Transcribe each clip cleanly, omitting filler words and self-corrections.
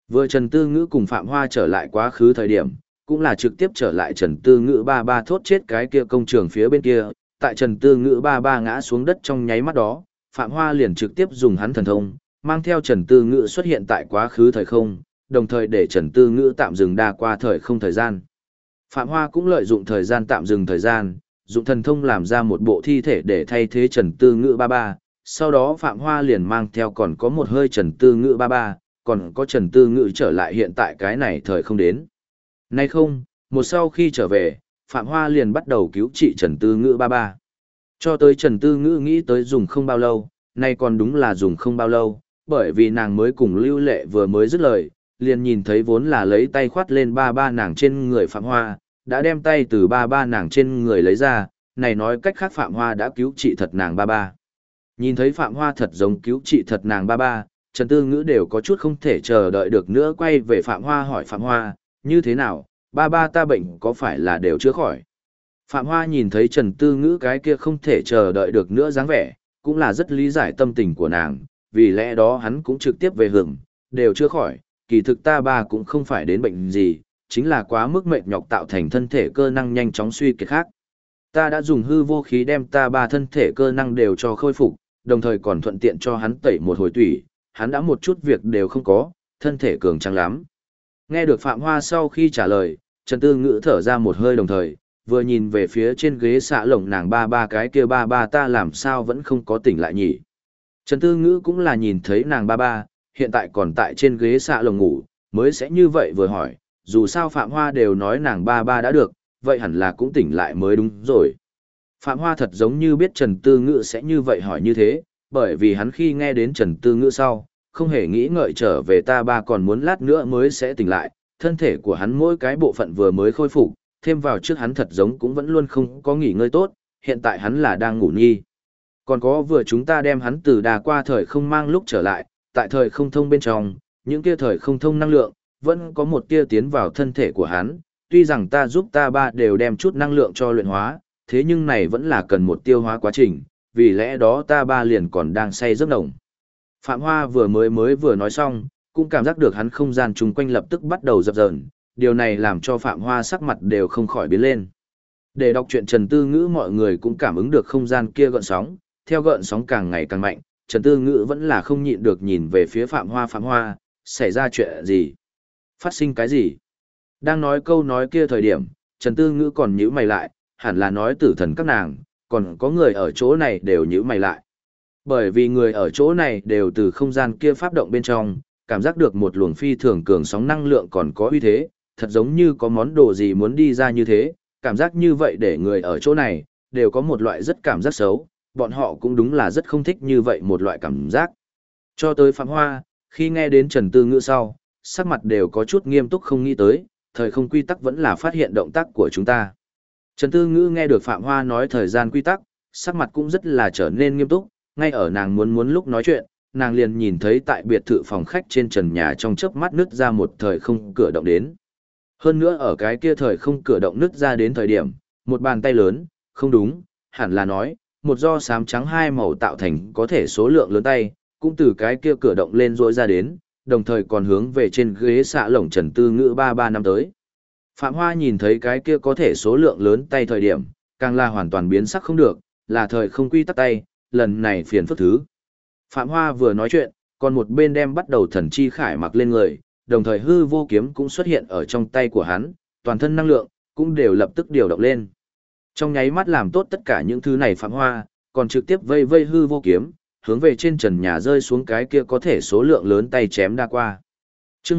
Vừa Trần Tư Ngữ cùng Phạm Hoa trở lại quá khứ thời điểm, cũng là trực tiếp trở lại Trần Tư Ngữ ba ba thốt chết cái kia công trường phía bên kia, tại Trần Tư Ngữ ba ba ngã xuống đất trong nháy mắt đó, Phạm Hoa liền trực tiếp dùng hắn thần thông, mang theo Trần Tư Ngữ xuất hiện tại quá khứ thời không, đồng thời để Trần Tư Ngữ tạm dừng đa qua thời không thời gian. Phạm Hoa cũng lợi dụng thời gian tạm dừng thời gian, dụng thần thông làm ra một bộ thi thể để thay thế Trần Tư Ngữ ba ba, sau đó Phạm Hoa liền mang theo còn có một hơi Trần Tư Ngữ ba ba, còn có Trần Tư Ngữ trở lại hiện tại cái này thời không đến. Nay không, một sau khi trở về, Phạm Hoa liền bắt đầu cứu trị Trần Tư Ngữ ba ba. Cho tới Trần Tư Ngữ nghĩ tới dùng không bao lâu, nay còn đúng là dùng không bao lâu, bởi vì nàng mới cùng Lưu Lệ vừa mới dứt lời, liền nhìn thấy vốn là lấy tay khoát lên ba ba nàng trên người Phạm Hoa, đã đem tay từ ba ba nàng trên người lấy ra, này nói cách khác Phạm Hoa đã cứu trị thật nàng ba ba. Nhìn thấy Phạm Hoa thật giống cứu trị thật nàng ba ba, Trần Tư Ngữ đều có chút không thể chờ đợi được nữa quay về Phạm Hoa hỏi Phạm Hoa, như thế nào, ba ba ta bệnh có phải là đều chữa khỏi? Phạm Hoa nhìn thấy Trần Tư Ngữ cái kia không thể chờ đợi được nữa dáng vẻ, cũng là rất lý giải tâm tình của nàng, vì lẽ đó hắn cũng trực tiếp về hưởng, đều chữa khỏi, kỳ thực ta ba cũng không phải đến bệnh gì, chính là quá mức mệt nhọc tạo thành thân thể cơ năng nhanh chóng suy kiệt khác. Ta đã dùng hư vô khí đem ta ba thân thể cơ năng đều cho khôi phục, đồng thời còn thuận tiện cho hắn tẩy một hồi tủy, hắn đã một chút việc đều không có, thân thể cường tráng lắm. Nghe được Phạm Hoa sau khi trả lời, Trần Tư Ngữ thở ra một hơi đồng thời, vừa nhìn về phía trên ghế xạ lồng nàng ba ba cái kia ba ba ta làm sao vẫn không có tỉnh lại nhỉ. Trần Tư Ngữ cũng là nhìn thấy nàng ba ba, hiện tại còn tại trên ghế xạ lồng ngủ, mới sẽ như vậy vừa hỏi, dù sao Phạm Hoa đều nói nàng ba ba đã được, vậy hẳn là cũng tỉnh lại mới đúng rồi. Phạm Hoa thật giống như biết Trần Tư Ngữ sẽ như vậy hỏi như thế, bởi vì hắn khi nghe đến Trần Tư Ngữ sau, không hề nghĩ ngợi trở về ta ba còn muốn lát nữa mới sẽ tỉnh lại, thân thể của hắn mỗi cái bộ phận vừa mới khôi phục, thêm vào trước hắn thật giống cũng vẫn luôn không có nghỉ ngơi tốt, hiện tại hắn là đang ngủ nhi. Còn có vừa chúng ta đem hắn từ đà qua thời không mang lúc trở lại, tại thời không thông bên trong, những kia thời không thông năng lượng, vẫn có một tia tiến vào thân thể của hắn, tuy rằng ta giúp ta ba đều đem chút năng lượng cho luyện hóa, thế nhưng này vẫn là cần một tiêu hóa quá trình, vì lẽ đó ta ba liền còn đang say giấc nồng. Phạm Hoa vừa vừa nói xong, cũng cảm giác được hắn không gian chung quanh lập tức bắt đầu dập dờn, điều này làm cho Phạm Hoa sắc mặt đều không khỏi biến lên. Để đọc truyện Trần Tư Ngữ mọi người cũng cảm ứng được không gian kia gợn sóng, theo gợn sóng càng ngày càng mạnh, Trần Tư Ngữ vẫn là không nhịn được nhìn về phía Phạm Hoa, xảy ra chuyện gì? Phát sinh cái gì? Đang nói câu nói kia thời điểm, Trần Tư Ngữ còn nhíu mày lại, hẳn là nói tử thần các nàng, còn có người ở chỗ này đều nhíu mày lại. Bởi vì người ở chỗ này đều từ không gian kia pháp động bên trong, cảm giác được một luồng phi thường cường sóng năng lượng còn có uy thế, thật giống như có món đồ gì muốn đi ra như thế, cảm giác như vậy để người ở chỗ này, đều có một loại rất cảm giác xấu, bọn họ cũng đúng là rất không thích như vậy một loại cảm giác. Cho tới Phạm Hoa, khi nghe đến Trần Tư Ngữ sau, sắc mặt đều có chút nghiêm túc không nghĩ tới, thời không quy tắc vẫn là phát hiện động tác của chúng ta. Trần Tư Ngữ nghe được Phạm Hoa nói thời gian quy tắc, sắc mặt cũng rất là trở nên nghiêm túc, ngay ở nàng muốn lúc nói chuyện, nàng liền nhìn thấy tại biệt thự phòng khách trên trần nhà trong chớp mắt nứt ra một thời không cửa động đến. Hơn nữa ở cái kia thời không cửa động nứt ra đến thời điểm, một bàn tay lớn, không đúng, hẳn là nói, một do xám trắng hai màu tạo thành có thể số lượng lớn tay, cũng từ cái kia cửa động lên rỗi ra đến, đồng thời còn hướng về trên ghế xạ lồng Trần Tư Ngữ ba năm tới. Phạm Hoa nhìn thấy cái kia có thể số lượng lớn tay thời điểm, càng là hoàn toàn biến sắc không được, là thời không quy tắc tay, lần này phiền phức thứ. Phạm Hoa vừa nói chuyện, còn một bên đem bắt đầu thần chi khải mặc lên người, đồng thời hư vô kiếm cũng xuất hiện ở trong tay của hắn, toàn thân năng lượng, cũng đều lập tức điều động lên. Trong nháy mắt làm tốt tất cả những thứ này Phạm Hoa, còn trực tiếp vây hư vô kiếm, hướng về trên trần nhà rơi xuống cái kia có thể số lượng lớn tay chém đa qua. Chương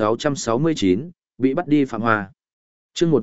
1669, bị bắt đi Phạm Hoa. Chương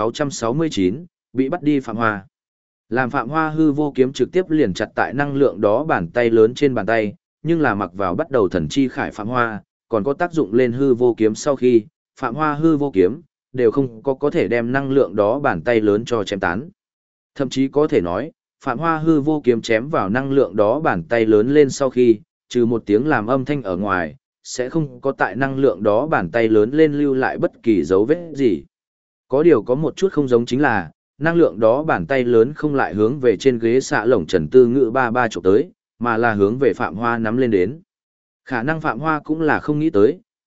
1669, bị bắt đi Phạm Hoa. Làm Phạm Hoa hư vô kiếm trực tiếp liền chặt tại năng lượng đó bàn tay lớn trên bàn tay, nhưng là mặc vào bắt đầu thần chi khải Phạm Hoa, còn có tác dụng lên hư vô kiếm sau khi, Phạm Hoa hư vô kiếm, đều không có thể đem năng lượng đó bàn tay lớn cho chém tán. Thậm chí có thể nói, Phạm Hoa hư vô kiếm chém vào năng lượng đó bàn tay lớn lên sau khi, trừ một tiếng làm âm thanh ở ngoài, sẽ không có tại năng lượng đó bàn tay lớn lên lưu lại bất kỳ dấu vết gì. Có điều có một chút không giống chính là, năng lượng đó bàn tay lớn không lại hướng về trên ghế xạ lồng Trần Tư Ngữ ba chụp tới, mà là hướng về Phạm Hoa nắm lên đến. Khả năng Phạm Hoa cũng là không nghĩ tới,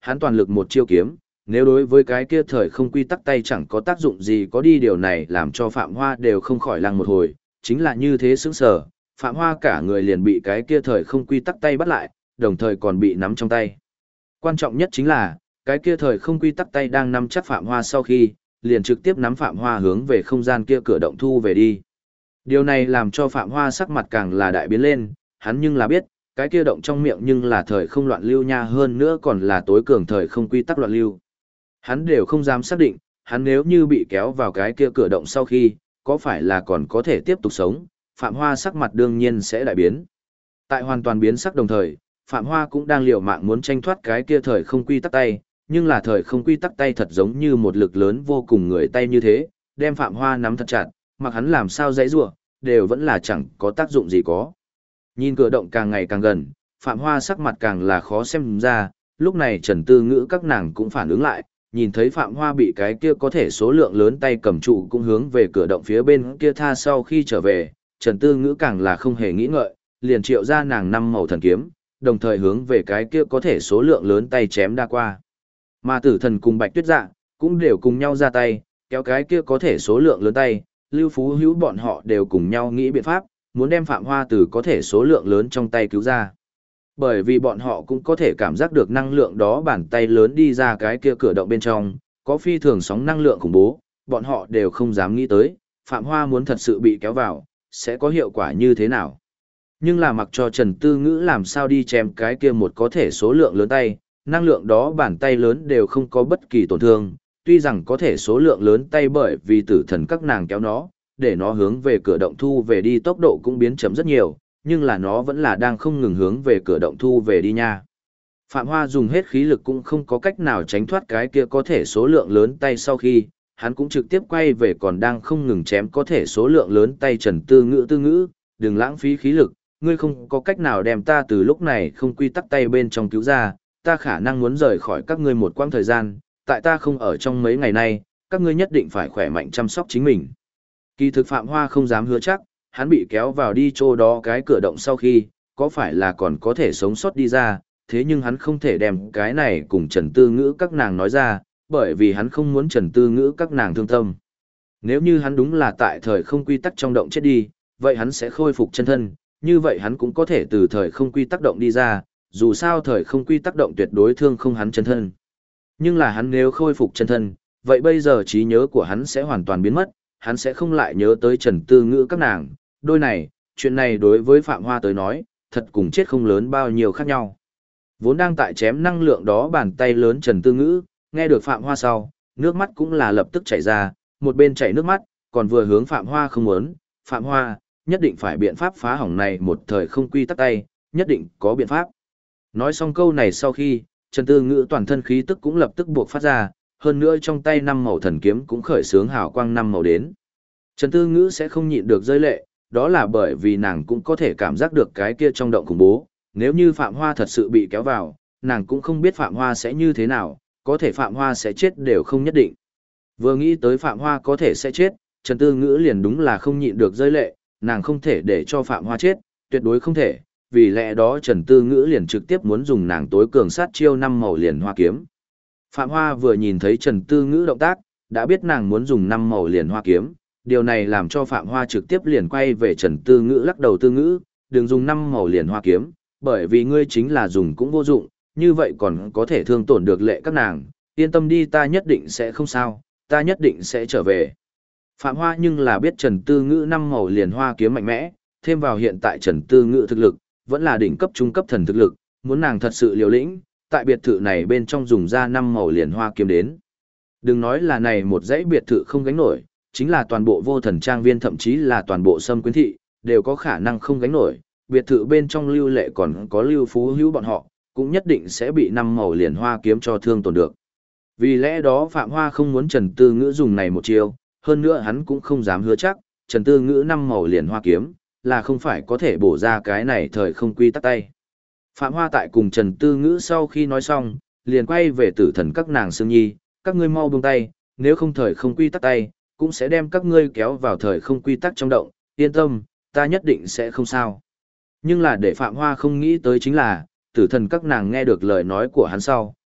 hắn toàn lực một chiêu kiếm, nếu đối với cái kia thời không quy tắc tay chẳng có tác dụng gì có đi điều này làm cho Phạm Hoa đều không khỏi lăng một hồi, chính là như thế sững sờ, Phạm Hoa cả người liền bị cái kia thời không quy tắc tay bắt lại, đồng thời còn bị nắm trong tay. Quan trọng nhất chính là, cái kia thời không quy tắc tay đang nắm chắc Phạm Hoa sau khi, liền trực tiếp nắm Phạm Hoa hướng về không gian kia cửa động thu về đi. Điều này làm cho Phạm Hoa sắc mặt càng là đại biến lên, hắn nhưng là biết, cái kia động trong miệng nhưng là thời không loạn lưu nha, hơn nữa còn là tối cường thời không quy tắc loạn lưu. Hắn đều không dám xác định, hắn nếu như bị kéo vào cái kia cửa động sau khi, có phải là còn có thể tiếp tục sống, Phạm Hoa sắc mặt đương nhiên sẽ đại biến. Tại hoàn toàn biến sắc đồng thời, Phạm Hoa cũng đang liều mạng muốn tranh thoát cái kia thời không quy tắc tay, nhưng là thời không quy tắc tay thật giống như một lực lớn vô cùng người tay như thế, đem Phạm Hoa nắm thật chặt, mặc hắn làm sao dãy rủa, đều vẫn là chẳng có tác dụng gì có. Nhìn cửa động càng ngày càng gần, Phạm Hoa sắc mặt càng là khó xem ra, lúc này Trần Tư Ngữ các nàng cũng phản ứng lại, nhìn thấy Phạm Hoa bị cái kia có thể số lượng lớn tay cầm trụ cũng hướng về cửa động phía bên kia tha sau khi trở về, Trần Tư Ngữ càng là không hề nghĩ ngợi, liền triệu ra nàng 5 màu thần kiếm, đồng thời hướng về cái kia có thể số lượng lớn tay chém đa qua. Mà Tử Thần cùng Bạch Tuyết Dạ cũng đều cùng nhau ra tay, kéo cái kia có thể số lượng lớn tay, Lưu Phú Hữu bọn họ đều cùng nhau nghĩ biện pháp, muốn đem Phạm Hoa từ có thể số lượng lớn trong tay cứu ra. Bởi vì bọn họ cũng có thể cảm giác được năng lượng đó bàn tay lớn đi ra cái kia cửa động bên trong, có phi thường sóng năng lượng khủng bố, bọn họ đều không dám nghĩ tới, Phạm Hoa muốn thật sự bị kéo vào, sẽ có hiệu quả như thế nào. Nhưng là mặc cho Trần Tư Ngữ làm sao đi chém cái kia một có thể số lượng lớn tay, năng lượng đó bàn tay lớn đều không có bất kỳ tổn thương, tuy rằng có thể số lượng lớn tay bởi vì Tử Thần các nàng kéo nó, để nó hướng về cửa động thu về đi tốc độ cũng biến chậm rất nhiều, nhưng là nó vẫn là đang không ngừng hướng về cửa động thu về đi nha. Phạm Hoa dùng hết khí lực cũng không có cách nào tránh thoát cái kia có thể số lượng lớn tay sau khi, hắn cũng trực tiếp quay về còn đang không ngừng chém có thể số lượng lớn tay Trần Tư Ngữ, đừng lãng phí khí lực, ngươi không có cách nào đem ta từ lúc này không quy tắc tay bên trong cứu ra, ta khả năng muốn rời khỏi các ngươi một quãng thời gian, tại ta không ở trong mấy ngày nay, các ngươi nhất định phải khỏe mạnh chăm sóc chính mình. Kỳ thực Phạm Hoa không dám hứa chắc, hắn bị kéo vào đi chỗ đó cái cửa động sau khi, có phải là còn có thể sống sót đi ra, thế nhưng hắn không thể đem cái này cùng Trần Tư Ngữ các nàng nói ra, bởi vì hắn không muốn Trần Tư Ngữ các nàng thương tâm. Nếu như hắn đúng là tại thời không quy tắc trong động chết đi, vậy hắn sẽ khôi phục chân thân, như vậy hắn cũng có thể từ thời không quy tắc động đi ra, dù sao thời không quy tắc động tuyệt đối thương không hắn chân thân. Nhưng là hắn nếu khôi phục chân thân, vậy bây giờ trí nhớ của hắn sẽ hoàn toàn biến mất, hắn sẽ không lại nhớ tới Trần Tư Ngữ các nàng, đôi này, chuyện này đối với Phạm Hoa tới nói, thật cùng chết không lớn bao nhiêu khác nhau. Vốn đang tại chém năng lượng đó bàn tay lớn Trần Tư Ngữ, nghe được Phạm Hoa sau, nước mắt cũng là lập tức chảy ra, một bên chảy nước mắt, còn vừa hướng Phạm Hoa không muốn, Phạm Hoa, nhất định phải biện pháp phá hỏng này một thời không quy tắc tay, nhất định có biện pháp. Nói xong câu này sau khi, Trần Tư Ngữ toàn thân khí tức cũng lập tức buộc phát ra, hơn nữa trong tay 5 màu thần kiếm cũng khởi xướng hào quang 5 màu đến. Trần Tư Ngữ sẽ không nhịn được rơi lệ, đó là bởi vì nàng cũng có thể cảm giác được cái kia trong động khủng bố, nếu như Phạm Hoa thật sự bị kéo vào, nàng cũng không biết Phạm Hoa sẽ như thế nào, có thể Phạm Hoa sẽ chết đều không nhất định. Vừa nghĩ tới Phạm Hoa có thể sẽ chết, Trần Tư Ngữ liền đúng là không nhịn được rơi lệ, nàng không thể để cho Phạm Hoa chết, tuyệt đối không thể, vì lẽ đó Trần Tư Ngữ liền trực tiếp muốn dùng nàng tối cường sát chiêu 5 màu liền hoa kiếm. Phạm Hoa vừa nhìn thấy Trần Tư Ngữ động tác, đã biết nàng muốn dùng 5 màu liền hoa kiếm, điều này làm cho Phạm Hoa trực tiếp liền quay về Trần Tư Ngữ lắc đầu Tư Ngữ, đừng dùng 5 màu liền hoa kiếm, bởi vì ngươi chính là dùng cũng vô dụng, như vậy còn có thể thương tổn được lệ các nàng, yên tâm đi ta nhất định sẽ không sao, ta nhất định sẽ trở về. Phạm Hoa nhưng là biết Trần Tư Ngữ 5 màu liền hoa kiếm mạnh mẽ, thêm vào hiện tại Trần Tư Ngữ thực lực, vẫn là đỉnh cấp trung cấp thần thực lực, muốn nàng thật sự liều lĩnh, tại biệt thự này bên trong dùng ra 5 màu liền hoa kiếm đến. Đừng nói là này một dãy biệt thự không gánh nổi, chính là toàn bộ vô thần trang viên thậm chí là toàn bộ Sâm Quyến thị, đều có khả năng không gánh nổi, biệt thự bên trong Lưu Lệ còn có Lưu Phú Hữu bọn họ, cũng nhất định sẽ bị 5 màu liền hoa kiếm cho thương tổn được. Vì lẽ đó Phạm Hoa không muốn Trần Tư Ngữ dùng này một chiêu, hơn nữa hắn cũng không dám hứa chắc, Trần Tư Ngữ 5 màu liền hoa kiếm, là không phải có thể bổ ra cái này thời không quy tắc tay. Phạm Hoa tại cùng Trần Tư Ngữ sau khi nói xong, liền quay về Tử Thần các nàng Sương Nhi, các ngươi mau buông tay, nếu không thời không quy tắc tay, cũng sẽ đem các ngươi kéo vào thời không quy tắc trong động, yên tâm, ta nhất định sẽ không sao. Nhưng là để Phạm Hoa không nghĩ tới chính là, Tử Thần các nàng nghe được lời nói của hắn sau,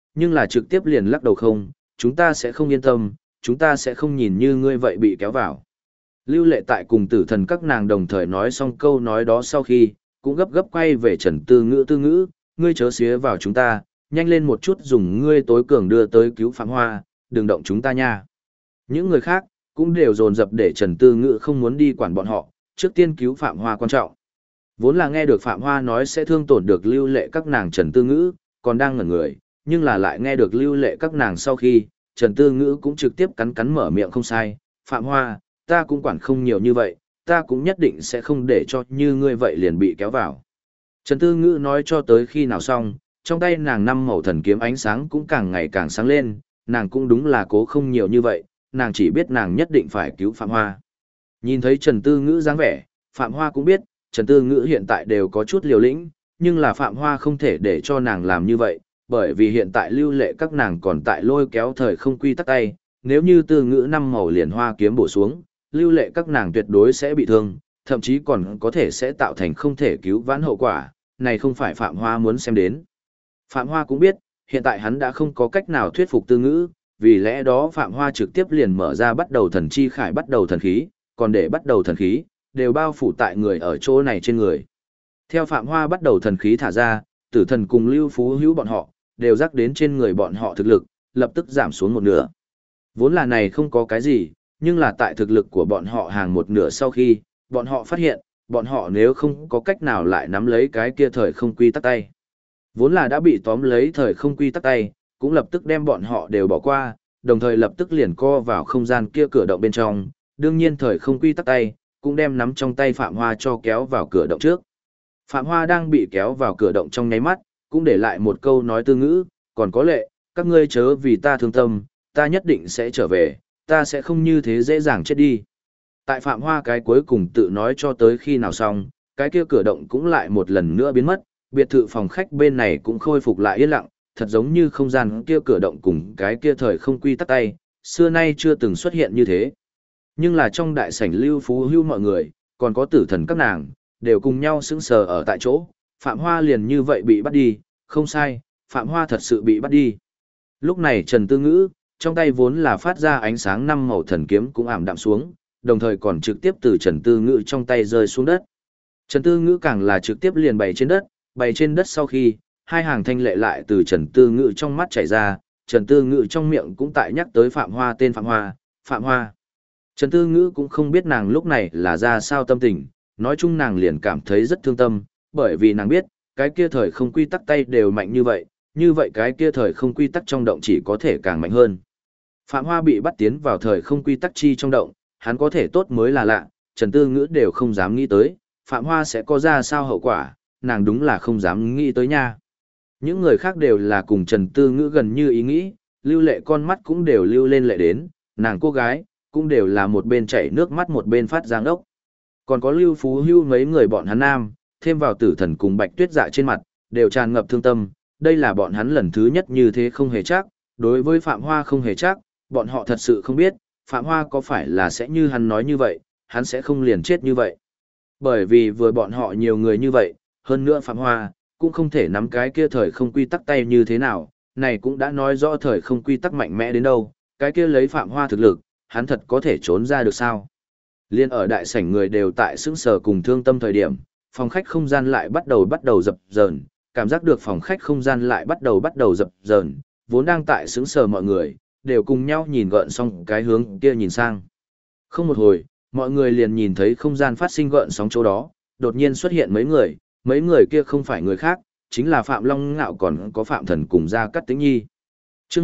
nhưng là trực tiếp liền lắc đầu không, chúng ta sẽ không yên tâm, chúng ta sẽ không nhìn như ngươi vậy bị kéo vào. Lưu Lệ tại cùng tử thần các nàng đồng thời nói xong câu nói đó sau khi, cũng gấp gấp quay về Trần Tư Ngữ, ngươi chớ xía vào chúng ta, nhanh lên một chút dùng ngươi tối cường đưa tới cứu Phạm Hoa, đừng động chúng ta nha. Những người khác, cũng đều dồn dập để Trần Tư Ngữ không muốn đi quản bọn họ, trước tiên cứu Phạm Hoa quan trọng. Vốn là nghe được Phạm Hoa nói sẽ thương tổn được Lưu Lệ các nàng Trần Tư Ngữ, còn đang ngẩn người, nhưng là lại nghe được Lưu Lệ các nàng sau khi, Trần Tư Ngữ cũng trực tiếp cắn cắn mở miệng không sai, Phạm Hoa, ta cũng quản không nhiều như vậy, ta cũng nhất định sẽ không để cho như ngươi vậy liền bị kéo vào. Trần Tư Ngữ nói cho tới khi nào xong, trong tay nàng 5 màu thần kiếm ánh sáng cũng càng ngày càng sáng lên, nàng cũng đúng là cố không nhiều như vậy, nàng chỉ biết nàng nhất định phải cứu Phạm Hoa. Nhìn thấy Trần Tư Ngữ dáng vẻ, Phạm Hoa cũng biết, Trần Tư Ngữ hiện tại đều có chút liều lĩnh, nhưng là Phạm Hoa không thể để cho nàng làm như vậy, bởi vì hiện tại Lưu Lệ các nàng còn tại lôi kéo thời không quy tắc tay, nếu như Tư Ngữ 5 màu liền hoa kiếm bổ xuống, Lưu Lệ các nàng tuyệt đối sẽ bị thương, thậm chí còn có thể sẽ tạo thành không thể cứu vãn hậu quả, này không phải Phạm Hoa muốn xem đến. Phạm Hoa cũng biết, hiện tại hắn đã không có cách nào thuyết phục Tư Ngữ, vì lẽ đó Phạm Hoa trực tiếp liền mở ra bắt đầu thần chi khải bắt đầu thần khí, còn để bắt đầu thần khí, đều bao phủ tại người ở chỗ này trên người. Theo Phạm Hoa bắt đầu thần khí thả ra, tử thần cùng Lưu Phú Hữu bọn họ, đều rắc đến trên người bọn họ thực lực, lập tức giảm xuống một nửa. Vốn là này không có cái gì, nhưng là tại thực lực của bọn họ hàng một nửa sau khi, bọn họ phát hiện, bọn họ nếu không có cách nào lại nắm lấy cái kia thời không quy tắc tay. Vốn là đã bị tóm lấy thời không quy tắc tay, cũng lập tức đem bọn họ đều bỏ qua, đồng thời lập tức liền co vào không gian kia cửa động bên trong, đương nhiên thời không quy tắc tay, cũng đem nắm trong tay Phạm Hoa cho kéo vào cửa động trước. Phạm Hoa đang bị kéo vào cửa động trong nháy mắt, cũng để lại một câu nói Tư Ngữ, còn có Lệ, các ngươi chớ vì ta thương tâm, ta nhất định sẽ trở về, ta sẽ không như thế dễ dàng chết đi. Tại Phạm Hoa cái cuối cùng tự nói cho tới khi nào xong, cái kia cửa động cũng lại một lần nữa biến mất, biệt thự phòng khách bên này cũng khôi phục lại yên lặng, thật giống như không gian kia cửa động cùng cái kia thời không quy tắc tay, xưa nay chưa từng xuất hiện như thế. Nhưng là trong đại sảnh Lưu Phú Hữu mọi người, còn có tử thần các nàng, đều cùng nhau sững sờ ở tại chỗ, Phạm Hoa liền như vậy bị bắt đi, không sai, Phạm Hoa thật sự bị bắt đi. Lúc này Trần Tư Ngữ, trong tay vốn là phát ra ánh sáng 5 màu thần kiếm cũng ảm đạm xuống, đồng thời còn trực tiếp từ Trần Tư Ngữ trong tay rơi xuống đất. Trần Tư Ngữ càng là trực tiếp liền bày trên đất sau khi, hai hàng thanh lệ lại từ Trần Tư Ngữ trong mắt chảy ra, Trần Tư Ngữ trong miệng cũng tại nhắc tới Phạm Hoa tên Phạm Hoa. Trần Tư Ngữ cũng không biết nàng lúc này là ra sao tâm tình, nói chung nàng liền cảm thấy rất thương tâm, bởi vì nàng biết, cái kia thời không quy tắc tay đều mạnh như vậy cái kia thời không quy tắc trong động chỉ có thể càng mạnh hơn. Phạm Hoa bị bắt tiến vào thời không quy tắc chi trong động, hắn có thể tốt mới là lạ, Trần Tư Ngữ đều không dám nghĩ tới, Phạm Hoa sẽ có ra sao hậu quả, nàng đúng là không dám nghĩ tới nha. Những người khác đều là cùng Trần Tư Ngữ gần như ý nghĩ, Lưu Lệ con mắt cũng đều lưu lên lệ đến, nàng cô gái, cũng đều là một bên chảy nước mắt một bên phát giang đốc. Còn có Lưu Phú Hưu mấy người bọn hắn nam, thêm vào tử thần cùng Bạch Tuyết Dạ trên mặt, đều tràn ngập thương tâm, đây là bọn hắn lần thứ nhất như thế không hề chắc, đối với Phạm Hoa không hề chắc, bọn họ thật sự không biết, Phạm Hoa có phải là sẽ như hắn nói như vậy, hắn sẽ không liền chết như vậy. Bởi vì vừa bọn họ nhiều người như vậy, hơn nữa Phạm Hoa, cũng không thể nắm cái kia thời không quy tắc tay như thế nào, này cũng đã nói rõ thời không quy tắc mạnh mẽ đến đâu, cái kia lấy Phạm Hoa thực lực, hắn thật có thể trốn ra được sao. Liên ở đại sảnh người đều tại sững sờ cùng thương tâm thời điểm, phòng khách không gian lại bắt đầu dập dờn, cảm giác được phòng khách không gian lại bắt đầu dập dờn, vốn đang tại sững sờ mọi người, đều cùng nhau nhìn gợn xong cái hướng kia nhìn sang. Không một hồi, mọi người liền nhìn thấy không gian phát sinh gợn sóng chỗ đó, đột nhiên xuất hiện mấy người kia không phải người khác, chính là Phạm Long Ngạo còn có Phạm Thần cùng Gia Cát Tĩnh Nhi. Chương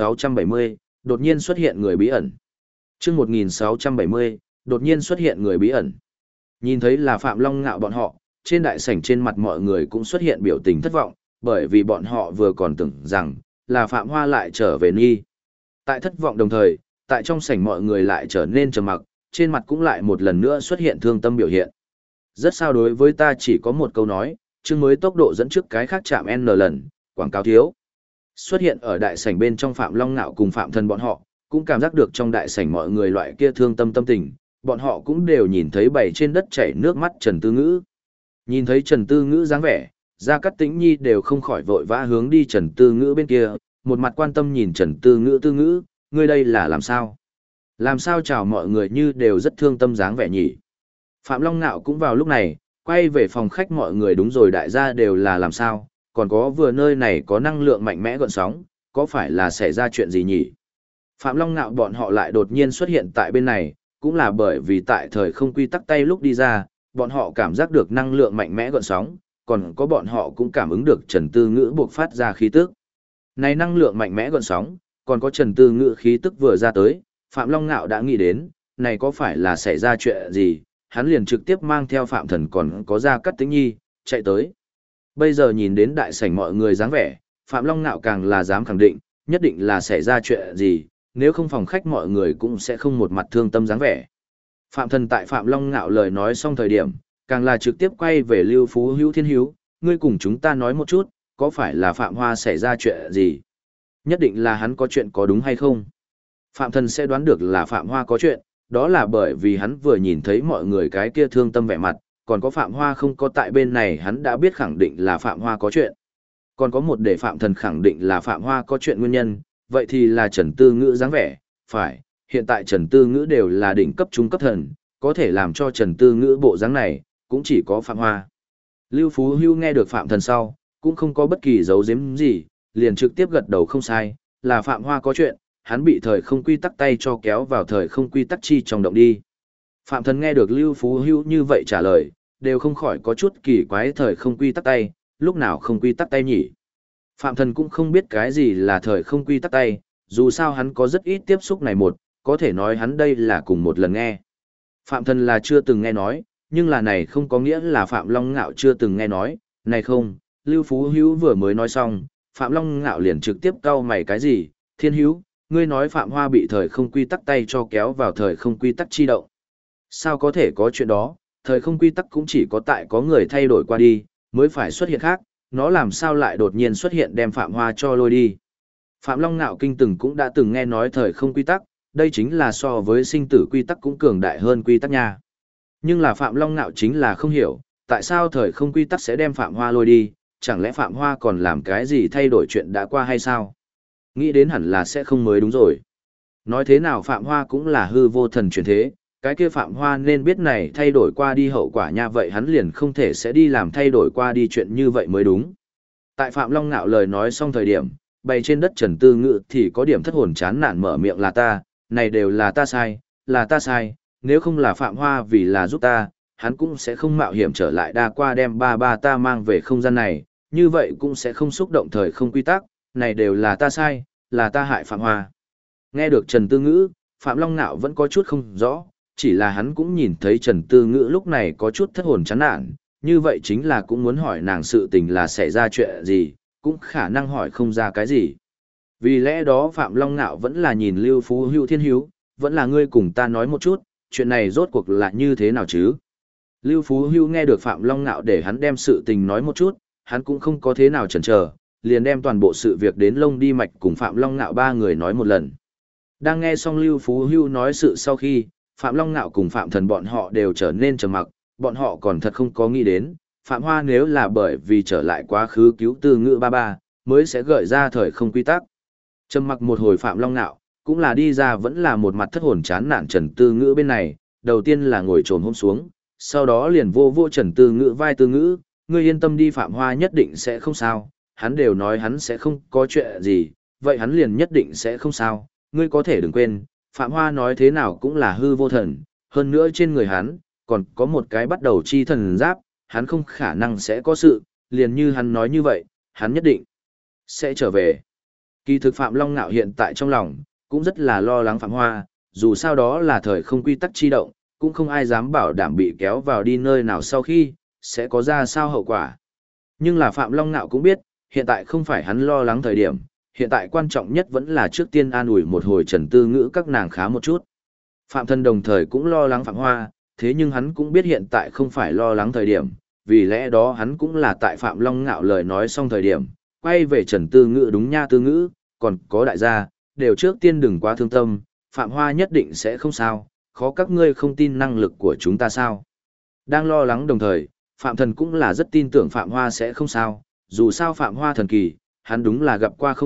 1670, đột nhiên xuất hiện người bí ẩn. Chương 1670, đột nhiên xuất hiện người bí ẩn. Nhìn thấy là Phạm Long Ngạo bọn họ, trên đại sảnh trên mặt mọi người cũng xuất hiện biểu tình thất vọng, bởi vì bọn họ vừa còn tưởng rằng là Phạm Hoa lại trở về Nhi. Tại thất vọng đồng thời, tại trong sảnh mọi người lại trở nên trầm mặc, trên mặt cũng lại một lần nữa xuất hiện thương tâm biểu hiện. Rất sao đối với ta chỉ có một câu nói, chương mới tốc độ dẫn trước cái khác chạm N lần, quảng cáo thiếu. Xuất hiện ở đại sảnh bên trong Phạm Long Ngạo cùng Phạm Thần bọn họ, cũng cảm giác được trong đại sảnh mọi người loại kia thương tâm tâm tình, bọn họ cũng đều nhìn thấy bày trên đất chảy nước mắt Trần Tư Ngữ. Nhìn thấy Trần Tư Ngữ dáng vẻ, Gia Cát Tĩnh Nhi đều không khỏi vội vã hướng đi Trần Tư Ngữ bên kia, một mặt quan tâm nhìn Trần Tư Ngữ, ngươi đây là làm sao? Làm sao chào mọi người như đều rất thương tâm dáng vẻ nhỉ? Phạm Long Nạo cũng vào lúc này, quay về phòng khách mọi người đúng rồi đại gia đều là làm sao, còn có vừa nơi này có năng lượng mạnh mẽ gợn sóng, có phải là xảy ra chuyện gì nhỉ? Phạm Long Nạo bọn họ lại đột nhiên xuất hiện tại bên này, cũng là bởi vì tại thời không quy tắc tay lúc đi ra, bọn họ cảm giác được năng lượng mạnh mẽ gợn sóng, còn có bọn họ cũng cảm ứng được Trần Tư Ngữ buộc phát ra khí tức. Này năng lượng mạnh mẽ gợn sóng, còn có Trần Tư Ngữ khí tức vừa ra tới, Phạm Long Nạo đã nghĩ đến, này có phải là xảy ra chuyện gì, hắn liền trực tiếp mang theo Phạm Thần còn có Gia Cát Tĩnh Nhi, chạy tới. Bây giờ nhìn đến đại sảnh mọi người dáng vẻ, Phạm Long Nạo càng là dám khẳng định, nhất định là xảy ra chuyện gì, nếu không phòng khách mọi người cũng sẽ không một mặt thương tâm dáng vẻ. Phạm Thần tại Phạm Long Nạo lời nói xong thời điểm, càng là trực tiếp quay về Lưu Phú Hữu Thiên Hiếu, ngươi cùng chúng ta nói một chút, có phải là Phạm Hoa xảy ra chuyện gì? Nhất định là hắn có chuyện có đúng hay không? Phạm Thần sẽ đoán được là Phạm Hoa có chuyện, đó là bởi vì hắn vừa nhìn thấy mọi người cái kia thương tâm vẻ mặt, còn có Phạm Hoa không có tại bên này hắn đã biết khẳng định là Phạm Hoa có chuyện. Còn có một để Phạm Thần khẳng định là Phạm Hoa có chuyện nguyên nhân, vậy thì là Trần Tư Ngữ dáng vẻ, phải, hiện tại Trần Tư Ngữ đều là đỉnh cấp trung cấp thần, có thể làm cho Trần Tư Ngữ bộ dáng này, cũng chỉ có Phạm Hoa. Lưu Phú Hưu nghe được Phạm Thần sau, cũng không có bất kỳ dấu giếm gì, liền trực tiếp gật đầu không sai, là Phạm Hoa có chuyện, hắn bị thời không quy tắc tay cho kéo vào thời không quy tắc chi trong động đi. Phạm Thần nghe được Lưu Phú Hưu như vậy trả lời, đều không khỏi có chút kỳ quái thời không quy tắc tay, lúc nào không quy tắc tay nhỉ? Phạm Thần cũng không biết cái gì là thời không quy tắc tay, dù sao hắn có rất ít tiếp xúc này một, có thể nói hắn đây là cùng một lần nghe. Phạm Thần là chưa từng nghe nói, nhưng là này không có nghĩa là Phạm Long Ngạo chưa từng nghe nói, này không, Lưu Phú Hữu vừa mới nói xong, Phạm Long Ngạo liền trực tiếp cau mày cái gì, Thiên Hữu, ngươi nói Phạm Hoa bị thời không quy tắc tay cho kéo vào thời không quy tắc chi động. Sao có thể có chuyện đó, thời không quy tắc cũng chỉ có tại có người thay đổi qua đi, mới phải xuất hiện khác, nó làm sao lại đột nhiên xuất hiện đem Phạm Hoa cho lôi đi. Phạm Long Nạo Kinh từng cũng đã từng nghe nói thời không quy tắc, đây chính là so với sinh tử quy tắc cũng cường đại hơn quy tắc nha. Nhưng là Phạm Long Nạo chính là không hiểu, tại sao thời không quy tắc sẽ đem Phạm Hoa lôi đi, chẳng lẽ Phạm Hoa còn làm cái gì thay đổi chuyện đã qua hay sao? Nghĩ đến hẳn là sẽ không mới đúng rồi. Nói thế nào Phạm Hoa cũng là hư vô thần chuyển thế, cái kia Phạm Hoa nên biết này thay đổi qua đi hậu quả nha, vậy hắn liền không thể sẽ đi làm thay đổi qua đi chuyện như vậy mới đúng. Tại Phạm Long Nạo lời nói xong thời điểm, bày trên đất Trần Tư Ngữ thì có điểm thất hồn chán nản mở miệng là ta, này đều là ta sai, nếu không là Phạm Hoa vì là giúp ta, hắn cũng sẽ không mạo hiểm trở lại đa qua đem ba ta mang về không gian này, như vậy cũng sẽ không xúc động thời không quy tắc, này đều là ta sai, là ta hại Phạm Hoa. Nghe được Trần Tư Ngữ, Phạm Long Nạo vẫn có chút không rõ, chỉ là hắn cũng nhìn thấy Trần Tư Ngữ lúc này có chút thất hồn chán nản, như vậy chính là cũng muốn hỏi nàng sự tình là xảy ra chuyện gì, cũng khả năng hỏi không ra cái gì. Vì lẽ đó Phạm Long Nạo vẫn là nhìn Lưu Phú Hữu Thiên Hiếu, vẫn là ngươi cùng ta nói một chút, chuyện này rốt cuộc là như thế nào chứ? Lưu Phú Hữu nghe được Phạm Long Nạo để hắn đem sự tình nói một chút, hắn cũng không có thế nào chần chờ, liền đem toàn bộ sự việc đến Lông Đi Mạch cùng Phạm Long Nạo ba người nói một lần. Đang nghe xong Lưu Phú Hữu nói sự sau khi, Phạm Long Nạo cùng Phạm Thần bọn họ đều trở nên trầm mặc, bọn họ còn thật không có nghĩ đến, Phạm Hoa nếu là bởi vì trở lại quá khứ cứu Tư Ngữ ba mới sẽ gợi ra thời không quy tắc. Trầm mặc một hồi Phạm Long Nạo, cũng là đi ra vẫn là một mặt thất hồn chán nản Trần Tư Ngữ bên này, đầu tiên là ngồi trồm hôm xuống, sau đó liền vô Trần Tư Ngữ vai Tư Ngữ, ngươi yên tâm đi Phạm Hoa nhất định sẽ không sao, hắn đều nói hắn sẽ không có chuyện gì, vậy hắn liền nhất định sẽ không sao, ngươi có thể đừng quên, Phạm Hoa nói thế nào cũng là hư vô thần, hơn nữa trên người hắn, còn có một cái bắt đầu chi thần giáp, hắn không khả năng sẽ có sự, liền như hắn nói như vậy, hắn nhất định sẽ trở về. Kỳ thực Phạm Long Nạo hiện tại trong lòng, cũng rất là lo lắng Phạm Hoa, dù sao đó là thời không quy tắc chi động, cũng không ai dám bảo đảm bị kéo vào đi nơi nào sau khi, sẽ có ra sao hậu quả. Nhưng là Phạm Long Nạo cũng biết, hiện tại không phải hắn lo lắng thời điểm, hiện tại quan trọng nhất vẫn là trước tiên an ủi một hồi Trần Tư Ngữ các nàng khá một chút. Phạm Thần đồng thời cũng lo lắng Phạm Hoa, thế nhưng hắn cũng biết hiện tại không phải lo lắng thời điểm, vì lẽ đó hắn cũng là tại Phạm Long Ngạo lời nói xong thời điểm, quay về Trần Tư Ngữ đúng nha Tư Ngữ, còn có đại gia, đều trước tiên đừng quá thương tâm, Phạm Hoa nhất định sẽ không sao, khó các ngươi không tin năng lực của chúng ta sao. Đang lo lắng đồng thời, Phạm Thần cũng là rất tin tưởng Phạm Hoa sẽ không sao, dù sao Phạm Hoa thần kỳ, hắn đúng là gặp qua không ít,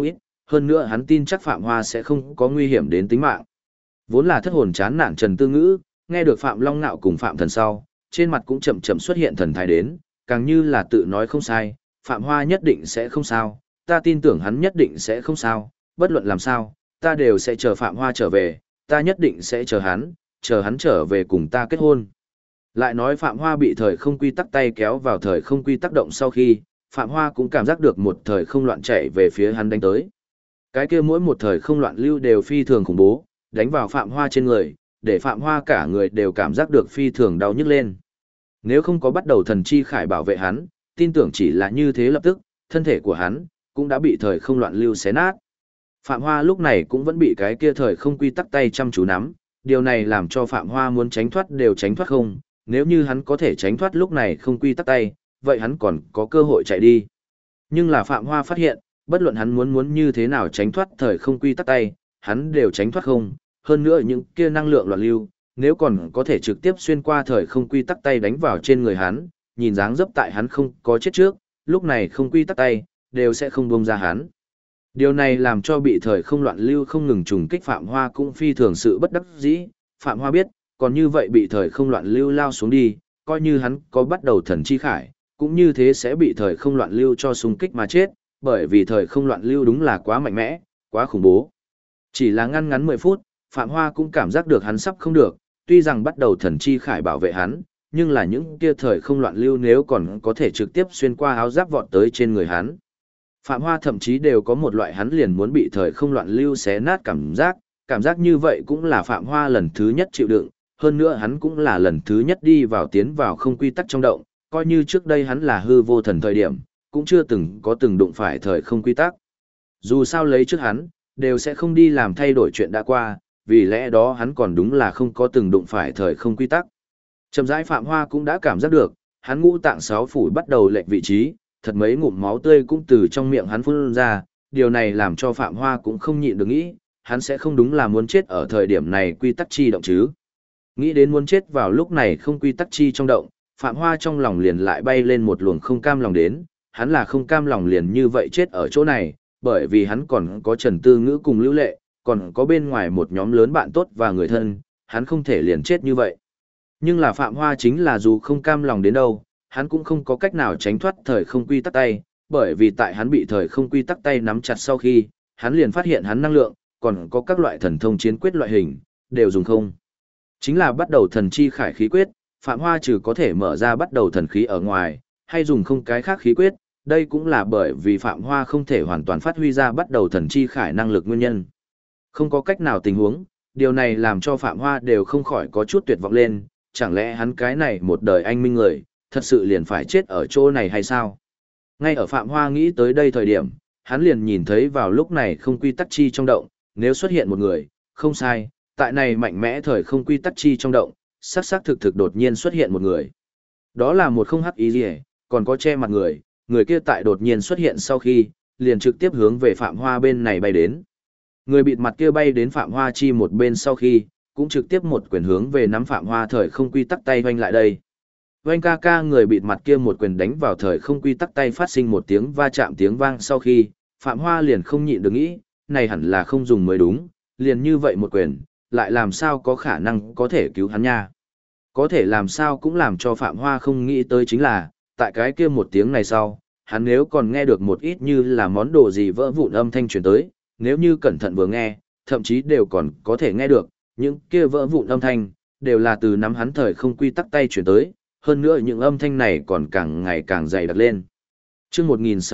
hơn nữa hắn tin chắc Phạm Hoa sẽ không có nguy hiểm đến tính mạng. Vốn là thất hồn chán nản Trần Tư Ngữ, nghe được Phạm Long Nạo cùng Phạm Thần sau, trên mặt cũng chậm chậm xuất hiện thần thái đến, càng như là tự nói không sai, Phạm Hoa nhất định sẽ không sao, ta tin tưởng hắn nhất định sẽ không sao, bất luận làm sao, ta đều sẽ chờ Phạm Hoa trở về, ta nhất định sẽ chờ hắn trở về cùng ta kết hôn. Lại nói Phạm Hoa bị thời không quy tắc tay kéo vào thời không quy tắc động sau khi, Phạm Hoa cũng cảm giác được một thời không loạn chạy về phía hắn đánh tới. Cái kia mỗi một thời không loạn lưu đều phi thường khủng bố, đánh vào Phạm Hoa trên người, để Phạm Hoa cả người đều cảm giác được phi thường đau nhức lên. Nếu không có bắt đầu thần chi khải bảo vệ hắn, tin tưởng chỉ là như thế lập tức, thân thể của hắn cũng đã bị thời không loạn lưu xé nát. Phạm Hoa lúc này cũng vẫn bị cái kia thời không quy tắc tay chăm chú nắm, điều này làm cho Phạm Hoa muốn tránh thoát đều tránh thoát không, nếu như hắn có thể tránh thoát lúc này không quy tắc tay, vậy hắn còn có cơ hội chạy đi. Nhưng là Phạm Hoa phát hiện, bất luận hắn muốn như thế nào tránh thoát thời không quy tắc tay, hắn đều tránh thoát không, hơn nữa những kia năng lượng loạn lưu, nếu còn có thể trực tiếp xuyên qua thời không quy tắc tay đánh vào trên người hắn, nhìn dáng dấp tại hắn không có chết trước, lúc này không quy tắc tay, đều sẽ không buông ra hắn. Điều này làm cho bị thời không loạn lưu không ngừng trùng kích Phạm Hoa cũng phi thường sự bất đắc dĩ, Phạm Hoa biết, còn như vậy bị thời không loạn lưu lao xuống đi, coi như hắn có bắt đầu thần chi khải, cũng như thế sẽ bị thời không loạn lưu cho xung kích mà chết, bởi vì thời không loạn lưu đúng là quá mạnh mẽ, quá khủng bố. Chỉ là ngắn 10 phút, Phạm Hoa cũng cảm giác được hắn sắp không được, tuy rằng bắt đầu thần chi khải bảo vệ hắn, nhưng là những kia thời không loạn lưu nếu còn có thể trực tiếp xuyên qua áo giáp vọt tới trên người hắn. Phạm Hoa thậm chí đều có một loại hắn liền muốn bị thời không loạn lưu xé nát cảm giác như vậy cũng là Phạm Hoa lần thứ nhất chịu đựng, hơn nữa hắn cũng là lần thứ nhất tiến vào không quy tắc trong động, coi như trước đây hắn là hư vô thần thời điểm, cũng chưa từng đụng phải thời không quy tắc. Dù sao lấy trước hắn, đều sẽ không đi làm thay đổi chuyện đã qua, vì lẽ đó hắn còn đúng là không có từng đụng phải thời không quy tắc. Chậm rãi Phạm Hoa cũng đã cảm giác được, hắn ngũ tạng sáu phủ bắt đầu lệch vị trí, thật mấy ngụm máu tươi cũng từ trong miệng hắn phun ra, điều này làm cho Phạm Hoa cũng không nhịn được nghĩ, hắn sẽ không đúng là muốn chết ở thời điểm này quy tắc chi động chứ. Nghĩ đến muốn chết vào lúc này không quy tắc chi trong động, Phạm Hoa trong lòng liền lại bay lên một luồng không cam lòng đến, hắn là không cam lòng liền như vậy chết ở chỗ này, bởi vì hắn còn có Trần Tư Ngữ cùng Lưu Lệ, còn có bên ngoài một nhóm lớn bạn tốt và người thân, hắn không thể liền chết như vậy. Nhưng là Phạm Hoa chính là dù không cam lòng đến đâu, hắn cũng không có cách nào tránh thoát thời không quy tắc tay, bởi vì tại hắn bị thời không quy tắc tay nắm chặt sau khi, hắn liền phát hiện hắn năng lượng, còn có các loại thần thông chiến quyết loại hình, đều dùng không. Chính là bắt đầu thần chi khải khí quyết, Phạm Hoa trừ có thể mở ra bắt đầu thần khí ở ngoài, hay dùng không cái khác khí quyết, đây cũng là bởi vì Phạm Hoa không thể hoàn toàn phát huy ra bắt đầu thần chi khải năng lực nguyên nhân. Không có cách nào tình huống, điều này làm cho Phạm Hoa đều không khỏi có chút tuyệt vọng lên, chẳng lẽ hắn cái này một đời anh minh người, thật sự liền phải chết ở chỗ này hay sao? Ngay ở Phạm Hoa nghĩ tới đây thời điểm, hắn liền nhìn thấy vào lúc này không quy tắc chi trong động, nếu xuất hiện một người, không sai, tại này mạnh mẽ thời không quy tắc chi trong động, xác thực đột nhiên xuất hiện một người. Đó là một không hắc ý gì, còn có che mặt người kia tại đột nhiên xuất hiện sau khi, liền trực tiếp hướng về Phạm Hoa bên này bay đến. Người bịt mặt kia bay đến Phạm Hoa chi một bên sau khi, cũng trực tiếp một quyền hướng về nắm Phạm Hoa thời không quy tắc tay hoanh lại đây. Oanh ca ca người bịt mặt kia một quyền đánh vào thời không quy tắc tay phát sinh một tiếng va chạm tiếng vang sau khi, Phạm Hoa liền không nhịn được nghĩ, này hẳn là không dùng mới đúng, liền như vậy một quyền, lại làm sao có khả năng có thể cứu hắn nha. Có thể làm sao cũng làm cho Phạm Hoa không nghĩ tới chính là, tại cái kia một tiếng này sau, hắn nếu còn nghe được một ít như là món đồ gì vỡ vụn âm thanh truyền tới, nếu như cẩn thận vừa nghe, thậm chí đều còn có thể nghe được, những kia vỡ vụn âm thanh, đều là từ nắm hắn thời không quy tắc tay truyền tới, hơn nữa những âm thanh này còn càng ngày càng dày đặc lên. Chương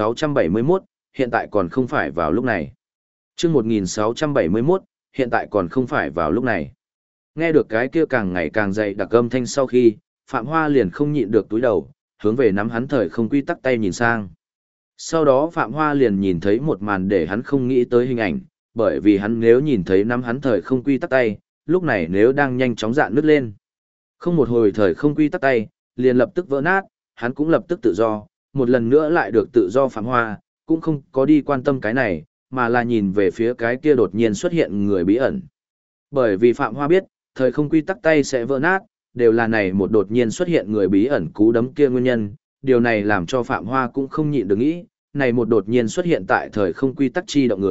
1671, hiện tại còn không phải vào lúc này. Chương 1671, hiện tại còn không phải vào lúc này. Nghe được cái kia càng ngày càng dày đặc âm thanh sau khi, Phạm Hoa liền không nhịn được túi đầu, hướng về nắm hắn thời không quy tắc tay nhìn sang. Sau đó Phạm Hoa liền nhìn thấy một màn để hắn không nghĩ tới hình ảnh, bởi vì hắn nếu nhìn thấy nắm hắn thời không quy tắc tay, lúc này nếu đang nhanh chóng dạn nứt lên. Không một hồi thời không quy tắc tay, liền lập tức vỡ nát, hắn cũng lập tức tự do, một lần nữa lại được tự do. Phạm Hoa cũng không có đi quan tâm cái này, mà là nhìn về phía cái kia đột nhiên xuất hiện người bí ẩn. Bởi vì Phạm Hoa biết, thời không quy tắc tay sẽ vỡ nát, đều là này một đột nhiên xuất hiện người bí ẩn cú đấm kia nguyên nhân, điều này làm cho Phạm Hoa cũng không nhịn được nghĩ, này một đột nhiên xuất hiện tại thời không quy tắc chi động người,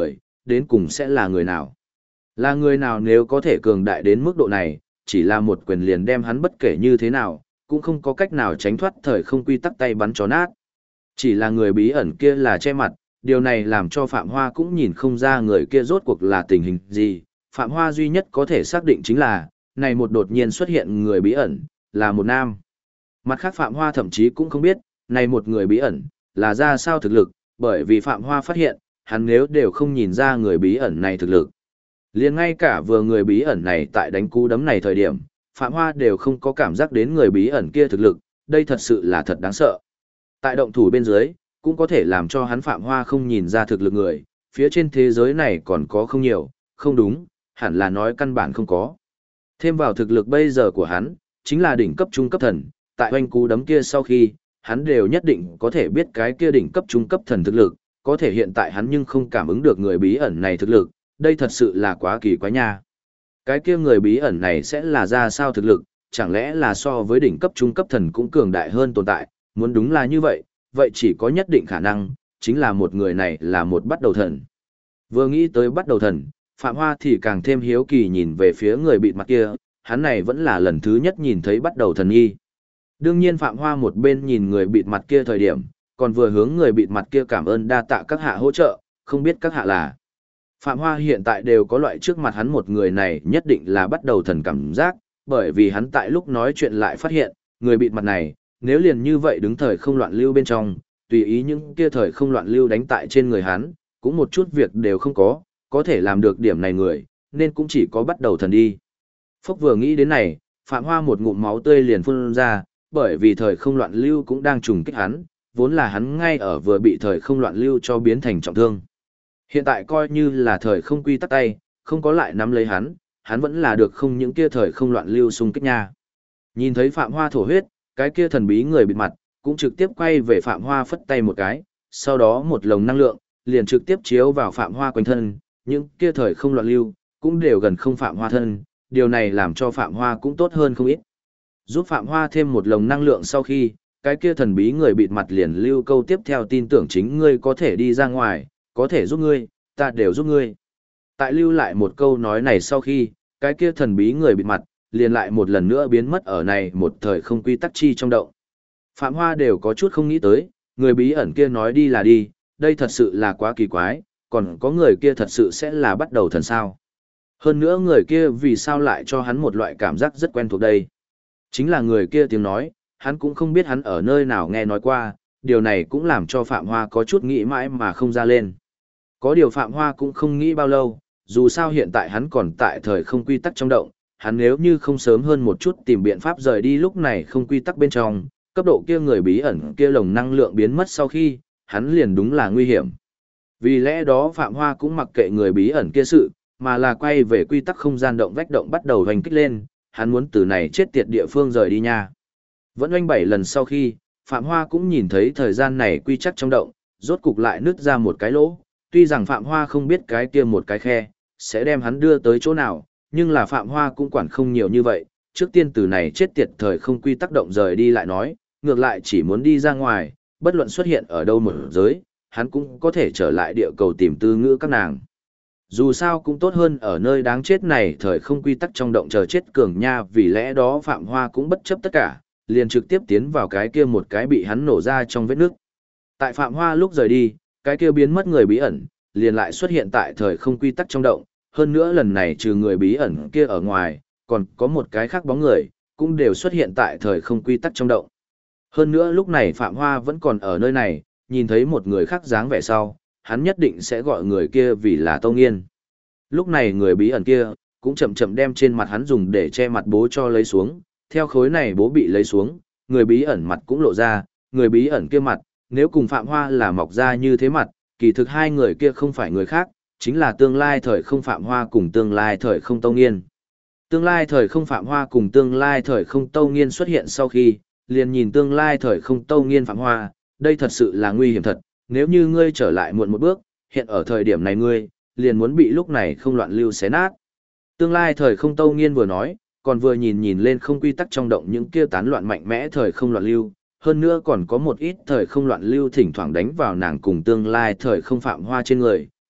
đến cùng sẽ là người nào? Là người nào nếu có thể cường đại đến mức độ này, chỉ là một quyền liền đem hắn bất kể như thế nào, cũng không có cách nào tránh thoát thời không quy tắc tay bắn chó nát. Chỉ là người bí ẩn kia là che mặt, điều này làm cho Phạm Hoa cũng nhìn không ra người kia rốt cuộc là tình hình gì. Phạm Hoa duy nhất có thể xác định chính là, này một đột nhiên xuất hiện người bí ẩn, là một nam. Mặt khác Phạm Hoa thậm chí cũng không biết, này một người bí ẩn, là ra sao thực lực, bởi vì Phạm Hoa phát hiện, hắn nếu đều không nhìn ra người bí ẩn này thực lực. Liền ngay cả vừa người bí ẩn này tại đánh cú đấm này thời điểm, Phạm Hoa đều không có cảm giác đến người bí ẩn kia thực lực, đây thật sự là thật đáng sợ. Tại động thủ bên dưới, cũng có thể làm cho hắn Phạm Hoa không nhìn ra thực lực người, phía trên thế giới này còn có không nhiều, không đúng, hẳn là nói căn bản không có. Thêm vào thực lực bây giờ của hắn, chính là đỉnh cấp trung cấp thần, tại hoanh cú đấm kia sau khi, hắn đều nhất định có thể biết cái kia đỉnh cấp trung cấp thần thực lực, có thể hiện tại hắn nhưng không cảm ứng được người bí ẩn này thực lực, đây thật sự là quá kỳ quái nha. Cái kia người bí ẩn này sẽ là ra sao thực lực, chẳng lẽ là so với đỉnh cấp trung cấp thần cũng cường đại hơn tồn tại, muốn đúng là như vậy, vậy chỉ có nhất định khả năng, chính là một người này là một bắt đầu thần. Vừa nghĩ tới bắt đầu thần, Phạm Hoa thì càng thêm hiếu kỳ nhìn về phía người bịt mặt kia, hắn này vẫn là lần thứ nhất nhìn thấy bắt đầu thần nhi. Đương nhiên Phạm Hoa một bên nhìn người bịt mặt kia thời điểm, còn vừa hướng người bịt mặt kia cảm ơn đa tạ các hạ hỗ trợ, không biết các hạ là. Phạm Hoa hiện tại đều có loại trước mặt hắn một người này nhất định là bắt đầu thần cảm giác, bởi vì hắn tại lúc nói chuyện lại phát hiện, người bịt mặt này, nếu liền như vậy đứng thời không loạn lưu bên trong, tùy ý những kia thời không loạn lưu đánh tại trên người hắn, cũng một chút việc đều không có thể làm được điểm này người, nên cũng chỉ có bắt đầu thần đi. Phúc vừa nghĩ đến này, Phạm Hoa một ngụm máu tươi liền phun ra, bởi vì thời không loạn lưu cũng đang trùng kích hắn, vốn là hắn ngay ở vừa bị thời không loạn lưu cho biến thành trọng thương. Hiện tại coi như là thời không quy tắc tay, không có lại nắm lấy hắn vẫn là được không những kia thời không loạn lưu xung kích nha. Nhìn thấy Phạm Hoa thổ huyết, cái kia thần bí người bịt mặt, cũng trực tiếp quay về Phạm Hoa phất tay một cái, sau đó một lồng năng lượng, liền trực tiếp chiếu vào Phạm Hoa quanh thân, những kia thời không loạn lưu, cũng đều gần không Phạm Hoa thân, điều này làm cho Phạm Hoa cũng tốt hơn không ít. Giúp Phạm Hoa thêm một lồng năng lượng sau khi, cái kia thần bí người bịt mặt liền lưu câu tiếp theo tin tưởng chính ngươi có thể đi ra ngoài, có thể giúp ngươi, ta đều giúp ngươi. Tại lưu lại một câu nói này sau khi, cái kia thần bí người bịt mặt, liền lại một lần nữa biến mất ở này một thời không quy tắc chi trong động. Phạm Hoa đều có chút không nghĩ tới, người bí ẩn kia nói đi là đi, đây thật sự là quá kỳ quái, còn có người kia thật sự sẽ là bắt đầu thần sao. Hơn nữa người kia vì sao lại cho hắn một loại cảm giác rất quen thuộc đây. Chính là người kia tiếng nói, hắn cũng không biết hắn ở nơi nào nghe nói qua, điều này cũng làm cho Phạm Hoa có chút nghĩ mãi mà không ra lên. Có điều Phạm Hoa cũng không nghĩ bao lâu, dù sao hiện tại hắn còn tại thời không quy tắc trong động, hắn nếu như không sớm hơn một chút tìm biện pháp rời đi lúc này không quy tắc bên trong, cấp độ kia người bí ẩn kia lồng năng lượng biến mất sau khi, hắn liền đúng là nguy hiểm. Vì lẽ đó Phạm Hoa cũng mặc kệ người bí ẩn kia sự, mà là quay về quy tắc không gian động vách động bắt đầu hoành kích lên, hắn muốn từ này chết tiệt địa phương rời đi nha. Vẫn oanh 7 lần sau khi, Phạm Hoa cũng nhìn thấy thời gian này quy chắc trong động, rốt cục lại nứt ra một cái lỗ, tuy rằng Phạm Hoa không biết cái kia một cái khe, sẽ đem hắn đưa tới chỗ nào, nhưng là Phạm Hoa cũng quản không nhiều như vậy, trước tiên từ này chết tiệt thời không quy tắc động rời đi lại nói, ngược lại chỉ muốn đi ra ngoài, bất luận xuất hiện ở đâu một giới, hắn cũng có thể trở lại địa cầu tìm tư ngữ các nàng. Dù sao cũng tốt hơn ở nơi đáng chết này thời không quy tắc trong động chờ chết cường nha, vì lẽ đó Phạm Hoa cũng bất chấp tất cả, liền trực tiếp tiến vào cái kia một cái bị hắn nổ ra trong vết nước. Tại Phạm Hoa lúc rời đi, cái kia biến mất người bí ẩn, liền lại xuất hiện tại thời không quy tắc trong động, hơn nữa lần này trừ người bí ẩn kia ở ngoài, còn có một cái khác bóng người, cũng đều xuất hiện tại thời không quy tắc trong động. Hơn nữa lúc này Phạm Hoa vẫn còn ở nơi này, nhìn thấy một người khác dáng vẻ sau, hắn nhất định sẽ gọi người kia vì là Tâu Nghiên. Lúc này người bí ẩn kia, cũng chậm chậm đem trên mặt hắn dùng để che mặt bố cho lấy xuống, theo khối này bố bị lấy xuống, người bí ẩn mặt cũng lộ ra, người bí ẩn kia mặt, nếu cùng Phạm Hoa là mọc ra như thế mặt, kỳ thực hai người kia không phải người khác, chính là tương lai thời không Phạm Hoa cùng tương lai thời không Tâu Nghiên. Tương lai thời không Phạm Hoa cùng tương lai thời không Tâu Nghiên xuất hiện sau khi, liền nhìn tương lai thời không Tâu Nghiên Phạm Hoa, đây thật sự là nguy hiểm thật, nếu như ngươi trở lại muộn một bước, hiện ở thời điểm này ngươi, liền muốn bị lúc này không loạn lưu xé nát. Tương lai thời không Tâu Nghiên vừa nói, còn vừa nhìn nhìn lên không quy tắc trong động những kia tán loạn mạnh mẽ thời không loạn lưu, hơn nữa còn có một ít thời không loạn lưu thỉnh thoảng đánh vào nàng cùng tương lai thời không Phạm Hoa trên người,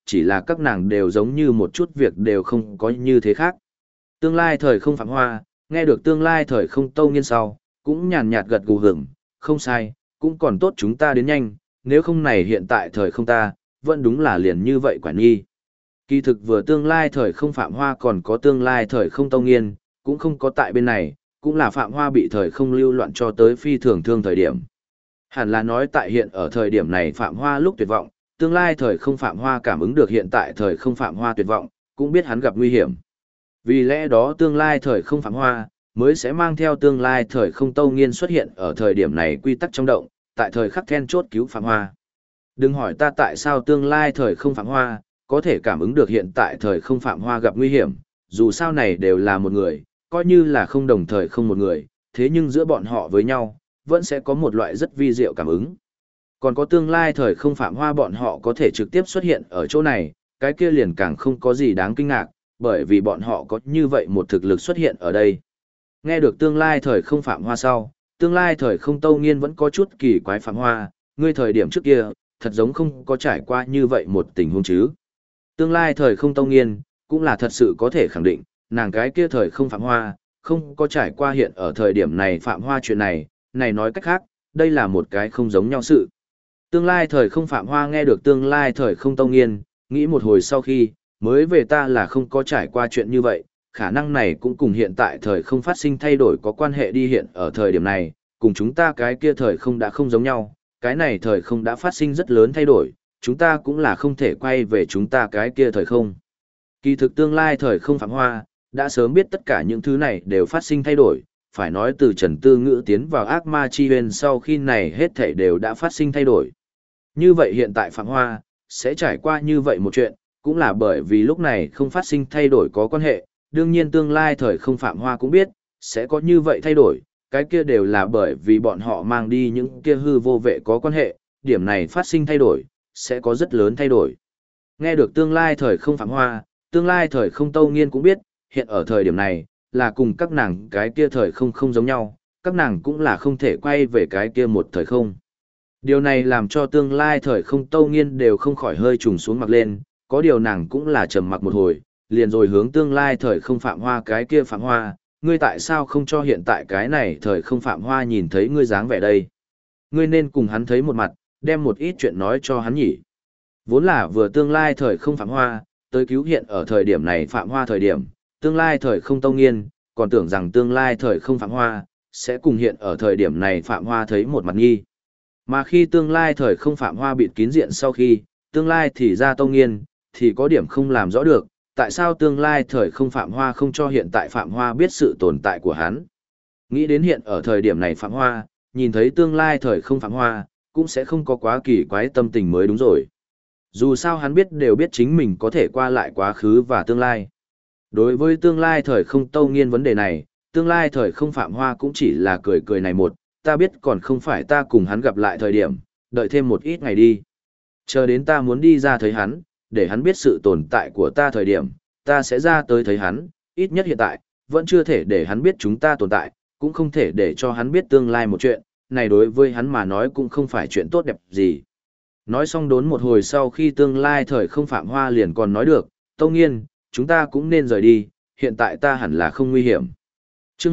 chỉ là các nàng đều giống như một chút việc đều không có như thế khác. Tương lai thời không Phạm Hoa, nghe được tương lai thời không Tâu Nghiên sau, cũng nhàn nhạt gật gù hưởng, không sai, cũng còn tốt chúng ta đến nhanh, nếu không này hiện tại thời không ta, vẫn đúng là liền như vậy quản nghi. Kỳ thực vừa tương lai thời không Phạm Hoa còn có tương lai thời không Tâu Nghiên, cũng không có tại bên này, cũng là Phạm Hoa bị thời không lưu loạn cho tới phi thường thương thời điểm. Hẳn là nói tại hiện ở thời điểm này Phạm Hoa lúc tuyệt vọng, tương lai thời không Phạm Hoa cảm ứng được hiện tại thời không Phạm Hoa tuyệt vọng, cũng biết hắn gặp nguy hiểm. Vì lẽ đó tương lai thời không Phạm Hoa, mới sẽ mang theo tương lai thời không Tâu Nghiên xuất hiện ở thời điểm này quy tắc trong động, tại thời khắc then chốt cứu Phạm Hoa. Đừng hỏi ta tại sao tương lai thời không Phạm Hoa, có thể cảm ứng được hiện tại thời không Phạm Hoa gặp nguy hiểm, dù sao này đều là một người, coi như là không đồng thời không một người, thế nhưng giữa bọn họ với nhau, vẫn sẽ có một loại rất vi diệu cảm ứng. Còn có tương lai thời không Phạm Hoa bọn họ có thể trực tiếp xuất hiện ở chỗ này, cái kia liền càng không có gì đáng kinh ngạc, bởi vì bọn họ có như vậy một thực lực xuất hiện ở đây. Nghe được tương lai thời không Phạm Hoa sau, tương lai thời không Tâu Nghiên vẫn có chút kỳ quái Phạm Hoa, ngươi thời điểm trước kia, thật giống không có trải qua như vậy một tình huống chứ. Tương lai thời không Tâu Nghiên, cũng là thật sự có thể khẳng định, nàng cái kia thời không Phạm Hoa, không có trải qua hiện ở thời điểm này Phạm Hoa chuyện này, này nói cách khác, đây là một cái không giống nhau sự. Tương lai thời không Phạm Hoa nghe được tương lai thời không Tâu Nghiên, nghĩ một hồi sau khi, mới về ta là không có trải qua chuyện như vậy, khả năng này cũng cùng hiện tại thời không phát sinh thay đổi có quan hệ đi hiện ở thời điểm này, cùng chúng ta cái kia thời không đã không giống nhau, cái này thời không đã phát sinh rất lớn thay đổi, chúng ta cũng là không thể quay về chúng ta cái kia thời không. Kỳ thực tương lai thời không Phạm Hoa, đã sớm biết tất cả những thứ này đều phát sinh thay đổi, phải nói từ Trần Tư Ngữ tiến vào ác ma chi huyền sau khi này hết thảy đều đã phát sinh thay đổi. Như vậy hiện tại Phạm Hoa, sẽ trải qua như vậy một chuyện, cũng là bởi vì lúc này không phát sinh thay đổi có quan hệ, đương nhiên tương lai thời không Phạm Hoa cũng biết, sẽ có như vậy thay đổi, cái kia đều là bởi vì bọn họ mang đi những kia hư vô vệ có quan hệ, điểm này phát sinh thay đổi, sẽ có rất lớn thay đổi. Nghe được tương lai thời không Phạm Hoa, tương lai thời không Tâu Nghiên cũng biết, hiện ở thời điểm này, là cùng các nàng cái kia thời không không giống nhau, các nàng cũng là không thể quay về cái kia một thời không. Điều này làm cho tương lai thời không Tâu Nghiên đều không khỏi hơi trùng xuống mặt lên, có điều nàng cũng là trầm mặc một hồi, liền rồi hướng tương lai thời không Phạm Hoa cái kia Phạm Hoa, ngươi tại sao không cho hiện tại cái này thời không Phạm Hoa nhìn thấy ngươi dáng vẻ đây? Ngươi nên cùng hắn thấy một mặt, đem một ít chuyện nói cho hắn nhỉ. Vốn là vừa tương lai thời không Phạm Hoa, tới cứu hiện ở thời điểm này Phạm Hoa thời điểm, tương lai thời không Tâu Nghiên, còn tưởng rằng tương lai thời không Phạm Hoa, sẽ cùng hiện ở thời điểm này Phạm Hoa thấy một mặt nghi. Mà khi tương lai thời không Phạm Hoa bịt kín diện sau khi, tương lai thì ra Tâu Nghiên, thì có điểm không làm rõ được, tại sao tương lai thời không Phạm Hoa không cho hiện tại Phạm Hoa biết sự tồn tại của hắn. Nghĩ đến hiện ở thời điểm này Phạm Hoa, nhìn thấy tương lai thời không Phạm Hoa, cũng sẽ không có quá kỳ quái tâm tình mới đúng rồi. Dù sao hắn biết đều biết chính mình có thể qua lại quá khứ và tương lai. Đối với tương lai thời không Tâu Nghiên vấn đề này, tương lai thời không Phạm Hoa cũng chỉ là cười cười này một, ta biết còn không phải ta cùng hắn gặp lại thời điểm, đợi thêm một ít ngày đi. Chờ đến ta muốn đi ra thấy hắn, để hắn biết sự tồn tại của ta thời điểm, ta sẽ ra tới thấy hắn, ít nhất hiện tại, vẫn chưa thể để hắn biết chúng ta tồn tại, cũng không thể để cho hắn biết tương lai một chuyện, này đối với hắn mà nói cũng không phải chuyện tốt đẹp gì. Nói xong đốn một hồi sau khi tương lai thời không Phạm Hoa liền còn nói được, Tâu Nghiên, chúng ta cũng nên rời đi, hiện tại ta hẳn là không nguy hiểm. Chương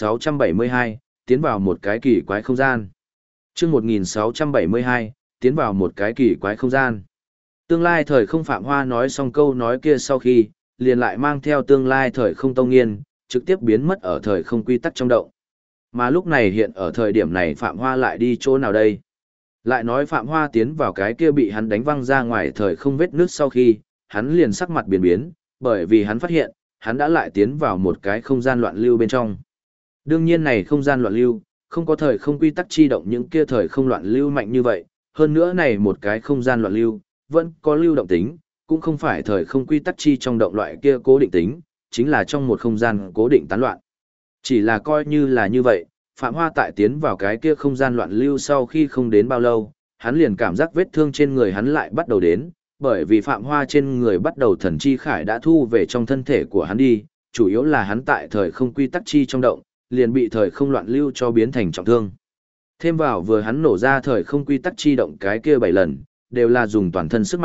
1672, tiến vào một cái kỳ quái không gian. Chương 1672, tiến vào một cái kỳ quái không gian. Tương lai thời không Phạm Hoa nói xong câu nói kia sau khi, liền lại mang theo tương lai thời không Tâu Nghiên, trực tiếp biến mất ở thời không quy tắc trong động. Mà lúc này hiện ở thời điểm này Phạm Hoa lại đi chỗ nào đây? Lại nói Phạm Hoa tiến vào cái kia bị hắn đánh văng ra ngoài thời không vết nước sau khi, hắn liền sắc mặt biến biến, bởi vì hắn phát hiện, hắn đã lại tiến vào một cái không gian loạn lưu bên trong. Đương nhiên này không gian loạn lưu, không có thời không quy tắc chi động những kia thời không loạn lưu mạnh như vậy, hơn nữa này một cái không gian loạn lưu, vẫn có lưu động tính, cũng không phải thời không quy tắc chi trong động loại kia cố định tính, chính là trong một không gian cố định tán loạn. Chỉ là coi như là như vậy, Phạm Hoa tại tiến vào cái kia không gian loạn lưu sau khi không đến bao lâu, hắn liền cảm giác vết thương trên người hắn lại bắt đầu đến, bởi vì Phạm Hoa trên người bắt đầu thần chi khải đã thu về trong thân thể của hắn đi, chủ yếu là hắn tại thời không quy tắc chi trong động, liền bị thời không loạn lưu cho biến thành trọng thương. Thêm vào vừa hắn nổ ra thời không quy tắc chi động cái kia 7 lần, đều là dùng toàn thân sức mạnh,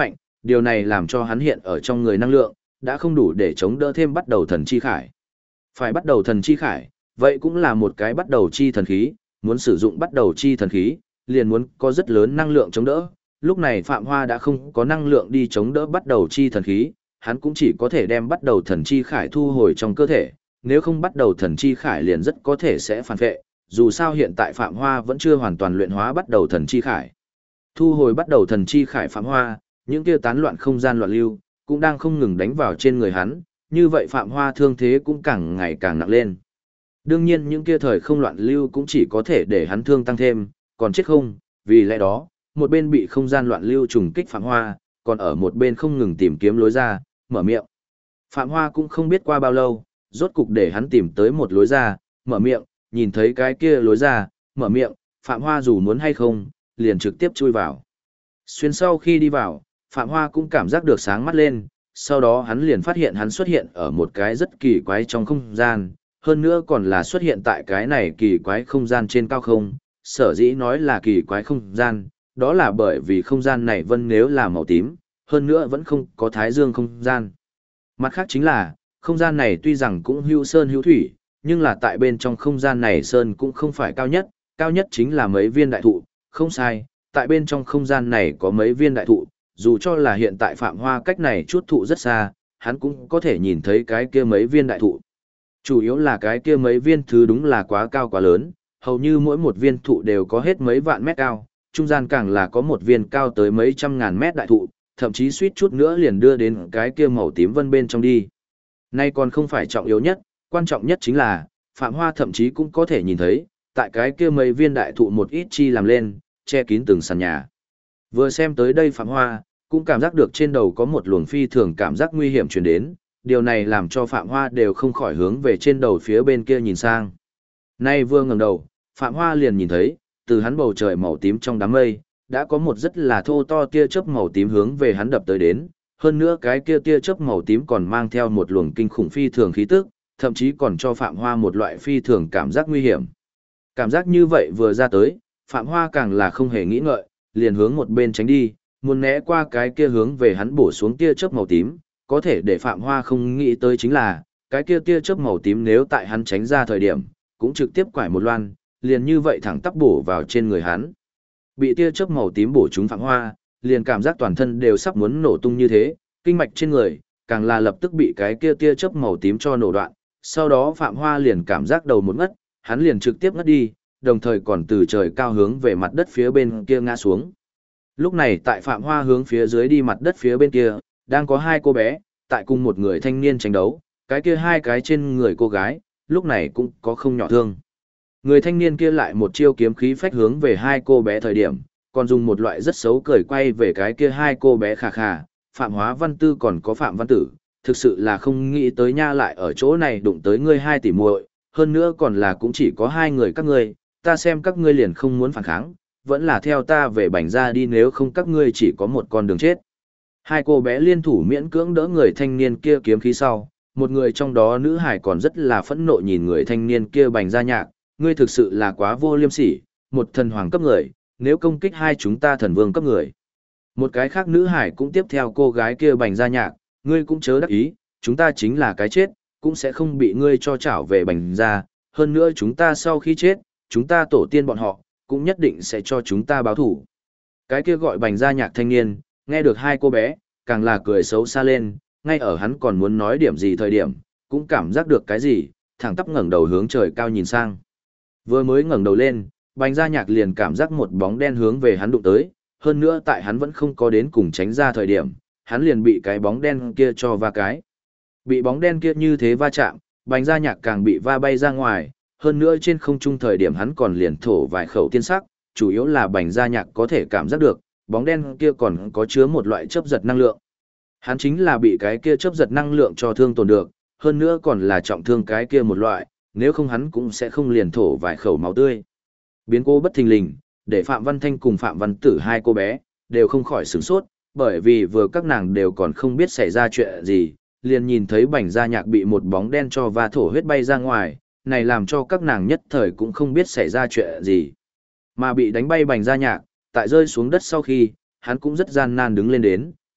Điều này làm cho hắn hiện ở trong người năng lượng, đã không đủ để chống đỡ thêm bắt đầu thần chi khải. Phải bắt đầu thần chi khải, vậy cũng là một cái bắt đầu chi thần khí, muốn sử dụng bắt đầu chi thần khí, liền muốn có rất lớn năng lượng chống đỡ. Lúc này Phạm Hoa đã không có năng lượng đi chống đỡ bắt đầu chi thần khí, hắn cũng chỉ có thể đem bắt đầu thần chi khải thu hồi trong cơ thể, nếu không bắt đầu thần chi khải liền rất có thể sẽ phản vệ, dù sao hiện tại Phạm Hoa vẫn chưa hoàn toàn luyện hóa bắt đầu thần chi khải. Thu hồi bắt đầu thần chi khải Phạm Hoa, những kia tán loạn không gian loạn lưu, cũng đang không ngừng đánh vào trên người hắn, như vậy Phạm Hoa thương thế cũng càng ngày càng nặng lên. Đương nhiên những kia thời không loạn lưu cũng chỉ có thể để hắn thương tăng thêm, còn chết không, vì lẽ đó, một bên bị không gian loạn lưu trùng kích Phạm Hoa, còn ở một bên không ngừng tìm kiếm lối ra, mở miệng. Phạm Hoa cũng không biết qua bao lâu, rốt cục để hắn tìm tới một lối ra, mở miệng, nhìn thấy cái kia lối ra, mở miệng, Phạm Hoa dù muốn hay không, liền trực tiếp chui vào. Xuyên sau khi đi vào, Phạm Hoa cũng cảm giác được sáng mắt lên, sau đó hắn liền phát hiện hắn xuất hiện ở một cái rất kỳ quái trong không gian, hơn nữa còn là xuất hiện tại cái này kỳ quái không gian trên cao không, sở dĩ nói là kỳ quái không gian, đó là bởi vì không gian này vân nếu là màu tím, hơn nữa vẫn không có thái dương không gian. Mặt khác chính là, không gian này tuy rằng cũng hữu sơn hữu thủy, nhưng là tại bên trong không gian này sơn cũng không phải cao nhất chính là mấy viên đại thụ, không sai, tại bên trong không gian này có mấy viên đại thụ, dù cho là hiện tại Phạm Hoa cách này chút thụ rất xa, hắn cũng có thể nhìn thấy cái kia mấy viên đại thụ. Chủ yếu là cái kia mấy viên thứ đúng là quá cao quá lớn, hầu như mỗi một viên thụ đều có hết mấy vạn mét cao, trung gian càng là có một viên cao tới mấy trăm ngàn mét đại thụ, thậm chí suýt chút nữa liền đưa đến cái kia màu tím vân bên trong đi. Nay còn không phải trọng yếu nhất, quan trọng nhất chính là, Phạm Hoa thậm chí cũng có thể nhìn thấy, tại cái kia mấy viên đại thụ một ít chi làm lên, che kín từng sàn nhà. Vừa xem tới đây Phạm Hoa, cũng cảm giác được trên đầu có một luồng phi thường cảm giác nguy hiểm truyền đến, điều này làm cho Phạm Hoa đều không khỏi hướng về trên đầu phía bên kia nhìn sang. Nay vừa ngẩng đầu, Phạm Hoa liền nhìn thấy, từ hắn bầu trời màu tím trong đám mây, đã có một rất là thô to tia chớp màu tím hướng về hắn đập tới đến, hơn nữa cái kia tia chớp màu tím còn mang theo một luồng kinh khủng phi thường khí tức, thậm chí còn cho Phạm Hoa một loại phi thường cảm giác nguy hiểm. Cảm giác như vậy vừa ra tới, Phạm Hoa càng là không hề nghĩ ngợi, liền hướng một bên tránh đi, muốn né qua cái kia hướng về hắn bổ xuống tia chớp màu tím, có thể để Phạm Hoa không nghĩ tới chính là, cái kia tia chớp màu tím nếu tại hắn tránh ra thời điểm, cũng trực tiếp quải một loan, liền như vậy thẳng tắp bổ vào trên người hắn. Bị tia chớp màu tím bổ trúng Phạm Hoa, liền cảm giác toàn thân đều sắp muốn nổ tung như thế, kinh mạch trên người, càng là lập tức bị cái kia tia chớp màu tím cho nổ đoạn. Sau đó Phạm Hoa liền cảm giác đầu một ngất, hắn liền trực tiếp ngất đi, đồng thời còn từ trời cao hướng về mặt đất phía bên kia ngã xuống. Lúc này tại Phạm Hoa hướng phía dưới đi mặt đất phía bên kia, đang có hai cô bé, tại cùng một người thanh niên tranh đấu, cái kia hai cái trên người cô gái, lúc này cũng có không nhỏ thương. Người thanh niên kia lại một chiêu kiếm khí phách hướng về hai cô bé thời điểm, còn dùng một loại rất xấu cười quay về cái kia hai cô bé khà khà, Phạm Hóa Văn Tư còn có Phạm Văn Tử, thực sự là không nghĩ tới nha lại ở chỗ này đụng tới ngươi hai tỷ muội, hơn nữa còn là cũng chỉ có hai người các ngươi, ta xem các ngươi liền không muốn phản kháng, vẫn là theo ta về bành ra đi nếu không các ngươi chỉ có một con đường chết. Hai cô bé liên thủ miễn cưỡng đỡ người thanh niên kia kiếm khí sau, một người trong đó nữ hải còn rất là phẫn nộ nhìn người thanh niên kia bành ra nhạc, ngươi thực sự là quá vô liêm sỉ, một thần hoàng cấp người, nếu công kích hai chúng ta thần vương cấp người. Một cái khác nữ hải cũng tiếp theo cô gái kia bành ra nhạc, ngươi cũng chớ đắc ý, chúng ta chính là cái chết, cũng sẽ không bị ngươi cho trảo về bành ra, hơn nữa chúng ta sau khi chết, chúng ta tổ tiên bọn họ, cũng nhất định sẽ cho chúng ta báo thủ. Cái kia gọi bành ra nhạc thanh niên, nghe được hai cô bé, càng là cười xấu xa lên, ngay ở hắn còn muốn nói điểm gì thời điểm, cũng cảm giác được cái gì, thẳng tắp ngẩng đầu hướng trời cao nhìn sang. Vừa mới ngẩng đầu lên, bành ra nhạc liền cảm giác một bóng đen hướng về hắn đụng tới, hơn nữa tại hắn vẫn không có đến cùng tránh ra thời điểm, hắn liền bị cái bóng đen kia cho va cái. Bị bóng đen kia như thế va chạm, bành ra nhạc càng bị va bay ra ngoài, hơn nữa trên không trung thời điểm hắn còn liền thổ vài khẩu tiên sắc, chủ yếu là bành ra nhạc có thể cảm giác được, bóng đen kia còn có chứa một loại chớp giật năng lượng. Hắn chính là bị cái kia chớp giật năng lượng cho thương tổn được, hơn nữa còn là trọng thương cái kia một loại, nếu không hắn cũng sẽ không liền thổ vài khẩu máu tươi. Biến cố bất thình lình, để Phạm Văn Thanh cùng Phạm Văn Tử hai cô bé, đều không khỏi sửng sốt, bởi vì vừa các nàng đều còn không biết xảy ra chuyện gì, liền nhìn thấy bành gia nhạc bị một bóng đen cho va thổ huyết bay ra ngoài, này làm cho các nàng nhất thời cũng không biết xảy ra chuyện gì. Mà bị đánh bay bành gia nhạc, tại rơi xuống đất sau khi, hắn cũng rất gian nan đứng lên đến,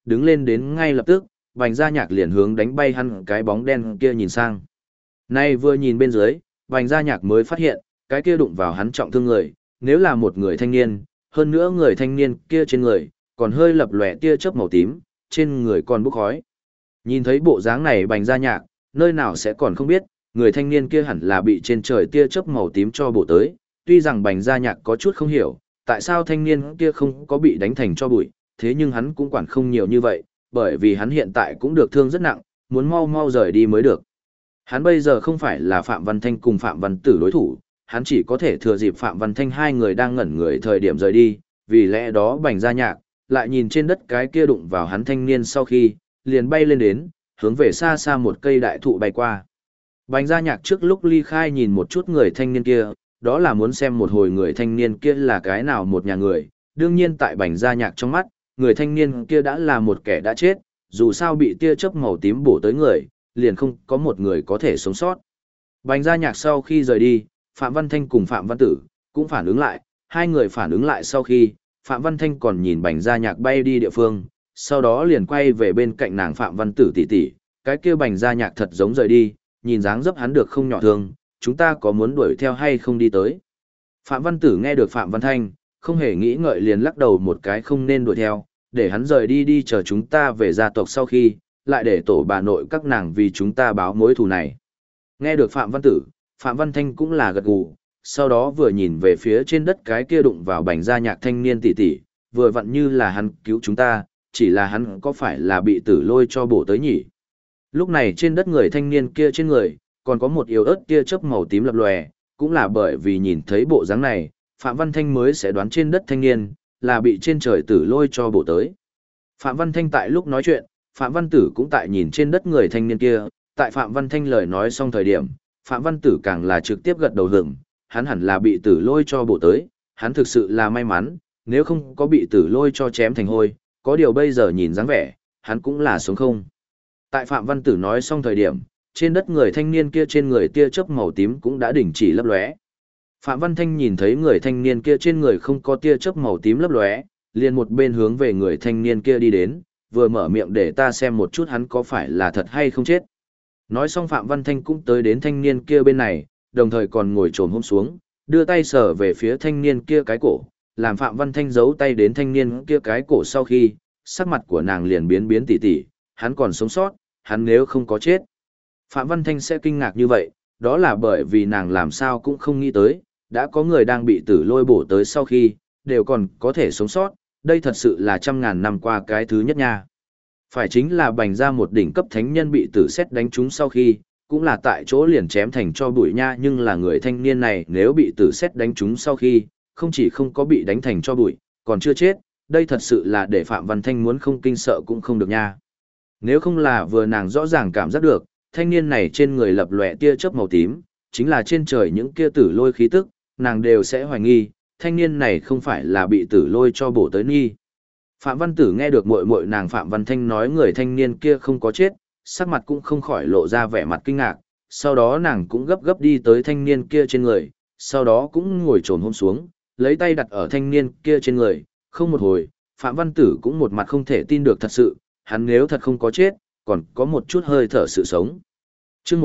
đứng lên đến ngay lập tức, Bành Gia Nhạc liền hướng đánh bay hắn cái bóng đen kia nhìn sang. Nay vừa nhìn bên dưới, Bành Gia Nhạc mới phát hiện, cái kia đụng vào hắn trọng thương người, nếu là một người thanh niên, hơn nữa người thanh niên kia trên người, còn hơi lập lòe tia chớp màu tím, trên người còn bốc khói. Nhìn thấy bộ dáng này Bành Gia Nhạc, nơi nào sẽ còn không biết, người thanh niên kia hẳn là bị trên trời tia chớp màu tím cho bổ tới, tuy rằng Bành Gia Nhạc có chút không hiểu, tại sao thanh niên kia không có bị đánh thành cho bụi, thế nhưng hắn cũng quản không nhiều như vậy, bởi vì hắn hiện tại cũng được thương rất nặng, muốn mau mau rời đi mới được. Hắn bây giờ không phải là Phạm Văn Thanh cùng Phạm Văn Tử đối thủ, hắn chỉ có thể thừa dịp Phạm Văn Thanh hai người đang ngẩn người thời điểm rời đi, vì lẽ đó Bành Gia Nhạc lại nhìn trên đất cái kia đụng vào hắn thanh niên sau khi, liền bay lên đến, hướng về xa xa một cây đại thụ bay qua. Bành Gia Nhạc trước lúc ly khai nhìn một chút người thanh niên kia, đó là muốn xem một hồi người thanh niên kia là cái nào một nhà người, đương nhiên tại Bành Gia Nhạc trong mắt, người thanh niên kia đã là một kẻ đã chết, dù sao bị tia chớp màu tím bổ tới người, liền không có một người có thể sống sót. Bành Gia Nhạc sau khi rời đi, Phạm Văn Thanh cùng Phạm Văn Tử cũng phản ứng lại, hai người phản ứng lại sau khi, Phạm Văn Thanh còn nhìn Bành Gia Nhạc bay đi địa phương, sau đó liền quay về bên cạnh nàng Phạm Văn Tử tỷ tỷ, cái kia Bành Gia Nhạc thật giống rời đi, nhìn dáng dấp hắn được không nhỏ thương, chúng ta có muốn đuổi theo hay không đi tới. Phạm Văn Tử nghe được Phạm Văn Thanh, không hề nghĩ ngợi liền lắc đầu một cái không nên đuổi theo, để hắn rời đi đi chờ chúng ta về gia tộc sau khi, lại để tổ bà nội các nàng vì chúng ta báo mối thù này. Nghe được Phạm Văn Tử, Phạm Văn Thanh cũng là gật gù, sau đó vừa nhìn về phía trên đất cái kia đụng vào Bành Gia Nhạc thanh niên tỷ tỷ, vừa vặn như là hắn cứu chúng ta, chỉ là hắn có phải là bị tử lôi cho bổ tới nhỉ. Lúc này trên đất người thanh niên kia trên người, còn có một yếu ớt tia chớp màu tím lập lòe, cũng là bởi vì nhìn thấy bộ dáng này, Phạm Văn Thanh mới sẽ đoán trên đất thanh niên, là bị trên trời tử lôi cho bổ tới. Phạm Văn Thanh tại lúc nói chuyện, Phạm Văn Tử cũng tại nhìn trên đất người thanh niên kia, tại Phạm Văn Thanh lời nói xong thời điểm, Phạm Văn Tử càng là trực tiếp gật đầu hưởng, hắn hẳn là bị tử lôi cho bổ tới, hắn thực sự là may mắn, nếu không có bị tử lôi cho chém thành hôi, có điều bây giờ nhìn dáng vẻ, hắn cũng là sống không. Tại Phạm Văn Tử nói xong thời điểm, trên đất người thanh niên kia trên người tia chớp màu tím cũng đã đình chỉ lấp lóe. Phạm Văn Thanh nhìn thấy người thanh niên kia trên người không có tia chớp màu tím lấp lóe, liền một bên hướng về người thanh niên kia đi đến, vừa mở miệng để ta xem một chút hắn có phải là thật hay không chết. Nói xong Phạm Văn Thanh cũng tới đến thanh niên kia bên này, đồng thời còn ngồi xổm hôm xuống, đưa tay sờ về phía thanh niên kia cái cổ, làm Phạm Văn Thanh giấu tay đến thanh niên kia cái cổ sau khi, sắc mặt của nàng liền biến biến tỉ tỉ, hắn còn sống sót, hắn nếu không có chết. Phạm Văn Thanh sẽ kinh ngạc như vậy, đó là bởi vì nàng làm sao cũng không nghĩ tới, đã có người đang bị tử lôi bổ tới sau khi, đều còn có thể sống sót, đây thật sự là trăm ngàn năm qua cái thứ nhất nha. Phải chính là Bành ra một đỉnh cấp thánh nhân bị tử sét đánh trúng sau khi, cũng là tại chỗ liền chém thành cho bụi nha, nhưng là người thanh niên này nếu bị tử sét đánh trúng sau khi, không chỉ không có bị đánh thành cho bụi, còn chưa chết, đây thật sự là để Phạm Văn Thanh muốn không kinh sợ cũng không được nha. Nếu không là vừa nàng rõ ràng cảm giác được, thanh niên này trên người lập lòe tia chớp màu tím, chính là trên trời những kia tử lôi khí tức, nàng đều sẽ hoài nghi, thanh niên này không phải là bị tử lôi cho bổ tới nghi. Phạm Văn Tử nghe được muội muội nàng Phạm Văn Thanh nói người thanh niên kia không có chết, sắc mặt cũng không khỏi lộ ra vẻ mặt kinh ngạc, sau đó nàng cũng gấp gấp đi tới thanh niên kia trên người, sau đó cũng ngồi xổm hôm xuống, lấy tay đặt ở thanh niên kia trên người, không một hồi, Phạm Văn Tử cũng một mặt không thể tin được thật sự, hắn nếu thật không có chết, còn có một chút hơi thở sự sống. Chương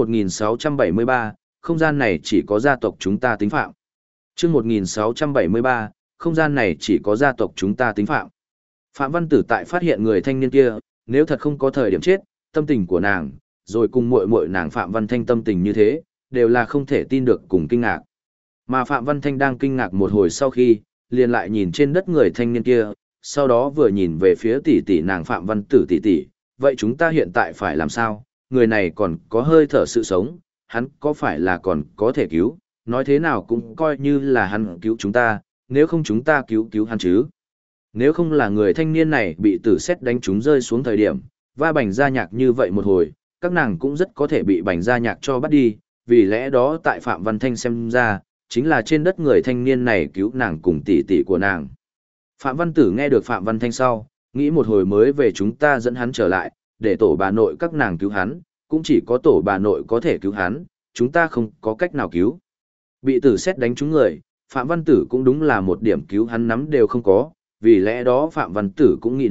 1673, không gian này chỉ có gia tộc chúng ta tính phạm. Chương 1673, không gian này chỉ có gia tộc chúng ta tính phạm. Phạm Văn Tử tại phát hiện người thanh niên kia, nếu thật không có thời điểm chết, tâm tình của nàng, rồi cùng muội muội nàng Phạm Văn Thanh tâm tình như thế, đều là không thể tin được cùng kinh ngạc. Mà Phạm Văn Thanh đang kinh ngạc một hồi sau khi, liền lại nhìn trên đất người thanh niên kia, sau đó vừa nhìn về phía tỷ tỷ nàng Phạm Văn Tử tỷ tỷ, vậy chúng ta hiện tại phải làm sao? Người này còn có hơi thở sự sống, hắn có phải là còn có thể cứu, nói thế nào cũng coi như là hắn cứu chúng ta, nếu không chúng ta cứu hắn chứ. Nếu không là người thanh niên này bị tử sét đánh trúng rơi xuống thời điểm, và Bành Gia Nhạc như vậy một hồi, các nàng cũng rất có thể bị Bành Gia Nhạc cho bắt đi, vì lẽ đó tại Phạm Văn Thanh xem ra, chính là trên đất người thanh niên này cứu nàng cùng tỷ tỷ của nàng. Phạm Văn Tử nghe được Phạm Văn Thanh sau, nghĩ một hồi mới về chúng ta dẫn hắn trở lại, để tổ bà nội các nàng cứu hắn, cũng chỉ có tổ bà nội có thể cứu hắn, chúng ta không có cách nào cứu. Bị tử sét đánh trúng người, Phạm Văn Tử cũng đúng là một điểm cứu hắn nắm đều không có, vì lẽ đó Phạm Văn Tử cũng nghĩ đến,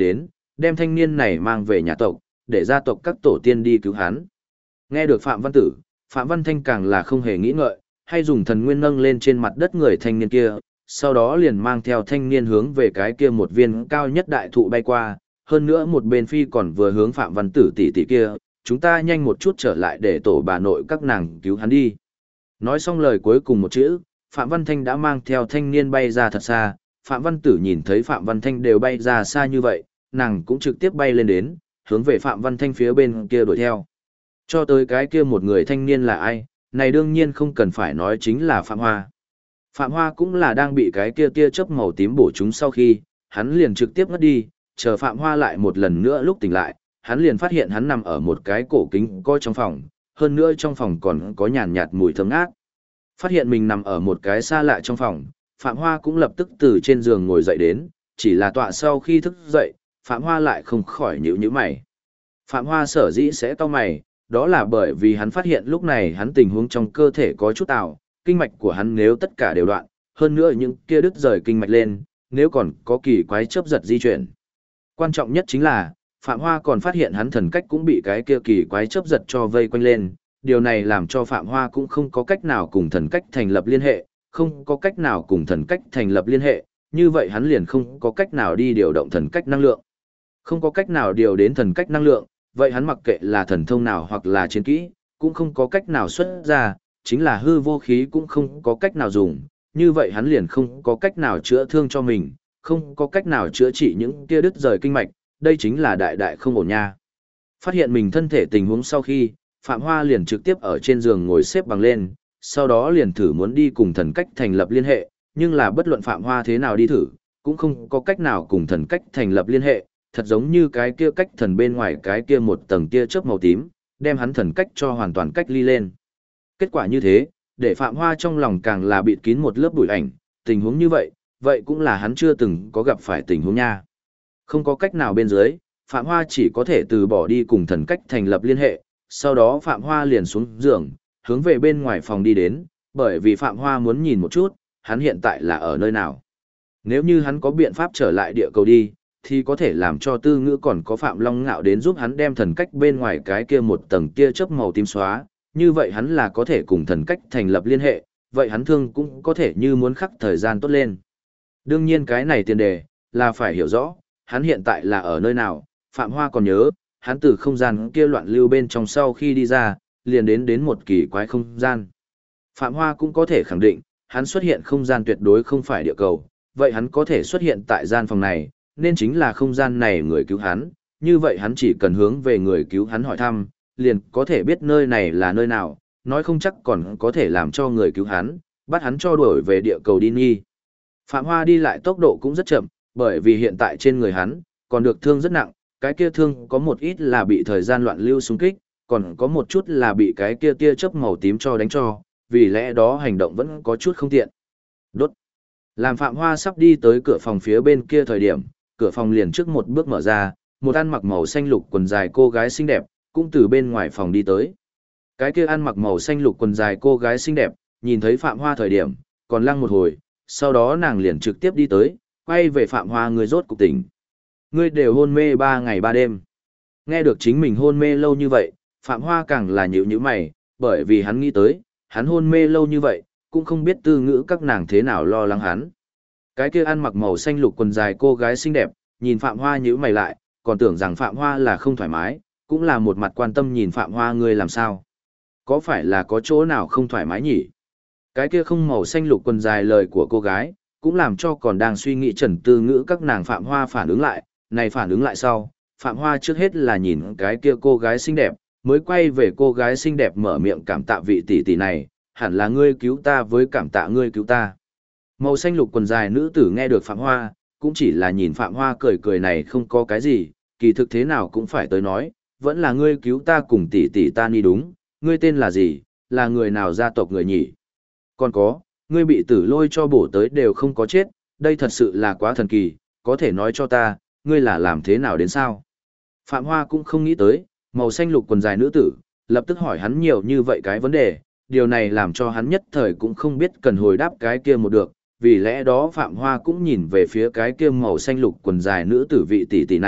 đem thanh niên này mang về nhà tộc, để gia tộc các tổ tiên đi cứu hắn. Nghe được Phạm Văn Tử, Phạm Văn Thanh càng là không hề nghĩ ngợi, hay dùng thần nguyên nâng lên trên mặt đất người thanh niên kia, sau đó liền mang theo thanh niên hướng về cái kia một viên cao nhất đại thụ bay qua, hơn nữa một bên phi còn vừa hướng Phạm Văn Tử tỷ tỷ kia, chúng ta nhanh một chút trở lại để tổ bà nội các nàng cứu hắn đi. Nói xong lời cuối cùng một chữ, Phạm Văn Thanh đã mang theo thanh niên bay ra thật xa, Phạm Văn Tử nhìn thấy Phạm Văn Thanh đều bay ra xa như vậy, nàng cũng trực tiếp bay lên đến, hướng về Phạm Văn Thanh phía bên kia đuổi theo. Cho tới cái kia một người thanh niên là ai, này đương nhiên không cần phải nói chính là Phạm Hoa. Phạm Hoa cũng là đang bị cái kia tia chớp màu tím bổ trúng sau khi, hắn liền trực tiếp ngất đi, chờ Phạm Hoa lại một lần nữa lúc tỉnh lại, hắn liền phát hiện hắn nằm ở một cái cổ kính coi trong phòng, hơn nữa trong phòng còn có nhàn nhạt mùi thơm ngát. Phát hiện mình nằm ở một cái xa lạ trong phòng, Phạm Hoa cũng lập tức từ trên giường ngồi dậy đến, chỉ là tọa sau khi thức dậy, Phạm Hoa lại không khỏi nhíu mày. Phạm Hoa sở dĩ sẽ cau mày, đó là bởi vì hắn phát hiện lúc này hắn tình huống trong cơ thể có chút ảo, kinh mạch của hắn nếu tất cả đều đoạn, hơn nữa những kia đứt rời kinh mạch lên, nếu còn có kỳ quái chớp giật di chuyển. Quan trọng nhất chính là, Phạm Hoa còn phát hiện hắn thần cách cũng bị cái kia kỳ quái chớp giật cho vây quanh lên, điều này làm cho Phạm Hoa cũng không có cách nào cùng thần cách thành lập liên hệ, không có cách nào cùng thần cách thành lập liên hệ, như vậy hắn liền không có cách nào đi điều động thần cách năng lượng. Không có cách nào điều đến thần cách năng lượng, vậy hắn mặc kệ là thần thông nào hoặc là chiến kỹ, cũng không có cách nào xuất ra, chính là hư vô khí cũng không có cách nào dùng, như vậy hắn liền không có cách nào chữa thương cho mình, không có cách nào chữa trị những kia đứt rời kinh mạch, đây chính là đại đại không ổn nha. Phát hiện mình thân thể tình huống sau khi, Phạm Hoa liền trực tiếp ở trên giường ngồi xếp bằng lên, sau đó liền thử muốn đi cùng thần cách thành lập liên hệ, nhưng là bất luận Phạm Hoa thế nào đi thử, cũng không có cách nào cùng thần cách thành lập liên hệ, thật giống như cái kia cách thần bên ngoài cái kia một tầng tia chớp màu tím, đem hắn thần cách cho hoàn toàn cách ly lên. Kết quả như thế, để Phạm Hoa trong lòng càng là bịt kín một lớp bụi ảnh, tình huống như vậy, vậy cũng là hắn chưa từng có gặp phải tình huống nha. Không có cách nào bên dưới, Phạm Hoa chỉ có thể từ bỏ đi cùng thần cách thành lập liên hệ, sau đó Phạm Hoa liền xuống giường, hướng về bên ngoài phòng đi đến, bởi vì Phạm Hoa muốn nhìn một chút, hắn hiện tại là ở nơi nào. Nếu như hắn có biện pháp trở lại địa cầu đi, thì có thể làm cho Tư Ngữ còn có Phạm Long Ngạo đến giúp hắn đem thần cách bên ngoài cái kia một tầng kia chớp màu tím xóa, như vậy hắn là có thể cùng thần cách thành lập liên hệ, vậy hắn thương cũng có thể như muốn khắc thời gian tốt lên. Đương nhiên cái này tiền đề, là phải hiểu rõ, hắn hiện tại là ở nơi nào, Phạm Hoa còn nhớ, hắn từ không gian kia loạn lưu bên trong sau khi đi ra, liền đến một kỳ quái không gian. Phạm Hoa cũng có thể khẳng định, hắn xuất hiện không gian tuyệt đối không phải địa cầu, vậy hắn có thể xuất hiện tại gian phòng này, nên chính là không gian này người cứu hắn, như vậy hắn chỉ cần hướng về người cứu hắn hỏi thăm, liền có thể biết nơi này là nơi nào, nói không chắc còn có thể làm cho người cứu hắn, bắt hắn cho đuổi về địa cầu đi nghi. Phạm Hoa đi lại tốc độ cũng rất chậm, bởi vì hiện tại trên người hắn, còn được thương rất nặng, cái kia thương có một ít là bị thời gian loạn lưu xung kích, còn có một chút là bị cái kia tia chớp màu tím cho đánh cho, vì lẽ đó hành động vẫn có chút không tiện. Đốt. Làm Phạm Hoa sắp đi tới cửa phòng phía bên kia thời điểm, cửa phòng liền trước một bước mở ra, một ăn mặc màu xanh lục quần dài cô gái xinh đẹp, cũng từ bên ngoài phòng đi tới. Cái kia ăn mặc màu xanh lục quần dài cô gái xinh đẹp, nhìn thấy Phạm Hoa thời điểm, còn lăng một hồi, sau đó nàng liền trực tiếp đi tới, quay về Phạm Hoa người rốt cục tỉnh. Ngươi đều hôn mê 3 ngày 3 đêm. Nghe được chính mình hôn mê lâu như vậy, Phạm Hoa càng là nhíu mày, bởi vì hắn nghĩ tới, hắn hôn mê lâu như vậy, cũng không biết Tư Ngữ các nàng thế nào lo lắng hắn. Cái kia ăn mặc màu xanh lục quần dài cô gái xinh đẹp, nhìn Phạm Hoa nhíu mày lại, còn tưởng rằng Phạm Hoa là không thoải mái, cũng là một mặt quan tâm nhìn Phạm Hoa ngươi làm sao. Có phải là có chỗ nào không thoải mái nhỉ? Cái kia không màu xanh lục quần dài lời của cô gái, cũng làm cho còn đang suy nghĩ Trần Tư Ngữ các nàng Phạm Hoa phản ứng lại, này phản ứng lại sau, Phạm Hoa trước hết là nhìn cái kia cô gái xinh đẹp, mới quay về cô gái xinh đẹp mở miệng cảm tạ vị tỷ tỷ này, hẳn là ngươi cứu ta với cảm tạ ngươi cứu ta. Màu xanh lục quần dài nữ tử nghe được Phạm Hoa, cũng chỉ là nhìn Phạm Hoa cười cười này không có cái gì, kỳ thực thế nào cũng phải tới nói, vẫn là ngươi cứu ta cùng tỷ tỷ ta ni đúng, ngươi tên là gì, là người nào gia tộc người nhỉ? Còn có, ngươi bị tử lôi cho bổ tới đều không có chết, đây thật sự là quá thần kỳ, có thể nói cho ta, ngươi là làm thế nào đến sao? Phạm Hoa cũng không nghĩ tới, màu xanh lục quần dài nữ tử, lập tức hỏi hắn nhiều như vậy cái vấn đề, điều này làm cho hắn nhất thời cũng không biết cần hồi đáp cái kia một được, vì lẽ đó Phạm Hoa cũng nhìn về phía cái kia màu xanh lục quần dài nữ tử vị tỷ tỷ này,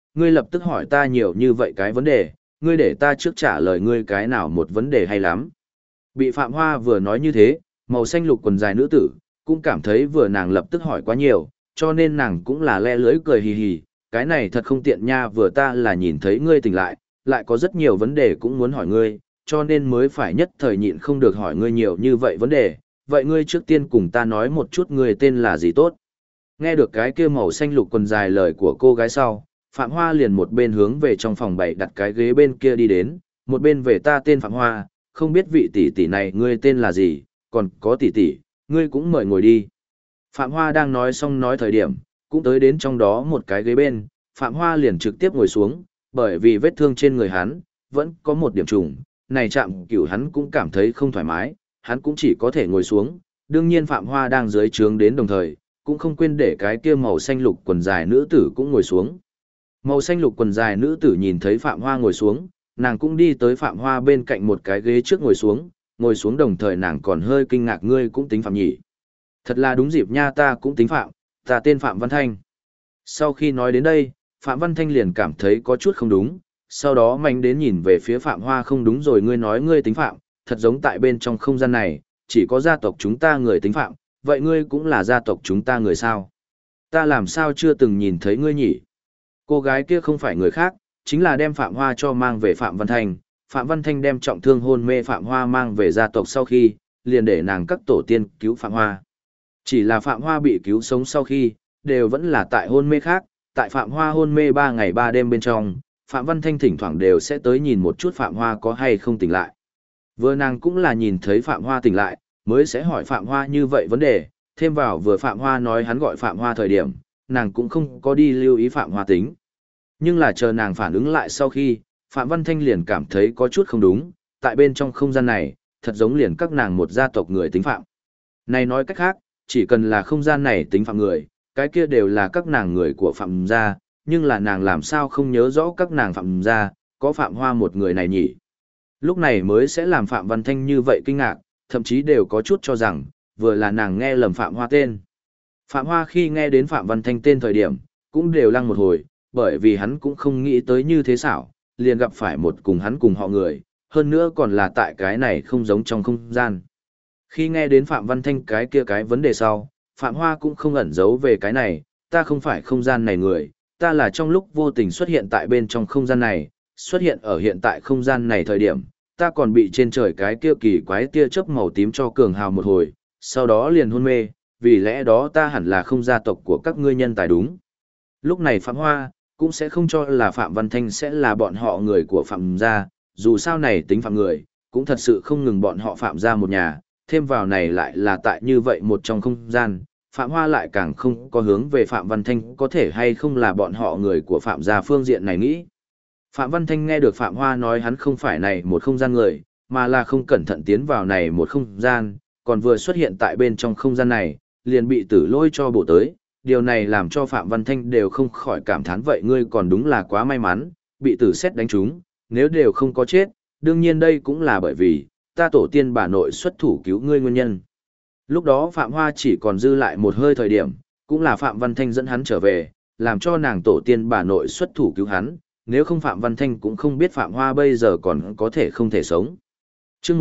ngươi lập tức hỏi ta nhiều như vậy cái vấn đề, ngươi để ta trước trả lời ngươi cái nào một vấn đề hay lắm. Bị Phạm Hoa vừa nói như thế, màu xanh lục quần dài nữ tử, cũng cảm thấy vừa nàng lập tức hỏi quá nhiều, cho nên nàng cũng là le lưỡi cười hì hì, cái này thật không tiện nha, vừa ta là nhìn thấy ngươi tỉnh lại có rất nhiều vấn đề cũng muốn hỏi ngươi, cho nên mới phải nhất thời nhịn không được hỏi ngươi nhiều như vậy vấn đề, vậy ngươi trước tiên cùng ta nói một chút ngươi tên là gì tốt. Nghe được cái kia màu xanh lục quần dài lời của cô gái sau, Phạm Hoa liền một bên hướng về trong phòng bày đặt cái ghế bên kia đi đến, một bên về ta tên Phạm Hoa, không biết vị tỷ tỷ này ngươi tên là gì, còn có tỷ tỷ, ngươi cũng mời ngồi đi. Phạm Hoa đang nói xong nói thời điểm, cũng tới đến trong đó một cái ghế bên, Phạm Hoa liền trực tiếp ngồi xuống, bởi vì vết thương trên người hắn, vẫn có một điểm trùng, này chạm cửu hắn cũng cảm thấy không thoải mái, hắn cũng chỉ có thể ngồi xuống, đương nhiên Phạm Hoa đang dưới trướng đến đồng thời, cũng không quên để cái kia màu xanh lục quần dài nữ tử cũng ngồi xuống. Màu xanh lục quần dài nữ tử nhìn thấy Phạm Hoa ngồi xuống, nàng cũng đi tới Phạm Hoa bên cạnh một cái ghế trước ngồi xuống đồng thời nàng còn hơi kinh ngạc, ngươi cũng tính Phạm nhỉ. Thật là đúng dịp nha, ta cũng tính Phạm, ta tên Phạm Văn Thanh. Sau khi nói đến đây, Phạm Văn Thanh liền cảm thấy có chút không đúng, sau đó mạnh đến nhìn về phía Phạm Hoa, không đúng rồi, ngươi nói ngươi tính Phạm, thật giống tại bên trong không gian này, chỉ có gia tộc chúng ta người tính Phạm, vậy ngươi cũng là gia tộc chúng ta người sao? Ta làm sao chưa từng nhìn thấy ngươi nhỉ? Cô gái kia không phải người khác, chính là đem Phạm Hoa cho mang về Phạm Văn Thanh. Phạm Văn Thanh đem trọng thương hôn mê Phạm Hoa mang về gia tộc sau khi, liền để nàng các tổ tiên cứu Phạm Hoa. Chỉ là Phạm Hoa bị cứu sống sau khi, đều vẫn là tại hôn mê khác, tại Phạm Hoa hôn mê 3 ngày 3 đêm bên trong, Phạm Văn Thanh thỉnh thoảng đều sẽ tới nhìn một chút Phạm Hoa có hay không tỉnh lại. Vừa nàng cũng là nhìn thấy Phạm Hoa tỉnh lại, mới sẽ hỏi Phạm Hoa như vậy vấn đề, thêm vào vừa Phạm Hoa nói hắn gọi Phạm Hoa thời điểm, nàng cũng không có đi lưu ý Phạm Hoa tính. Nhưng là chờ nàng phản ứng lại sau khi, Phạm Văn Thanh liền cảm thấy có chút không đúng, tại bên trong không gian này, thật giống liền các nàng một gia tộc người tính Phạm. Này nói cách khác, chỉ cần là không gian này tính Phạm người, cái kia đều là các nàng người của Phạm gia, nhưng là nàng làm sao không nhớ rõ các nàng Phạm gia, có Phạm Hoa một người này nhỉ. Lúc này mới sẽ làm Phạm Văn Thanh như vậy kinh ngạc, thậm chí đều có chút cho rằng, vừa là nàng nghe lầm Phạm Hoa tên. Phạm Hoa khi nghe đến Phạm Văn Thanh tên thời điểm, cũng đều lăng một hồi, bởi vì hắn cũng không nghĩ tới như thế xảo, liền gặp phải một cùng hắn cùng họ người, hơn nữa còn là tại cái này không giống trong không gian. Khi nghe đến Phạm Văn Thanh cái kia cái vấn đề sau, Phạm Hoa cũng không ẩn giấu về cái này, ta không phải không gian này người, ta là trong lúc vô tình xuất hiện tại bên trong không gian này, xuất hiện ở hiện tại không gian này thời điểm, ta còn bị trên trời cái kia kỳ quái tia chớp màu tím cho cường hào một hồi, sau đó liền hôn mê, vì lẽ đó ta hẳn là không gia tộc của các ngươi nhân tài đúng. Lúc này Phạm Hoa cũng sẽ không cho là Phạm Văn Thanh sẽ là bọn họ người của Phạm gia, dù sao này tính Phạm người, cũng thật sự không ngừng bọn họ Phạm gia một nhà, thêm vào này lại là tại như vậy một trong không gian, Phạm Hoa lại càng không có hướng về Phạm Văn Thanh có thể hay không là bọn họ người của Phạm gia phương diện này nghĩ. Phạm Văn Thanh nghe được Phạm Hoa nói hắn không phải này một không gian người, mà là không cẩn thận tiến vào này một không gian, còn vừa xuất hiện tại bên trong không gian này, liền bị tử lôi cho bổ tới. Điều này làm cho Phạm Văn Thanh đều không khỏi cảm thán, vậy ngươi còn đúng là quá may mắn, bị tử sét đánh trúng, nếu đều không có chết, đương nhiên đây cũng là bởi vì, ta tổ tiên bà nội xuất thủ cứu ngươi nguyên nhân. Lúc đó Phạm Hoa chỉ còn dư lại một hơi thời điểm, cũng là Phạm Văn Thanh dẫn hắn trở về, làm cho nàng tổ tiên bà nội xuất thủ cứu hắn, nếu không Phạm Văn Thanh cũng không biết Phạm Hoa bây giờ còn có thể không thể sống. Chương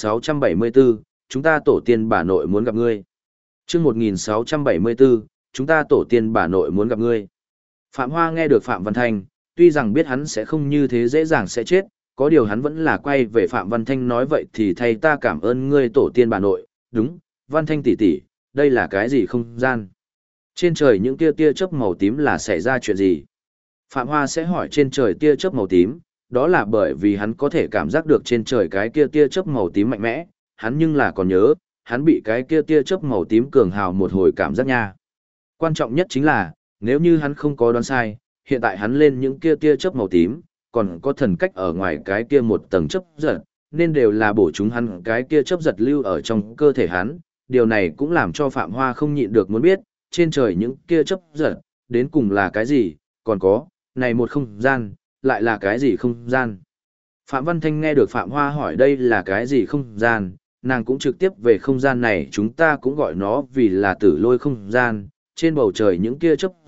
1674, chúng ta tổ tiên bà nội muốn gặp ngươi. Chương 1674, chúng ta tổ tiên bà nội muốn gặp ngươi. Phạm Hoa nghe được Phạm Văn Thanh, tuy rằng biết hắn sẽ không như thế dễ dàng sẽ chết, có điều hắn vẫn là quay về Phạm Văn Thanh nói, vậy thì thay ta cảm ơn ngươi tổ tiên bà nội, đúng, Văn Thanh tỷ tỷ, đây là cái gì không gian? Trên trời những tia chớp màu tím là xảy ra chuyện gì? Phạm Hoa sẽ hỏi trên trời tia chớp màu tím, đó là bởi vì hắn có thể cảm giác được trên trời cái kia tia chớp màu tím mạnh mẽ, hắn nhưng là còn nhớ, hắn bị cái kia tia chớp màu tím cường hào một hồi cảm giác nha. Quan trọng nhất chính là, nếu như hắn không có đoán sai, hiện tại hắn lên những kia tia chớp màu tím, còn có thần cách ở ngoài cái kia một tầng chớp giật, nên đều là bổ chúng hắn cái kia chớp giật lưu ở trong cơ thể hắn, điều này cũng làm cho Phạm Hoa không nhịn được muốn biết, trên trời những kia chớp giật, đến cùng là cái gì, còn có, này một không gian, lại là cái gì không gian. Phạm Văn Thanh nghe được Phạm Hoa hỏi đây là cái gì không gian, nàng cũng trực tiếp về không gian này, chúng ta cũng gọi nó vì là tử lôi không gian, trên bầu trời những kia chớp giật,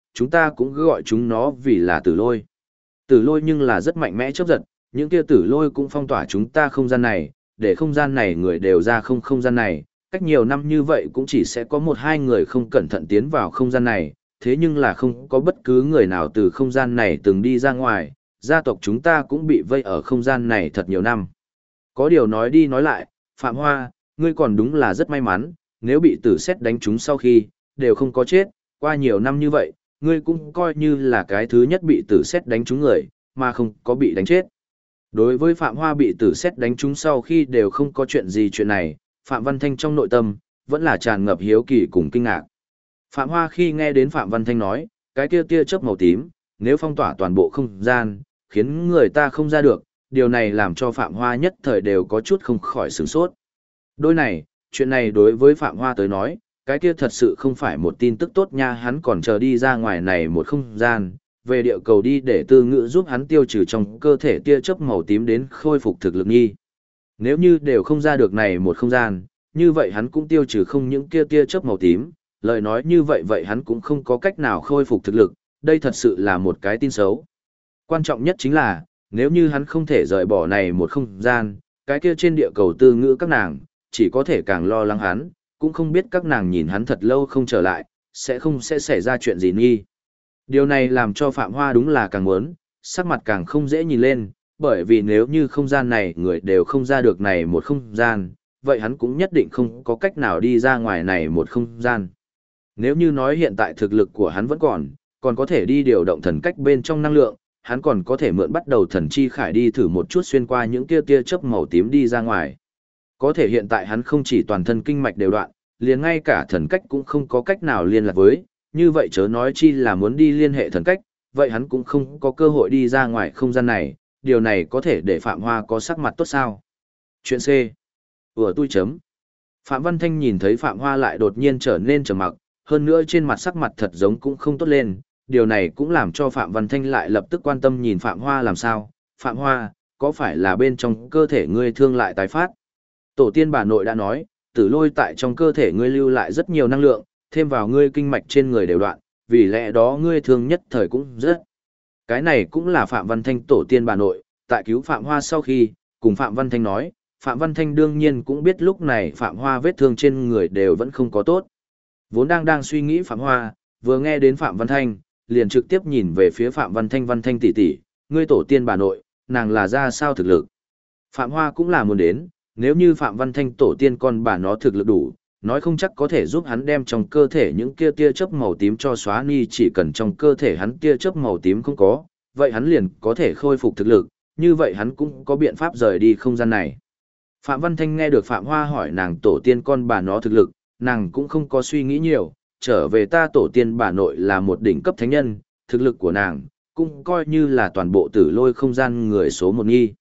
chúng ta cũng cứ gọi chúng nó vì là tử lôi. Tử lôi nhưng là rất mạnh mẽ chớp giật, những kia tử lôi cũng phong tỏa chúng ta không gian này, để không gian này người đều ra không gian này, cách nhiều năm như vậy cũng chỉ sẽ có một hai người không cẩn thận tiến vào không gian này, thế nhưng là không có bất cứ người nào từ không gian này từng đi ra ngoài, gia tộc chúng ta cũng bị vây ở không gian này thật nhiều năm. Có điều nói đi nói lại, Phạm Hoa, ngươi còn đúng là rất may mắn, nếu bị tử sét đánh trúng sau khi, đều không có chết, qua nhiều năm như vậy, ngươi cũng coi như là cái thứ nhất bị tử sét đánh trúng người, mà không có bị đánh chết. Đối với Phạm Hoa bị tử sét đánh trúng sau khi đều không có chuyện gì chuyện này, Phạm Văn Thanh trong nội tâm, vẫn là tràn ngập hiếu kỳ cùng kinh ngạc. Phạm Hoa khi nghe đến Phạm Văn Thanh nói, cái kia tia chớp màu tím, nếu phong tỏa toàn bộ không gian, khiến người ta không ra được, điều này làm cho Phạm Hoa nhất thời đều có chút không khỏi sửng sốt. Đôi này, chuyện này đối với Phạm Hoa tới nói, cái kia thật sự không phải một tin tức tốt nha, hắn còn chờ đi ra ngoài này một không gian, về địa cầu đi để Tư Ngữ giúp hắn tiêu trừ trong cơ thể tia chớp màu tím đến khôi phục thực lực nghi. Nếu như đều không ra được này một không gian, như vậy hắn cũng tiêu trừ không những kia tia chớp màu tím, lời nói như vậy vậy hắn cũng không có cách nào khôi phục thực lực, đây thật sự là một cái tin xấu. Quan trọng nhất chính là, nếu như hắn không thể rời bỏ này một không gian, cái kia trên địa cầu Tư Ngữ các nàng, chỉ có thể càng lo lắng hắn, cũng không biết các nàng nhìn hắn thật lâu không trở lại, sẽ xảy ra chuyện gì nghi. Điều này làm cho Phạm Hoa đúng là càng muốn, sắc mặt càng không dễ nhìn lên, bởi vì nếu như không gian này người đều không ra được này một không gian, vậy hắn cũng nhất định không có cách nào đi ra ngoài này một không gian. Nếu như nói hiện tại thực lực của hắn vẫn còn có thể đi điều động thần cách bên trong năng lượng, hắn còn có thể mượn bắt đầu thần chi khải đi thử một chút xuyên qua những tia chớp màu tím đi ra ngoài. Có thể hiện tại hắn không chỉ toàn thân kinh mạch đều đoạn, liền ngay cả thần cách cũng không có cách nào liên lạc với, như vậy chớ nói chi là muốn đi liên hệ thần cách, vậy hắn cũng không có cơ hội đi ra ngoài không gian này, điều này có thể để Phạm Hoa có sắc mặt tốt sao. Chuyện C. Ủa tôi chấm. Phạm Văn Thanh nhìn thấy Phạm Hoa lại đột nhiên trở nên trầm mặc, hơn nữa trên mặt sắc mặt thật giống cũng không tốt lên, điều này cũng làm cho Phạm Văn Thanh lại lập tức quan tâm nhìn Phạm Hoa làm sao. Phạm Hoa, có phải là bên trong cơ thể ngươi thương lại tái phát? Tổ tiên bà nội đã nói, tử lôi tại trong cơ thể ngươi lưu lại rất nhiều năng lượng, thêm vào ngươi kinh mạch trên người đều đoạn, vì lẽ đó ngươi thương nhất thời cũng rất. Cái này cũng là Phạm Văn Thanh tổ tiên bà nội, tại cứu Phạm Hoa sau khi, cùng Phạm Văn Thanh nói, Phạm Văn Thanh đương nhiên cũng biết lúc này Phạm Hoa vết thương trên người đều vẫn không có tốt. Vốn đang suy nghĩ Phạm Hoa, vừa nghe đến Phạm Văn Thanh, liền trực tiếp nhìn về phía Phạm Văn Thanh tỷ tỷ, ngươi tổ tiên bà nội, nàng là ra sao thực lực. Phạm Hoa cũng là muốn đến, nếu như Phạm Văn Thanh tổ tiên con bà nó thực lực đủ, nói không chắc có thể giúp hắn đem trong cơ thể những kia tia chớp màu tím cho xóa ni, chỉ cần trong cơ thể hắn tia chớp màu tím không có, vậy hắn liền có thể khôi phục thực lực, như vậy hắn cũng có biện pháp rời đi không gian này. Phạm Văn Thanh nghe được Phạm Hoa hỏi nàng tổ tiên con bà nó thực lực, nàng cũng không có suy nghĩ nhiều, trở về ta tổ tiên bà nội là một đỉnh cấp thánh nhân, thực lực của nàng cũng coi như là toàn bộ tử lôi không gian người số một nghi.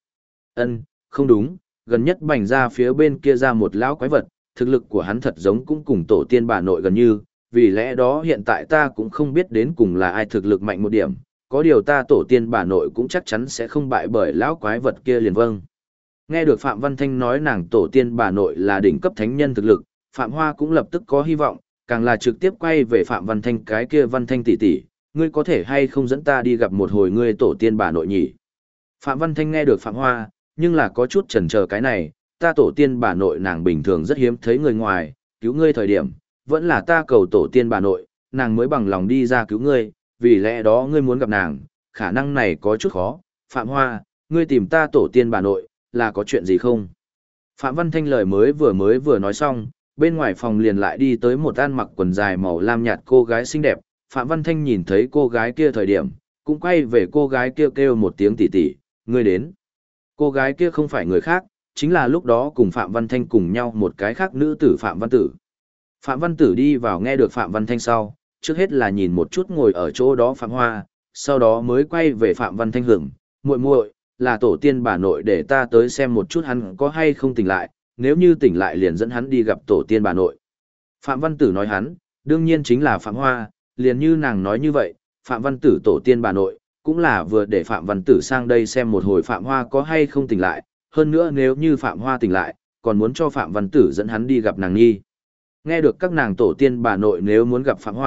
Không đúng, gần nhất bành ra phía bên kia ra một lão quái vật, thực lực của hắn thật giống cũng cùng tổ tiên bà nội gần như, vì lẽ đó hiện tại ta cũng không biết đến cùng là ai thực lực mạnh một điểm, có điều ta tổ tiên bà nội cũng chắc chắn sẽ không bại bởi lão quái vật kia liền vâng. Nghe được Phạm Văn Thanh nói nàng tổ tiên bà nội là đỉnh cấp thánh nhân thực lực, Phạm Hoa cũng lập tức có hy vọng, càng là trực tiếp quay về Phạm Văn Thanh cái kia Văn Thanh tỷ tỷ, ngươi có thể hay không dẫn ta đi gặp một hồi ngươi tổ tiên bà nội nhỉ? Phạm Văn Thanh nghe được Phạm Hoa, nhưng là có chút chần chờ cái này, ta tổ tiên bà nội nàng bình thường rất hiếm thấy người ngoài, cứu ngươi thời điểm, vẫn là ta cầu tổ tiên bà nội, nàng mới bằng lòng đi ra cứu ngươi, vì lẽ đó ngươi muốn gặp nàng, khả năng này có chút khó. Phạm Hoa, ngươi tìm ta tổ tiên bà nội, là có chuyện gì không? Phạm Văn Thanh lời mới vừa nói xong, bên ngoài phòng liền lại đi tới một ăn mặc quần dài màu lam nhạt cô gái xinh đẹp. Phạm Văn Thanh nhìn thấy cô gái kia thời điểm, cũng quay về cô gái kia kêu một tiếng tỷ tỷ, ngươi đến. Cô gái kia không phải người khác, chính là lúc đó cùng Phạm Văn Thanh cùng nhau một cái khác nữ tử Phạm Văn Tử. Phạm Văn Tử đi vào nghe được Phạm Văn Thanh sau, trước hết là nhìn một chút ngồi ở chỗ đó Phạm Hoa, sau đó mới quay về Phạm Văn Thanh hưởng, muội muội, là tổ tiên bà nội để ta tới xem một chút hắn có hay không tỉnh lại, nếu như tỉnh lại liền dẫn hắn đi gặp tổ tiên bà nội. Phạm Văn Tử nói hắn, đương nhiên chính là Phạm Hoa, liền như nàng nói như vậy, Phạm Văn Tử tổ tiên bà nội, cũng là vừa để Phạm Văn Tử sang đây xem một hồi Phạm Hoa có hay không tỉnh lại, hơn nữa nếu như Phạm Hoa tỉnh lại, còn muốn cho Phạm Văn Tử dẫn hắn đi gặp nàng nhi. Nghe được các nàng tổ tiên bà nội nếu muốn gặp Phạm Hoa,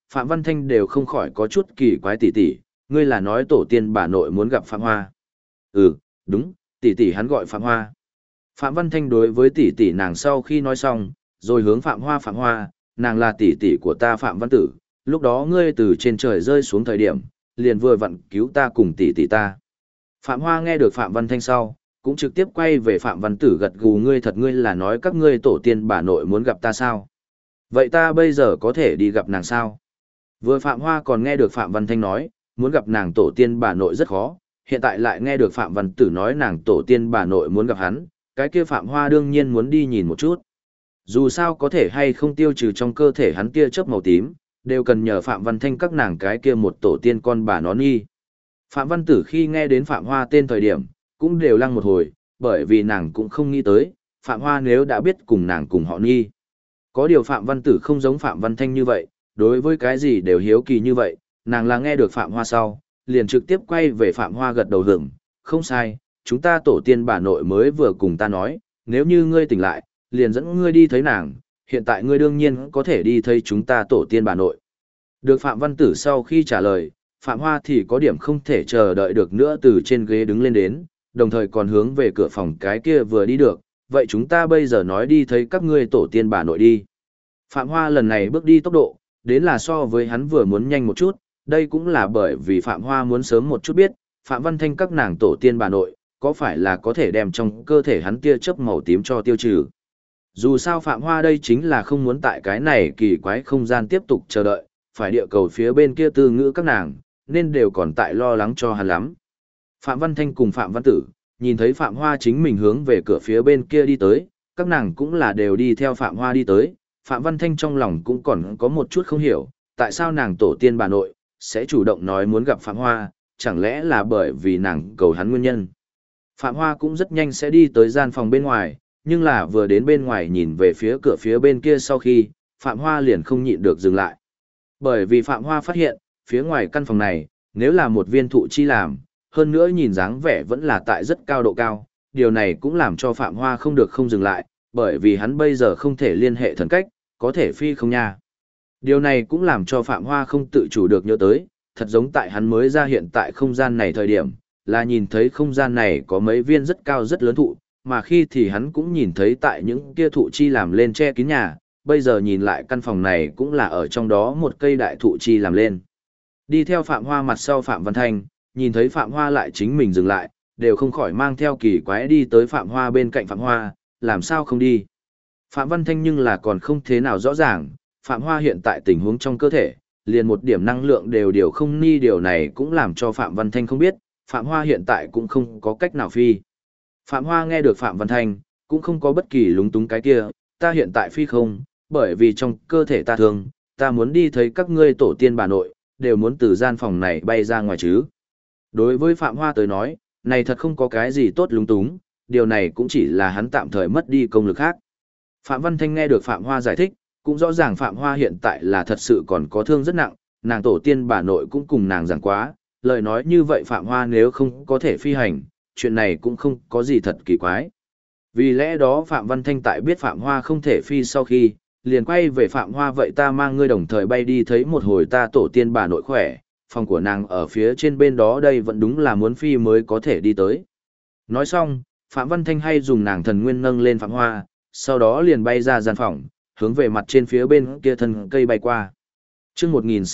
Phạm Văn Thanh đều không khỏi có chút kỳ quái tỷ tỷ, ngươi là nói tổ tiên bà nội muốn gặp Phạm Hoa. Ừ, đúng, tỷ tỷ hắn gọi Phạm Hoa. Phạm Văn Thanh đối với tỷ tỷ nàng sau khi nói xong, rồi hướng Phạm Hoa, nàng là tỷ tỷ của ta Phạm Văn Tử, lúc đó ngươi từ trên trời rơi xuống thời điểm, liền vừa vặn cứu ta cùng tỷ tỷ ta. Phạm Hoa nghe được Phạm Văn Thanh sau, cũng trực tiếp quay về Phạm Văn Tử gật gù, ngươi là nói các ngươi tổ tiên bà nội muốn gặp ta sao? Vậy ta bây giờ có thể đi gặp nàng sao? Vừa Phạm Hoa còn nghe được Phạm Văn Thanh nói, muốn gặp nàng tổ tiên bà nội rất khó, hiện tại lại nghe được Phạm Văn Tử nói nàng tổ tiên bà nội muốn gặp hắn, cái kia Phạm Hoa đương nhiên muốn đi nhìn một chút. Dù sao có thể hay không tiêu trừ trong cơ thể hắn tia chớp màu tím, đều cần nhờ Phạm Văn Thanh các nàng cái kia một tổ tiên con bà nó nghi. Phạm Văn Tử khi nghe đến Phạm Hoa tên thời điểm, cũng đều lăng một hồi, bởi vì nàng cũng không nghĩ tới, Phạm Hoa nếu đã biết cùng nàng cùng họ nghi. Có điều Phạm Văn Tử không giống Phạm Văn Thanh như vậy, đối với cái gì đều hiếu kỳ như vậy, nàng là nghe được Phạm Hoa sau, liền trực tiếp quay về Phạm Hoa gật đầu hưởng, không sai, chúng ta tổ tiên bà nội mới vừa cùng ta nói, nếu như ngươi tỉnh lại, liền dẫn ngươi đi thấy nàng, hiện tại ngươi đương nhiên có thể đi thấy chúng ta tổ tiên bà nội. Được Phạm Văn Tử sau khi trả lời, Phạm Hoa thì có điểm không thể chờ đợi được nữa từ trên ghế đứng lên đến, đồng thời còn hướng về cửa phòng cái kia vừa đi được, vậy chúng ta bây giờ nói đi thấy các ngươi tổ tiên bà nội đi. Phạm Hoa lần này bước đi tốc độ, đến là so với hắn vừa muốn nhanh một chút, đây cũng là bởi vì Phạm Hoa muốn sớm một chút biết, Phạm Văn Thanh các nàng tổ tiên bà nội, có phải là có thể đem trong cơ thể hắn tia chớp màu tím cho tiêu trừ. Dù sao Phạm Hoa đây chính là không muốn tại cái này kỳ quái không gian tiếp tục chờ đợi, phải địa cầu phía bên kia tư ngữ các nàng, nên đều còn tại lo lắng cho hắn lắm. Phạm Văn Thanh cùng Phạm Văn Tử, nhìn thấy Phạm Hoa chính mình hướng về cửa phía bên kia đi tới, các nàng cũng là đều đi theo Phạm Hoa đi tới, Phạm Văn Thanh trong lòng cũng còn có một chút không hiểu, tại sao nàng tổ tiên bà nội, sẽ chủ động nói muốn gặp Phạm Hoa, chẳng lẽ là bởi vì nàng cầu hắn nguyên nhân. Phạm Hoa cũng rất nhanh sẽ đi tới gian phòng bên ngoài, nhưng là vừa đến bên ngoài nhìn về phía cửa phía bên kia sau khi, Phạm Hoa liền không nhịn được dừng lại. Bởi vì Phạm Hoa phát hiện, phía ngoài căn phòng này, nếu là một viên thụ chi làm, hơn nữa nhìn dáng vẻ vẫn là tại rất cao độ cao, điều này cũng làm cho Phạm Hoa không được không dừng lại, bởi vì hắn bây giờ không thể liên hệ thần cách, có thể phi không nha. Điều này cũng làm cho Phạm Hoa không tự chủ được nhớ tới, thật giống tại hắn mới ra hiện tại không gian này thời điểm, là nhìn thấy không gian này có mấy viên rất cao rất lớn thụ, mà khi thì hắn cũng nhìn thấy tại những kia thụ chi làm lên che kín nhà, bây giờ nhìn lại căn phòng này cũng là ở trong đó một cây đại thụ chi làm lên. Đi theo Phạm Hoa mặt sau Phạm Văn Thanh, nhìn thấy Phạm Hoa lại chính mình dừng lại, đều không khỏi mang theo kỳ quái đi tới Phạm Hoa bên cạnh Phạm Hoa, làm sao không đi. Phạm Văn Thanh nhưng là còn không thế nào rõ ràng, Phạm Hoa hiện tại tình huống trong cơ thể, liền một điểm năng lượng đều không ni, điều này cũng làm cho Phạm Văn Thanh không biết, Phạm Hoa hiện tại cũng không có cách nào phi. Phạm Hoa nghe được Phạm Văn Thanh, cũng không có bất kỳ lúng túng cái kia, ta hiện tại phi không, bởi vì trong cơ thể ta thương, ta muốn đi thấy các ngươi tổ tiên bà nội, đều muốn từ gian phòng này bay ra ngoài chứ. Đối với Phạm Hoa tới nói, này thật không có cái gì tốt lúng túng, điều này cũng chỉ là hắn tạm thời mất đi công lực khác. Phạm Văn Thanh nghe được Phạm Hoa giải thích, cũng rõ ràng Phạm Hoa hiện tại là thật sự còn có thương rất nặng, nàng tổ tiên bà nội cũng cùng nàng giảng quá, lời nói như vậy Phạm Hoa nếu không có thể phi hành, chuyện này cũng không có gì thật kỳ quái. Vì lẽ đó Phạm Văn Thanh tại biết Phạm Hoa không thể phi sau khi, liền quay về Phạm Hoa, vậy ta mang ngươi đồng thời bay đi thấy một hồi ta tổ tiên bà nội khỏe, phòng của nàng ở phía trên bên đó đây vẫn đúng là muốn phi mới có thể đi tới. Nói xong, Phạm Văn Thanh hay dùng nàng thần nguyên nâng lên Phạm Hoa, sau đó liền bay ra gian phòng, hướng về mặt trên phía bên kia thân cây bay qua. Chương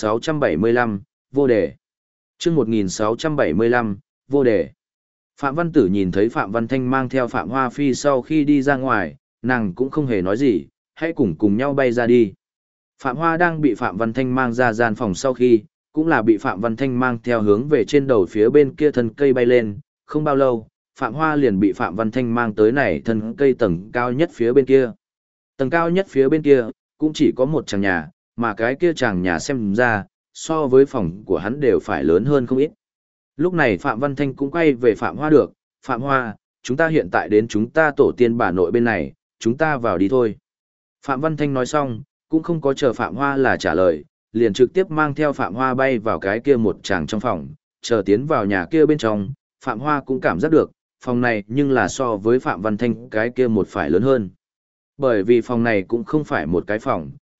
1675, vô đề. Chương 1675, vô đề. Phạm Văn Tử nhìn thấy Phạm Văn Thanh mang theo Phạm Hoa phi sau khi đi ra ngoài, nàng cũng không hề nói gì, hãy cùng nhau bay ra đi. Phạm Hoa đang bị Phạm Văn Thanh mang ra gian phòng sau khi, cũng là bị Phạm Văn Thanh mang theo hướng về trên đầu phía bên kia thân cây bay lên, không bao lâu, Phạm Hoa liền bị Phạm Văn Thanh mang tới này thân cây tầng cao nhất phía bên kia. Tầng cao nhất phía bên kia, cũng chỉ có một tràng nhà, mà cái kia tràng nhà xem ra, so với phòng của hắn đều phải lớn hơn không ít. Lúc này Phạm Văn Thanh cũng quay về Phạm Hoa được, Phạm Hoa, chúng ta hiện tại đến chúng ta tổ tiên bà nội bên này, chúng ta vào đi thôi. Phạm Văn Thanh nói xong, cũng không có chờ Phạm Hoa là trả lời, liền trực tiếp mang theo Phạm Hoa bay vào cái kia một tràng trong phòng, chờ tiến vào nhà kia bên trong, Phạm Hoa cũng cảm giác được, phòng này nhưng là so với Phạm Văn Thanh cái kia một phải lớn hơn. Bởi vì phòng này cũng không phải một cái phòng,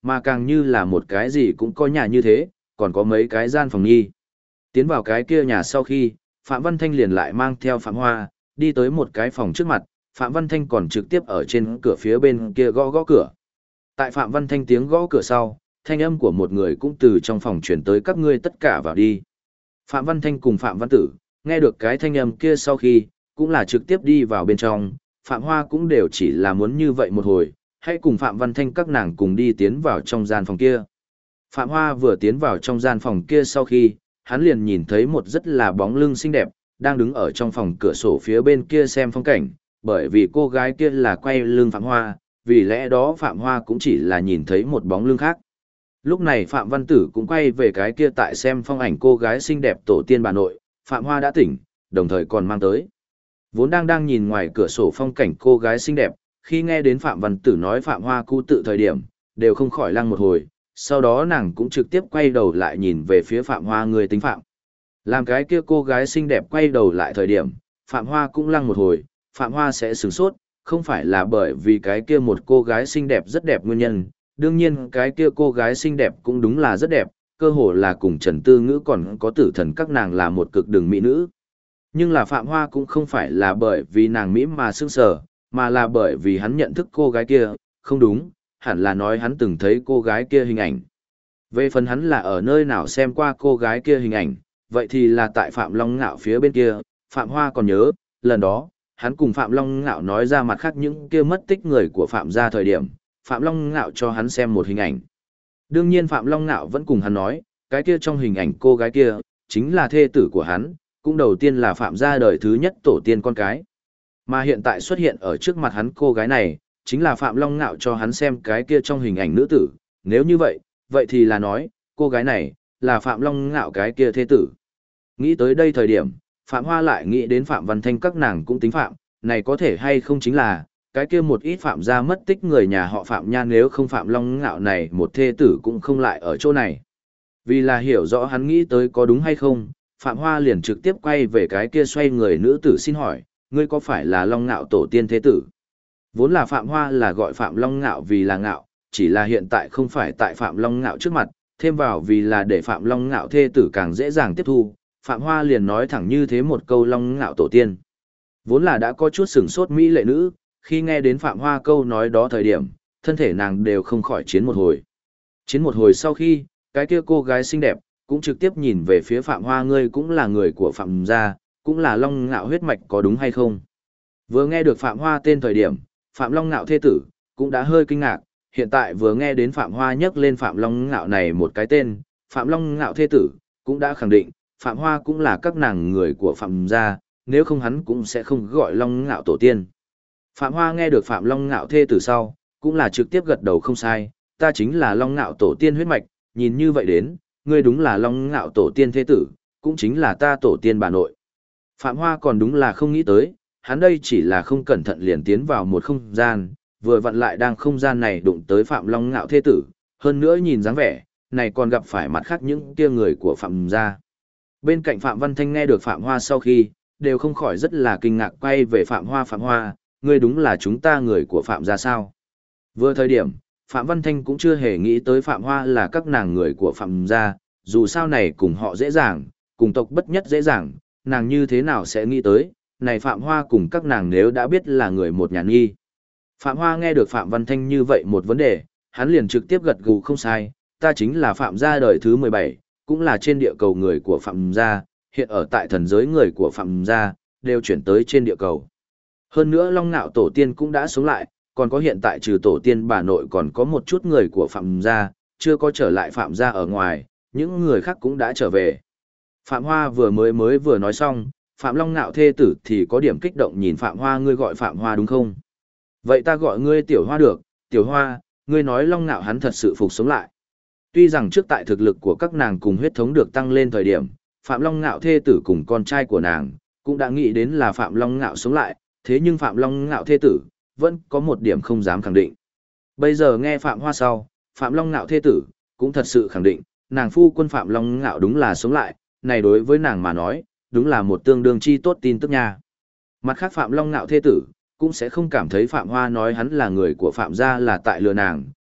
mà càng như là một cái gì cũng có nhà như thế, còn có mấy cái gian phòng nghi. Tiến vào cái kia nhà sau khi, Phạm Văn Thanh liền lại mang theo Phạm Hoa, đi tới một cái phòng trước mặt, Phạm Văn Thanh còn trực tiếp ở trên cửa phía bên kia gõ gõ cửa. Tại Phạm Văn Thanh tiếng gõ cửa sau, thanh âm của một người cũng từ trong phòng chuyển tới các ngươi tất cả vào đi. Phạm Văn Thanh cùng Phạm Văn Tử, nghe được cái thanh âm kia sau khi, cũng là trực tiếp đi vào bên trong, Phạm Hoa cũng đều chỉ là muốn như vậy một hồi, hãy cùng Phạm Văn Thanh các nàng cùng đi tiến vào trong gian phòng kia. Phạm Hoa vừa tiến vào trong gian phòng kia sau khi, hắn liền nhìn thấy một rất là bóng lưng xinh đẹp, đang đứng ở trong phòng cửa sổ phía bên kia xem phong cảnh, bởi vì cô gái kia là quay lưng Phạm Hoa, vì lẽ đó Phạm Hoa cũng chỉ là nhìn thấy một bóng lưng khác. Lúc này Phạm Văn Tử cũng quay về cái kia tại xem phong ảnh cô gái xinh đẹp tổ tiên bà nội, Phạm Hoa đã tỉnh, đồng thời còn mang tới. Vốn đang nhìn ngoài cửa sổ phong cảnh cô gái xinh đẹp, khi nghe đến Phạm Văn Tử nói Phạm Hoa cu tự thời điểm, đều không khỏi lăng một hồi, sau đó nàng cũng trực tiếp quay đầu lại nhìn về phía Phạm Hoa người tính Phạm. Làm cái kia cô gái xinh đẹp quay đầu lại thời điểm, Phạm Hoa cũng lăng một hồi, Phạm Hoa sẽ sửng sốt, không phải là bởi vì cái kia một cô gái xinh đẹp rất đẹp nguyên nhân, đương nhiên cái kia cô gái xinh đẹp cũng đúng là rất đẹp, cơ hồ là cùng Trần Tư Ngữ còn có Tử Thần các nàng là một cực đường mỹ nữ. Nhưng là Phạm Hoa cũng không phải là bởi vì nàng mỹ mà sững sờ, mà là bởi vì hắn nhận thức cô gái kia, không đúng, hẳn là nói hắn từng thấy cô gái kia hình ảnh. Về phần hắn là ở nơi nào xem qua cô gái kia hình ảnh, vậy thì là tại Phạm Long Ngạo phía bên kia, Phạm Hoa còn nhớ, lần đó, hắn cùng Phạm Long Ngạo nói ra mặt khác những kia mất tích người của Phạm gia thời điểm, Phạm Long Ngạo cho hắn xem một hình ảnh. Đương nhiên Phạm Long Ngạo vẫn cùng hắn nói, cái kia trong hình ảnh cô gái kia, chính là thê tử của hắn, cũng đầu tiên là Phạm gia đời thứ nhất tổ tiên con cái. Mà hiện tại xuất hiện ở trước mặt hắn cô gái này, chính là Phạm Long Ngạo cho hắn xem cái kia trong hình ảnh nữ tử, nếu như vậy, vậy thì là nói, cô gái này, là Phạm Long Ngạo cái kia thê tử. Nghĩ tới đây thời điểm, Phạm Hoa lại nghĩ đến Phạm Văn Thanh các nàng cũng tính Phạm, này có thể hay không chính là, cái kia một ít Phạm gia mất tích người nhà họ Phạm nha, nếu không Phạm Long Ngạo này một thê tử cũng không lại ở chỗ này. Vì là hiểu rõ hắn nghĩ tới có đúng hay không, Phạm Hoa liền trực tiếp quay về cái kia xoay người nữ tử xin hỏi, ngươi có phải là Long Ngạo tổ tiên thế tử? Vốn là Phạm Hoa là gọi Phạm Long Ngạo vì là Ngạo, chỉ là hiện tại không phải tại Phạm Long Ngạo trước mặt, thêm vào vì là để Phạm Long Ngạo thê tử càng dễ dàng tiếp thu, Phạm Hoa liền nói thẳng như thế một câu Long Ngạo tổ tiên. Vốn là đã có chút sửng sốt mỹ lệ nữ, khi nghe đến Phạm Hoa câu nói đó thời điểm, thân thể nàng đều không khỏi chiến một hồi. Chiến một hồi sau khi, cái kia cô gái xinh đẹp, cũng trực tiếp nhìn về phía Phạm Hoa, ngươi cũng là người của Phạm gia, cũng là Long Ngạo huyết mạch có đúng hay không? Vừa nghe được Phạm Hoa tên thời điểm, Phạm Long Ngạo thê tử, cũng đã hơi kinh ngạc, hiện tại vừa nghe đến Phạm Hoa nhắc lên Phạm Long Ngạo này một cái tên, Phạm Long Ngạo thê tử, cũng đã khẳng định, Phạm Hoa cũng là các nàng người của Phạm gia, nếu không hắn cũng sẽ không gọi Long Ngạo tổ tiên. Phạm Hoa nghe được Phạm Long Ngạo thê tử sau, cũng là trực tiếp gật đầu không sai, ta chính là Long Ngạo tổ tiên huyết mạch, nhìn như vậy đến, ngươi đúng là Long Ngạo tổ tiên thê tử, cũng chính là ta tổ tiên bà nội. Phạm Hoa còn đúng là không nghĩ tới, hắn đây chỉ là không cẩn thận liền tiến vào một không gian, vừa vặn lại đang không gian này đụng tới Phạm Long Ngạo thê tử, hơn nữa nhìn dáng vẻ, này còn gặp phải mặt khác những kia người của Phạm gia. Bên cạnh Phạm Văn Thanh nghe được Phạm Hoa sau khi, đều không khỏi rất là kinh ngạc quay về Phạm Hoa, ngươi đúng là chúng ta người của Phạm gia sao? Vừa thời điểm, Phạm Văn Thanh cũng chưa hề nghĩ tới Phạm Hoa là các nàng người của Phạm gia, dù sao này cùng họ dễ dàng, cùng tộc bất nhất dễ dàng, nàng như thế nào sẽ nghĩ tới, này Phạm Hoa cùng các nàng nếu đã biết là người một nhà nghi. Phạm Hoa nghe được Phạm Văn Thanh như vậy một vấn đề, hắn liền trực tiếp gật gù không sai, ta chính là Phạm gia đời thứ 17, cũng là trên địa cầu người của Phạm gia, hiện ở tại thần giới người của Phạm gia, đều chuyển tới trên địa cầu. Hơn nữa Long Ngạo tổ tiên cũng đã sống lại, còn có hiện tại trừ tổ tiên bà nội còn có một chút người của Phạm gia, chưa có trở lại Phạm gia ở ngoài, những người khác cũng đã trở về. Phạm Hoa vừa nói xong, Phạm Long Ngạo thê tử thì có điểm kích động nhìn Phạm Hoa, ngươi gọi Phạm Hoa đúng không? Vậy ta gọi ngươi Tiểu Hoa được, Tiểu Hoa, ngươi nói Long Ngạo hắn thật sự phục sống lại. Tuy rằng trước tại thực lực của các nàng cùng huyết thống được tăng lên thời điểm, Phạm Long Ngạo thê tử cùng con trai của nàng, cũng đã nghĩ đến là Phạm Long Ngạo sống lại, thế nhưng Phạm Long Ngạo thê tử, vẫn có một điểm không dám khẳng định. Bây giờ nghe Phạm Hoa sau, Phạm Long Ngạo thê tử, cũng thật sự khẳng định, nàng phu quân Phạm Long Ngạo đúng là sống lại, này đối với nàng mà nói, đúng là một tương đương chi tốt tin tức nha. Mặt khác Phạm Long Ngạo thê tử, cũng sẽ không cảm thấy Phạm Hoa nói hắn là người của Phạm gia là tại lừa nàng,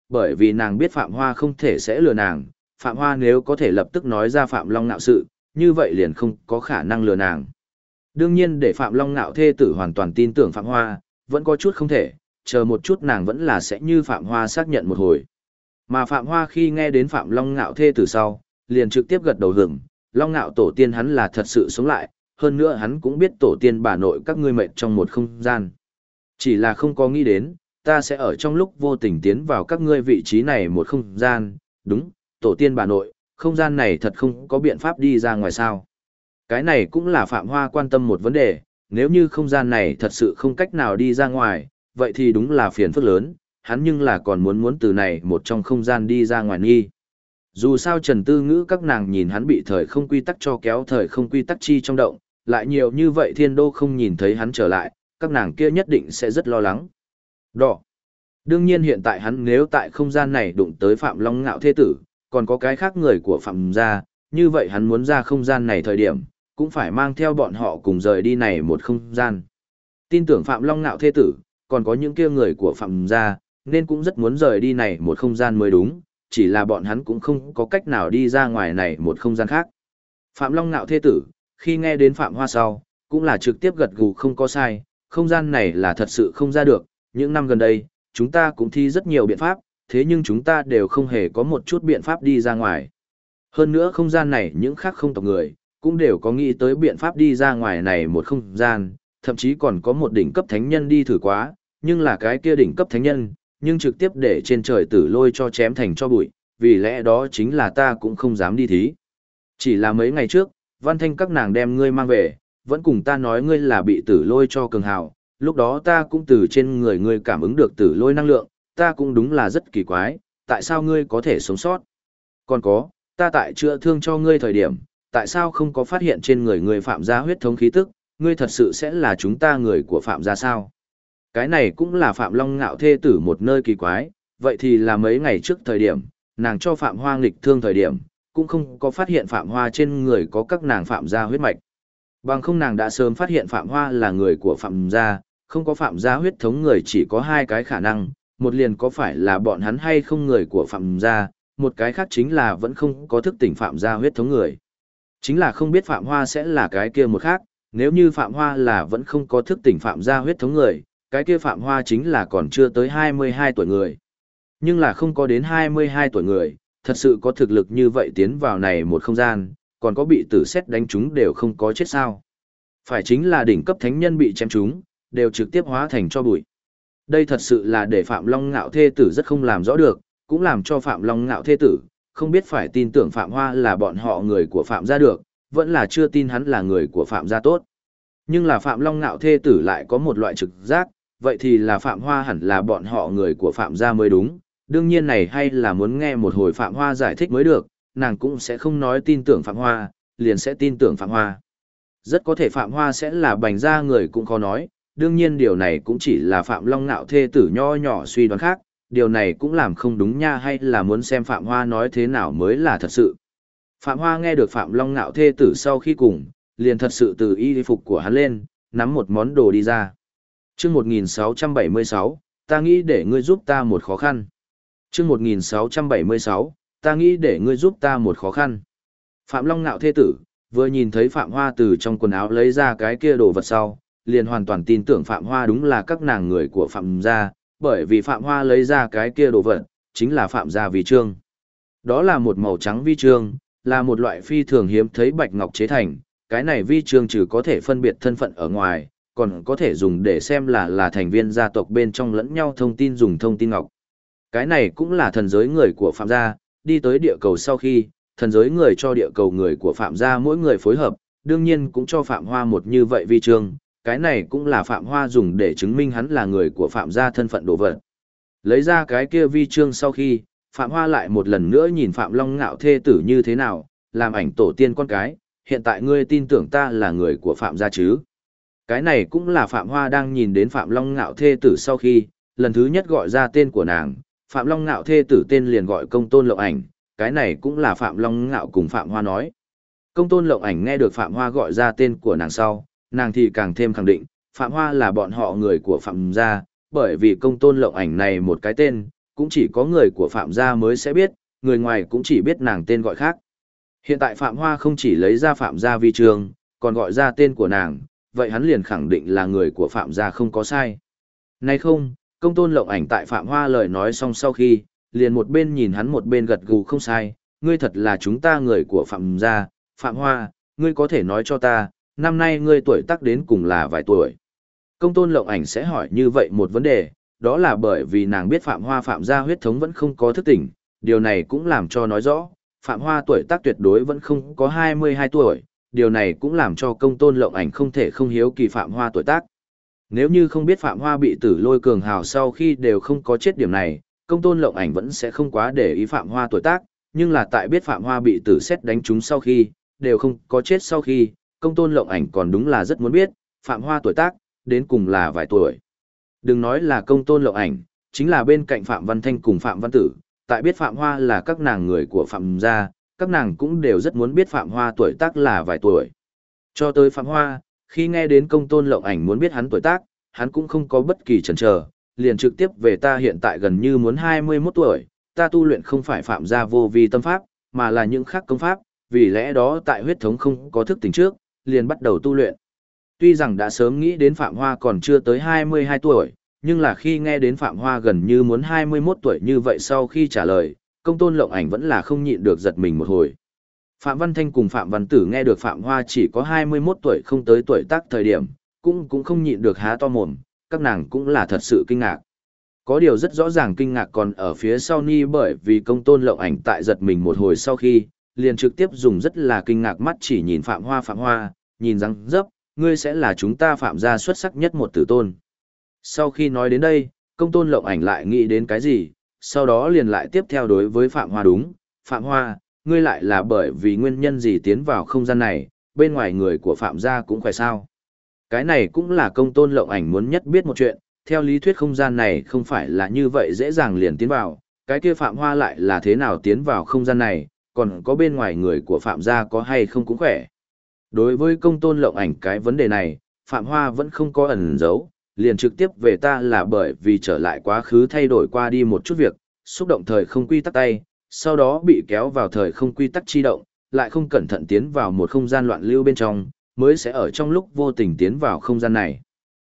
bởi vì nàng biết Phạm Hoa không thể sẽ lừa nàng, Phạm Hoa nếu có thể lập tức nói ra Phạm Long Nạo sự, như vậy liền không có khả năng lừa nàng. Đương nhiên để Phạm Long Nạo thê tử hoàn toàn tin tưởng Phạm Hoa, vẫn có chút không thể, chờ một chút nàng vẫn là sẽ như Phạm Hoa xác nhận một hồi. Mà Phạm Hoa khi nghe đến Phạm Long Nạo thê tử sau, liền trực tiếp gật đầu hưởng, Long Nạo tổ tiên hắn là thật sự sống lại, hơn nữa hắn cũng biết tổ tiên bà nội các ngươi mệt trong một không gian. Chỉ là không có nghĩ đến, ta sẽ ở trong lúc vô tình tiến vào các ngươi vị trí này một không gian, đúng, tổ tiên bà nội, không gian này thật không có biện pháp đi ra ngoài sao. Cái này cũng là Phạm Hoa quan tâm một vấn đề, nếu như không gian này thật sự không cách nào đi ra ngoài, vậy thì đúng là phiền phức lớn, hắn nhưng là còn muốn từ này một trong không gian đi ra ngoài nghi. Dù sao Trần Tư Ngữ các nàng nhìn hắn bị thời không quy tắc cho kéo thời không quy tắc chi trong động, lại nhiều như vậy thiên đô không nhìn thấy hắn trở lại, các nàng kia nhất định sẽ rất lo lắng. Đỏ. Đương nhiên hiện tại hắn nếu tại không gian này đụng tới Phạm Long Ngạo thế tử, còn có cái khác người của Phạm gia, như vậy hắn muốn ra không gian này thời điểm, cũng phải mang theo bọn họ cùng rời đi này một không gian. Tin tưởng Phạm Long Ngạo thế tử, còn có những kia người của Phạm gia, nên cũng rất muốn rời đi này một không gian mới đúng, chỉ là bọn hắn cũng không có cách nào đi ra ngoài này một không gian khác. Phạm Long Nạo thế tử, khi nghe đến Phạm Hoa sau, cũng là trực tiếp gật gù không có sai, không gian này là thật sự không ra được, những năm gần đây, chúng ta cũng thi rất nhiều biện pháp, thế nhưng chúng ta đều không hề có một chút biện pháp đi ra ngoài. Hơn nữa không gian này những khác không tộc người, cũng đều có nghĩ tới biện pháp đi ra ngoài này một không gian, thậm chí còn có một đỉnh cấp thánh nhân đi thử quá, nhưng là cái kia đỉnh cấp thánh nhân, nhưng trực tiếp để trên trời tử lôi cho chém thành cho bụi, vì lẽ đó chính là ta cũng không dám đi thí. Chỉ là mấy ngày trước, Văn Thanh các nàng đem ngươi mang về, vẫn cùng ta nói ngươi là bị tử lôi cho cường hào, lúc đó ta cũng từ trên người ngươi cảm ứng được tử lôi năng lượng, ta cũng đúng là rất kỳ quái, tại sao ngươi có thể sống sót? Còn có, ta tại chữa thương cho ngươi thời điểm, tại sao không có phát hiện trên người ngươi Phạm gia huyết thống khí tức, ngươi thật sự sẽ là chúng ta người của Phạm gia sao? Cái này cũng là Phạm Long Ngạo thê tử một nơi kỳ quái, vậy thì là mấy ngày trước thời điểm, nàng cho Phạm Hoa nghịch thương thời điểm, cũng không có phát hiện Phạm Hoa trên người có các nàng Phạm gia huyết mạch. Bằng không nàng đã sớm phát hiện Phạm Hoa là người của Phạm gia, không có Phạm gia huyết thống người chỉ có hai cái khả năng, một liền có phải là bọn hắn hay không người của Phạm gia, một cái khác chính là vẫn không có thức tỉnh Phạm gia huyết thống người. Chính là không biết Phạm Hoa sẽ là cái kia một khác, nếu như Phạm Hoa là vẫn không có thức tỉnh Phạm gia huyết thống người, cái kia Phạm Hoa chính là còn chưa tới 22 tuổi người. Nhưng là không có đến 22 tuổi người, thật sự có thực lực như vậy tiến vào này một không gian, còn có bị tử sét đánh chúng đều không có chết sao. Phải chính là đỉnh cấp thánh nhân bị chém chúng, đều trực tiếp hóa thành cho bụi. Đây thật sự là để Phạm Long Ngạo thê tử rất không làm rõ được, cũng làm cho Phạm Long Ngạo thê tử, không biết phải tin tưởng Phạm Hoa là bọn họ người của Phạm gia được, vẫn là chưa tin hắn là người của Phạm gia tốt. Nhưng là Phạm Long Ngạo thê tử lại có một loại trực giác, vậy thì là Phạm Hoa hẳn là bọn họ người của Phạm gia mới đúng, đương nhiên này hay là muốn nghe một hồi Phạm Hoa giải thích mới được, nàng cũng sẽ không nói tin tưởng Phạm Hoa, liền sẽ tin tưởng Phạm Hoa. Rất có thể Phạm Hoa sẽ là bành gia người cũng khó nói, đương nhiên điều này cũng chỉ là Phạm Long Ngạo thê tử nho nhỏ suy đoán khác, điều này cũng làm không đúng nha, hay là muốn xem Phạm Hoa nói thế nào mới là thật sự. Phạm Hoa nghe được Phạm Long Ngạo thê tử sau khi cùng, liền thật sự từ y phục của hắn lên, nắm một món đồ đi ra. Chương 1676, ta nghĩ để ngươi giúp ta một khó khăn. Chương 1676, ta nghĩ để ngươi giúp ta một khó khăn. Phạm Long Nạo thê tử, vừa nhìn thấy Phạm Hoa từ trong quần áo lấy ra cái kia đồ vật sau, liền hoàn toàn tin tưởng Phạm Hoa đúng là các nàng người của Phạm gia, bởi vì Phạm Hoa lấy ra cái kia đồ vật, chính là Phạm gia vi chương. Đó là một màu trắng vi chương, là một loại phi thường hiếm thấy bạch ngọc chế thành, cái này vi chương trừ có thể phân biệt thân phận ở ngoài, còn có thể dùng để xem là thành viên gia tộc bên trong lẫn nhau thông tin dùng thông tin ngọc. Cái này cũng là thần giới người của Phạm gia, đi tới địa cầu sau khi, thần giới người cho địa cầu người của Phạm gia mỗi người phối hợp, đương nhiên cũng cho Phạm Hoa một như vậy vi chương, cái này cũng là Phạm Hoa dùng để chứng minh hắn là người của Phạm gia thân phận đồ vật. Lấy ra cái kia vi chương sau khi, Phạm Hoa lại một lần nữa nhìn Phạm Long Ngạo thê tử như thế nào, làm ảnh tổ tiên con cái, hiện tại ngươi tin tưởng ta là người của Phạm gia chứ? Cái này cũng là Phạm Hoa đang nhìn đến Phạm Long Ngạo thê tử sau khi, lần thứ nhất gọi ra tên của nàng, Phạm Long Ngạo thê tử tên liền gọi Công Tôn Lộng Ảnh, cái này cũng là Phạm Long Ngạo cùng Phạm Hoa nói. Công Tôn Lộng Ảnh nghe được Phạm Hoa gọi ra tên của nàng sau, nàng thì càng thêm khẳng định, Phạm Hoa là bọn họ người của Phạm gia, bởi vì Công Tôn Lộng Ảnh này một cái tên, cũng chỉ có người của Phạm gia mới sẽ biết, người ngoài cũng chỉ biết nàng tên gọi khác. Hiện tại Phạm Hoa không chỉ lấy ra Phạm gia vi chương, còn gọi ra tên của nàng, vậy hắn liền khẳng định là người của Phạm gia không có sai. Nay không, Công Tôn Lộng Ảnh tại Phạm Hoa lời nói xong sau khi, liền một bên nhìn hắn một bên gật gù không sai, ngươi thật là chúng ta người của Phạm gia, Phạm Hoa, ngươi có thể nói cho ta, năm nay ngươi tuổi tác đến cùng là vài tuổi. Công Tôn Lộng Ảnh sẽ hỏi như vậy một vấn đề, đó là bởi vì nàng biết Phạm Hoa Phạm gia huyết thống vẫn không có thức tỉnh, điều này cũng làm cho nói rõ, Phạm Hoa tuổi tác tuyệt đối vẫn không có 22 tuổi, điều này cũng làm cho Công Tôn Lộng Ảnh không thể không hiếu kỳ Phạm Hoa tuổi tác. Nếu như không biết Phạm Hoa bị Tử Lôi cường hào sau khi đều không có chết điểm này, Công Tôn Lộng Ảnh vẫn sẽ không quá để ý Phạm Hoa tuổi tác, nhưng là tại biết Phạm Hoa bị Tử Sét đánh trúng sau khi, đều không có chết sau khi, Công Tôn Lộng Ảnh còn đúng là rất muốn biết, Phạm Hoa tuổi tác, đến cùng là vài tuổi. Đừng nói là Công Tôn Lộng Ảnh, chính là bên cạnh Phạm Văn Thanh cùng Phạm Văn Tử, tại biết Phạm Hoa là các nàng người của Phạm gia, các nàng cũng đều rất muốn biết Phạm Hoa tuổi tác là vài tuổi. Cho tới Phạm Hoa, khi nghe đến Công Tôn Lộng Ảnh muốn biết hắn tuổi tác, hắn cũng không có bất kỳ chần chờ, liền trực tiếp về ta hiện tại gần như muốn 21 tuổi, ta tu luyện không phải Phạm gia vô vi tâm pháp, mà là những khác công pháp, vì lẽ đó tại huyết thống không có thức tỉnh trước, liền bắt đầu tu luyện. Tuy rằng đã sớm nghĩ đến Phạm Hoa còn chưa tới 22 tuổi, nhưng là khi nghe đến Phạm Hoa gần như muốn 21 tuổi như vậy sau khi trả lời, Công Tôn Lộng Ảnh vẫn là không nhịn được giật mình một hồi. Phạm Văn Thanh cùng Phạm Văn Tử nghe được Phạm Hoa chỉ có 21 tuổi không tới tuổi tác thời điểm, cũng không nhịn được há to mồm, các nàng cũng là thật sự kinh ngạc. Có điều rất rõ ràng kinh ngạc còn ở phía sau Ni, bởi vì Công Tôn Lộng Ảnh tại giật mình một hồi sau khi, liền trực tiếp dùng rất là kinh ngạc mắt chỉ nhìn Phạm Hoa, nhìn răng dấp, ngươi sẽ là chúng ta Phạm gia xuất sắc nhất một tử tôn. Sau khi nói đến đây, Công Tôn Lộng Ảnh lại nghĩ đến cái gì, sau đó liền lại tiếp theo đối với Phạm Hoa đúng, Phạm Hoa, ngươi lại là bởi vì nguyên nhân gì tiến vào không gian này, bên ngoài người của Phạm gia cũng khỏe sao. Cái này cũng là Công Tôn Lộng Ảnh muốn nhất biết một chuyện, theo lý thuyết không gian này không phải là như vậy dễ dàng liền tiến vào, cái kia Phạm Hoa lại là thế nào tiến vào không gian này, còn có bên ngoài người của Phạm gia có hay không cũng khỏe. Đối với Công Tôn Lộng Ảnh cái vấn đề này, Phạm Hoa vẫn không có ẩn giấu, liền trực tiếp về ta là bởi vì trở lại quá khứ thay đổi qua đi một chút việc, xúc động thời không quy tắc tay, sau đó bị kéo vào thời không quy tắc chi động, lại không cẩn thận tiến vào một không gian loạn lưu bên trong, mới sẽ ở trong lúc vô tình tiến vào không gian này.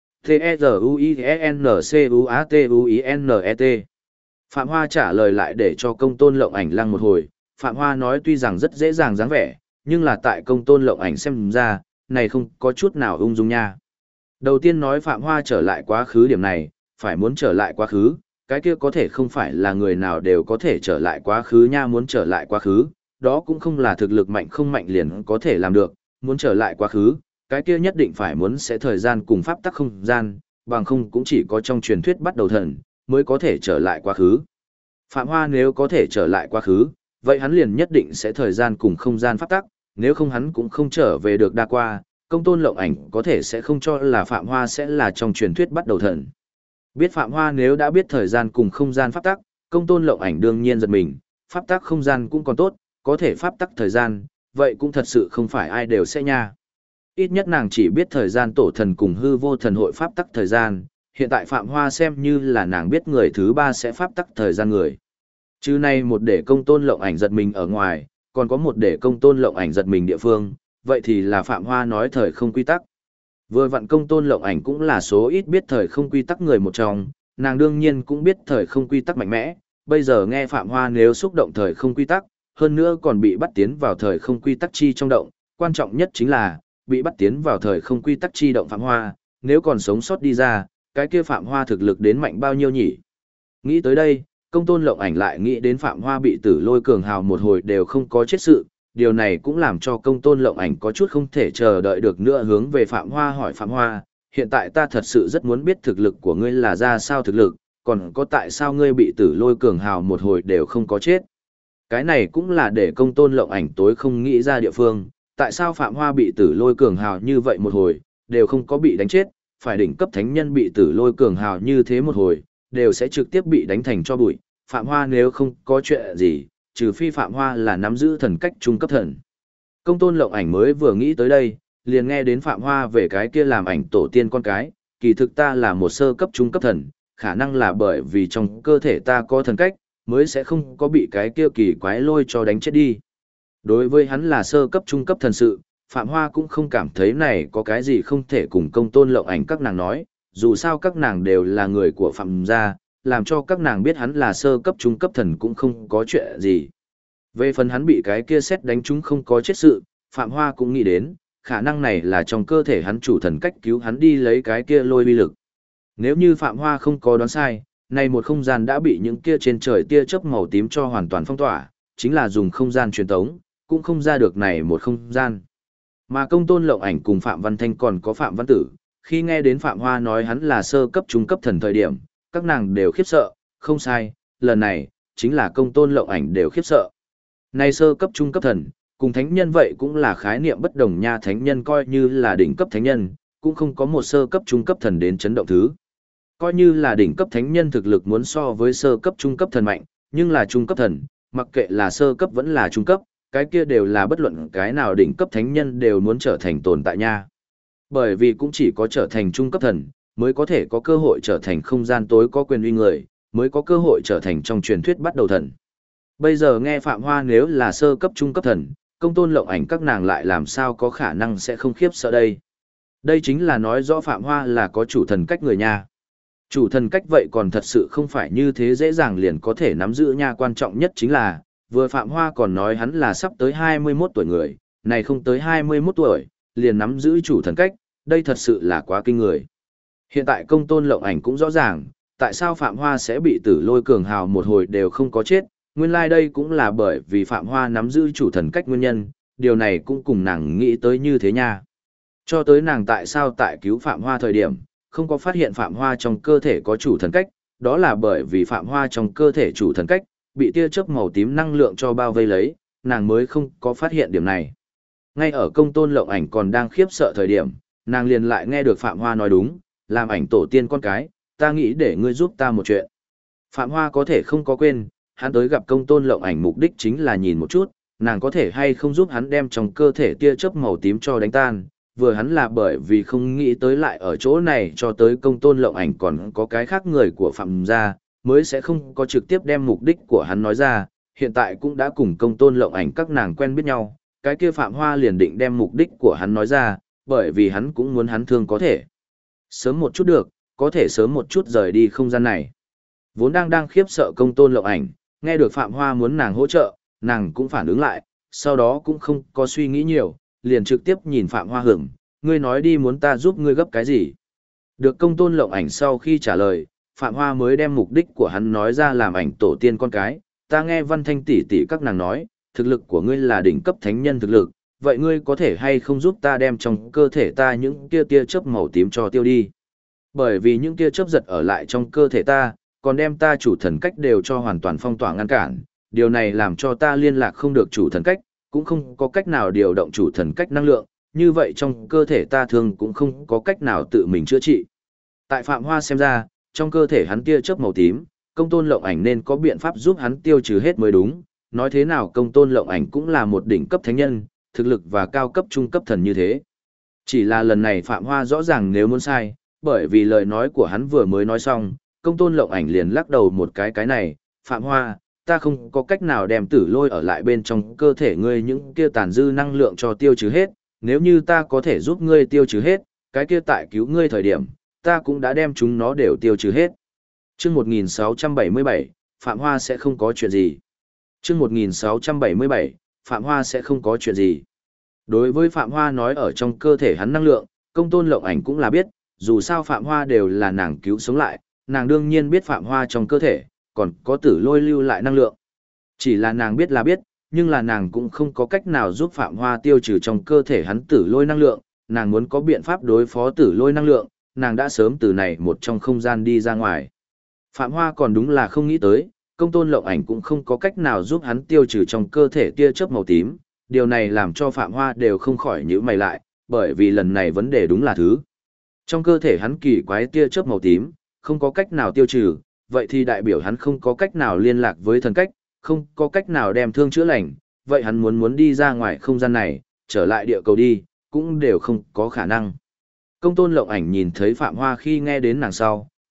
T-E-Z-U-I-N-C-U-A-T-U-I-N-E-T Phạm Hoa trả lời lại để cho Công Tôn Lộng Ảnh lăng một hồi, Phạm Hoa nói tuy rằng rất dễ dàng dáng vẻ, nhưng là tại Công Tôn Lộng Ảnh xem ra, này không có chút nào ung dung nha. Đầu tiên nói Phạm Hoa trở lại quá khứ điểm này, phải muốn trở lại quá khứ, cái kia có thể không phải là người nào đều có thể trở lại quá khứ nha, muốn trở lại quá khứ, đó cũng không là thực lực mạnh không mạnh liền có thể làm được, muốn trở lại quá khứ, cái kia nhất định phải muốn sẽ thời gian cùng pháp tắc không gian, bằng không cũng chỉ có trong truyền thuyết bắt đầu thần, mới có thể trở lại quá khứ. Phạm Hoa nếu có thể trở lại quá khứ, vậy hắn liền nhất định sẽ thời gian cùng không gian pháp tắc, nếu không hắn cũng không trở về được đa qua, Công Tôn Lộng Ảnh có thể sẽ không cho là Phạm Hoa sẽ là trong truyền thuyết bắt đầu thần. Biết Phạm Hoa nếu đã biết thời gian cùng không gian pháp tắc, Công Tôn Lộng Ảnh đương nhiên giật mình, pháp tắc không gian cũng còn tốt, có thể pháp tắc thời gian, vậy cũng thật sự không phải ai đều sẽ nha. Ít nhất nàng chỉ biết thời gian tổ thần cùng hư vô thần hội pháp tắc thời gian, hiện tại Phạm Hoa xem như là nàng biết người thứ ba sẽ pháp tắc thời gian người. Chứ này một để Công Tôn Lộng Ảnh giật mình ở ngoài, còn có một để Công Tôn Lộng Ảnh giật mình địa phương, vậy thì là Phạm Hoa nói thời không quy tắc. Vừa vặn Công Tôn Lộng Ảnh cũng là số ít biết thời không quy tắc người một trong, nàng đương nhiên cũng biết thời không quy tắc mạnh mẽ, bây giờ nghe Phạm Hoa nếu xúc động thời không quy tắc, hơn nữa còn bị bắt tiến vào thời không quy tắc chi trong động, quan trọng nhất chính là, bị bắt tiến vào thời không quy tắc chi động Phạm Hoa, nếu còn sống sót đi ra, cái kia Phạm Hoa thực lực đến mạnh bao nhiêu nhỉ? Nghĩ tới đây, Công Tôn Lộng Ảnh lại nghĩ đến Phạm Hoa bị Tử Lôi cường hào một hồi đều không có chết sự, điều này cũng làm cho Công Tôn Lộng Ảnh có chút không thể chờ đợi được nữa hướng về Phạm Hoa hỏi Phạm Hoa, hiện tại ta thật sự rất muốn biết thực lực của ngươi là ra sao thực lực, còn có tại sao ngươi bị Tử Lôi cường hào một hồi đều không có chết. Cái này cũng là để Công Tôn Lộng Ảnh tối không nghĩ ra địa phương, tại sao Phạm Hoa bị Tử Lôi cường hào như vậy một hồi, đều không có bị đánh chết, phải đỉnh cấp thánh nhân bị Tử Lôi cường hào như thế một hồi, đều sẽ trực tiếp bị đánh thành cho bụi. Phạm Hoa nếu không có chuyện gì, trừ phi Phạm Hoa là nắm giữ thần cách trung cấp thần. Công Tôn Lộng Ảnh mới vừa nghĩ tới đây, liền nghe đến Phạm Hoa về cái kia làm ảnh tổ tiên con cái, kỳ thực ta là một sơ cấp trung cấp thần, khả năng là bởi vì trong cơ thể ta có thần cách, mới sẽ không có bị cái kia kỳ quái lôi cho đánh chết đi. Đối với hắn là sơ cấp trung cấp thần sự, Phạm Hoa cũng không cảm thấy này có cái gì không thể cùng Công Tôn Lộng Ảnh các nàng nói, dù sao các nàng đều là người của Phạm gia, làm cho các nàng biết hắn là sơ cấp trung cấp thần cũng không có chuyện gì. Về phần hắn bị cái kia xét đánh trúng không có chết sự, Phạm Hoa cũng nghĩ đến, khả năng này là trong cơ thể hắn chủ thần cách cứu hắn đi lấy cái kia lôi uy lực. Nếu như Phạm Hoa không có đoán sai, này một không gian đã bị những kia trên trời tia chớp màu tím cho hoàn toàn phong tỏa, chính là dùng không gian truyền tống, cũng không ra được này một không gian. Mà Công Tôn Lộng Ảnh cùng Phạm Văn Thanh còn có Phạm Văn Tử, khi nghe đến Phạm Hoa nói hắn là sơ cấp trung cấp thần thời điểm, các nàng đều khiếp sợ, không sai, lần này, chính là Công Tôn Lộng Ảnh đều khiếp sợ. Này sơ cấp trung cấp thần, cùng thánh nhân vậy cũng là khái niệm bất đồng nha, thánh nhân coi như là đỉnh cấp thánh nhân, cũng không có một sơ cấp trung cấp thần đến chấn động thứ. Coi như là đỉnh cấp thánh nhân thực lực muốn so với sơ cấp trung cấp thần mạnh, nhưng là trung cấp thần, mặc kệ là sơ cấp vẫn là trung cấp, cái kia đều là bất luận cái nào đỉnh cấp thánh nhân đều muốn trở thành tồn tại nha. Bởi vì cũng chỉ có trở thành trung cấp thần, mới có thể có cơ hội trở thành không gian tối có quyền uy người, mới có cơ hội trở thành trong truyền thuyết bắt đầu thần. Bây giờ nghe Phạm Hoa nếu là sơ cấp trung cấp thần, Công Tôn Lộng Ảnh các nàng lại làm sao có khả năng sẽ không khiếp sợ đây. Đây chính là nói rõ Phạm Hoa là có chủ thần cách người nha. Chủ thần cách vậy còn thật sự không phải như thế dễ dàng liền có thể nắm giữ nha, quan trọng nhất chính là, vừa Phạm Hoa còn nói hắn là sắp tới 21 tuổi người, này không tới 21 tuổi, liền nắm giữ chủ thần cách, đây thật sự là quá kinh người. Hiện tại Công Tôn Lộng Ảnh cũng rõ ràng, tại sao Phạm Hoa sẽ bị Tử Lôi cường hào một hồi đều không có chết, nguyên lai đây cũng là bởi vì Phạm Hoa nắm giữ chủ thần cách nguyên nhân, điều này cũng cùng nàng nghĩ tới như thế nha. Cho tới nàng tại sao tại cứu Phạm Hoa thời điểm, không có phát hiện Phạm Hoa trong cơ thể có chủ thần cách, đó là bởi vì Phạm Hoa trong cơ thể chủ thần cách, bị tia chớp màu tím năng lượng cho bao vây lấy, nàng mới không có phát hiện điểm này. Ngay ở Công Tôn Lộng Ảnh còn đang khiếp sợ thời điểm, nàng liền lại nghe được Phạm Hoa nói đúng, làm ảnh tổ tiên con cái, ta nghĩ để ngươi giúp ta một chuyện. Phạm Hoa có thể không có quên, hắn tới gặp Công Tôn Lộng Ảnh mục đích chính là nhìn một chút, nàng có thể hay không giúp hắn đem trong cơ thể tia chớp màu tím cho đánh tan, vừa hắn là bởi vì không nghĩ tới lại ở chỗ này cho tới Công Tôn Lộng Ảnh còn có cái khác người của Phạm gia, mới sẽ không có trực tiếp đem mục đích của hắn nói ra, hiện tại cũng đã cùng Công Tôn Lộng Ảnh các nàng quen biết nhau, cái kia Phạm Hoa liền định đem mục đích của hắn nói ra, bởi vì hắn cũng muốn hắn thương có thể sớm một chút được, có thể sớm một chút rời đi không gian này. Vốn đang khiếp sợ Công Tôn Lộng Ảnh, nghe được Phạm Hoa muốn nàng hỗ trợ, nàng cũng phản ứng lại, sau đó cũng không có suy nghĩ nhiều, liền trực tiếp nhìn Phạm Hoa hưởng, ngươi nói đi muốn ta giúp ngươi gấp cái gì. Được Công Tôn Lộng Ảnh sau khi trả lời, Phạm Hoa mới đem mục đích của hắn nói ra làm ảnh tổ tiên con cái, ta nghe Văn Thanh tỷ tỷ các nàng nói, thực lực của ngươi là đỉnh cấp thánh nhân thực lực, vậy ngươi có thể hay không giúp ta đem trong cơ thể ta những tia tia chớp màu tím cho tiêu đi. Bởi vì những tia chớp giật ở lại trong cơ thể ta, còn đem ta chủ thần cách đều cho hoàn toàn phong tỏa ngăn cản, điều này làm cho ta liên lạc không được chủ thần cách, cũng không có cách nào điều động chủ thần cách năng lượng, như vậy trong cơ thể ta thường cũng không có cách nào tự mình chữa trị. Tại Phạm Hoa xem ra, trong cơ thể hắn tia chớp màu tím, Công Tôn Lộng Ảnh nên có biện pháp giúp hắn tiêu trừ hết mới đúng, nói thế nào Công Tôn Lộng Ảnh cũng là một đỉnh cấp thánh nhân, thực lực và cao cấp trung cấp thần như thế. Chỉ là lần này Phạm Hoa rõ ràng nếu muốn sai, bởi vì lời nói của hắn vừa mới nói xong, Công Tôn Lộng Ảnh liền lắc đầu một cái này, Phạm Hoa, ta không có cách nào đem Tử Lôi ở lại bên trong cơ thể ngươi những kia tàn dư năng lượng cho tiêu trừ hết, nếu như ta có thể giúp ngươi tiêu trừ hết, cái kia tại cứu ngươi thời điểm, ta cũng đã đem chúng nó đều tiêu trừ hết. Chương 1677, Phạm Hoa sẽ không có chuyện gì. Chương 1677, Phạm Hoa sẽ không có chuyện gì. Đối với Phạm Hoa nói ở trong cơ thể hắn năng lượng, Công Tôn Lộng Ảnh cũng là biết, dù sao Phạm Hoa đều là nàng cứu sống lại, nàng đương nhiên biết Phạm Hoa trong cơ thể, còn có Tử Lôi lưu lại năng lượng. Chỉ là nàng biết là biết, nhưng là nàng cũng không có cách nào giúp Phạm Hoa tiêu trừ trong cơ thể hắn Tử Lôi năng lượng, nàng muốn có biện pháp đối phó Tử Lôi năng lượng, nàng đã sớm từ này một trong không gian đi ra ngoài. Phạm Hoa còn đúng là không nghĩ tới, Công Tôn Lộng Ảnh cũng không có cách nào giúp hắn tiêu trừ trong cơ thể tia chớp màu tím, điều này làm cho Phạm Hoa đều không khỏi nhíu mày lại, bởi vì lần này vấn đề đúng là thứ. Trong cơ thể hắn kỳ quái tia chớp màu tím, không có cách nào tiêu trừ, vậy thì đại biểu hắn không có cách nào liên lạc với thần cách, không có cách nào đem thương chữa lành, vậy hắn muốn đi ra ngoài không gian này, trở lại địa cầu đi, cũng đều không có khả năng. Công Tôn Lộng Ảnh nhìn thấy Phạm Hoa khi nghe đến nàng sau,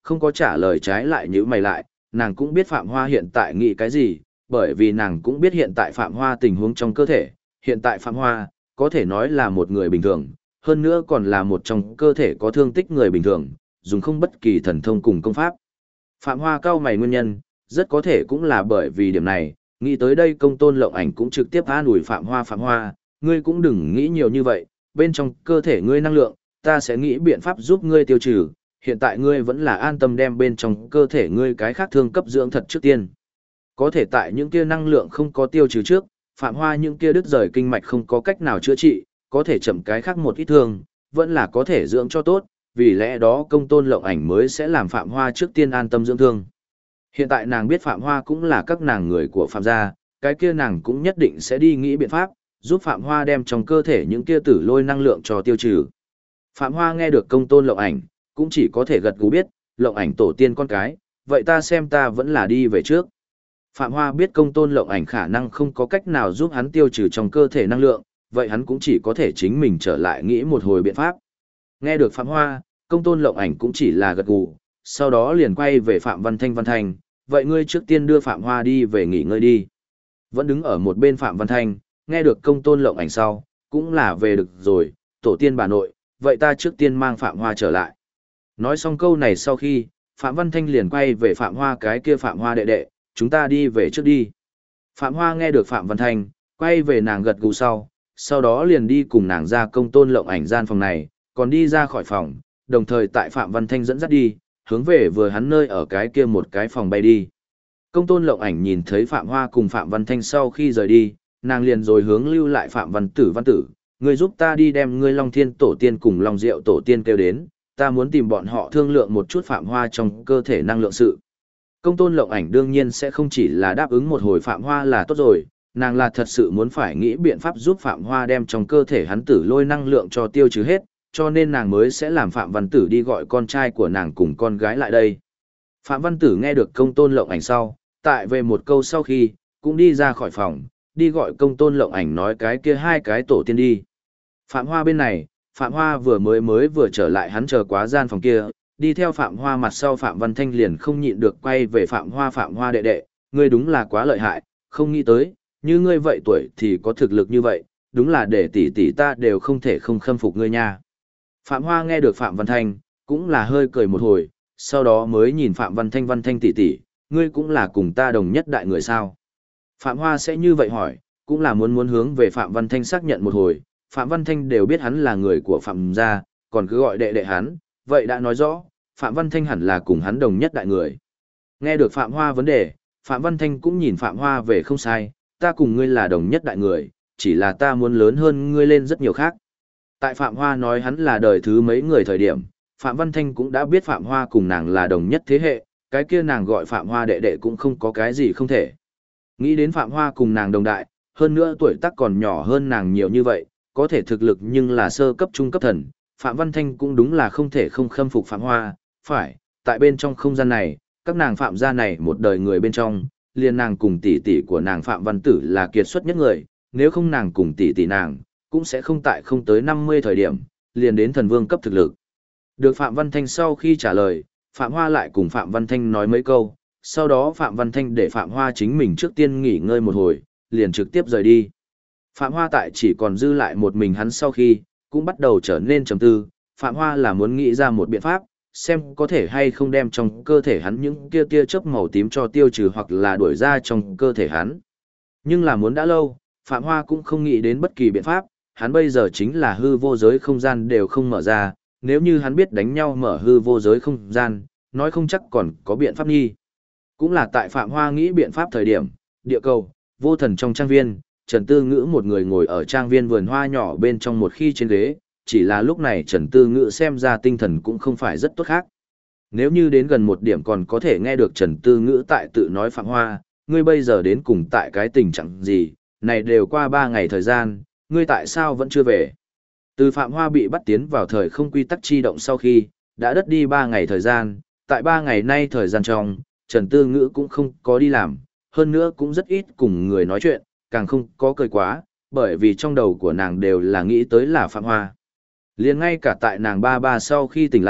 không có trả lời, trái lại nhíu mày lại, nàng cũng biết Phạm Hoa hiện tại nghĩ cái gì, bởi vì nàng cũng biết hiện tại Phạm Hoa tình huống trong cơ thể, hiện tại Phạm Hoa có thể nói là một người bình thường, hơn nữa còn là một trong cơ thể có thương tích người bình thường, dùng không bất kỳ thần thông cùng công pháp. Phạm Hoa cau mày nguyên nhân, rất có thể cũng là bởi vì điểm này, nghĩ tới đây Công Tôn Lộng Ảnh cũng trực tiếp an ủi Phạm Hoa, ngươi cũng đừng nghĩ nhiều như vậy, bên trong cơ thể ngươi năng lượng, ta sẽ nghĩ biện pháp giúp ngươi tiêu trừ, hiện tại ngươi vẫn là an tâm đem bên trong cơ thể ngươi cái khác thương cấp dưỡng thật trước tiên. Có thể tại những kia năng lượng không có tiêu trừ trước, Phạm Hoa những kia đứt rời kinh mạch không có cách nào chữa trị, có thể chậm cái khác một ít thương, vẫn là có thể dưỡng cho tốt, vì lẽ đó Công Tôn Lộng Ảnh mới sẽ làm Phạm Hoa trước tiên an tâm dưỡng thương. Hiện tại nàng biết Phạm Hoa cũng là các nàng người của Phạm gia, cái kia nàng cũng nhất định sẽ đi nghĩ biện pháp, giúp Phạm Hoa đem trong cơ thể những kia tử lôi năng lượng cho tiêu trừ. Phạm Hoa nghe được Công Tôn Lộng Ảnh, cũng chỉ có thể gật gù biết, Lộng Ảnh tổ tiên con cái, vậy ta xem ta vẫn là đi về trước. Phạm Hoa biết Công Tôn Lộng Ảnh khả năng không có cách nào giúp hắn tiêu trừ trong cơ thể năng lượng, vậy hắn cũng chỉ có thể chính mình trở lại nghĩ một hồi biện pháp. Nghe được Phạm Hoa, Công Tôn Lộng Ảnh cũng chỉ là gật gù, sau đó liền quay về Phạm Văn Thanh, vậy ngươi trước tiên đưa Phạm Hoa đi về nghỉ ngơi đi. Vẫn đứng ở một bên Phạm Văn Thanh, nghe được Công Tôn Lộng Ảnh sau, cũng là về được rồi, tổ tiên bà nội, vậy ta trước tiên mang Phạm Hoa trở lại. Nói xong câu này sau khi, Phạm Văn Thanh liền quay về Phạm Hoa cái kia Phạm Hoa đệ đệ, chúng ta đi về trước đi. Phạm Hoa nghe được Phạm Văn Thanh, quay về nàng gật gù sau đó liền đi cùng nàng ra Công Tôn Lộng Ảnh gian phòng này, còn đi ra khỏi phòng, đồng thời tại Phạm Văn Thanh dẫn dắt đi, hướng về vừa hắn nơi ở cái kia một cái phòng bay đi. Công Tôn Lộng Ảnh nhìn thấy Phạm Hoa cùng Phạm Văn Thanh sau khi rời đi, nàng liền rồi hướng lưu lại Phạm Văn Tử, ngươi giúp ta đi đem ngươi Long Thiên tổ tiên cùng Long Diệu tổ tiên kêu đến, ta muốn tìm bọn họ thương lượng một chút Phạm Hoa trong cơ thể năng lượng sự. Công Tôn Lộng Ảnh đương nhiên sẽ không chỉ là đáp ứng một hồi Phạm Hoa là tốt rồi, nàng là thật sự muốn phải nghĩ biện pháp giúp Phạm Hoa đem trong cơ thể hắn tử lôi năng lượng cho tiêu trừ hết, cho nên nàng mới sẽ làm Phạm Văn Tử đi gọi con trai của nàng cùng con gái lại đây. Phạm Văn Tử nghe được Công Tôn Lộng Ảnh sau, tại về một câu sau khi, cũng đi ra khỏi phòng, đi gọi Công Tôn Lộng Ảnh nói cái kia hai cái tổ tiên đi. Phạm Hoa bên này, Phạm Hoa vừa trở lại hắn chờ quá gian phòng kia, đi theo Phạm Hoa mặt sau Phạm Văn Thanh liền không nhịn được quay về Phạm Hoa đệ đệ, ngươi đúng là quá lợi hại, không nghĩ tới, như ngươi vậy tuổi thì có thực lực như vậy, đúng là để tỷ tỷ ta đều không thể không khâm phục ngươi nha. Phạm Hoa nghe được Phạm Văn Thanh, cũng là hơi cười một hồi, sau đó mới nhìn Phạm Văn Thanh tỷ tỷ, ngươi cũng là cùng ta đồng nhất đại người sao. Phạm Hoa sẽ như vậy hỏi, cũng là muốn hướng về Phạm Văn Thanh xác nhận một hồi, Phạm Văn Thanh đều biết hắn là người của Phạm gia, còn cứ gọi đệ đệ hắn, vậy đã nói rõ, Phạm Văn Thanh hẳn là cùng hắn đồng nhất đại người. Nghe được Phạm Hoa vấn đề, Phạm Văn Thanh cũng nhìn Phạm Hoa về không sai, ta cùng ngươi là đồng nhất đại người, chỉ là ta muốn lớn hơn ngươi lên rất nhiều khác. Tại Phạm Hoa nói hắn là đời thứ mấy người thời điểm, Phạm Văn Thanh cũng đã biết Phạm Hoa cùng nàng là đồng nhất thế hệ, cái kia nàng gọi Phạm Hoa đệ đệ cũng không có cái gì không thể. Nghĩ đến Phạm Hoa cùng nàng đồng đại, hơn nữa tuổi tác còn nhỏ hơn nàng nhiều như vậy, có thể thực lực nhưng là sơ cấp trung cấp thần, Phạm Văn Thanh cũng đúng là không thể không khâm phục Phạm Hoa, phải, tại bên trong không gian này, các nàng Phạm gia này một đời người bên trong, liền nàng cùng tỷ tỷ của nàng Phạm Văn Tử là kiệt xuất nhất người, nếu không nàng cùng tỷ tỷ nàng, cũng sẽ không tại không tới 50 thời điểm, liền đến thần vương cấp thực lực. Được Phạm Văn Thanh sau khi trả lời, Phạm Hoa lại cùng Phạm Văn Thanh nói mấy câu, sau đó Phạm Văn Thanh để Phạm Hoa chính mình trước tiên nghỉ ngơi một hồi, liền trực tiếp rời đi. Phạm Hoa tại chỉ còn dư lại một mình hắn sau khi, cũng bắt đầu trở nên trầm tư, Phạm Hoa là muốn nghĩ ra một biện pháp, xem có thể hay không đem trong cơ thể hắn những kia tia chớp màu tím cho tiêu trừ hoặc là đuổi ra trong cơ thể hắn. Nhưng là muốn đã lâu, Phạm Hoa cũng không nghĩ đến bất kỳ biện pháp, hắn bây giờ chính là hư vô giới không gian đều không mở ra, nếu như hắn biết đánh nhau mở hư vô giới không gian, nói không chắc còn có biện pháp nghi. Cũng là tại Phạm Hoa nghĩ biện pháp thời điểm, địa cầu, vô thần trong trang viên, Trần Tư Ngữ một người ngồi ở trang viên vườn hoa nhỏ bên trong một khi trên ghế, chỉ là lúc này Trần Tư Ngữ xem ra tinh thần cũng không phải rất tốt khác. Nếu như đến gần một điểm còn có thể nghe được Trần Tư Ngữ tại tự nói Phạm Hoa, ngươi bây giờ đến cùng tại cái tình trạng gì, này đều qua 3 ngày thời gian, ngươi tại sao vẫn chưa về? Từ Phạm Hoa bị bắt tiến vào thời không quy tắc chi động sau khi, đã đứt đi 3 ngày thời gian, tại 3 ngày nay thời gian trong, Trần Tư Ngữ cũng không có đi làm, hơn nữa cũng rất ít cùng người nói chuyện, càng không có cười quá, bởi vì trong đầu của nàng đều là nghĩ tới là Phạm Hoa. Liền ngay cả tại nàng ba sau khi tỉnh lại,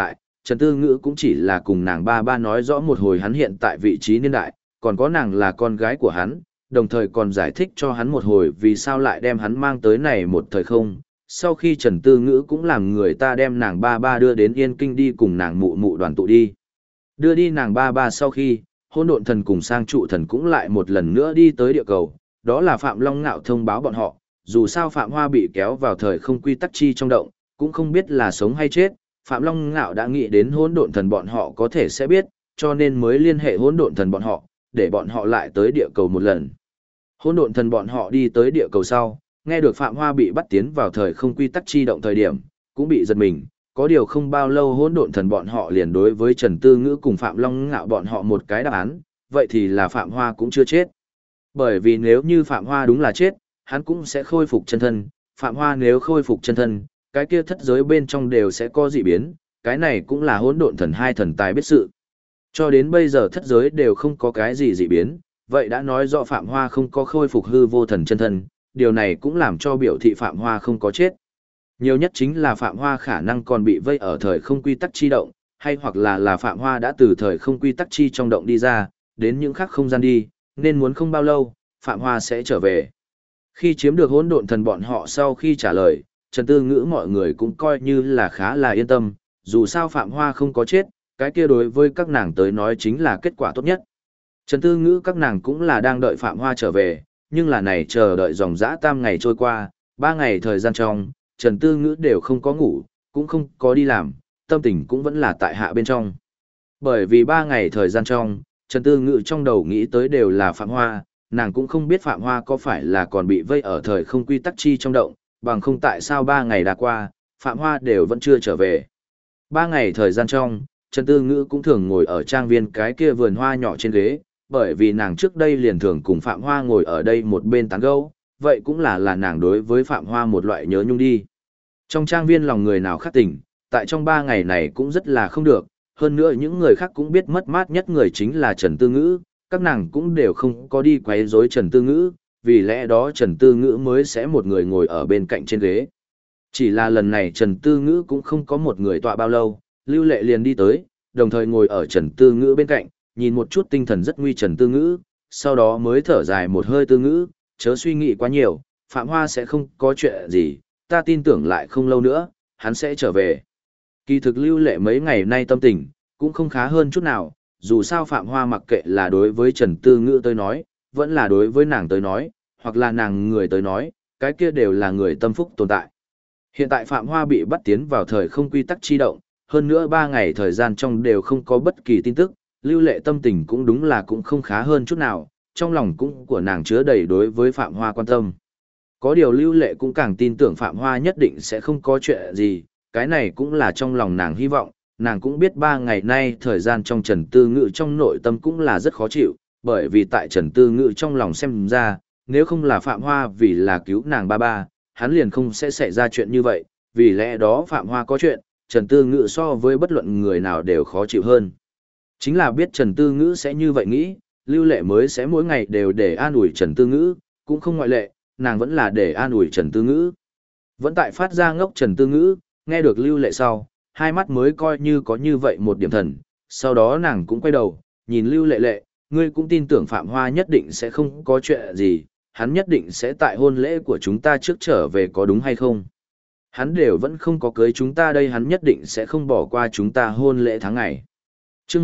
Trần Tư Ngữ cũng chỉ là cùng nàng ba ba nói rõ một hồi hắn hiện tại vị trí niên đại, còn có nàng là con gái của hắn, đồng thời còn giải thích cho hắn một hồi vì sao lại đem hắn mang tới này một thời không. Sau khi Trần Tư Ngữ cũng làm người ta đem nàng ba ba đưa đến Yên Kinh đi cùng nàng mụ mụ đoàn tụ đi. Đưa đi nàng ba ba sau khi, Hỗn Độn Thần cùng Sang Trụ Thần cũng lại một lần nữa đi tới địa cầu, đó là Phạm Long Ngạo thông báo bọn họ, dù sao Phạm Hoa bị kéo vào thời không quy tắc chi trong động, cũng không biết là sống hay chết, Phạm Long Ngạo đã nghĩ đến Hỗn Độn Thần bọn họ có thể sẽ biết, cho nên mới liên hệ Hỗn Độn Thần bọn họ, để bọn họ lại tới địa cầu một lần. Hỗn Độn Thần bọn họ đi tới địa cầu sau, nghe được Phạm Hoa bị bắt tiến vào thời không quy tắc chi động thời điểm, cũng bị giật mình, có điều không bao lâu Hỗn Độn Thần bọn họ liền đối với Trần Tư Ngữ cùng Phạm Long Ngạo bọn họ một cái đáp án, vậy thì là Phạm Hoa cũng chưa chết. Bởi vì nếu như Phạm Hoa đúng là chết, hắn cũng sẽ khôi phục chân thân, Phạm Hoa nếu khôi phục chân thân, cái kia thất giới bên trong đều sẽ có dị biến, cái này cũng là Hỗn Độn Thần hai thần tài biết sự. Cho đến bây giờ thất giới đều không có cái gì dị biến, vậy đã nói rõ Phạm Hoa không có khôi phục hư vô thần chân thân, điều này cũng làm cho biểu thị Phạm Hoa không có chết. Nhiều nhất chính là Phạm Hoa khả năng còn bị vây ở thời không quy tắc chi động, hay hoặc là Phạm Hoa đã từ thời không quy tắc chi trong động đi ra, đến những khác không gian đi, nên muốn không bao lâu, Phạm Hoa sẽ trở về. Khi chiếm được Hỗn Độn Thần bọn họ sau khi trả lời, Trần Tư Ngữ mọi người cũng coi như là khá là yên tâm, dù sao Phạm Hoa không có chết, cái kia đối với các nàng tới nói chính là kết quả tốt nhất. Trần Tư Ngữ các nàng cũng là đang đợi Phạm Hoa trở về, nhưng là này chờ đợi dòng dã tam ngày trôi qua, 3 ngày thời gian trong, Trần Tư Ngữ đều không có ngủ, cũng không có đi làm, tâm tình cũng vẫn là tại hạ bên trong. Bởi vì 3 ngày thời gian trong, Trần Tư Ngữ trong đầu nghĩ tới đều là Phạm Hoa, nàng cũng không biết Phạm Hoa có phải là còn bị vây ở thời không quy tắc chi trong động, bằng không tại sao 3 ngày đã qua, Phạm Hoa đều vẫn chưa trở về. 3 ngày thời gian trong, Trần Tư Ngữ cũng thường ngồi ở trang viên cái kia vườn hoa nhỏ trên ghế, bởi vì nàng trước đây liền thường cùng Phạm Hoa ngồi ở đây một bên tán gẫu, vậy cũng là nàng đối với Phạm Hoa một loại nhớ nhung đi. Trong trang viên lòng người nào khác tỉnh, tại trong 3 ngày này cũng rất là không được, hơn nữa những người khác cũng biết mất mát nhất người chính là Trần Tư Ngữ, các nàng cũng đều không có đi quấy rối Trần Tư Ngữ, vì lẽ đó Trần Tư Ngữ mới sẽ một người ngồi ở bên cạnh trên ghế. Chỉ là lần này Trần Tư Ngữ cũng không có một người tọa bao lâu, Lưu Lệ liền đi tới, đồng thời ngồi ở Trần Tư Ngữ bên cạnh, nhìn một chút tinh thần rất nguy Trần Tư Ngữ, sau đó mới thở dài một hơi. Tư Ngữ, chớ suy nghĩ quá nhiều, Phạm Hoa sẽ không có chuyện gì, ta tin tưởng lại không lâu nữa, hắn sẽ trở về. Kỳ thực Lưu Lệ mấy ngày nay tâm tình, cũng không khá hơn chút nào, dù sao Phạm Hoa mặc kệ là đối với Trần Tư Ngữ tới nói, vẫn là đối với nàng tới nói, hoặc là nàng người tới nói, cái kia đều là người tâm phúc tồn tại. Hiện tại Phạm Hoa bị bắt tiến vào thời không quy tắc chi động, hơn nữa 3 ngày thời gian trong đều không có bất kỳ tin tức, Lưu Lệ tâm tình cũng đúng là cũng không khá hơn chút nào, trong lòng cũng của nàng chứa đầy đối với Phạm Hoa quan tâm. Có điều Lưu Lệ cũng càng tin tưởng Phạm Hoa nhất định sẽ không có chuyện gì, cái này cũng là trong lòng nàng hy vọng, nàng cũng biết 3 ngày nay thời gian trong Trần Tư Ngữ trong nội tâm cũng là rất khó chịu, bởi vì tại Trần Tư Ngữ trong lòng xem ra, nếu không là Phạm Hoa vì là cứu nàng ba ba, hắn liền không sẽ xảy ra chuyện như vậy, vì lẽ đó Phạm Hoa có chuyện, Trần Tư Ngữ so với bất luận người nào đều khó chịu hơn. Chính là biết Trần Tư Ngữ sẽ như vậy nghĩ, Lưu Lệ mới sẽ mỗi ngày đều để an ủi Trần Tư Ngữ, cũng không ngoại lệ, nàng vẫn là để an ủi Trần Tư Ngữ. Vẫn tại phát ra ngốc Trần Tư Ngữ, nghe được Lưu Lệ sau, hai mắt mới coi như có như vậy một điểm thần, sau đó nàng cũng quay đầu, nhìn Lưu Lệ, ngươi cũng tin tưởng Phạm Hoa nhất định sẽ không có chuyện gì, hắn nhất định sẽ tại hôn lễ của chúng ta trước trở về, có đúng hay không? Hắn đều vẫn không có cưới chúng ta đây, hắn nhất định sẽ không bỏ qua chúng ta hôn lễ tháng ngày. Chương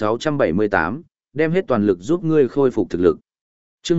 1678, đem hết toàn lực giúp ngươi khôi phục thực lực. Chương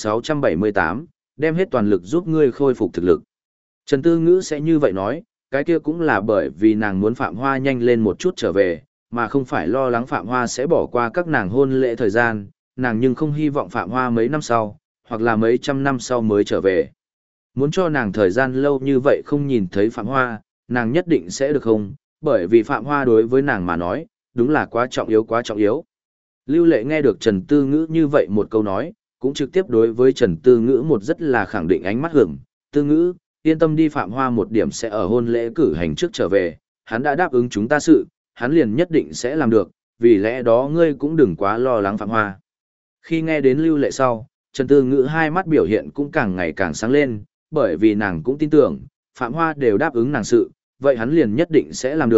1678, đem hết toàn lực giúp ngươi khôi phục thực lực. Trần Tư Ngữ sẽ như vậy nói, cái kia cũng là bởi vì nàng muốn Phạm Hoa nhanh lên một chút trở về, mà không phải lo lắng Phạm Hoa sẽ bỏ qua các nàng hôn lễ thời gian, nàng nhưng không hy vọng Phạm Hoa mấy năm sau, hoặc là mấy trăm năm sau mới trở về. Muốn cho nàng thời gian lâu như vậy không nhìn thấy Phạm Hoa, nàng nhất định sẽ được không, bởi vì Phạm Hoa đối với nàng mà nói, đúng là quá trọng yếu quá trọng yếu. Lưu Lệ nghe được Trần Tư Ngữ như vậy một câu nói, cũng trực tiếp đối với Trần Tư Ngữ một rất là khẳng định ánh mắt hưởng, Tư Ngữ, yên tâm đi, Phạm Hoa một điểm sẽ ở hôn lễ cử hành trước trở về, hắn đã đáp ứng chúng ta sự, hắn liền nhất định sẽ làm được, vì lẽ đó ngươi cũng đừng quá lo lắng Phạm Hoa. Khi nghe đến Lưu Lệ sau, Trần Tư Ngữ hai mắt biểu hiện cũng càng ngày càng sáng lên, bởi vì nàng cũng tin tưởng, Phạm Hoa đều đáp ứng nàng sự, vậy hắn liền nhất định sẽ làm được,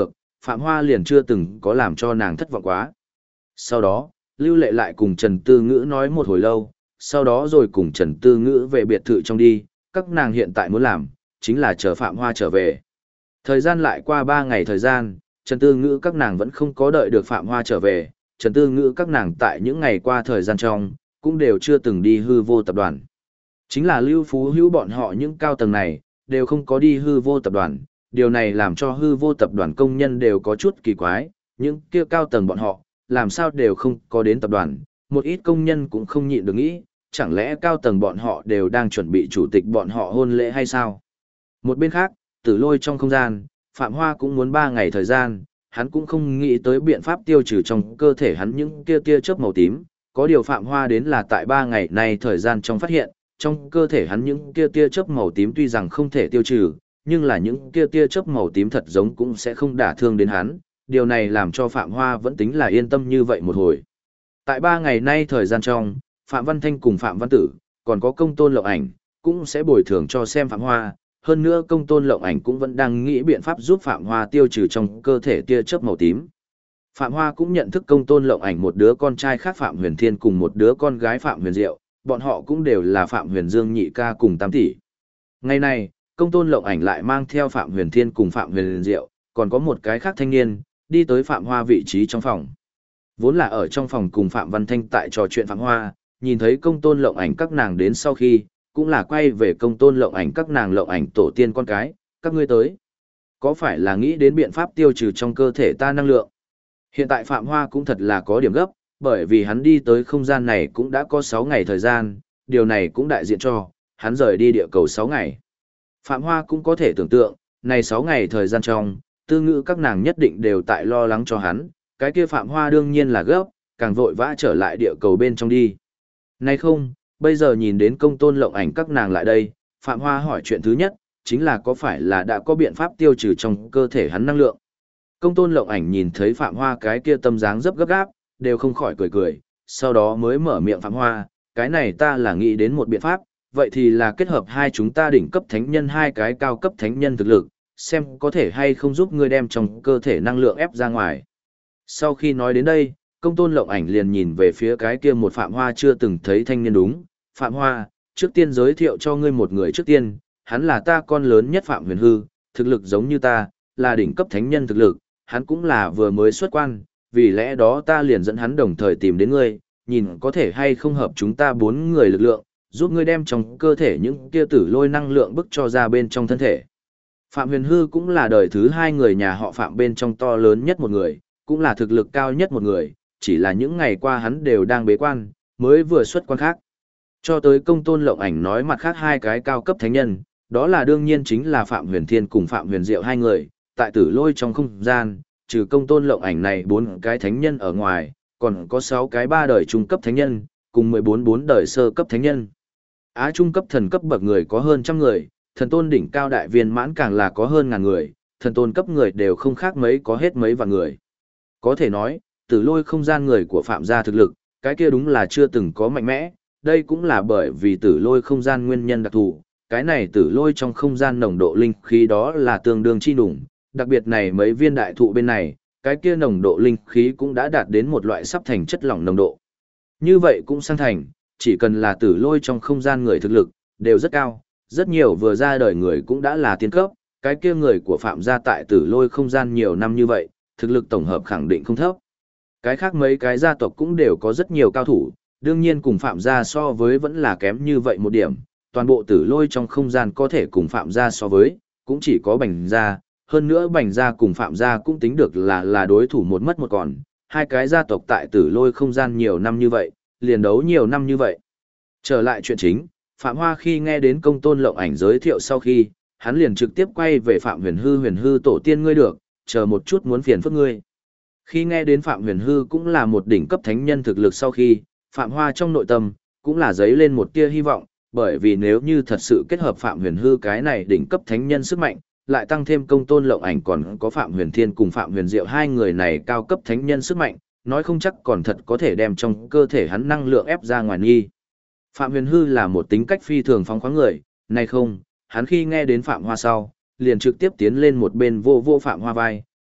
Phạm Hoa liền chưa từng có làm cho nàng thất vọng quá. Sau đó, Lưu Lệ lại cùng Trần Tư Ngữ nói một hồi lâu, sau đó rồi cùng Trần Tư Ngữ về biệt thự trong đi, các nàng hiện tại muốn làm, chính là chờ Phạm Hoa trở về. Thời gian lại qua 3 ngày thời gian, Trần Tư Ngữ các nàng vẫn không có đợi được Phạm Hoa trở về, Trần Tư Ngữ các nàng tại những ngày qua thời gian trong, cũng đều chưa từng đi hư vô tập đoàn. Chính là Lưu Phú Hữu bọn họ những cao tầng này, đều không có đi hư vô tập đoàn, điều này làm cho hư vô tập đoàn công nhân đều có chút kỳ quái, những kia cao tầng bọn họ, làm sao đều không có đến tập đoàn, một ít công nhân cũng không nhịn được nghĩ, chẳng lẽ cao tầng bọn họ đều đang chuẩn bị chủ tịch bọn họ hôn lễ hay sao? Một bên khác, Tử Lôi trong không gian, Phạm Hoa cũng muốn 3 ngày thời gian, hắn cũng không nghĩ tới biện pháp tiêu trừ trong cơ thể hắn những kia tia chớp màu tím, có điều Phạm Hoa đến là tại 3 ngày này thời gian trong phát hiện, trong cơ thể hắn những kia tia chớp màu tím tuy rằng không thể tiêu trừ, nhưng là những kia tia chớp màu tím thật giống cũng sẽ không đả thương đến hắn, điều này làm cho Phạm Hoa vẫn tính là yên tâm như vậy một hồi. Tại 3 ngày nay thời gian trong, Phạm Văn Thanh cùng Phạm Văn Tử, còn có Công Tôn Lộng Ảnh, cũng sẽ bồi thường cho xem Phạm Hoa, hơn nữa Công Tôn Lộng Ảnh cũng vẫn đang nghĩ biện pháp giúp Phạm Hoa tiêu trừ trong cơ thể tia chớp màu tím. Phạm Hoa cũng nhận thức Công Tôn Lộng Ảnh một đứa con trai khác Phạm Huyền Thiên cùng một đứa con gái Phạm Huyền Diệu, bọn họ cũng đều là Phạm Huyền Dương nhị ca cùng tam tỷ. Ngày này, Công Tôn Lộng Ảnh lại mang theo Phạm Huyền Thiên cùng Phạm Huyền Diệu, còn có một cái khác thanh niên, đi tới Phạm Hoa vị trí trong phòng. Vốn là ở trong phòng cùng Phạm Văn Thanh tại trò chuyện Phạm Hoa, nhìn thấy Công Tôn Lộng Ảnh các nàng đến sau khi, cũng là quay về Công Tôn Lộng Ảnh các nàng Lộng Ảnh tổ tiên con cái, các ngươi tới. Có phải là nghĩ đến biện pháp tiêu trừ trong cơ thể ta năng lượng? Hiện tại Phạm Hoa cũng thật là có điểm gấp, bởi vì hắn đi tới không gian này cũng đã có 6 ngày thời gian, điều này cũng đại diện cho, hắn rời đi địa cầu 6 ngày. Phạm Hoa cũng có thể tưởng tượng, này 6 ngày thời gian trong, Tư Ngữ các nàng nhất định đều tại lo lắng cho hắn, cái kia Phạm Hoa đương nhiên là gấp, càng vội vã trở lại địa cầu bên trong đi. Này không, bây giờ nhìn đến Công Tôn Lộng Ảnh các nàng lại đây, Phạm Hoa hỏi chuyện thứ nhất, chính là có phải là đã có biện pháp tiêu trừ trong cơ thể hắn năng lượng. Công Tôn Lộng Ảnh nhìn thấy Phạm Hoa cái kia tâm dáng rất gấp gáp, đều không khỏi cười cười, sau đó mới mở miệng Phạm Hoa, cái này ta là nghĩ đến một biện pháp, vậy thì là kết hợp hai chúng ta đỉnh cấp thánh nhân hai cái cao cấp thánh nhân thực lực, xem có thể hay không giúp ngươi đem trong cơ thể năng lượng ép ra ngoài. Sau khi nói đến đây, Công Tôn Lộng Ảnh liền nhìn về phía cái kia một Phạm Hoa chưa từng thấy thanh niên đúng, Phạm Hoa, trước tiên giới thiệu cho ngươi một người trước tiên, hắn là ta con lớn nhất Phạm Huyền Hư, thực lực giống như ta, là đỉnh cấp thánh nhân thực lực, hắn cũng là vừa mới xuất quan, vì lẽ đó ta liền dẫn hắn đồng thời tìm đến ngươi, nhìn có thể hay không hợp chúng ta 4 người lực lượng, giúp ngươi đem trong cơ thể những kia tử lôi năng lượng bức cho ra bên trong thân thể. Phạm Huyền Hư cũng là đời thứ 2 người nhà họ Phạm bên trong to lớn nhất một người, cũng là thực lực cao nhất một người, chỉ là những ngày qua hắn đều đang bế quan, mới vừa xuất quan khác. Cho tới Công Tôn Lộng Ảnh nói mặt khác hai cái cao cấp thánh nhân, đó là đương nhiên chính là Phạm Huyền Thiên cùng Phạm Huyền Diệu hai người, tại tử lôi trong không gian, trừ Công Tôn Lộng Ảnh này 4 cái thánh nhân ở ngoài, còn có 6 cái 3 đời trung cấp thánh nhân, cùng 14 đời sơ cấp thánh nhân. Á trung cấp thần cấp bậc người có hơn trăm người, thần tôn đỉnh cao đại viên mãn càng là có hơn ngàn người, thần tôn cấp người đều không khác mấy có hết mấy vạn người. Có thể nói, tử lôi không gian người của Phạm gia thực lực, cái kia đúng là chưa từng có mạnh mẽ, đây cũng là bởi vì tử lôi không gian nguyên nhân đặc thù, cái này tử lôi trong không gian nồng độ linh khí đó là tương đương chi đủng, đặc biệt này mấy viên đại thụ bên này, cái kia nồng độ linh khí cũng đã đạt đến một loại sắp thành chất lỏng nồng độ. Như vậy cũng sang thành, chỉ cần là tử lôi trong không gian người thực lực, đều rất cao, rất nhiều vừa ra đời người cũng đã là tiên cấp, cái kia người của Phạm gia tại tử lôi không gian nhiều năm như vậy, thực lực tổng hợp khẳng định không thấp. Cái khác mấy cái gia tộc cũng đều có rất nhiều cao thủ, đương nhiên cùng Phạm gia so với vẫn là kém như vậy một điểm, toàn bộ tử lôi trong không gian có thể cùng Phạm gia so với, cũng chỉ có Bành gia, hơn nữa Bành gia cùng Phạm gia cũng tính được là đối thủ một mất một còn, hai cái gia tộc tại tử lôi không gian nhiều năm như vậy, liền đấu nhiều năm như vậy. Trở lại chuyện chính, Phạm Hoa khi nghe đến Công Tôn Lộng Ảnh giới thiệu sau khi, hắn liền trực tiếp quay về Phạm Huyền Hư tổ tiên ngươi được, chờ một chút muốn phiền phức ngươi. Khi nghe đến Phạm Huyền Hư cũng là một đỉnh cấp thánh nhân thực lực sau khi, Phạm Hoa trong nội tâm, cũng là dấy lên một tia hy vọng, bởi vì nếu như thật sự kết hợp Phạm Huyền Hư cái này đỉnh cấp thánh nhân sức mạnh, lại tăng thêm Công Tôn Lộng Ảnh còn có Phạm Huyền Thiên cùng Phạm Huyền Diệu hai người này cao cấp thánh nhân sức mạnh, nói không chắc còn thật có thể đem trong cơ thể hắn năng lượng ép ra ngoài nghi. Phạm Huyền Hư là một tính cách phi thường phóng khoáng người, này không, hắn khi nghe đến Phạm Hoa sau, liền trực tiếp tiến lên một bên vô Phạm Hoa vai,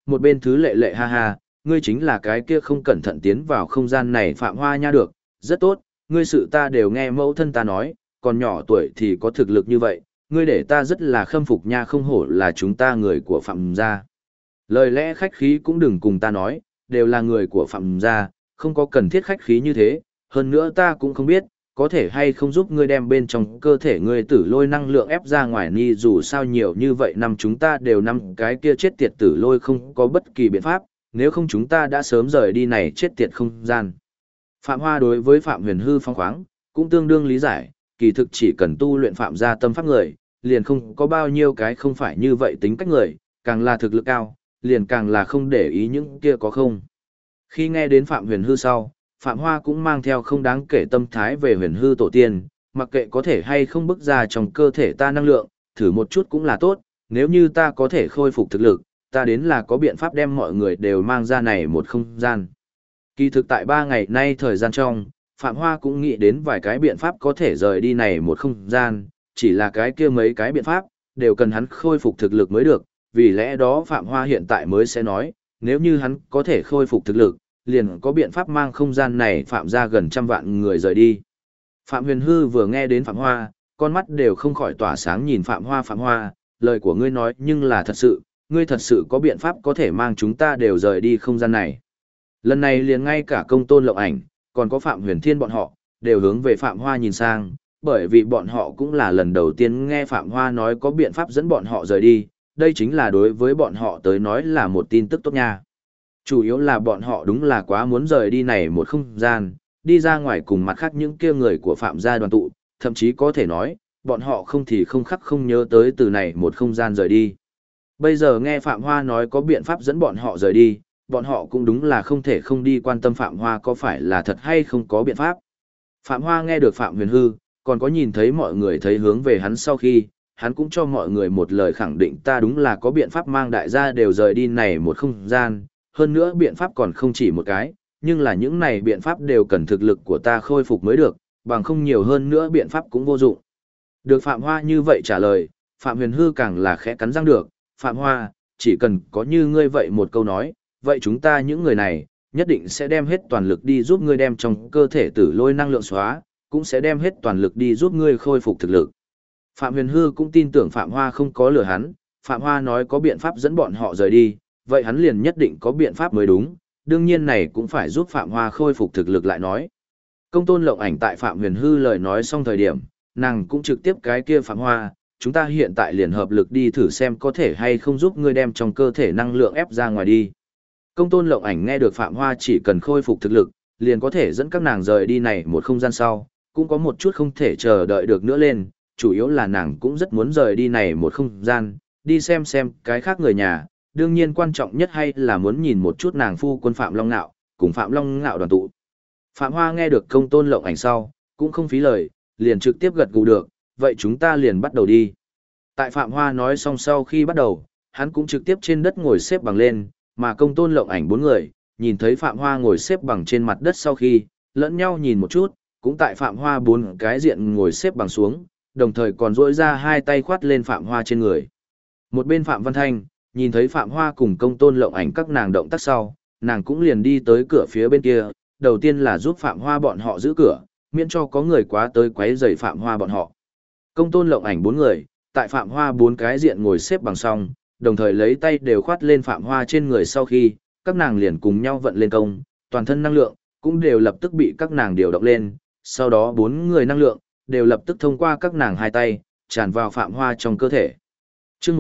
một bên thứ lệ lệ ha ha, ngươi chính là cái kia không cẩn thận tiến vào không gian này Phạm Hoa nha được, rất tốt, ngươi sự ta đều nghe mẫu thân ta nói, còn nhỏ tuổi thì có thực lực như vậy, ngươi để ta rất là khâm phục nha, không hổ là chúng ta người của Phạm gia. Lời lẽ khách khí cũng đừng cùng ta nói, đều là người của Phạm gia, không có cần thiết khách khí như thế, hơn nữa ta cũng không biết, có thể hay không giúp ngươi đem bên trong cơ thể ngươi tử lôi năng lượng ép ra ngoài, ni dù sao nhiều như vậy năm chúng ta đều năm cái kia chết tiệt tử lôi không có bất kỳ biện pháp, nếu không chúng ta đã sớm rời đi này chết tiệt không gian. Phạm Hoa đối với Phạm Huyền Hư phong khoáng, cũng tương đương lý giải, kỳ thực chỉ cần tu luyện Phạm gia tâm pháp người, liền không có bao nhiêu cái không phải như vậy tính cách người, càng là thực lực cao, liền càng là không để ý những kia có không. Khi nghe đến Phạm Huyền Hư sau, Phạm Hoa cũng mang theo không đáng kể tâm thái về Huyền Hư tổ tiên, mặc kệ có thể hay không bức ra trong cơ thể ta năng lượng, thử một chút cũng là tốt, nếu như ta có thể khôi phục thực lực, ta đến là có biện pháp đem mọi người đều mang ra này một không gian. Kỳ thực tại 3 ngày nay thời gian trong, Phạm Hoa cũng nghĩ đến vài cái biện pháp có thể rời đi này một không gian, chỉ là cái kia mấy cái biện pháp, đều cần hắn khôi phục thực lực mới được, vì lẽ đó Phạm Hoa hiện tại mới sẽ nói, nếu như hắn có thể khôi phục thực lực, liền có biện pháp mang không gian này Phạm ra gần 100 vạn người rời đi. Phạm Huyền Hư vừa nghe đến Phạm Hoa, con mắt đều không khỏi tỏa sáng nhìn Phạm Hoa, lời của ngươi nói nhưng là thật sự, ngươi thật sự có biện pháp có thể mang chúng ta đều rời đi không gian này. Lần này liền ngay cả Công Tôn Lộng Ảnh, còn có Phạm Huyền Thiên bọn họ, đều hướng về Phạm Hoa nhìn sang, bởi vì bọn họ cũng là lần đầu tiên nghe Phạm Hoa nói có biện pháp dẫn bọn họ rời đi, đây chính là đối với bọn họ tới nói là một tin tức tốt nha. Chủ yếu là bọn họ đúng là quá muốn rời đi này một không gian, đi ra ngoài cùng mặt khác những kia người của Phạm gia đoàn tụ, thậm chí có thể nói, bọn họ không thì không khắc không nhớ tới từ này một không gian rời đi. Bây giờ nghe Phạm Hoa nói có biện pháp dẫn bọn họ rời đi, bọn họ cũng đúng là không thể không đi quan tâm Phạm Hoa có phải là thật hay không có biện pháp. Phạm Hoa nghe được Phạm Huyền Hư, còn có nhìn thấy mọi người thấy hướng về hắn sau khi, hắn cũng cho mọi người một lời khẳng định ta đúng là có biện pháp mang đại gia đều rời đi này một không gian, hơn nữa biện pháp còn không chỉ một cái, nhưng là những này biện pháp đều cần thực lực của ta khôi phục mới được, bằng không nhiều hơn nữa biện pháp cũng vô dụng. Được Phạm Hoa như vậy trả lời, Phạm Huyền Hư càng là khẽ cắn răng được, Phạm Hoa, chỉ cần có như ngươi vậy một câu nói, vậy chúng ta những người này, nhất định sẽ đem hết toàn lực đi giúp ngươi đem trong cơ thể tử lôi năng lượng xóa, cũng sẽ đem hết toàn lực đi giúp ngươi khôi phục thực lực. Phạm Huyền Hư cũng tin tưởng Phạm Hoa không có lừa hắn, Phạm Hoa nói có biện pháp dẫn bọn họ rời đi, vậy hắn liền nhất định có biện pháp mới đúng, đương nhiên này cũng phải giúp Phạm Hoa khôi phục thực lực lại nói. Công Tôn Lộng Ảnh tại Phạm Huyền Hư lời nói xong thời điểm, nàng cũng trực tiếp cái kia Phạm Hoa, chúng ta hiện tại liền hợp lực đi thử xem có thể hay không giúp ngươi đem trong cơ thể năng lượng ép ra ngoài đi. Công Tôn Lộng Ảnh nghe được Phạm Hoa chỉ cần khôi phục thực lực, liền có thể dẫn các nàng rời đi này một không gian sau, cũng có một chút không thể chờ đợi được nữa lên, chủ yếu là nàng cũng rất muốn rời đi này một không gian, đi xem cái khác người nhà, đương nhiên quan trọng nhất hay là muốn nhìn một chút nàng phu quân Phạm Long Nạo, cùng Phạm Long Nạo đoàn tụ. Phạm Hoa nghe được Công Tôn Lộng Ảnh sau, cũng không phí lời, liền trực tiếp gật gù được, vậy chúng ta liền bắt đầu đi. Tại Phạm Hoa nói xong sau khi bắt đầu, hắn cũng trực tiếp trên đất ngồi xếp bằng lên, mà Công Tôn Lộng Ảnh 4 người, nhìn thấy Phạm Hoa ngồi xếp bằng trên mặt đất sau khi, lẫn nhau nhìn một chút, cũng tại Phạm Hoa 4 cái diện ngồi xếp bằng xuống, đồng thời còn duỗi ra 2 tay khoát lên Phạm Hoa trên người. Một bên Phạm Văn Thanh, nhìn thấy Phạm Hoa cùng Công Tôn Lộng Ảnh các nàng động tác sau, nàng cũng liền đi tới cửa phía bên kia, đầu tiên là giúp Phạm Hoa bọn họ giữ cửa, miễn cho có người quá tới quấy rầy Phạm Hoa bọn họ. Công Tôn Lộng Ảnh 4 người, tại Phạm Hoa 4 cái diện ngồi xếp bằng xong, đồng thời lấy tay đều khoát lên Phạm Hoa trên người sau khi, các nàng liền cùng nhau vận lên công, toàn thân năng lượng, cũng đều lập tức bị các nàng điều động lên, sau đó 4 người năng lượng, đều lập tức thông qua các nàng 2 tay, tràn vào Phạm Hoa trong cơ thể. Chương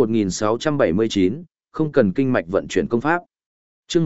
1679, không cần kinh mạch vận chuyển công pháp. Chương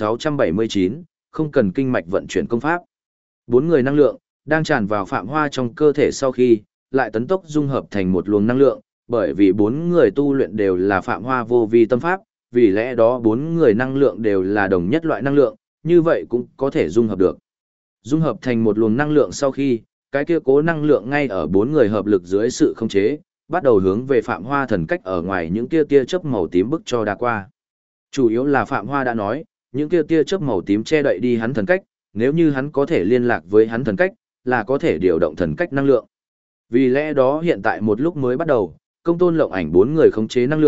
1679, không cần kinh mạch vận chuyển công pháp. 4 người năng lượng, đang tràn vào Phạm Hoa trong cơ thể sau khi, lại tấn tốc dung hợp thành một luồng năng lượng, bởi vì 4 người tu luyện đều là Phạm Hoa vô vi tâm pháp, vì lẽ đó 4 người năng lượng đều là đồng nhất loại năng lượng, như vậy cũng có thể dung hợp được. Dung hợp thành một luồng năng lượng sau khi, cái kia cố năng lượng ngay ở 4 người hợp lực dưới sự khống chế, bắt đầu hướng về Phạm Hoa thần cách ở ngoài những tia chớp màu tím bức cho đã qua. Chủ yếu là Phạm Hoa đã nói, những tia chớp màu tím che đậy đi hắn thần cách, nếu như hắn có thể liên lạc với hắn thần cách, là có thể điều động thần cách năng lượng. Vì lẽ đó hiện tại một lúc mới bắt đầu, Công Tôn Lộng Ảnh 4 người khống chế năng lượng,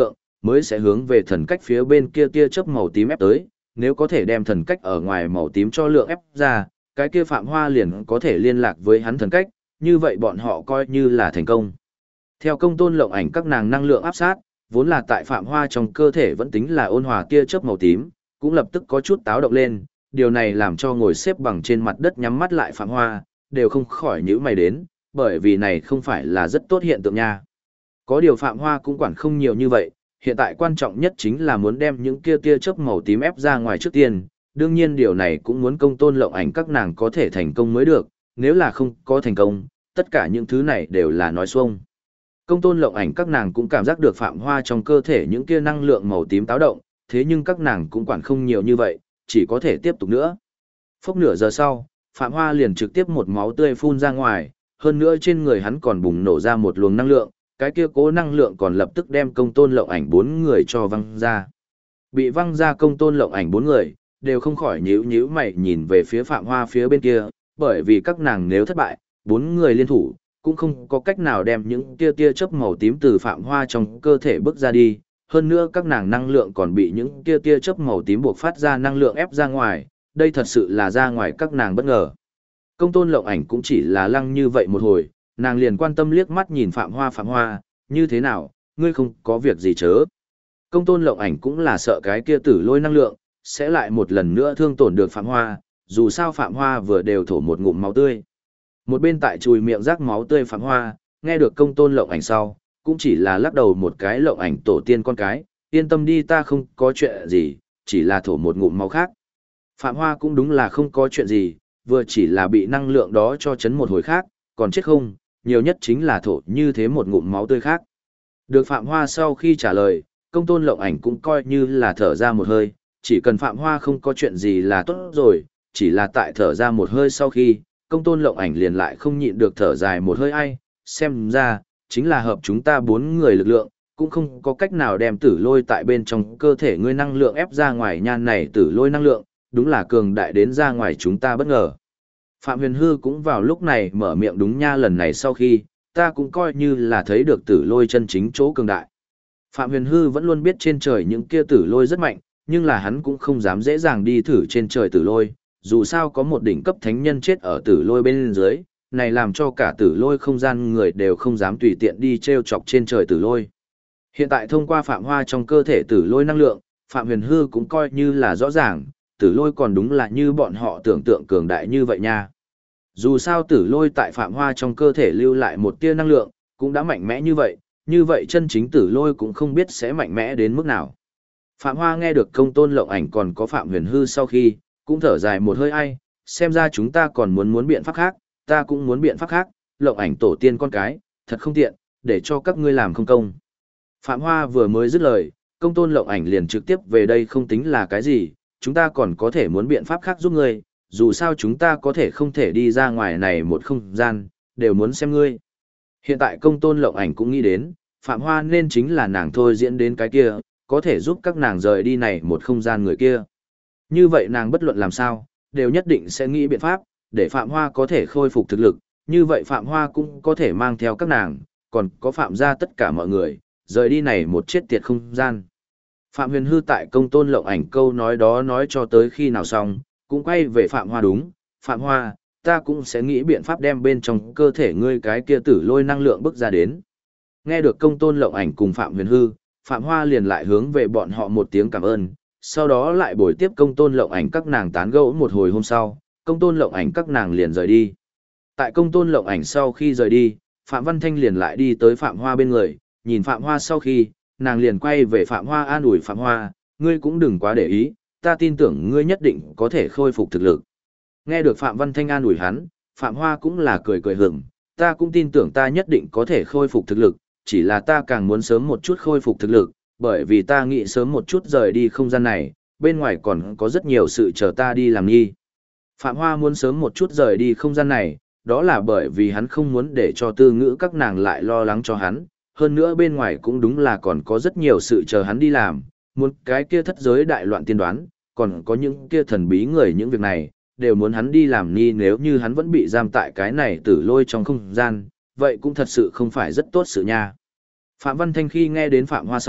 mới sẽ hướng về thần cách phía bên kia tia chớp màu tím ép tới, nếu có thể đem thần cách ở ngoài màu tím cho lượng ép ra, cái kia Phạm Hoa liền có thể liên lạc với hắn thần cách, như vậy bọn họ coi như là thành công. Theo Công Tôn Lộng Ảnh các nàng năng lượng áp sát, vốn là tại Phạm Hoa trong cơ thể vẫn tính là ôn hòa tia chớp màu tím, cũng lập tức có chút táo động lên, điều này làm cho ngồi xếp bằng trên mặt đất nhắm mắt lại Phạm Hoa, đều không khỏi nhíu mày đến, bởi vì này không phải là rất tốt hiện tượng nha. Có điều Phạm Hoa cũng quản không nhiều như vậy, hiện tại quan trọng nhất chính là muốn đem những kia tia chớp màu tím ép ra ngoài trước tiên, đương nhiên điều này cũng muốn Công Tôn Lộng Ảnh các nàng có thể thành công mới được, nếu là không có thành công, tất cả những thứ này đều là nói xuông. Công Tôn Lộng Ảnh các nàng cũng cảm giác được Phạm Hoa trong cơ thể những kia năng lượng màu tím táo động, thế nhưng các nàng cũng quản không nhiều như vậy, chỉ có thể tiếp tục nữa. Phốc nửa giờ sau, Phạm Hoa liền trực tiếp một máu tươi phun ra ngoài, hơn nữa trên người hắn còn bùng nổ ra một luồng năng lượng, cái kia cố năng lượng còn lập tức đem Công Tôn Lộng Ảnh 4 người cho văng ra. Bị văng ra Công Tôn Lộng Ảnh 4 người, đều không khỏi nhíu mày nhìn về phía Phạm Hoa phía bên kia, bởi vì các nàng nếu thất bại, 4 người liên thủ, cũng không có cách nào đem những tia chớp màu tím từ Phạm Hoa trong cơ thể bước ra đi, hơn nữa các nàng năng lượng còn bị những tia chớp màu tím buộc phát ra năng lượng ép ra ngoài, đây thật sự là ra ngoài các nàng bất ngờ. Công Tôn Lộng Ảnh cũng chỉ là lăng như vậy một hồi, nàng liền quan tâm liếc mắt nhìn Phạm Hoa, như thế nào, ngươi không có việc gì chớ. Công Tôn Lộng Ảnh cũng là sợ cái kia tử lôi năng lượng, sẽ lại một lần nữa thương tổn được Phạm Hoa, dù sao Phạm Hoa vừa đều thổ một ngụm máu tươi. Một bên tại chùi miệng rác máu tươi Phạm Hoa, nghe được Công Tôn Lộng Ảnh sau, cũng chỉ là lắc đầu một cái Lộng Ảnh tổ tiên con cái, yên tâm đi ta không có chuyện gì, chỉ là thổ một ngụm máu khác. Phạm Hoa cũng đúng là không có chuyện gì, vừa chỉ là bị năng lượng đó cho chấn một hồi khác, còn chết không, nhiều nhất chính là thổ như thế một ngụm máu tươi khác. Được Phạm Hoa sau khi trả lời, Công Tôn Lộng Ảnh cũng coi như là thở ra một hơi, chỉ cần Phạm Hoa không có chuyện gì là tốt rồi, chỉ là tại thở ra một hơi sau khi, Công Tôn Lộng Ảnh liền lại không nhịn được thở dài một hơi ai, xem ra, chính là hợp chúng ta 4 người lực lượng, cũng không có cách nào đem tử lôi tại bên trong cơ thể ngươi năng lượng ép ra ngoài nhan này tử lôi năng lượng, đúng là cường đại đến ra ngoài chúng ta bất ngờ. Phạm Huyền Hư cũng vào lúc này mở miệng đúng nha lần này sau khi, ta cũng coi như là thấy được tử lôi chân chính chỗ cường đại. Phạm Huyền Hư vẫn luôn biết trên trời những kia tử lôi rất mạnh, nhưng là hắn cũng không dám dễ dàng đi thử trên trời tử lôi, dù sao có một đỉnh cấp thánh nhân chết ở tử lôi bên dưới, này làm cho cả tử lôi không gian người đều không dám tùy tiện đi treo chọc trên trời tử lôi. Hiện tại thông qua Phạm Hoa trong cơ thể tử lôi năng lượng, Phạm Huyền Hư cũng coi như là rõ ràng, tử lôi còn đúng là như bọn họ tưởng tượng cường đại như vậy nha. Dù sao tử lôi tại Phạm Hoa trong cơ thể lưu lại một tia năng lượng, cũng đã mạnh mẽ như vậy chân chính tử lôi cũng không biết sẽ mạnh mẽ đến mức nào. Phạm Hoa nghe được Công Tôn Lộng Ảnh còn có Phạm Huyền Hư sau khi, cũng thở dài một hơi ai, xem ra chúng ta còn muốn biện pháp khác, ta cũng muốn biện pháp khác, Lộng Ảnh tổ tiên con cái, thật không tiện, để cho các ngươi làm không công. Phạm Hoa vừa mới dứt lời, Công Tôn Lộng Ảnh liền trực tiếp về đây không tính là cái gì, chúng ta còn có thể muốn biện pháp khác giúp ngươi, dù sao chúng ta có thể không thể đi ra ngoài này một không gian, đều muốn xem ngươi. Hiện tại Công Tôn Lộng Ảnh cũng nghĩ đến, Phạm Hoa nên chính là nàng thôi diễn đến cái kia, có thể giúp các nàng rời đi này một không gian người kia. Như vậy nàng bất luận làm sao, đều nhất định sẽ nghĩ biện pháp, để Phạm Hoa có thể khôi phục thực lực, như vậy Phạm Hoa cũng có thể mang theo các nàng, còn có Phạm gia tất cả mọi người, rời đi này một chết tiệt không gian. Phạm Huyền Hư tại Công Tôn Lộng Ảnh câu nói đó nói cho tới khi nào xong, cũng quay về Phạm Hoa đúng, Phạm Hoa, ta cũng sẽ nghĩ biện pháp đem bên trong cơ thể ngươi cái kia tử lôi năng lượng bức ra đến. Nghe được Công Tôn Lộng Ảnh cùng Phạm Huyền Hư, Phạm Hoa liền lại hướng về bọn họ một tiếng cảm ơn, sau đó lại bồi tiếp Công Tôn Lộng Ảnh các nàng tán gẫu một hồi hôm sau, Công Tôn Lộng Ảnh các nàng liền rời đi. Tại Công Tôn Lộng Ảnh sau khi rời đi, Phạm Văn Thanh liền lại đi tới Phạm Hoa bên người, nhìn Phạm Hoa sau khi, nàng liền quay về Phạm Hoa an ủi Phạm Hoa, ngươi cũng đừng quá để ý, ta tin tưởng ngươi nhất định có thể khôi phục thực lực. Nghe được Phạm Văn Thanh an ủi hắn, Phạm Hoa cũng là cười hửng, ta cũng tin tưởng ta nhất định có thể khôi phục thực lực, chỉ là ta càng muốn sớm một chút khôi phục thực lực, bởi vì ta nghĩ sớm một chút rời đi không gian này, bên ngoài còn có rất nhiều sự chờ ta đi làm nghi. Phạm Hoa muốn sớm một chút rời đi không gian này, đó là bởi vì hắn không muốn để cho Tư Ngữ các nàng lại lo lắng cho hắn, hơn nữa bên ngoài cũng đúng là còn có rất nhiều sự chờ hắn đi làm, muốn cái kia thất giới đại loạn tiên đoán, còn có những kia thần bí người những việc này, đều muốn hắn đi làm nghi nếu như hắn vẫn bị giam tại cái này tử lôi trong không gian, vậy cũng thật sự không phải rất tốt sự nha. Phạm Văn Thanh khi nghe đến Phạm Hoa sau,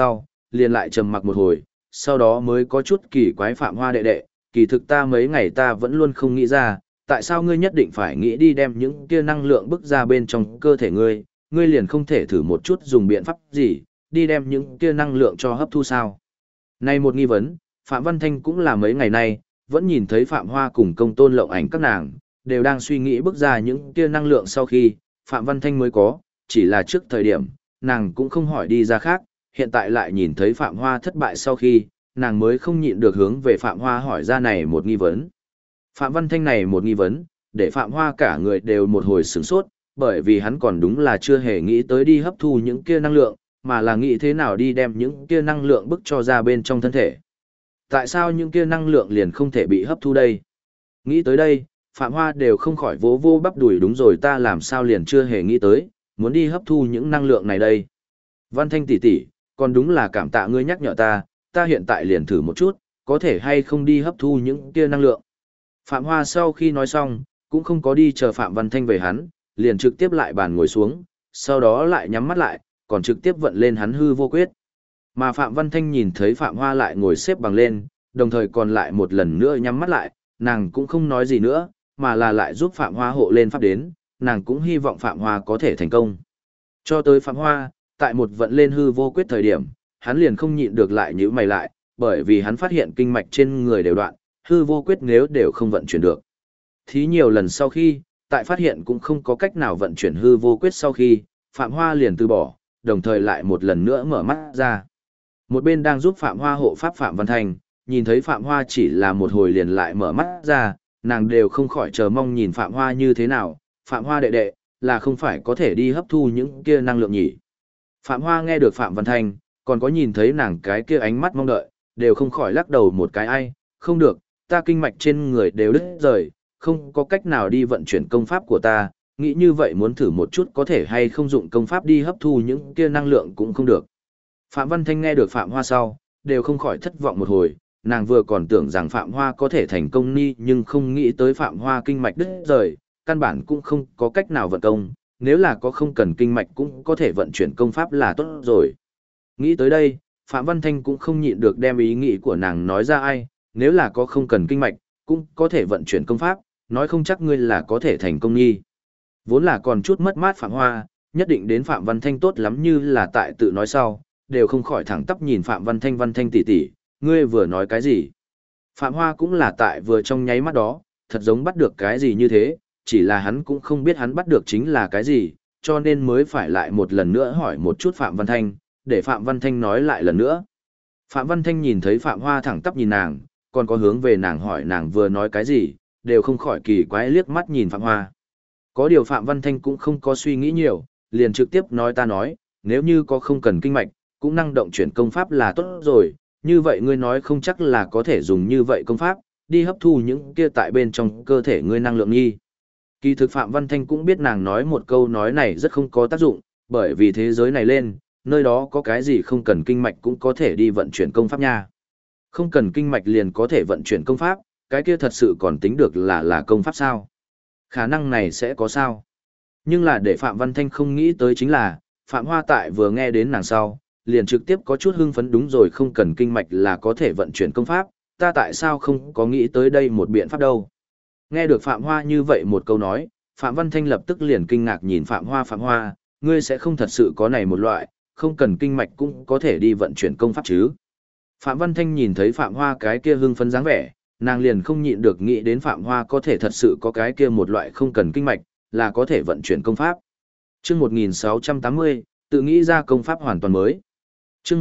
liền lại trầm mặc một hồi, sau đó mới có chút kỳ quái Phạm Hoa đệ đệ, kỳ thực ta mấy ngày ta vẫn luôn không nghĩ ra, tại sao ngươi nhất định phải nghĩ đi đem những kia năng lượng bức ra bên trong cơ thể ngươi, ngươi liền không thể thử một chút dùng biện pháp gì, đi đem những kia năng lượng cho hấp thu sao? Này một nghi vấn, Phạm Văn Thanh cũng là mấy ngày nay, vẫn nhìn thấy Phạm Hoa cùng Công Tôn Lộng Ảnh các nàng, đều đang suy nghĩ bức ra những kia năng lượng sau khi, Phạm Văn Thanh mới có, chỉ là trước thời điểm, nàng cũng không hỏi đi ra khác, hiện tại lại nhìn thấy Phạm Hoa thất bại sau khi, nàng mới không nhịn được hướng về Phạm Hoa hỏi ra này một nghi vấn. Phạm Văn Thanh này một nghi vấn, để Phạm Hoa cả người đều một hồi sửng sốt, bởi vì hắn còn đúng là chưa hề nghĩ tới đi hấp thu những kia năng lượng, mà là nghĩ thế nào đi đem những kia năng lượng bức cho ra bên trong thân thể. Tại sao những kia năng lượng liền không thể bị hấp thu đây? Nghĩ tới đây, Phạm Hoa đều không khỏi vỗ vô bắp đùi, đúng rồi, ta làm sao liền chưa hề nghĩ tới, muốn đi hấp thu những năng lượng này đây. Văn Thanh tỷ tỷ, còn đúng là cảm tạ ngươi nhắc nhở ta hiện tại liền thử một chút, có thể hay không đi hấp thu những kia năng lượng. Phạm Hoa sau khi nói xong, cũng không có đi chờ Phạm Văn Thanh về hắn, liền trực tiếp lại bàn ngồi xuống, sau đó lại nhắm mắt lại, còn trực tiếp vận lên hắn hư vô quyết. Mà Phạm Văn Thanh nhìn thấy Phạm Hoa lại ngồi xếp bằng lên, đồng thời còn lại một lần nữa nhắm mắt lại, nàng cũng không nói gì nữa, mà là lại giúp Phạm Hoa hộ lên pháp đến, nàng cũng hy vọng Phạm Hoa có thể thành công. Cho tới Phạm Hoa, tại một vận lên hư vô quyết thời điểm, hắn liền không nhịn được lại nhíu mày lại, bởi vì hắn phát hiện kinh mạch trên người đều đoạn, hư vô quyết nếu đều không vận chuyển được. Thí nhiều lần sau khi, tại phát hiện cũng không có cách nào vận chuyển hư vô quyết sau khi, Phạm Hoa liền từ bỏ, đồng thời lại một lần nữa mở mắt ra. Một bên đang giúp Phạm Hoa hộ pháp Phạm Văn Thanh, nhìn thấy Phạm Hoa chỉ là một hồi liền lại mở mắt ra, nàng đều không khỏi chờ mong nhìn Phạm Hoa như thế nào, Phạm Hoa đệ đệ, là không phải có thể đi hấp thu những kia năng lượng nhỉ. Phạm Hoa nghe được Phạm Văn Thanh, còn có nhìn thấy nàng cái kia ánh mắt mong đợi, đều không khỏi lắc đầu một cái, ai, không được, ta kinh mạch trên người đều đứt rời, không có cách nào đi vận chuyển công pháp của ta, nghĩ như vậy muốn thử một chút có thể hay không dụng công pháp đi hấp thu những kia năng lượng cũng không được. Phạm Văn Thanh nghe được Phạm Hoa sau, đều không khỏi thất vọng một hồi, nàng vừa còn tưởng rằng Phạm Hoa có thể thành công ni, nhưng không nghĩ tới Phạm Hoa kinh mạch đứt rời, căn bản cũng không có cách nào vận công, nếu là có không cần kinh mạch cũng có thể vận chuyển công pháp là tốt rồi. Nghĩ tới đây, Phạm Văn Thanh cũng không nhịn được đem ý nghĩ của nàng nói ra, ai, nếu là có không cần kinh mạch, cũng có thể vận chuyển công pháp, nói không chắc ngươi là có thể thành công nghi. Vốn là còn chút mất mát Phạm Hoa, nhất định đến Phạm Văn Thanh tốt lắm như là tại tự nói sau, đều không khỏi thẳng tắp nhìn Phạm Văn Thanh tỷ tỷ, ngươi vừa nói cái gì? Phạm Hoa cũng là tại vừa trong nháy mắt đó, thật giống bắt được cái gì như thế, chỉ là hắn cũng không biết hắn bắt được chính là cái gì, cho nên mới phải lại một lần nữa hỏi một chút Phạm Văn Thanh, để Phạm Văn Thanh nói lại lần nữa. Phạm Văn Thanh nhìn thấy Phạm Hoa thẳng tắp nhìn nàng, còn có hướng về nàng hỏi nàng vừa nói cái gì, đều không khỏi kỳ quái liếc mắt nhìn Phạm Hoa. Có điều Phạm Văn Thanh cũng không có suy nghĩ nhiều, liền trực tiếp nói, ta nói, nếu như có không cần kinh mạch, cũng năng động chuyển công pháp là tốt rồi, như vậy ngươi nói không chắc là có thể dùng như vậy công pháp, đi hấp thu những kia tại bên trong cơ thể ngươi năng lượng nghi. Kỳ thực Phạm Văn Thanh cũng biết nàng nói một câu nói này rất không có tác dụng, bởi vì thế giới này lên, nơi đó có cái gì không cần kinh mạch cũng có thể đi vận chuyển công pháp nha. Không cần kinh mạch liền có thể vận chuyển công pháp, cái kia thật sự còn tính được là công pháp sao? Khả năng này sẽ có sao? Nhưng là để Phạm Văn Thanh không nghĩ tới chính là, Phạm Hoa tại vừa nghe đến nàng sau, liền trực tiếp có chút hưng phấn, đúng rồi, không cần kinh mạch là có thể vận chuyển công pháp, ta tại sao không có nghĩ tới đây một biện pháp đâu. Nghe được Phạm Hoa như vậy một câu nói, Phạm Văn Thanh lập tức liền kinh ngạc nhìn Phạm Hoa, ngươi sẽ không thật sự có này một loại, không cần kinh mạch cũng có thể đi vận chuyển công pháp chứ. Phạm Văn Thanh nhìn thấy Phạm Hoa cái kia hưng phấn dáng vẻ, nàng liền không nhịn được nghĩ đến Phạm Hoa có thể thật sự có cái kia một loại không cần kinh mạch, là có thể vận chuyển công pháp. Chương 1680, tự nghĩ ra công pháp hoàn toàn mới. Chương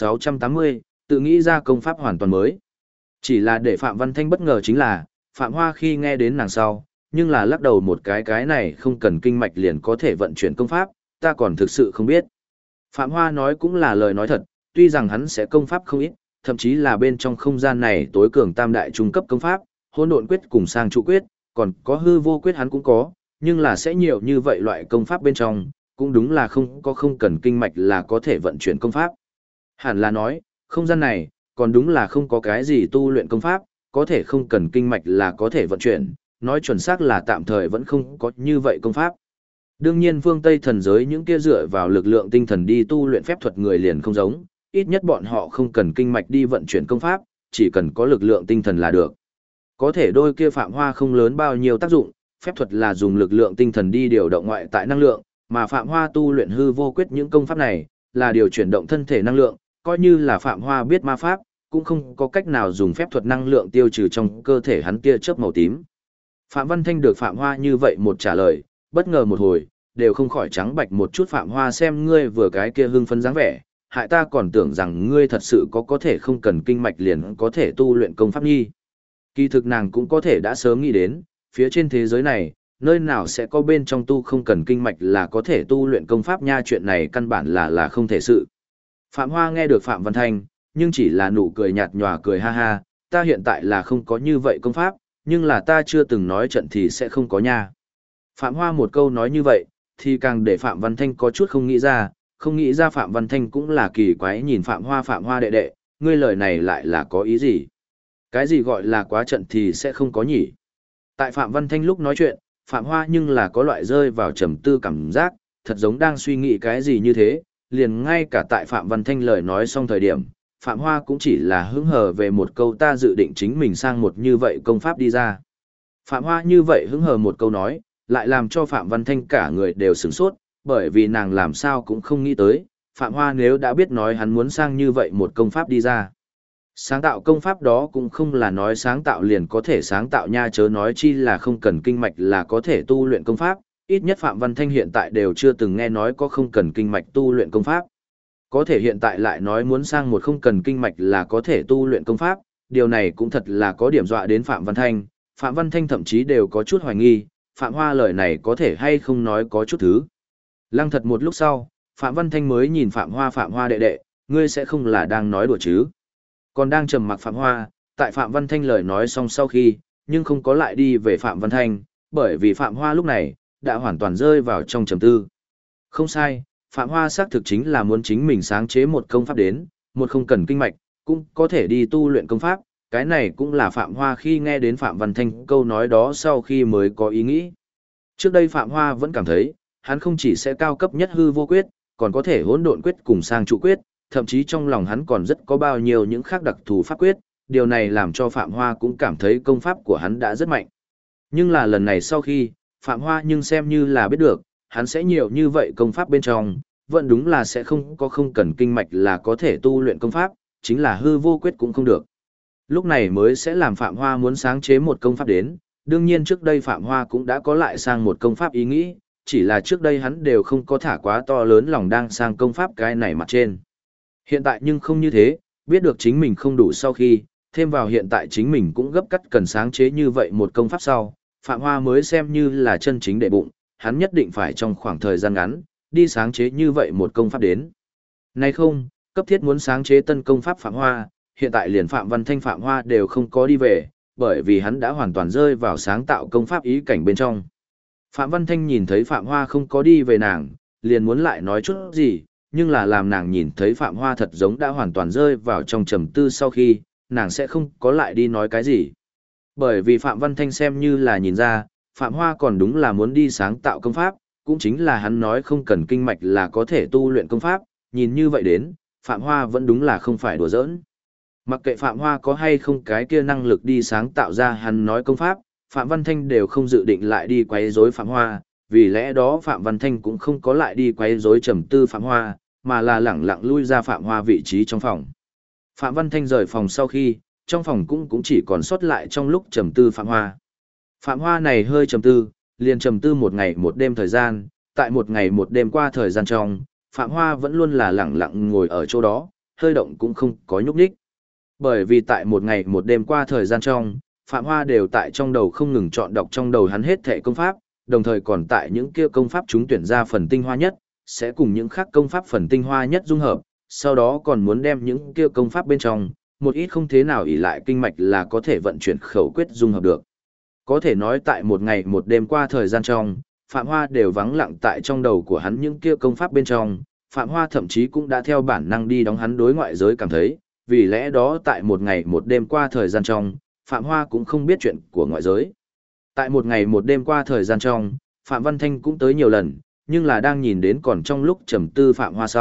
1680, tự nghĩ ra công pháp hoàn toàn mới. Chỉ là để Phạm Văn Thanh bất ngờ chính là, Phạm Hoa khi nghe đến nàng sau, nhưng là lắc đầu một cái này không cần kinh mạch liền có thể vận chuyển công pháp, ta còn thực sự không biết. Phạm Hoa nói cũng là lời nói thật, tuy rằng hắn sẽ công pháp không ít, thậm chí là bên trong không gian này tối cường tam đại trung cấp công pháp, hỗn độn quyết cùng sang trụ quyết, còn có hư vô quyết hắn cũng có, nhưng là sẽ nhiều như vậy loại công pháp bên trong, cũng đúng là không cần kinh mạch là có thể vận chuyển công pháp. Hẳn là nói, không gian này, còn đúng là không có cái gì tu luyện công pháp, có thể không cần kinh mạch là có thể vận chuyển, nói chuẩn xác là tạm thời vẫn không có như vậy công pháp. Đương nhiên phương Tây thần giới những kia dựa vào lực lượng tinh thần đi tu luyện phép thuật người liền không giống, ít nhất bọn họ không cần kinh mạch đi vận chuyển công pháp, chỉ cần có lực lượng tinh thần là được. Có thể đôi kia Phạm Hoa không lớn bao nhiêu tác dụng, phép thuật là dùng lực lượng tinh thần đi điều động ngoại tại năng lượng, mà Phạm Hoa tu luyện hư vô quyết những công pháp này, là điều chuyển động thân thể năng lượng, coi như là Phạm Hoa biết ma pháp, cũng không có cách nào dùng phép thuật năng lượng tiêu trừ trong cơ thể hắn tia chớp màu tím. Phạm Văn Thanh được Phạm Hoa như vậy một trả lời, bất ngờ một hồi, đều không khỏi trắng bạch một chút. Phạm Hoa xem ngươi vừa cái kia hưng phấn dáng vẻ, hại ta còn tưởng rằng ngươi thật sự có thể không cần kinh mạch liền có thể tu luyện công pháp nhi. Kỳ thực nàng cũng có thể đã sớm nghĩ đến, phía trên thế giới này, nơi nào sẽ có bên trong tu không cần kinh mạch là có thể tu luyện công pháp nha, chuyện này căn bản là không thể sự. Phạm Hoa nghe được Phạm Văn Thanh, nhưng chỉ là nụ cười nhạt nhòa cười ha ha, ta hiện tại là không có như vậy công pháp, nhưng là ta chưa từng nói trận thì sẽ không có nha. Phạm Hoa một câu nói như vậy, thì càng để Phạm Văn Thanh có chút không nghĩ ra Phạm Văn Thanh cũng là kỳ quái nhìn Phạm Hoa đệ đệ, ngươi lời này lại là có ý gì? Cái gì gọi là quá trận thì sẽ không có nhỉ? Tại Phạm Văn Thanh lúc nói chuyện, Phạm Hoa nhưng là có loại rơi vào trầm tư cảm giác, thật giống đang suy nghĩ cái gì như thế, liền ngay cả tại Phạm Văn Thanh lời nói xong thời điểm, Phạm Hoa cũng chỉ là hứng hờ về một câu ta dự định chính mình sang một như vậy công pháp đi ra. Phạm Hoa như vậy hứng hờ một câu nói, lại làm cho Phạm Văn Thanh cả người đều sửng sốt, bởi vì nàng làm sao cũng không nghĩ tới, Phạm Hoa nếu đã biết nói hắn muốn sang như vậy một công pháp đi ra. Sáng tạo công pháp đó cũng không là nói sáng tạo liền có thể sáng tạo nha, chớ nói chi là không cần kinh mạch là có thể tu luyện công pháp, ít nhất Phạm Văn Thanh hiện tại đều chưa từng nghe nói có không cần kinh mạch tu luyện công pháp. Có thể hiện tại lại nói muốn sang một không cần kinh mạch là có thể tu luyện công pháp, điều này cũng thật là có điểm dọa đến Phạm Văn Thanh. Phạm Văn Thanh thậm chí đều có chút hoài nghi, Phạm Hoa lời này có thể hay không nói có chút thứ. Lăng thật một lúc sau, Phạm Văn Thanh mới nhìn Phạm Hoa đệ đệ, ngươi sẽ không là đang nói đùa chứ. Còn đang trầm mặc Phạm Hoa, tại Phạm Văn Thanh lời nói xong sau khi, nhưng không có lại đi về Phạm Văn Thanh, bởi vì Phạm Hoa lúc này, đã hoàn toàn rơi vào trong trầm tư. Không sai, Phạm Hoa xác thực chính là muốn chính mình sáng chế một công pháp đến, một không cần kinh mạch, cũng có thể đi tu luyện công pháp, cái này cũng là Phạm Hoa khi nghe đến Phạm Văn Thanh câu nói đó sau khi mới có ý nghĩ. Trước đây Phạm Hoa vẫn cảm thấy, hắn không chỉ sẽ cao cấp nhất hư vô quyết, còn có thể hỗn độn quyết cùng sang trụ quyết, thậm chí trong lòng hắn còn rất có bao nhiêu những khác đặc thù pháp quyết, điều này làm cho Phạm Hoa cũng cảm thấy công pháp của hắn đã rất mạnh. Nhưng là lần này sau khi, Phạm Hoa nhưng xem như là biết được, hắn sẽ nhiều như vậy công pháp bên trong, vẫn đúng là sẽ không cần kinh mạch là có thể tu luyện công pháp, chính là hư vô quyết cũng không được. Lúc này mới sẽ làm Phạm Hoa muốn sáng chế một công pháp đến, đương nhiên trước đây Phạm Hoa cũng đã có lại sang một công pháp ý nghĩ, chỉ là trước đây hắn đều không có thả quá to lớn lòng đang sang công pháp cái này mặt trên. Hiện tại nhưng không như thế, biết được chính mình không đủ sau khi, thêm vào hiện tại chính mình cũng gấp cắt cần sáng chế như vậy một công pháp sau, Phạm Hoa mới xem như là chân chính đệ bụng, hắn nhất định phải trong khoảng thời gian ngắn, đi sáng chế như vậy một công pháp đến. Nay không, cấp thiết muốn sáng chế tân công pháp Phạm Hoa, hiện tại liền Phạm Văn Thanh Phạm Hoa đều không có đi về, bởi vì hắn đã hoàn toàn rơi vào sáng tạo công pháp ý cảnh bên trong. Phạm Văn Thanh nhìn thấy Phạm Hoa không có đi về nàng, liền muốn lại nói chút gì, nhưng là làm nàng nhìn thấy Phạm Hoa thật giống đã hoàn toàn rơi vào trong trầm tư sau khi, nàng sẽ không có lại đi nói cái gì. Bởi vì Phạm Văn Thanh xem như là nhìn ra, Phạm Hoa còn đúng là muốn đi sáng tạo công pháp, cũng chính là hắn nói không cần kinh mạch là có thể tu luyện công pháp, nhìn như vậy đến, Phạm Hoa vẫn đúng là không phải đùa giỡn. Mặc kệ Phạm Hoa có hay không cái kia năng lực đi sáng tạo ra hắn nói công pháp, Phạm Văn Thanh đều không dự định lại đi quấy rối Phạm Hoa, vì lẽ đó Phạm Văn Thanh cũng không có lại đi quấy rối trầm tư Phạm Hoa, mà là lẳng lặng lui ra Phạm Hoa vị trí trong phòng. Phạm Văn Thanh rời phòng sau khi, trong phòng cũng chỉ còn sót lại trong lúc trầm tư Phạm Hoa. Phạm Hoa này hơi trầm tư, liền trầm tư một ngày một đêm thời gian, tại một ngày một đêm qua thời gian trong, Phạm Hoa vẫn luôn là lẳng lặng ngồi ở chỗ đó, hơi động cũng không có nhúc nhích. Bởi vì tại một ngày một đêm qua thời gian trong, Phạm Hoa đều tại trong đầu không ngừng chọn đọc trong đầu hắn hết thệ công pháp, đồng thời còn tại những kia công pháp chúng tuyển ra phần tinh hoa nhất, sẽ cùng những khác công pháp phần tinh hoa nhất dung hợp, sau đó còn muốn đem những kia công pháp bên trong, một ít không thế nào ỷ lại kinh mạch là có thể vận chuyển khẩu quyết dung hợp được. Có thể nói tại một ngày một đêm qua thời gian trong, Phạm Hoa đều vắng lặng tại trong đầu của hắn những kia công pháp bên trong, Phạm Hoa thậm chí cũng đã theo bản năng đi đóng hắn đối ngoại giới cảm thấy, vì lẽ đó tại một ngày một đêm qua thời gian trong, Phạm Hoa cũng không biết chuyện của ngoại giới. Tại một ngày một đêm qua thời gian trong, Phạm Văn Thanh cũng tới nhiều lần, nhưng là đang nhìn đến còn trong lúc trầm tư Phạm Hoa sau,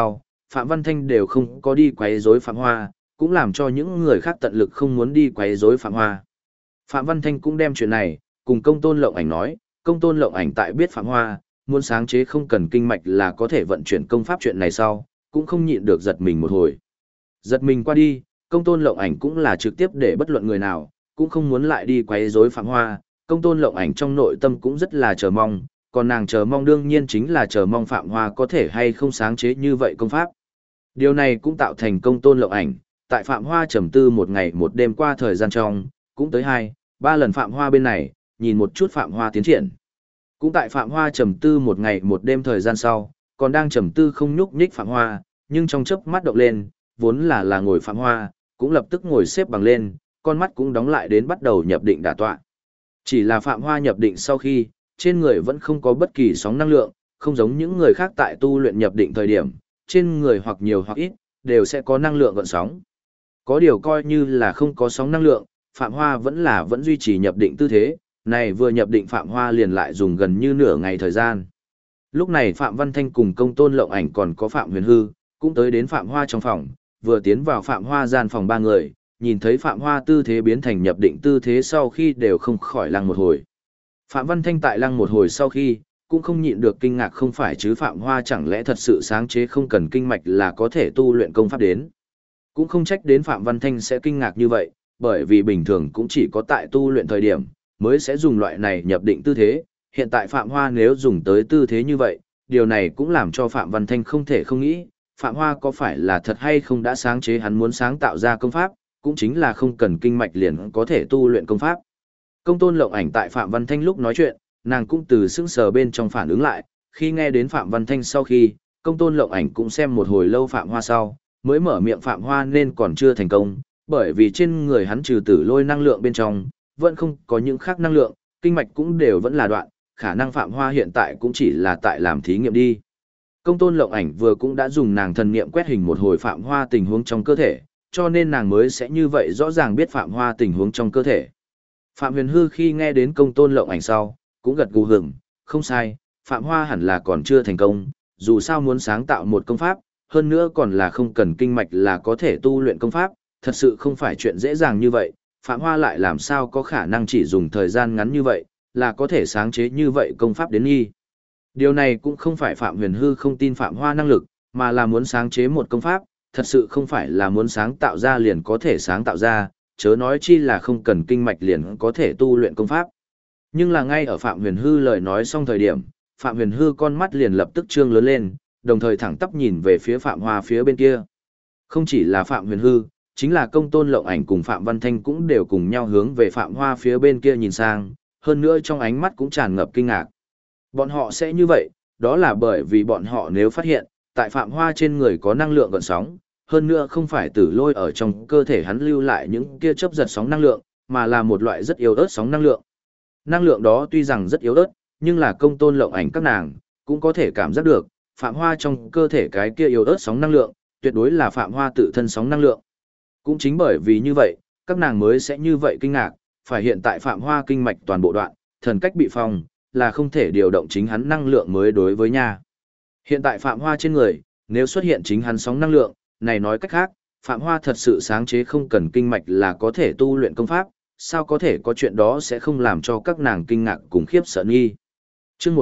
Phạm Văn Thanh đều không có đi quấy rối Phạm Hoa, cũng làm cho những người khác tận lực không muốn đi quấy rối Phạm Hoa. Phạm Văn Thanh cũng đem chuyện này cùng Công Tôn Lộng Ảnh nói, Công Tôn Lộng Ảnh tại biết Phạm Hoa muốn sáng chế không cần kinh mạch là có thể vận chuyển công pháp chuyện này sau, cũng không nhịn được giật mình một hồi. Giật mình qua đi, Công Tôn Lộng Ảnh cũng là trực tiếp để bất luận người nào, cũng không muốn lại đi quấy rối Phạm Hoa. Công Tôn Lộng Ảnh trong nội tâm cũng rất là chờ mong, còn nàng chờ mong đương nhiên chính là chờ mong Phạm Hoa có thể hay không sáng chế như vậy công pháp. Điều này cũng tạo thành Công Tôn Lộng Ảnh, tại Phạm Hoa trầm tư một ngày một đêm qua thời gian trong, cũng tới 2-3 lần Phạm Hoa bên này, nhìn một chút Phạm Hoa tiến triển. Cũng tại Phạm Hoa trầm tư một ngày một đêm thời gian sau, còn đang trầm tư không nhúc nhích Phạm Hoa, nhưng trong chớp mắt động lên, vốn là ngồi Phạm Hoa, cũng lập tức ngồi xếp bằng lên, con mắt cũng đóng lại đến bắt đầu nhập định đả tọa. Chỉ là Phạm Hoa nhập định sau khi, trên người vẫn không có bất kỳ sóng năng lượng, không giống những người khác tại tu luyện nhập định thời điểm, trên người hoặc nhiều hoặc ít, đều sẽ có năng lượng gợn sóng. Có điều coi như là không có sóng năng lượng, Phạm Hoa vẫn duy trì nhập định tư thế, này vừa nhập định Phạm Hoa liền lại dùng gần như nửa ngày thời gian. Lúc này Phạm Văn Thanh cùng Công Tôn Lộng Ảnh còn có Phạm Huyền Hư, cũng tới đến Phạm Hoa trong phòng, vừa tiến vào Phạm Hoa gian phòng ba người, nhìn thấy Phạm Hoa tư thế biến thành nhập định tư thế sau khi đều không khỏi lăng một hồi. Phạm Văn Thanh tại lăng một hồi sau khi, cũng không nhịn được kinh ngạc không phải chứ Phạm Hoa chẳng lẽ thật sự sáng chế không cần kinh mạch là có thể tu luyện công pháp đến. Cũng không trách đến Phạm Văn Thanh sẽ kinh ngạc như vậy, bởi vì bình thường cũng chỉ có tại tu luyện thời điểm, mới sẽ dùng loại này nhập định tư thế. Hiện tại Phạm Hoa nếu dùng tới tư thế như vậy, điều này cũng làm cho Phạm Văn Thanh không thể không nghĩ, Phạm Hoa có phải là thật hay không đã sáng chế hắn muốn sáng tạo ra công pháp, cũng chính là không cần kinh mạch liền có thể tu luyện công pháp. Công Tôn Lộng Ảnh tại Phạm Văn Thanh lúc nói chuyện, nàng cũng từ sững sờ bên trong phản ứng lại, khi nghe đến Phạm Văn Thanh sau khi, Công Tôn Lộng Ảnh cũng xem một hồi lâu Phạm Hoa sau, mới mở miệng Phạm Hoa nên còn chưa thành công, bởi vì trên người hắn trừ tử lôi năng lượng bên trong, vẫn không có những khác năng lượng, kinh mạch cũng đều vẫn là đoạn, khả năng Phạm Hoa hiện tại cũng chỉ là tại làm thí nghiệm đi. Công Tôn Lộng Ảnh vừa cũng đã dùng nàng thần niệm quét hình một hồi Phạm Hoa tình huống trong cơ thể, cho nên nàng mới sẽ như vậy rõ ràng biết Phạm Hoa tình huống trong cơ thể. Phạm Huyền Hư khi nghe đến Công Tôn Lộng Ảnh sau, cũng gật gù hưởng, không sai, Phạm Hoa hẳn là còn chưa thành công, dù sao muốn sáng tạo một công pháp, hơn nữa còn là không cần kinh mạch là có thể tu luyện công pháp, thật sự không phải chuyện dễ dàng như vậy, Phạm Hoa lại làm sao có khả năng chỉ dùng thời gian ngắn như vậy, là có thể sáng chế như vậy công pháp đến nghi. Điều này cũng không phải Phạm Huyền Hư không tin Phạm Hoa năng lực, mà là muốn sáng chế một công pháp, thật sự không phải là muốn sáng tạo ra liền có thể sáng tạo ra, chớ nói chi là không cần kinh mạch liền có thể tu luyện công pháp. Nhưng là ngay ở Phạm Huyền Hư lời nói xong thời điểm, Phạm Huyền Hư con mắt liền lập tức trương lớn lên, đồng thời thẳng tắp nhìn về phía Phạm Hoa phía bên kia. Không chỉ là Phạm Huyền Hư, chính là Công Tôn Lộng Ảnh cùng Phạm Văn Thanh cũng đều cùng nhau hướng về Phạm Hoa phía bên kia nhìn sang, hơn nữa trong ánh mắt cũng tràn ngập kinh ngạc. Bọn họ sẽ như vậy, đó là bởi vì bọn họ nếu phát hiện, tại Phạm Hoa trên người có năng lượng gợn sóng, hơn nữa không phải tử lôi ở trong cơ thể hắn lưu lại những kia chớp giật sóng năng lượng, mà là một loại rất yếu ớt sóng năng lượng. Năng lượng đó tuy rằng rất yếu ớt, nhưng là Công Tôn Lộng Ảnh các nàng cũng có thể cảm giác được, Phạm Hoa trong cơ thể cái kia yếu ớt sóng năng lượng, tuyệt đối là Phạm Hoa tự thân sóng năng lượng. Cũng chính bởi vì như vậy, các nàng mới sẽ như vậy kinh ngạc, phải hiện tại Phạm Hoa kinh mạch toàn bộ đoạn, thần cách bị phong, là không thể điều động chính hắn năng lượng mới đối với nha. Hiện tại Phạm Hoa trên người, nếu xuất hiện chính hắn sóng năng lượng, này nói cách khác, Phạm Hoa thật sự sáng chế không cần kinh mạch là có thể tu luyện công pháp, sao có thể có chuyện đó sẽ không làm cho các nàng kinh ngạc cùng khiếp sợ nghi. Chương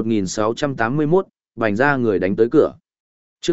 1681, bành ra người đánh tới cửa. Chương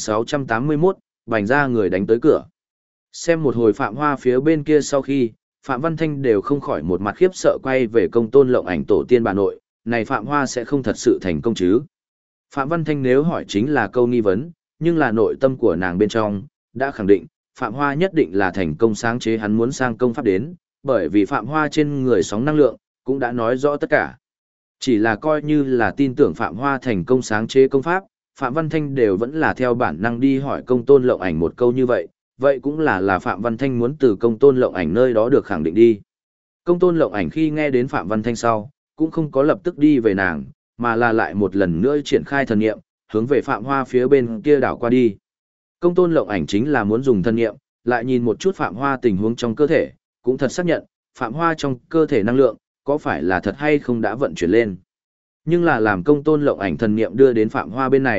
1681, bành ra người đánh tới cửa. Xem một hồi Phạm Hoa phía bên kia sau khi, Phạm Văn Thanh đều không khỏi một mặt khiếp sợ quay về Công Tôn Lộng Ảnh tổ tiên bà nội, này Phạm Hoa sẽ không thật sự thành công chứ. Phạm Văn Thanh nếu hỏi chính là câu nghi vấn, nhưng là nội tâm của nàng bên trong, đã khẳng định, Phạm Hoa nhất định là thành công sáng chế hắn muốn sang công pháp đến, bởi vì Phạm Hoa trên người sóng năng lượng, cũng đã nói rõ tất cả. Chỉ là coi như là tin tưởng Phạm Hoa thành công sáng chế công pháp, Phạm Văn Thanh đều vẫn là theo bản năng đi hỏi Công Tôn Lộng Ảnh một câu như vậy, vậy cũng là Phạm Văn Thanh muốn từ Công Tôn Lộng Ảnh nơi đó được khẳng định đi. Công Tôn Lộng Ảnh khi nghe đến Phạm Văn Thanh sau, cũng không có lập tức đi về nàng, mà là lại một lần nữa triển khai thần niệm, hướng về Phạm Hoa phía bên kia đảo qua đi. Công Tôn Lộng Ảnh chính là muốn dùng thần niệm, lại nhìn một chút Phạm Hoa tình huống trong cơ thể, cũng thật xác nhận, Phạm Hoa trong cơ thể năng lượng, có phải là thật hay không đã vận chuyển lên. Nhưng là làm Công Tôn Lộng Ảnh thần niệm đưa đến Phạm Hoa bên này,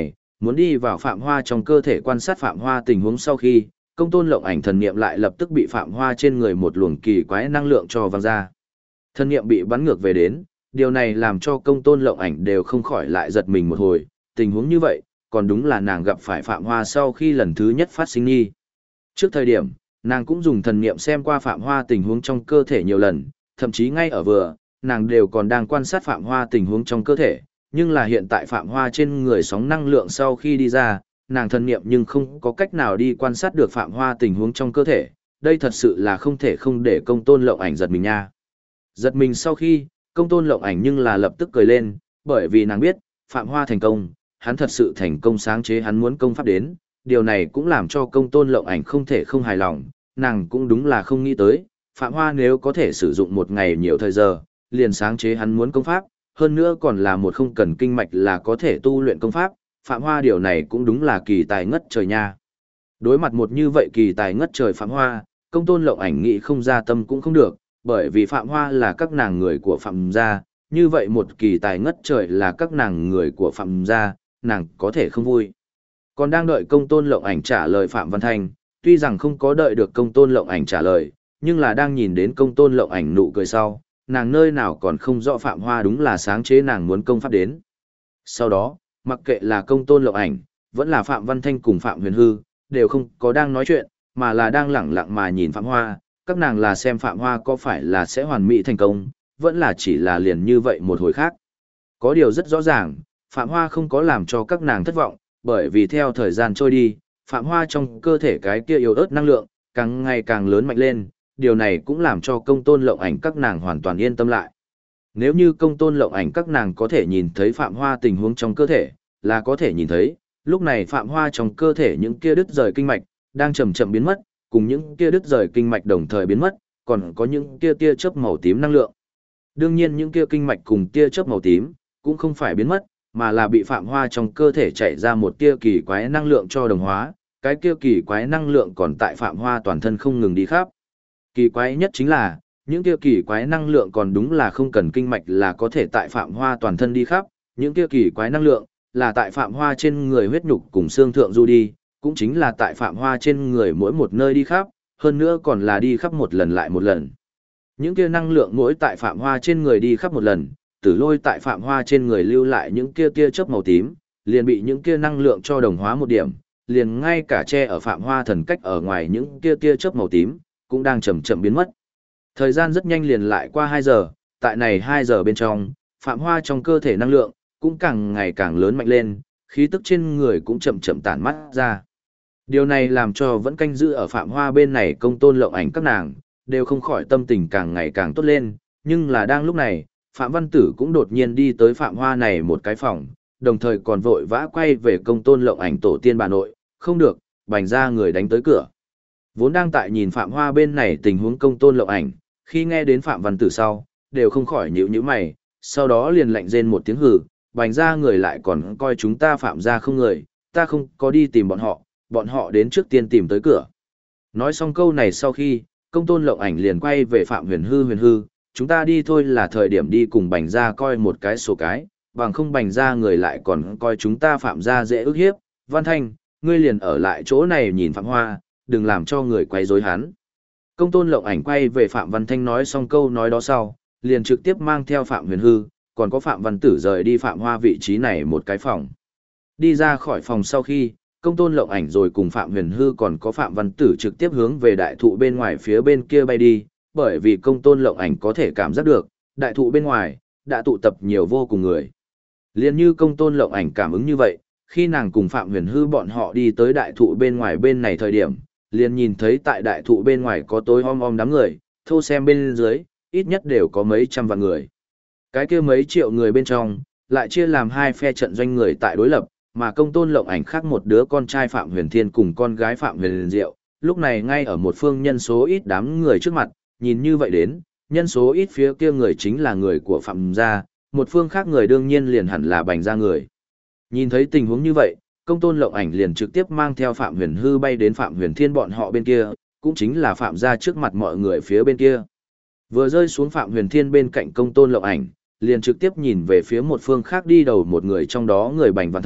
muốn đi vào Phạm Hoa trong cơ thể quan sát Phạm Hoa tình huống sau khi, Công Tôn Lộng Ảnh thần niệm lại lập tức bị Phạm Hoa trên người một luồng kỳ quái năng lượng cho văng ra. Thần niệm bị bắn ngược về đến, điều này làm cho Công Tôn Lộng Ảnh đều không khỏi lại giật mình một hồi, tình huống như vậy, còn đúng là nàng gặp phải Phạm Hoa sau khi lần thứ nhất phát sinh nghi. Trước thời điểm, nàng cũng dùng thần niệm xem qua Phạm Hoa tình huống trong cơ thể nhiều lần, thậm chí ngay ở vừa, nàng đều còn đang quan sát Phạm Hoa tình huống trong cơ thể, nhưng là hiện tại Phạm Hoa trên người sóng năng lượng sau khi đi ra, nàng thần niệm nhưng không có cách nào đi quan sát được Phạm Hoa tình huống trong cơ thể, đây thật sự là không thể không để Công Tôn Lộng Ảnh giật mình nha. Giật mình sau khi, Công Tôn Lộng Ảnh nhưng là lập tức cười lên, bởi vì nàng biết, Phạm Hoa thành công, hắn thật sự thành công sáng chế hắn muốn công pháp đến, điều này cũng làm cho Công Tôn Lộng Ảnh không thể không hài lòng, nàng cũng đúng là không nghĩ tới, Phạm Hoa nếu có thể sử dụng một ngày nhiều thời giờ, liền sáng chế hắn muốn công pháp, hơn nữa còn là một không cần kinh mạch là có thể tu luyện công pháp, Phạm Hoa điều này cũng đúng là kỳ tài ngất trời nha. Đối mặt một như vậy kỳ tài ngất trời Phạm Hoa, Công Tôn Lộng Ảnh nghĩ không ra tâm cũng không được, bởi vì Phạm Hoa là các nàng người của Phạm gia, như vậy một kỳ tài ngất trời là các nàng người của Phạm gia, nàng có thể không vui. Còn đang đợi Công Tôn Lộng Ảnh trả lời Phạm Văn Thanh, tuy rằng không có đợi được Công Tôn Lộng Ảnh trả lời, nhưng là đang nhìn đến Công Tôn Lộng Ảnh nụ cười sau, nàng nơi nào còn không rõ Phạm Hoa đúng là sáng chế nàng muốn công pháp đến. Sau đó, mặc kệ là Công Tôn Lộng Ảnh, vẫn là Phạm Văn Thanh cùng Phạm Huyền Hư, đều không có đang nói chuyện, mà là đang lẳng lặng mà nhìn Phạm Hoa, các nàng là xem Phạm Hoa có phải là sẽ hoàn mỹ thành công, vẫn là chỉ là liền như vậy một hồi khác. Có điều rất rõ ràng, Phạm Hoa không có làm cho các nàng thất vọng, bởi vì theo thời gian trôi đi, Phạm Hoa trong cơ thể cái kia yếu ớt năng lượng, càng ngày càng lớn mạnh lên, điều này cũng làm cho Công Tôn Lộng Ảnh các nàng hoàn toàn yên tâm lại. Nếu như Công Tôn Lộng Ảnh các nàng có thể nhìn thấy Phạm Hoa tình huống trong cơ thể, là có thể nhìn thấy, lúc này Phạm Hoa trong cơ thể những kia đứt rời kinh mạch, đang chậm chậm biến mất, cùng những kia đứt rời kinh mạch đồng thời biến mất, còn có những kia tia chớp màu tím năng lượng. Đương nhiên những kia kinh mạch cùng tia chớp màu tím, cũng không phải biến mất, mà là bị Phạm Hoa trong cơ thể chạy ra một tia kỳ quái năng lượng cho đồng hóa, cái kia kỳ quái năng lượng còn tại Phạm Hoa toàn thân không ngừng đi khắp. Kỳ quái nhất chính là, những kia kỳ quái năng lượng còn đúng là không cần kinh mạch là có thể tại Phạm Hoa toàn thân đi khắp, những kia kỳ quái năng lượng là tại Phạm Hoa trên người huyết nhục cùng xương thượng du đi, cũng chính là tại Phạm Hoa trên người mỗi một nơi đi khắp, hơn nữa còn là đi khắp một lần lại một lần. Những kia năng lượng mỗi tại Phạm Hoa trên người đi khắp một lần, Tử Lôi tại Phạm Hoa trên người lưu lại những kia tia chớp màu tím, liền bị những kia năng lượng cho đồng hóa một điểm, liền ngay cả che ở Phạm Hoa thần cách ở ngoài những kia tia chớp màu tím, cũng đang chậm chậm biến mất. Thời gian rất nhanh liền lại qua 2 giờ, tại này 2 giờ bên trong, Phạm Hoa trong cơ thể năng lượng cũng càng ngày càng lớn mạnh lên, khí tức trên người cũng chậm chậm tản mắt ra. Điều này làm cho vẫn canh giữ ở Phạm Hoa bên này Công Tôn Lộng Ảnh các nàng, đều không khỏi tâm tình càng ngày càng tốt lên, nhưng là đang lúc này, Phạm Văn Tử cũng đột nhiên đi tới Phạm Hoa này một cái phòng, đồng thời còn vội vã quay về Công Tôn Lộng Ảnh tổ tiên bà nội, không được, bành ra người đánh tới cửa. Vốn đang tại nhìn Phạm Hoa bên này tình huống Công Tôn Lộng Ảnh, khi nghe đến Phạm Văn Tử sau, đều không khỏi nhíu nhíu mày, sau đó liền lạnh rên một tiếng hừ, bành ra người lại còn coi chúng ta Phạm ra không người, ta không có đi tìm bọn họ đến trước tiên tìm tới cửa. Nói xong câu này sau khi, Công Tôn Lộng Ảnh liền quay về Phạm Huyền Hư, chúng ta đi thôi là thời điểm đi cùng bành ra coi một cái sổ cái, bằng không bành ra người lại còn coi chúng ta Phạm ra dễ ức hiếp, Văn Thanh, ngươi liền ở lại chỗ này nhìn Phạm Hoa, đừng làm cho người quấy rối hắn. Công Tôn Lộng Ảnh quay về Phạm Văn Thanh nói xong câu nói đó sau, liền trực tiếp mang theo Phạm Huyền Hư, còn có Phạm Văn Tử rời đi Phạm Hoa vị trí này một cái phòng. Đi ra khỏi phòng sau khi, Công Tôn Lộng Ảnh rồi cùng Phạm Huyền Hư còn có Phạm Văn Tử trực tiếp hướng về đại thụ bên ngoài phía bên kia bay đi, bởi vì Công Tôn Lộng Ảnh có thể cảm giác được, đại thụ bên ngoài đã tụ tập nhiều vô cùng người. Liên như Công Tôn Lộng Ảnh cảm ứng như vậy, khi nàng cùng Phạm Huyền Hư bọn họ đi tới đại thụ bên ngoài bên này thời điểm, liền nhìn thấy tại đại thụ bên ngoài có tối om đám người, thô xem bên dưới, ít nhất đều có mấy trăm vạn người. Cái kia mấy triệu người bên trong, lại chia làm hai phe trận doanh người tại đối lập, mà Công Tôn Lộng Ảnh khác một đứa con trai Phạm Huyền Thiên cùng con gái Phạm Huyền Diệu, lúc này ngay ở một phương nhân số ít đám người trước mặt, nhìn như vậy đến, nhân số ít phía kia người chính là người của Phạm gia, một phương khác người đương nhiên liền hẳn là bành gia người. Nhìn thấy tình huống như vậy, Công Tôn Lộng Ảnh liền trực tiếp mang theo Phạm Huyền Hư bay đến Phạm Huyền Thiên bọn họ bên kia, cũng chính là Phạm gia trước mặt mọi người phía bên kia. Vừa rơi xuống Phạm Huyền Thiên bên cạnh Công Tôn Lộng Ảnh, liền trực tiếp nhìn về phía một phương khác đi đầu một người trong đó người Bành Văn Thần,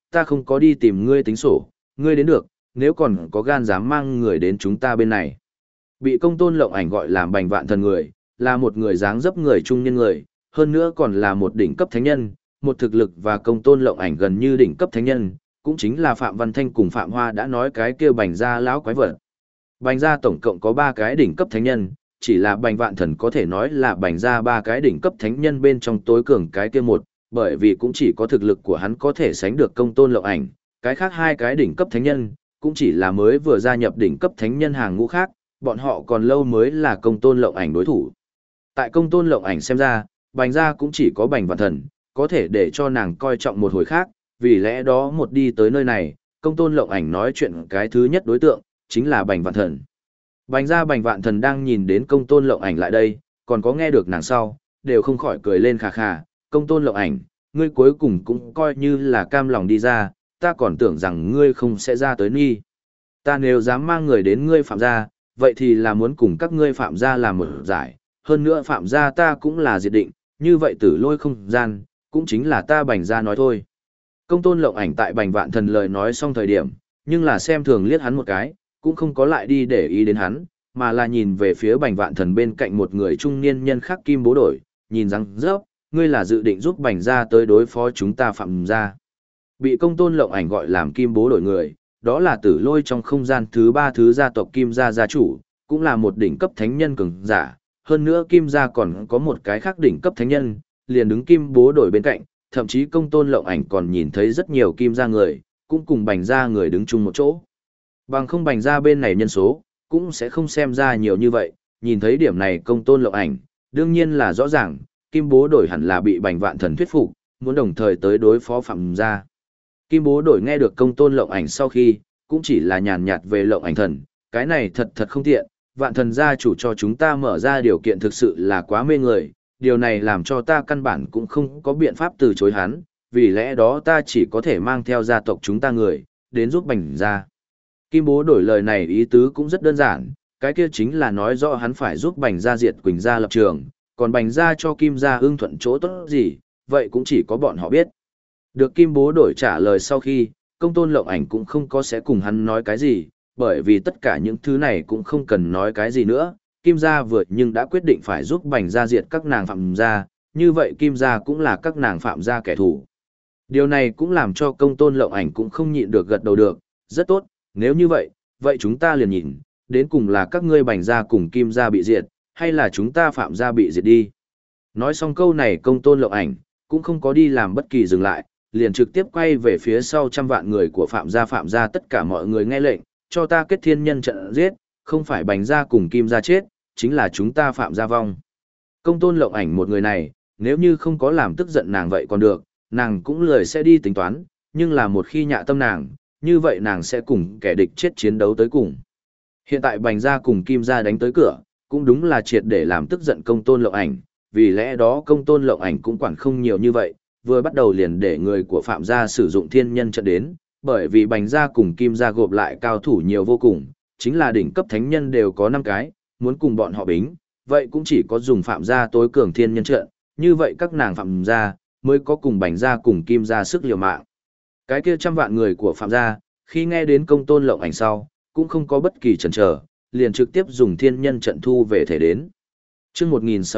ta không có đi tìm ngươi tính sổ, ngươi đến được, nếu còn có gan dám mang người đến chúng ta bên này. Bị Công Tôn Lộng Ảnh gọi làm Bành Vạn Thần người, là một người dáng dấp người trung niên người, hơn nữa còn là một đỉnh cấp thánh nhân, một thực lực và Công Tôn Lộng Ảnh gần như đỉnh cấp thánh nhân, cũng chính là Phạm Văn Thanh cùng Phạm Hoa đã nói cái kia Bành gia lão quái vật. Bành gia tổng cộng có 3 cái đỉnh cấp thánh nhân, chỉ là Bành Vạn Thần có thể nói là Bành gia 3 cái đỉnh cấp thánh nhân bên trong tối cường cái kia một, bởi vì cũng chỉ có thực lực của hắn có thể sánh được Công Tôn Lộng Ảnh, cái khác 2 cái đỉnh cấp thánh nhân, cũng chỉ là mới vừa gia nhập đỉnh cấp thánh nhân hàng ngũ khác, bọn họ còn lâu mới là Công Tôn Lộng Ảnh đối thủ. Tại Công Tôn Lộng Ảnh xem ra, Bành gia cũng chỉ có Bành Vạn Thần, có thể để cho nàng coi trọng một hồi khác, vì lẽ đó một đi tới nơi này, Công Tôn Lộng Ảnh nói chuyện cái thứ nhất đối tượng, chính là Bành Vạn Thần. Bành gia Bành Vạn Thần đang nhìn đến Công Tôn Lộng Ảnh lại đây, còn có nghe được nàng sau, đều không khỏi cười lên khà khà, Công Tôn Lộng Ảnh, ngươi cuối cùng cũng coi như là cam lòng đi ra, ta còn tưởng rằng ngươi không sẽ ra tới nghi. Ta nếu dám mang người đến ngươi Phạm gia, vậy thì là muốn cùng các ngươi Phạm gia làm một giải, hơn nữa Phạm gia ta cũng là diệt định, như vậy Tử Lôi không gian, cũng chính là ta Bành gia nói thôi. Công Tôn Lộng Ảnh tại Bành Vạn Thần lời nói xong thời điểm, nhưng là xem thường liếc hắn một cái, cũng không có lại đi để ý đến hắn, mà là nhìn về phía Bành Vạn Thần bên cạnh một người trung niên nhân khác Kim Bố Đổi, nhìn rằng rớp, ngươi là dự định giúp Bành gia tới đối phó chúng ta Phạm gia. Bị Công Tôn Lộng Ảnh gọi làm Kim Bố Đổi người, đó là Tử Lôi trong không gian thứ 3 thứ gia tộc Kim gia gia chủ, cũng là một đỉnh cấp thánh nhân cường giả, hơn nữa Kim gia còn có một cái khác đỉnh cấp thánh nhân, liền đứng Kim Bố Đổi bên cạnh, thậm chí Công Tôn Lộng Ảnh còn nhìn thấy rất nhiều Kim gia người, cũng cùng Bành gia người đứng chung một chỗ. Bằng không Bành gia bên này nhân số, cũng sẽ không xem ra nhiều như vậy, nhìn thấy điểm này Công Tôn Lộng Ảnh, đương nhiên là rõ ràng, Kim Bố Đổi hẳn là bị Bành Vạn Thần thuyết phục, muốn đồng thời tới đối phó Phạm gia. Kim Bố Đổi nghe được Công Tôn Lộng Ảnh sau khi, cũng chỉ là nhàn nhạt về Lộng Ảnh thần, cái này thật không tiện, Vạn Thần gia chủ cho chúng ta mở ra điều kiện thực sự là quá mê người, điều này làm cho ta căn bản cũng không có biện pháp từ chối hắn, vì lẽ đó ta chỉ có thể mang theo gia tộc chúng ta người, đến giúp Bành gia. Kim Bố Đổi lời này ý tứ cũng rất đơn giản, cái kia chính là nói rõ hắn phải giúp Bành gia diệt Quỳnh gia lập trường, còn Bành gia cho Kim gia ưng thuận chỗ tốt gì, vậy cũng chỉ có bọn họ biết. Được Kim Bố Đổi trả lời sau khi, Công Tôn Lộng Ảnh cũng không có sẽ cùng hắn nói cái gì, bởi vì tất cả những thứ này cũng không cần nói cái gì nữa, Kim gia vừa nhưng đã quyết định phải giúp Bành gia diệt các nàng Phạm gia, như vậy Kim gia cũng là các nàng Phạm gia kẻ thù. Điều này cũng làm cho Công Tôn Lộng Ảnh cũng không nhịn được gật đầu được, rất tốt, nếu như vậy, vậy chúng ta liền nhìn, đến cùng là các ngươi Bành gia cùng Kim gia bị diệt, hay là chúng ta Phạm gia bị diệt đi. Nói xong câu này Công Tôn Lộng Ảnh cũng không có đi làm bất kỳ dừng lại, liền trực tiếp quay về phía sau trăm vạn người của Phạm gia tất cả mọi người nghe lệnh, cho ta kết thiên nhân trận giết, không phải Bành gia cùng Kim gia chết, chính là chúng ta Phạm gia vong. Công Tôn Lộng Ảnh một người này, nếu như không có làm tức giận nàng vậy còn được, nàng cũng lười sẽ đi tính toán, nhưng là một khi nhạ tâm nàng, như vậy nàng sẽ cùng kẻ địch chết chiến đấu tới cùng. Hiện tại Bành gia cùng Kim gia đánh tới cửa, cũng đúng là triệt để làm tức giận Công Tôn Lộng Ảnh, vì lẽ đó Công Tôn Lộng Ảnh cũng quản không nhiều như vậy, vừa bắt đầu liền để người của Phạm gia sử dụng thiên nhân trận đến, bởi vì Bành gia cùng Kim gia gộp lại cao thủ nhiều vô cùng, chính là đỉnh cấp thánh nhân đều có 5 cái, muốn cùng bọn họ bính, vậy cũng chỉ có dùng Phạm gia tối cường thiên nhân trận, như vậy các nàng Phạm gia mới có cùng Bành gia cùng Kim gia sức liều mạng. Cái kia trăm vạn người của Phạm gia, khi nghe đến Công Tôn Lộng Ảnh sau, cũng không có bất kỳ chần chờ, liền trực tiếp dùng thiên nhân trận thu về thể đến. Chương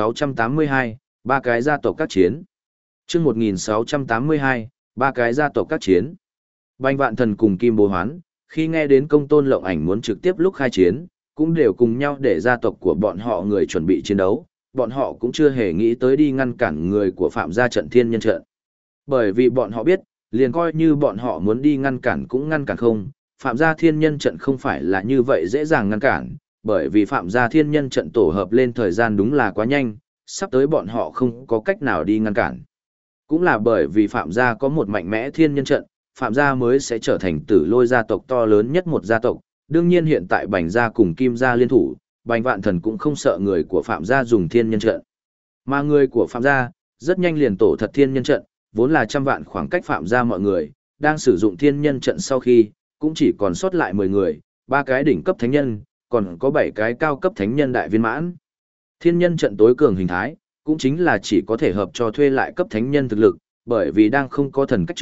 1682, ba cái gia tộc các chiến. Chương 1682, ba cái gia tộc các chiến. Bành Vạn Thần cùng Kim Bố Hoán, khi nghe đến Công Tôn Lộng Ảnh muốn trực tiếp lúc khai chiến, cũng đều cùng nhau để gia tộc của bọn họ người chuẩn bị chiến đấu, bọn họ cũng chưa hề nghĩ tới đi ngăn cản người của Phạm gia trận thiên nhân trận. Bởi vì bọn họ biết, liền coi như bọn họ muốn đi ngăn cản cũng ngăn cản không, Phạm gia thiên nhân trận không phải là như vậy dễ dàng ngăn cản, bởi vì Phạm gia thiên nhân trận tổ hợp lên thời gian đúng là quá nhanh, sắp tới bọn họ không có cách nào đi ngăn cản. Cũng là bởi vì Phạm gia có một mạnh mẽ thiên nhân trận, Phạm gia mới sẽ trở thành Tử Lôi gia tộc to lớn nhất một gia tộc. Đương nhiên hiện tại Bành gia cùng Kim gia liên thủ, Bành Vạn Thần cũng không sợ người của Phạm gia dùng thiên nhân trận. Mà người của Phạm gia, rất nhanh liền tổ thật thiên nhân trận, vốn là trăm vạn khoảng cách Phạm gia mọi người, đang sử dụng thiên nhân trận sau khi, cũng chỉ còn sót lại 10 người, 3 cái đỉnh cấp thánh nhân, còn có 7 cái cao cấp thánh nhân đại viên mãn. Thiên nhân trận tối cường hình thái, cũng chính là chỉ có thể hợp cho thuê lại cấp thánh nhân thực lực, bởi vì đang không có thần cách trước,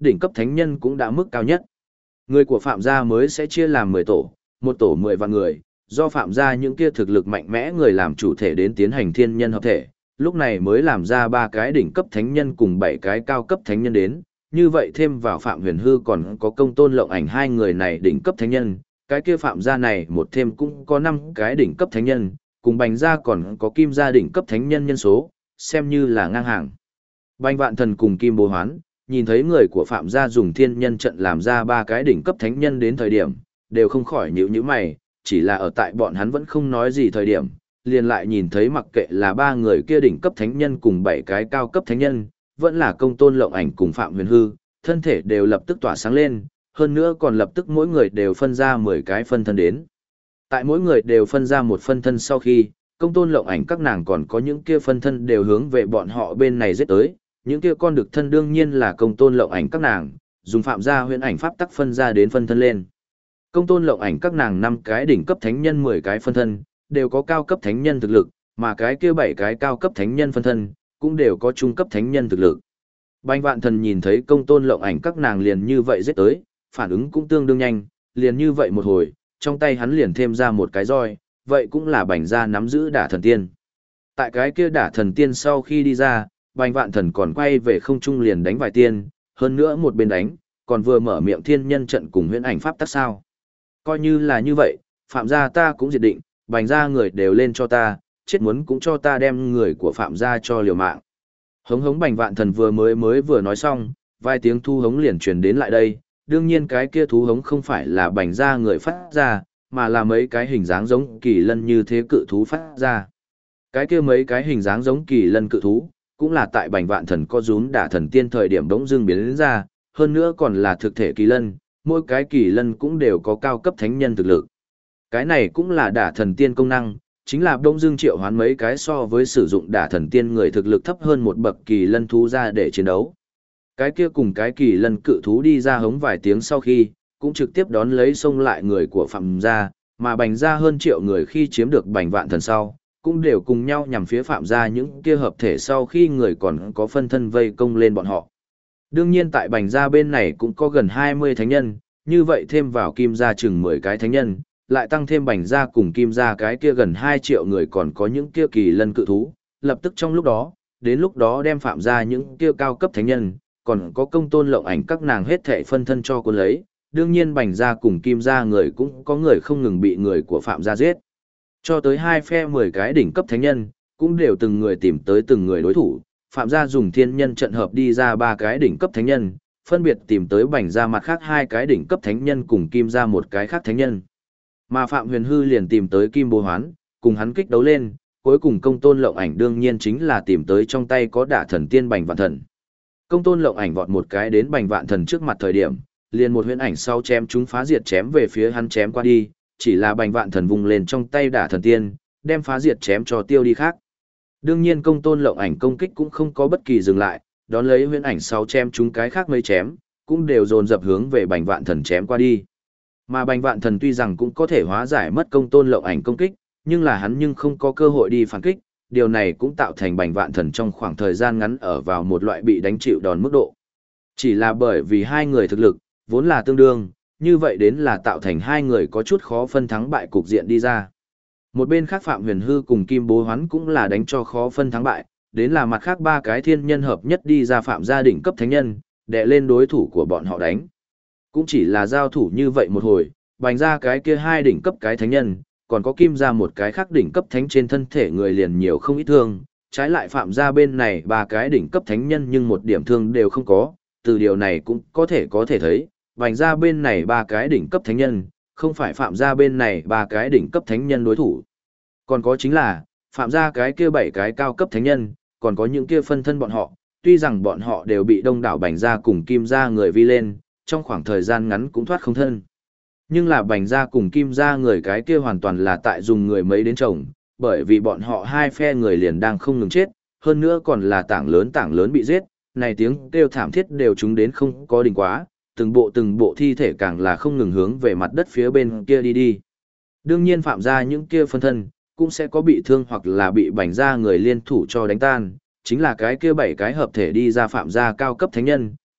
đỉnh cấp thánh nhân cũng đã mức cao nhất. Người của Phạm gia mới sẽ chia làm 10 tổ, một tổ 10 vạn người, do Phạm gia những kia thực lực mạnh mẽ người làm chủ thể đến tiến hành thiên nhân hợp thể, lúc này mới làm ra 3 cái đỉnh cấp thánh nhân cùng 7 cái cao cấp thánh nhân đến, như vậy thêm vào Phạm Huyền Hư còn có Công Tôn Lộng Ảnh hai người này đỉnh cấp thánh nhân, cái kia Phạm gia này một thêm cũng có 5 cái đỉnh cấp thánh nhân, cùng Bành gia còn có Kim gia đỉnh cấp thánh nhân nhân số, xem như là ngang hàng. Bành Vạn Thần cùng Kim Bố Hoán, nhìn thấy người của Phạm gia dùng thiên nhân trận làm ra 3 cái đỉnh cấp thánh nhân đến thời điểm, đều không khỏi nhíu mày, chỉ là ở tại bọn hắn vẫn không nói gì thời điểm, liền lại nhìn thấy mặc kệ là 3 người kia đỉnh cấp thánh nhân cùng 7 cái cao cấp thánh nhân, vẫn là Công Tôn Lộng Ảnh cùng Phạm Huyền Hư, thân thể đều lập tức tỏa sáng lên, hơn nữa còn lập tức mỗi người đều phân ra 10 cái phân thân đến. Tại mỗi người đều phân ra một phân thân sau khi, Công Tôn Lộng Ảnh các nàng còn có những kia phân thân đều hướng về bọn họ bên này giết tới, những kia con đực thân đương nhiên là Công Tôn Lộng Ảnh các nàng, dùng Phạm gia huyễn ảnh pháp tắc phân ra đến phân thân lên. Công Tôn Lộng Ảnh các nàng 5 cái đỉnh cấp thánh nhân 10 cái phân thân, đều có cao cấp thánh nhân thực lực, mà cái kia 7 cái cao cấp thánh nhân phân thân, cũng đều có trung cấp thánh nhân thực lực. Bành Vạn Thần nhìn thấy Công Tôn Lộng Ảnh các nàng liền như vậy giết tới, phản ứng cũng tương đương nhanh, liền như vậy một hồi, trong tay hắn liền thêm ra một cái roi, vậy cũng là Bành gia nắm giữ Đả Thần Tiên. Tại cái kia Đả Thần Tiên sau khi đi ra, Bành Vạn Thần còn quay về không trung liền đánh vài tiên, hơn nữa một bên đánh, còn vừa mở miệng thiên nhân trận cùng huyễn ảnh pháp tắc sao. Coi như là như vậy, Phạm gia ta cũng diệt định, Bành gia người đều lên cho ta, chết muốn cũng cho ta đem người của Phạm gia cho liều mạng. Hống hống Bành Vạn Thần vừa nói xong, vài tiếng thu hống liền truyền đến lại đây, đương nhiên cái kia thú hống không phải là Bành gia người phát ra, mà là mấy cái hình dáng giống kỳ lân như thế cự thú phát ra. Cái kia mấy cái hình dáng giống kỳ lân cự thú, cũng là tại Bành Vạn Thần có rún Đả Thần Tiên thời điểm bỗng dưng biến đến ra, hơn nữa còn là thực thể kỳ lân, mỗi cái kỳ lân cũng đều có cao cấp thánh nhân thực lực. Cái này cũng là Đả Thần Tiên công năng, chính là bỗng dưng triệu hoán mấy cái so với sử dụng Đả Thần Tiên người thực lực thấp hơn một bậc kỳ lân thú ra để chiến đấu. Cái kia cùng cái kỳ lân cự thú đi ra hống vài tiếng sau khi, cũng trực tiếp đón lấy xông lại người của Phạm gia, mà Bành gia hơn triệu người khi chiếm được Bành Vạn Thần sau, cũng đều cùng nhau nhằm phía Phạm gia những kia hợp thể sau khi người còn có phân thân vây công lên bọn họ. Đương nhiên tại Bành gia bên này cũng có gần 20 thánh nhân, như vậy thêm vào Kim gia chừng 10 cái thánh nhân, lại tăng thêm Bành gia cùng Kim gia cái kia gần 2 triệu người còn có những kia kỳ lân cự thú, lập tức trong lúc đó, đến lúc đó đem Phạm gia những kia cao cấp thánh nhân, còn có Công Tôn Lộng Ảnh các nàng hết thảy phân thân cho cuốn lấy, đương nhiên Bành gia cùng Kim gia người cũng có người không ngừng bị người của Phạm gia giết. Cho tới hai phe 10 cái đỉnh cấp thánh nhân, cũng đều từng người tìm tới từng người đối thủ, Phạm gia dùng thiên nhân trận hợp đi ra 3 cái đỉnh cấp thánh nhân, phân biệt tìm tới Bành gia mặt khác 2 cái đỉnh cấp thánh nhân cùng Kim gia một cái khác thánh nhân. Mà Phạm Huyền Hư liền tìm tới Kim Bố Hoán, cùng hắn kích đấu lên, cuối cùng Công Tôn Lộng Ảnh đương nhiên chính là tìm tới trong tay có Đả Thần Tiên Bành Vạn Thần. Công Tôn Lộng Ảnh vọt một cái đến Bành Vạn Thần trước mặt thời điểm, liền một huyễn ảnh sau chém chúng phá diệt chém về phía hắn chém qua đi, chỉ là Bành Vạn Thần vùng lên trong tay Đả Thần Tiên, đem phá diệt chém cho tiêu đi khác. Đương nhiên Công Tôn Lộng Ảnh công kích cũng không có bất kỳ dừng lại, đón lấy huyễn ảnh sau chém chúng cái khác mấy chém, cũng đều dồn dập hướng về Bành Vạn Thần chém qua đi. Mà Bành Vạn Thần tuy rằng cũng có thể hóa giải mất Công Tôn Lộng Ảnh công kích, nhưng là hắn nhưng không có cơ hội đi phản kích, điều này cũng tạo thành Bành Vạn Thần trong khoảng thời gian ngắn ở vào một loại bị đánh chịu đòn mức độ. Chỉ là bởi vì hai người thực lực, vốn là tương đương, như vậy đến là tạo thành hai người có chút khó phân thắng bại cục diện đi ra. Một bên khác Phạm Huyền Hư cùng Kim Bố Hoán cũng là đánh cho khó phân thắng bại, đến là mặt khác 3 cái thiên nhân hợp nhất đi ra Phạm gia đỉnh cấp thánh nhân, đè lên đối thủ của bọn họ đánh. Cũng chỉ là giao thủ như vậy một hồi, Bành ra cái kia 2 đỉnh cấp cái thánh nhân, còn có Kim ra một cái khác đỉnh cấp thánh trên thân thể người liền nhiều không ít thương, trái lại Phạm gia bên này 3 cái đỉnh cấp thánh nhân nhưng một điểm thương đều không có, từ điều này cũng có thể thấy, Bành ra bên này 3 cái đỉnh cấp thánh nhân, không phải Phạm gia bên này 3 cái đỉnh cấp thánh nhân đối thủ. Còn có chính là, Phạm gia cái kia 7 cái cao cấp thánh nhân, còn có những kia phân thân bọn họ, tuy rằng bọn họ đều bị đông đảo Bành gia cùng Kim gia người vi lên, trong khoảng thời gian ngắn cũng thoát không thân. Nhưng là Bành gia cùng Kim gia người cái kia hoàn toàn là tại dùng người mấy đến chồng, bởi vì bọn họ hai phe người liền đang không ngừng chết, hơn nữa còn là tảng lớn bị giết, này tiếng kêu thảm thiết đều chúng đến không có đỉnh quá, từng bộ thi thể càng là không ngừng hướng về mặt đất phía bên kia đi. Đương nhiên Phạm gia những kia phân thân, cũng sẽ có bị thương hoặc là bị Bành gia người liên thủ cho đánh tan, chính là cái kia 7 cái hợp thể đi ra Phạm gia cao cấp thánh nhân,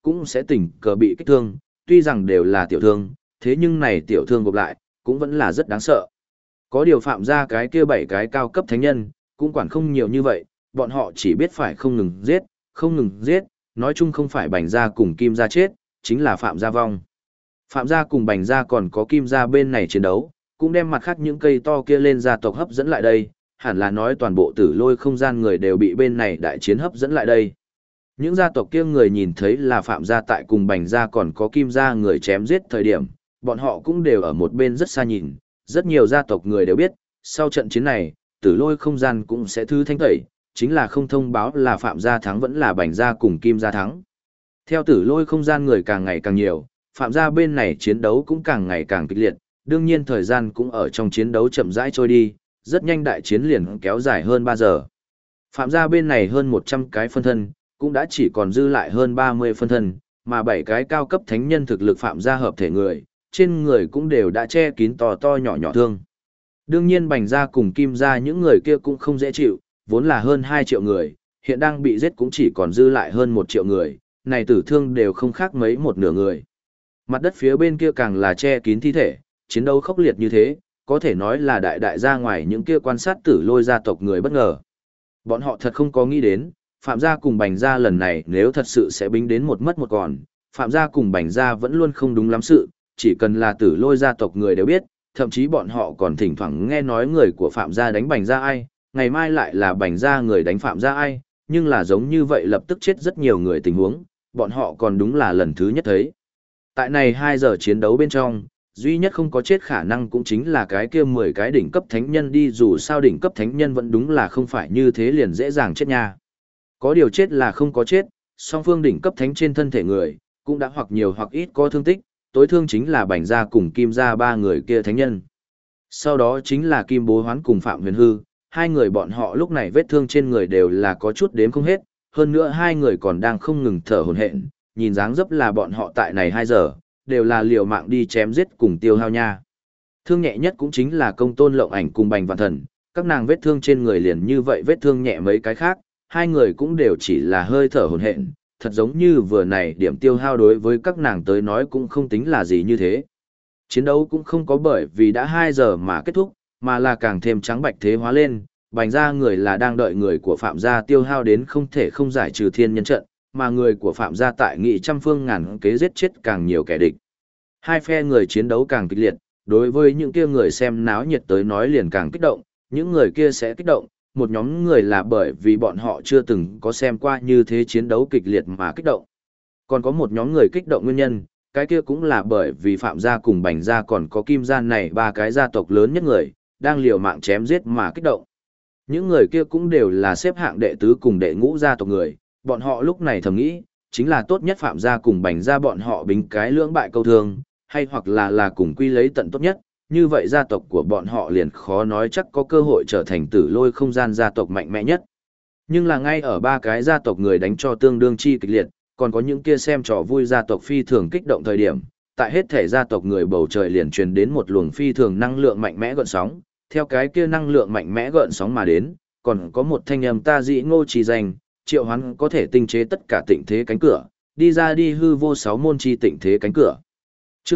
cũng sẽ tình cờ bị kích thương, tuy rằng đều là tiểu thương, thế nhưng này tiểu thương gộp lại, cũng vẫn là rất đáng sợ. Có điều Phạm gia cái kia 7 cái cao cấp thánh nhân, cũng quản không nhiều như vậy, bọn họ chỉ biết phải không ngừng giết, không ngừng giết, nói chung không phải Bành gia cùng Kim gia chết, chính là Phạm gia vong. Phạm gia cùng Bành gia còn có Kim gia bên này chiến đấu, cũng đem mặt khác những cây to kia lên gia tộc hấp dẫn lại đây, hẳn là nói toàn bộ Tử Lôi không gian người đều bị bên này đại chiến hấp dẫn lại đây. Những gia tộc kia người nhìn thấy là Phạm gia tại cùng Bành gia còn có Kim gia người chém giết thời điểm, bọn họ cũng đều ở một bên rất xa nhìn, rất nhiều gia tộc người đều biết, sau trận chiến này, Tử Lôi không gian cũng sẽ thứ thanh tẩy, chính là không thông báo là Phạm gia thắng vẫn là Bành gia cùng Kim gia thắng. Theo Tử Lôi không gian người càng ngày càng nhiều, Phạm gia bên này chiến đấu cũng càng ngày càng kịch liệt, đương nhiên thời gian cũng ở trong chiến đấu chậm rãi trôi đi, rất nhanh đại chiến liền kéo dài hơn 3 giờ. Phạm gia bên này hơn 100 cái phân thân, cũng đã chỉ còn dư lại hơn 30 phân thân, mà 7 cái cao cấp thánh nhân thực lực Phạm gia hợp thể người, trên người cũng đều đã che kín to to nhỏ nhỏ thương. Đương nhiên Bành gia cùng Kim gia những người kia cũng không dễ chịu, vốn là hơn 2 triệu người, hiện đang bị giết cũng chỉ còn dư lại hơn 1 triệu người, này tử thương đều không khác mấy một nửa người. Mặt đất phía bên kia càng là che kín thi thể, chiến đấu khốc liệt như thế, có thể nói là đại đại ra ngoài những kia quan sát Tử Lôi gia tộc người bất ngờ. Bọn họ thật không có nghĩ đến, Phạm gia cùng Bành gia lần này nếu thật sự sẽ bính đến một mất một còn, Phạm gia cùng Bành gia vẫn luôn không đúng lắm sự, chỉ cần là Tử Lôi gia tộc người đều biết, thậm chí bọn họ còn thỉnh thoảng nghe nói người của Phạm gia đánh Bành gia ai, ngày mai lại là Bành gia người đánh Phạm gia ai, nhưng là giống như vậy lập tức chết rất nhiều người tình huống, bọn họ còn đúng là lần thứ nhất thấy. Tại này 2 giờ chiến đấu bên trong, duy nhất không có chết khả năng cũng chính là cái kia 10 cái đỉnh cấp thánh nhân đi, dù sao đỉnh cấp thánh nhân vẫn đúng là không phải như thế liền dễ dàng chết nha. Có điều chết là không có chết, song phương đỉnh cấp thánh trên thân thể người, cũng đã hoặc nhiều hoặc ít có thương tích, tối thương chính là Bành gia cùng Kim gia 3 người kia thánh nhân. Sau đó chính là Kim Bố Hoán cùng Phạm Huyền Hư, hai người bọn họ lúc này vết thương trên người đều là có chút đếm không hết, hơn nữa hai người còn đang không ngừng thở hổn hển, nhìn dáng dấp là bọn họ tại này 2 giờ, đều là liều mạng đi chém giết cùng tiêu hao nha. Thương nhẹ nhất cũng chính là Công Tôn Lộng Ảnh cùng Bành Vạn Thần, các nàng vết thương trên người liền như vậy vết thương nhẹ mấy cái khác, hai người cũng đều chỉ là hơi thở hổn hển, thật giống như vừa này điểm tiêu hao đối với các nàng tới nói cũng không tính là gì như thế. Chiến đấu cũng không có bởi vì đã 2 giờ mà kết thúc, mà là càng thêm trắng bạch thế hóa lên, Bành gia người là đang đợi người của Phạm gia tiêu hao đến không thể không giải trừ thiên nhân trận, mà người của Phạm gia tại nghị trăm phương ngàn kế giết chết càng nhiều kẻ địch. Hai phe người chiến đấu càng kịch liệt, đối với những kia người xem náo nhiệt tới nói liền càng kích động, những người kia sẽ kích động, một nhóm người là bởi vì bọn họ chưa từng có xem qua như thế chiến đấu kịch liệt mà kích động. Còn có một nhóm người kích động nguyên nhân, cái kia cũng là bởi vì Phạm gia cùng Bành gia còn có Kim gia này 3 cái gia tộc lớn nhất người, đang liều mạng chém giết mà kích động. Những người kia cũng đều là xếp hạng đệ tứ cùng đệ ngũ gia tộc người, bọn họ lúc này thầm nghĩ, chính là tốt nhất Phạm gia cùng Bành gia bọn họ bính cái lưỡng bại câu thương, hay hoặc là cùng quy lấy tận tốt nhất, như vậy gia tộc của bọn họ liền khó nói chắc có cơ hội trở thành Tử Lôi không gian gia tộc mạnh mẽ nhất. Nhưng là ngay ở 3 cái gia tộc người đánh cho tương đương chi kịch liệt, còn có những kia xem trò vui gia tộc phi thường kích động thời điểm, tại hết thể gia tộc người bầu trời liền truyền đến một luồng phi thường năng lượng mạnh mẽ gợn sóng, theo cái kia năng lượng mạnh mẽ gợn sóng mà đến, còn có một thanh âm ta dị ngô chỉ danh, triệu hoán có thể tinh chế tất cả tịnh thế cánh cửa, đi ra đi hư vô 6 môn chi tịnh thế cánh cửa. Chương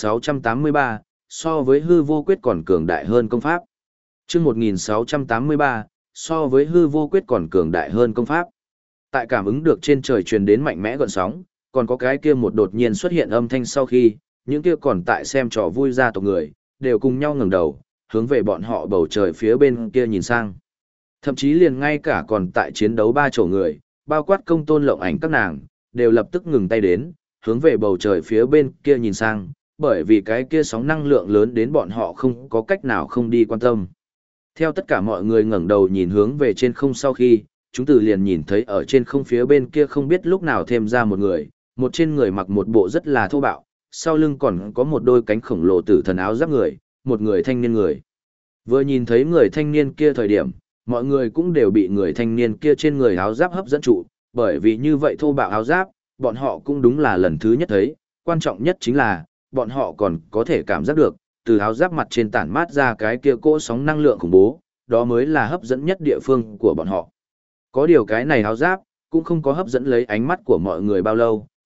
1683, so với hư vô quyết còn cường đại hơn công pháp. Chương 1683, so với hư vô quyết còn cường đại hơn công pháp. Tại cảm ứng được trên trời truyền đến mạnh mẽ gợn sóng, còn có cái kia một đột nhiên xuất hiện âm thanh sau khi, những kia còn tại xem trò vui gia tộc người, đều cùng nhau ngẩng đầu, hướng về bọn họ bầu trời phía bên kia nhìn sang. Thậm chí liền ngay cả còn tại chiến đấu 3 chỗ người, bao quát Công Tôn Lộng Ảnh các nàng, đều lập tức ngừng tay đến, hướng về bầu trời phía bên kia nhìn sang, bởi vì cái kia sóng năng lượng lớn đến bọn họ không có cách nào không đi quan tâm. Theo tất cả mọi người ngẩng đầu nhìn hướng về trên không sau khi, chúng từ liền nhìn thấy ở trên không phía bên kia không biết lúc nào thêm ra một người, một trên người mặc một bộ rất là thô bạo, sau lưng còn có một đôi cánh khổng lồ tử thần áo giáp người, một người thanh niên người. Vừa nhìn thấy người thanh niên kia thời điểm, mọi người cũng đều bị người thanh niên kia trên người áo giáp hấp dẫn trụ, bởi vì như vậy thô bạo áo giáp, bọn họ cũng đúng là lần thứ nhất thấy, quan trọng nhất chính là, bọn họ còn có thể cảm giác được, từ áo giáp mặt trên tản mát ra cái kia cỗ sóng năng lượng khủng bố, đó mới là hấp dẫn nhất địa phương của bọn họ. Có điều cái này áo giáp, cũng không có hấp dẫn lấy ánh mắt của mọi người bao lâu,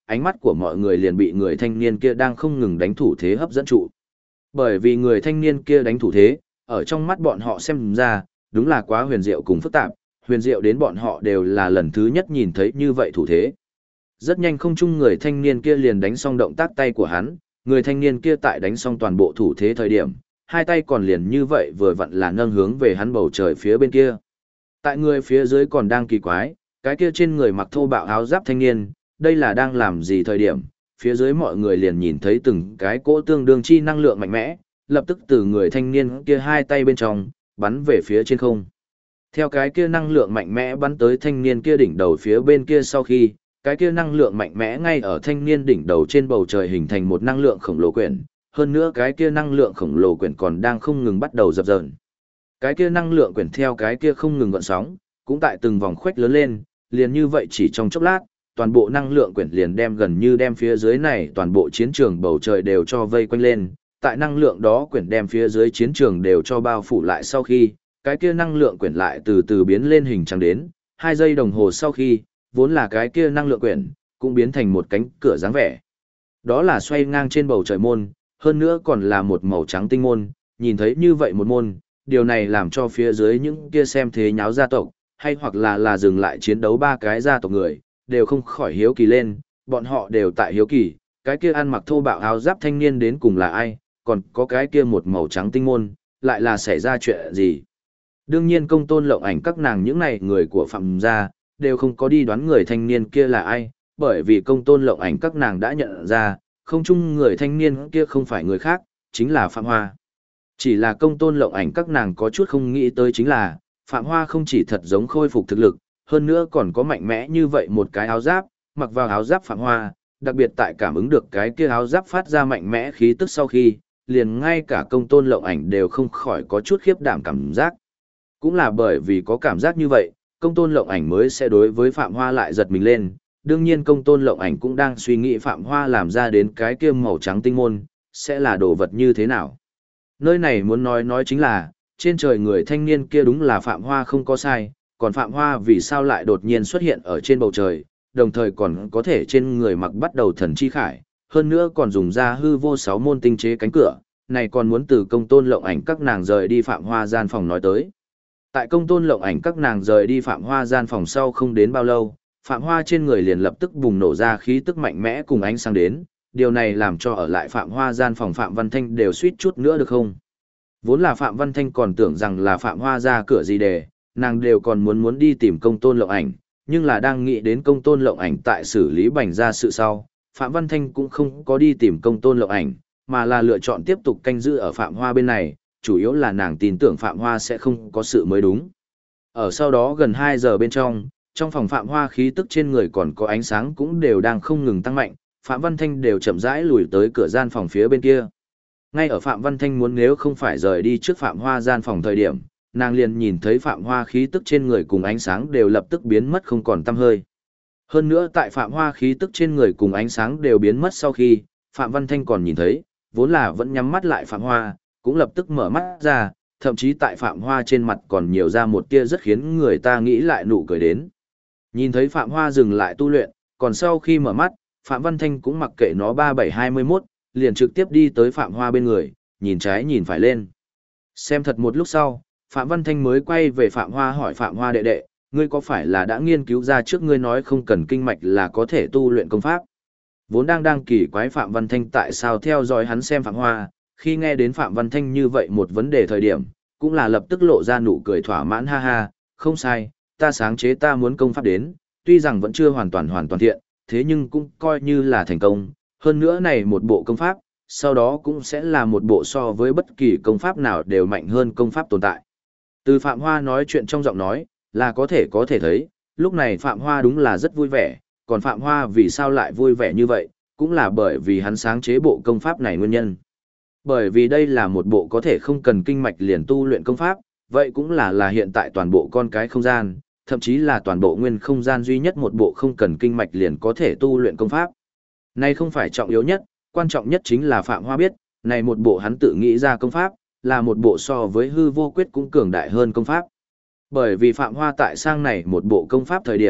ánh mắt của mọi người liền bị người thanh niên kia đang không ngừng đánh thủ thế hấp dẫn trụ. Bởi vì người thanh niên kia đánh thủ thế, ở trong mắt bọn họ xem ra, đúng là quá huyền diệu cùng phức tạp, huyền diệu đến bọn họ đều là lần thứ nhất nhìn thấy như vậy thủ thế. Rất nhanh không chung người thanh niên kia liền đánh xong động tác tay của hắn, người thanh niên kia tại đánh xong toàn bộ thủ thế thời điểm, hai tay còn liền như vậy vừa vặn là nâng hướng về hắn bầu trời phía bên kia. Tại người phía dưới còn đang kỳ quái, cái kia trên người mặc thô bạo áo giáp thanh niên, đây là đang làm gì thời điểm, phía dưới mọi người liền nhìn thấy từng cái cỗ tương đương chi năng lượng mạnh mẽ, lập tức từ người thanh niên kia hai tay bên trong, bắn về phía trên không. Theo cái kia năng lượng mạnh mẽ bắn tới thanh niên kia đỉnh đầu phía bên kia sau khi, cái kia năng lượng mạnh mẽ ngay ở thanh niên đỉnh đầu trên bầu trời hình thành một năng lượng khổng lồ quyển, hơn nữa cái kia năng lượng khổng lồ quyển còn đang không ngừng bắt đầu dập dờn. Cái kia năng lượng quyển theo cái kia không ngừng gợn sóng, cũng tại từng vòng khuếch lớn lên, liền như vậy chỉ trong chốc lát, toàn bộ năng lượng quyển liền đem gần như đem phía dưới này toàn bộ chiến trường bầu trời đều cho vây quanh lên, tại năng lượng đó quyển đem phía dưới chiến trường đều cho bao phủ lại sau khi, cái kia năng lượng quyển lại từ từ biến lên hình trắng đến, 2 giây đồng hồ sau khi, vốn là cái kia năng lượng quyển, cũng biến thành một cánh cửa dáng vẻ. Đó là xoay ngang trên bầu trời môn, hơn nữa còn là một màu trắng tinh môn, nhìn thấy như vậy một môn, điều này làm cho phía dưới những kia xem thế nháo gia tộc, hay hoặc là dừng lại chiến đấu ba cái gia tộc người, đều không khỏi hiếu kỳ lên, bọn họ đều tại hiếu kỳ, cái kia ăn mặc thô bạo áo giáp thanh niên đến cùng là ai, còn có cái kia một màu trắng tinh môn, lại là xảy ra chuyện gì. Đương nhiên Công Tôn Lộng Ảnh các nàng những này người của Phạm gia, đều không có đi đoán người thanh niên kia là ai, bởi vì Công Tôn Lộng Ảnh các nàng đã nhận ra, không chung người thanh niên kia không phải người khác, chính là Phạm Hoa. Chỉ là Công Tôn Lộng Ảnh các nàng có chút không nghĩ tới chính là, Phạm Hoa không chỉ thật giống khôi phục thực lực, hơn nữa còn có mạnh mẽ như vậy một cái áo giáp, mặc vào áo giáp Phạm Hoa, đặc biệt tại cảm ứng được cái kia áo giáp phát ra mạnh mẽ khí tức sau khi, liền ngay cả Công Tôn Lộng Ảnh đều không khỏi có chút khiếp đảm cảm giác. Cũng là bởi vì có cảm giác như vậy, Công Tôn Lộng Ảnh mới sẽ đối với Phạm Hoa lại giật mình lên. Đương nhiên Công Tôn Lộng Ảnh cũng đang suy nghĩ Phạm Hoa làm ra đến cái kia màu trắng tinh môn, sẽ là đồ vật như thế nào. Nơi này muốn nói chính là, trên trời người thanh niên kia đúng là Phạm Hoa không có sai, còn Phạm Hoa vì sao lại đột nhiên xuất hiện ở trên bầu trời, đồng thời còn có thể trên người mặc bắt đầu thần chi khải, hơn nữa còn dùng ra hư vô 6 môn tinh chế cánh cửa, này còn muốn từ Công Tôn Lộng Ảnh các nàng rời đi Phạm Hoa gian phòng nói tới. Tại Công Tôn Lộng Ảnh các nàng rời đi Phạm Hoa gian phòng sau không đến bao lâu, Phạm Hoa trên người liền lập tức bùng nổ ra khí tức mạnh mẽ cùng ánh sáng đến, điều này làm cho ở lại Phạm Hoa gian phòng Phạm Văn Thanh đều suýt chút nữa được không. Vốn là Phạm Văn Thanh còn tưởng rằng là Phạm Hoa ra cửa gì để, nàng đều còn muốn đi tìm Công Tôn Lộng Ảnh, nhưng là đang nghĩ đến Công Tôn Lộng Ảnh tại xử lý Bành ra sự sau, Phạm Văn Thanh cũng không có đi tìm Công Tôn Lộng Ảnh, mà là lựa chọn tiếp tục canh giữ ở Phạm Hoa bên này, chủ yếu là nàng tin tưởng Phạm Hoa sẽ không có sự mới đúng. Ở sau đó gần 2 giờ bên trong phòng Phạm Hoa khí tức trên người còn có ánh sáng cũng đều đang không ngừng tăng mạnh, Phạm Văn Thanh đều chậm rãi lùi tới cửa gian phòng phía bên kia. Ngay ở Phạm Văn Thanh muốn nếu không phải rời đi trước Phạm Hoa gian phòng thời điểm, nàng liền nhìn thấy Phạm Hoa khí tức trên người cùng ánh sáng đều lập tức biến mất không còn tăm hơi. Hơn nữa tại Phạm Hoa khí tức trên người cùng ánh sáng đều biến mất sau khi, Phạm Văn Thanh còn nhìn thấy, vốn là vẫn nhắm mắt lại Phạm Hoa, cũng lập tức mở mắt ra, thậm chí tại Phạm Hoa trên mặt còn nhiều ra một tia rất khiến người ta nghĩ lại nụ cười đến. Nhìn thấy Phạm Hoa dừng lại tu luyện, còn sau khi mở mắt, Phạm Văn Thanh cũng mặc kệ nó 3721, liền trực tiếp đi tới Phạm Hoa bên người, nhìn trái nhìn phải lên. Xem thật một lúc sau, Phạm Văn Thanh mới quay về Phạm Hoa hỏi Phạm Hoa đệ đệ, ngươi có phải là đã nghiên cứu ra trước ngươi nói không cần kinh mạch là có thể tu luyện công pháp? Vốn đang kỳ quái Phạm Văn Thanh tại sao theo dõi hắn xem Phạm Hoa, khi nghe đến Phạm Văn Thanh như vậy một vấn đề thời điểm, cũng là lập tức lộ ra nụ cười thỏa mãn ha ha, không sai, ta sáng chế ta muốn công pháp đến, tuy rằng vẫn chưa hoàn toàn thiện, thế nhưng cũng coi như là thành công, hơn nữa này một bộ công pháp, sau đó cũng sẽ là một bộ so với bất kỳ công pháp nào đều mạnh hơn công pháp tồn tại. Từ Phạm Hoa nói chuyện trong giọng nói, là có thể thấy, lúc này Phạm Hoa đúng là rất vui vẻ, còn Phạm Hoa vì sao lại vui vẻ như vậy, cũng là bởi vì hắn sáng chế bộ công pháp này nguyên nhân. Bởi vì đây là một bộ có thể không cần kinh mạch liền tu luyện công pháp, vậy cũng là hiện tại toàn bộ con cái không gian, thậm chí là toàn bộ nguyên không gian duy nhất một bộ không cần kinh mạch liền có thể tu luyện công pháp. Này không phải trọng yếu nhất, quan trọng nhất chính là Phạm Hoa biết, này một bộ hắn tự nghĩ ra công pháp, là một bộ so với hư vô quyết cũng cường đại hơn công pháp. Bởi vì Phạm Hoa tại sang này một bộ công pháp thời điểm,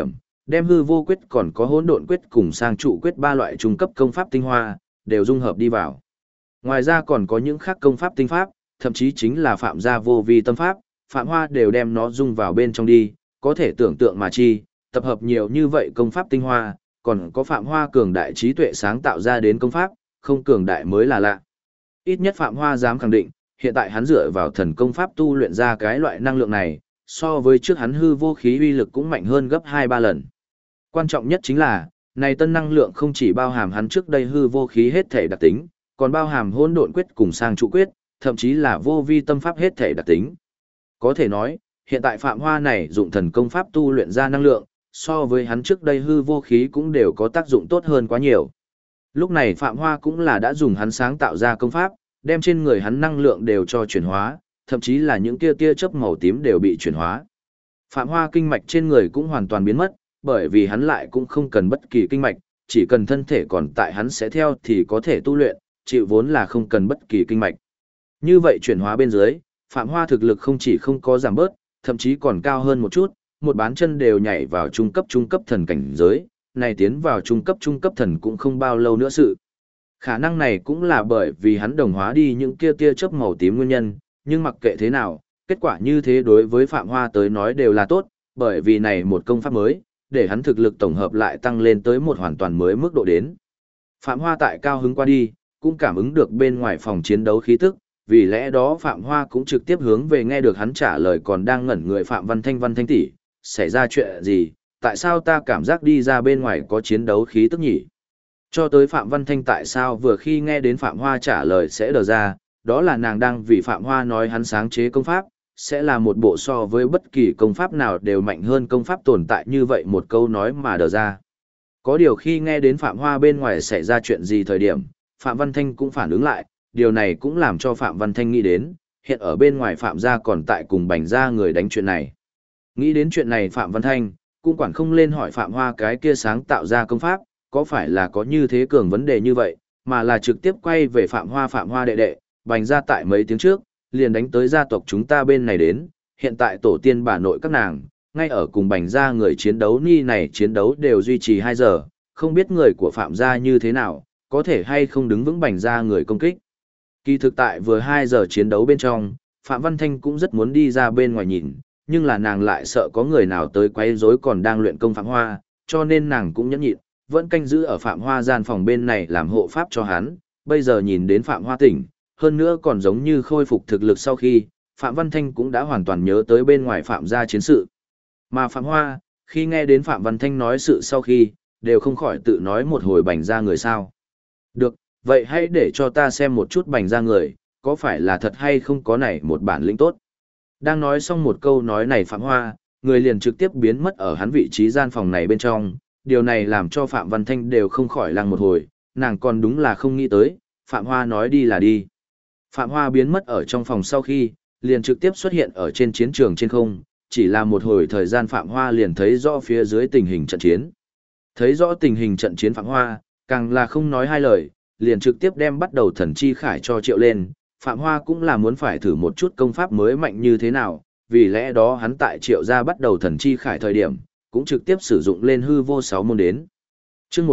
đem hư vô quyết còn có hỗn độn quyết cùng sang trụ quyết ba loại trung cấp công pháp tinh hoa, đều dung hợp đi vào. Ngoài ra còn có những khác công pháp tinh pháp, thậm chí chính là phạm gia vô vi tâm pháp, Phạm Hoa đều đem nó dung vào bên trong đi, có thể tưởng tượng mà chi, tập hợp nhiều như vậy công pháp tinh hoa, còn có Phạm Hoa cường đại trí tuệ sáng tạo ra đến công pháp, không cường đại mới là lạ. Ít nhất Phạm Hoa dám khẳng định, hiện tại hắn dựa vào thần công pháp tu luyện ra cái loại năng lượng này, so với trước hắn hư vô khí uy lực cũng mạnh hơn gấp 2-3 lần. Quan trọng nhất chính là, này tân năng lượng không chỉ bao hàm hắn trước đây hư vô khí hết thể đặc tính, còn bao hàm hỗn độn quyết cùng sang trụ quyết, thậm chí là vô vi tâm pháp hết thể đặc tính. Có thể nói, hiện tại Phạm Hoa này dụng thần công pháp tu luyện ra năng lượng, so với hắn trước đây hư vô khí cũng đều có tác dụng tốt hơn quá nhiều. Lúc này Phạm Hoa cũng là đã dùng hắn sáng tạo ra công pháp, đem trên người hắn năng lượng đều cho chuyển hóa, thậm chí là những tia tia chớp màu tím đều bị chuyển hóa. Phạm Hoa kinh mạch trên người cũng hoàn toàn biến mất, bởi vì hắn lại cũng không cần bất kỳ kinh mạch, chỉ cần thân thể còn tại hắn sẽ theo thì có thể tu luyện, chịu vốn là không cần bất kỳ kinh mạch. Như vậy chuyển hóa bên dưới, Phạm Hoa thực lực không chỉ không có giảm bớt, thậm chí còn cao hơn một chút, một bán chân đều nhảy vào trung cấp thần cảnh giới, này tiến vào trung cấp thần cũng không bao lâu nữa sự. Khả năng này cũng là bởi vì hắn đồng hóa đi những kia tia chớp màu tím nguyên nhân, nhưng mặc kệ thế nào, kết quả như thế đối với Phạm Hoa tới nói đều là tốt, bởi vì này một công pháp mới, để hắn thực lực tổng hợp lại tăng lên tới một hoàn toàn mới mức độ đến. Phạm Hoa tại cao hứng qua đi, cũng cảm ứng được bên ngoài phòng chiến đấu khí tức, vì lẽ đó Phạm Hoa cũng trực tiếp hướng về nghe được hắn trả lời còn đang ngẩn người Phạm Văn Thanh tỷ, xảy ra chuyện gì, tại sao ta cảm giác đi ra bên ngoài có chiến đấu khí tức nhỉ? Cho tới Phạm Văn Thanh tại sao vừa khi nghe đến Phạm Hoa trả lời sẽ đờ ra, đó là nàng đang vì Phạm Hoa nói hắn sáng chế công pháp, sẽ là một bộ so với bất kỳ công pháp nào đều mạnh hơn công pháp tồn tại như vậy một câu nói mà đờ ra. Có điều khi nghe đến Phạm Hoa bên ngoài xảy ra chuyện gì thời điểm, Phạm Văn Thanh cũng phản ứng lại, điều này cũng làm cho Phạm Văn Thanh nghĩ đến, hiện ở bên ngoài Phạm gia còn tại cùng Bành gia người đánh chuyện này. Nghĩ đến chuyện này Phạm Văn Thanh, cũng quản không lên hỏi Phạm Hoa cái kia sáng tạo ra công pháp, có phải là có như thế cường vấn đề như vậy, mà là trực tiếp quay về Phạm Hoa đệ đệ, Bành gia tại mấy tiếng trước, liền đánh tới gia tộc chúng ta bên này đến, hiện tại tổ tiên bà nội các nàng, ngay ở cùng Bành gia người chiến đấu ni này chiến đấu đều duy trì 2 giờ, không biết người của Phạm gia như thế nào, có thể hay không đứng vững Bành gia người công kích. Kỳ thực tại vừa 2 giờ chiến đấu bên trong, Phạm Văn Thanh cũng rất muốn đi ra bên ngoài nhìn, nhưng là nàng lại sợ có người nào tới quấy rối còn đang luyện công Phạm Hoa, cho nên nàng cũng nhẫn nhịn, vẫn canh giữ ở Phạm Hoa gian phòng bên này làm hộ pháp cho hắn, bây giờ nhìn đến Phạm Hoa tỉnh, hơn nữa còn giống như khôi phục thực lực sau khi, Phạm Văn Thanh cũng đã hoàn toàn nhớ tới bên ngoài Phạm gia chiến sự. Mà Phạm Hoa, khi nghe đến Phạm Văn Thanh nói sự sau khi, đều không khỏi tự nói một hồi Bành gia người sao. Được, vậy hãy để cho ta xem một chút Bành gia người, có phải là thật hay không có này một bản lĩnh tốt. Đang nói xong một câu nói này Phạm Hoa, người liền trực tiếp biến mất ở hắn vị trí gian phòng này bên trong, điều này làm cho Phạm Văn Thanh đều không khỏi lăng một hồi, nàng còn đúng là không nghĩ tới, Phạm Hoa nói đi là đi. Phạm Hoa biến mất ở trong phòng sau khi, liền trực tiếp xuất hiện ở trên chiến trường trên không, chỉ là một hồi thời gian Phạm Hoa liền thấy rõ phía dưới tình hình trận chiến. Thấy rõ tình hình trận chiến Phạm Hoa, càng là không nói hai lời, liền trực tiếp đem bắt đầu thần chi khải cho triệu lên. Phạm Hoa cũng là muốn phải thử một chút công pháp mới mạnh như thế nào, vì lẽ đó hắn tại triệu ra bắt đầu thần chi khải thời điểm, cũng trực tiếp sử dụng lên hư vô 6 môn đến. Chương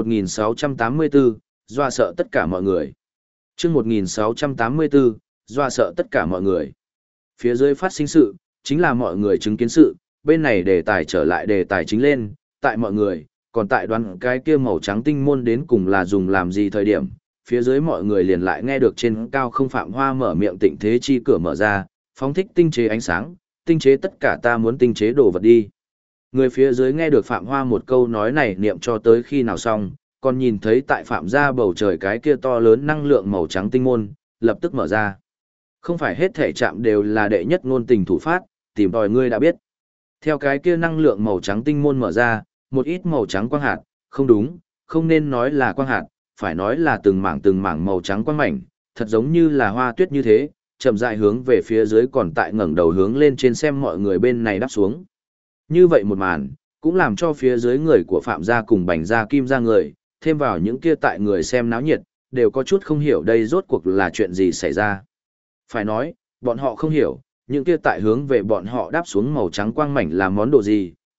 1684, dọa sợ tất cả mọi người. Chương 1684, dọa sợ tất cả mọi người. Phía dưới phát sinh sự, chính là mọi người chứng kiến sự, bên này đề tài trở lại đề tài chính lên, tại mọi người, còn tại đoán cái kia màu trắng tinh môn đến cùng là dùng làm gì thời điểm, phía dưới mọi người liền lại nghe được trên cao không Phạm Hoa mở miệng tịnh thế chi cửa mở ra, phóng thích tinh chế ánh sáng, tinh chế tất cả ta muốn tinh chế đồ vật đi. Người phía dưới nghe được Phạm Hoa một câu nói này niệm cho tới khi nào xong, còn nhìn thấy tại Phạm gia bầu trời cái kia to lớn năng lượng màu trắng tinh môn, lập tức mở ra. Không phải hết thể chạm đều là đệ nhất ngôn tình thủ phát, tìm tòi ngươi đã biết. Theo cái kia năng lượng màu trắng tinh môn mở ra, một ít màu trắng quang hạt, không đúng, không nên nói là quang hạt, phải nói là từng mảng màu trắng quang mảnh, thật giống như là hoa tuyết như thế, chậm rãi hướng về phía dưới còn tại ngẩng đầu hướng lên trên xem mọi người bên này đáp xuống. Như vậy một màn, cũng làm cho phía dưới người của Phạm gia cùng Bành gia Kim gia người, thêm vào những kia tại người xem náo nhiệt, đều có chút không hiểu đây rốt cuộc là chuyện gì xảy ra. Phải nói, bọn họ không hiểu, những kia tại hướng về bọn họ đáp xuống màu trắng quang mảnh là món đồ gì,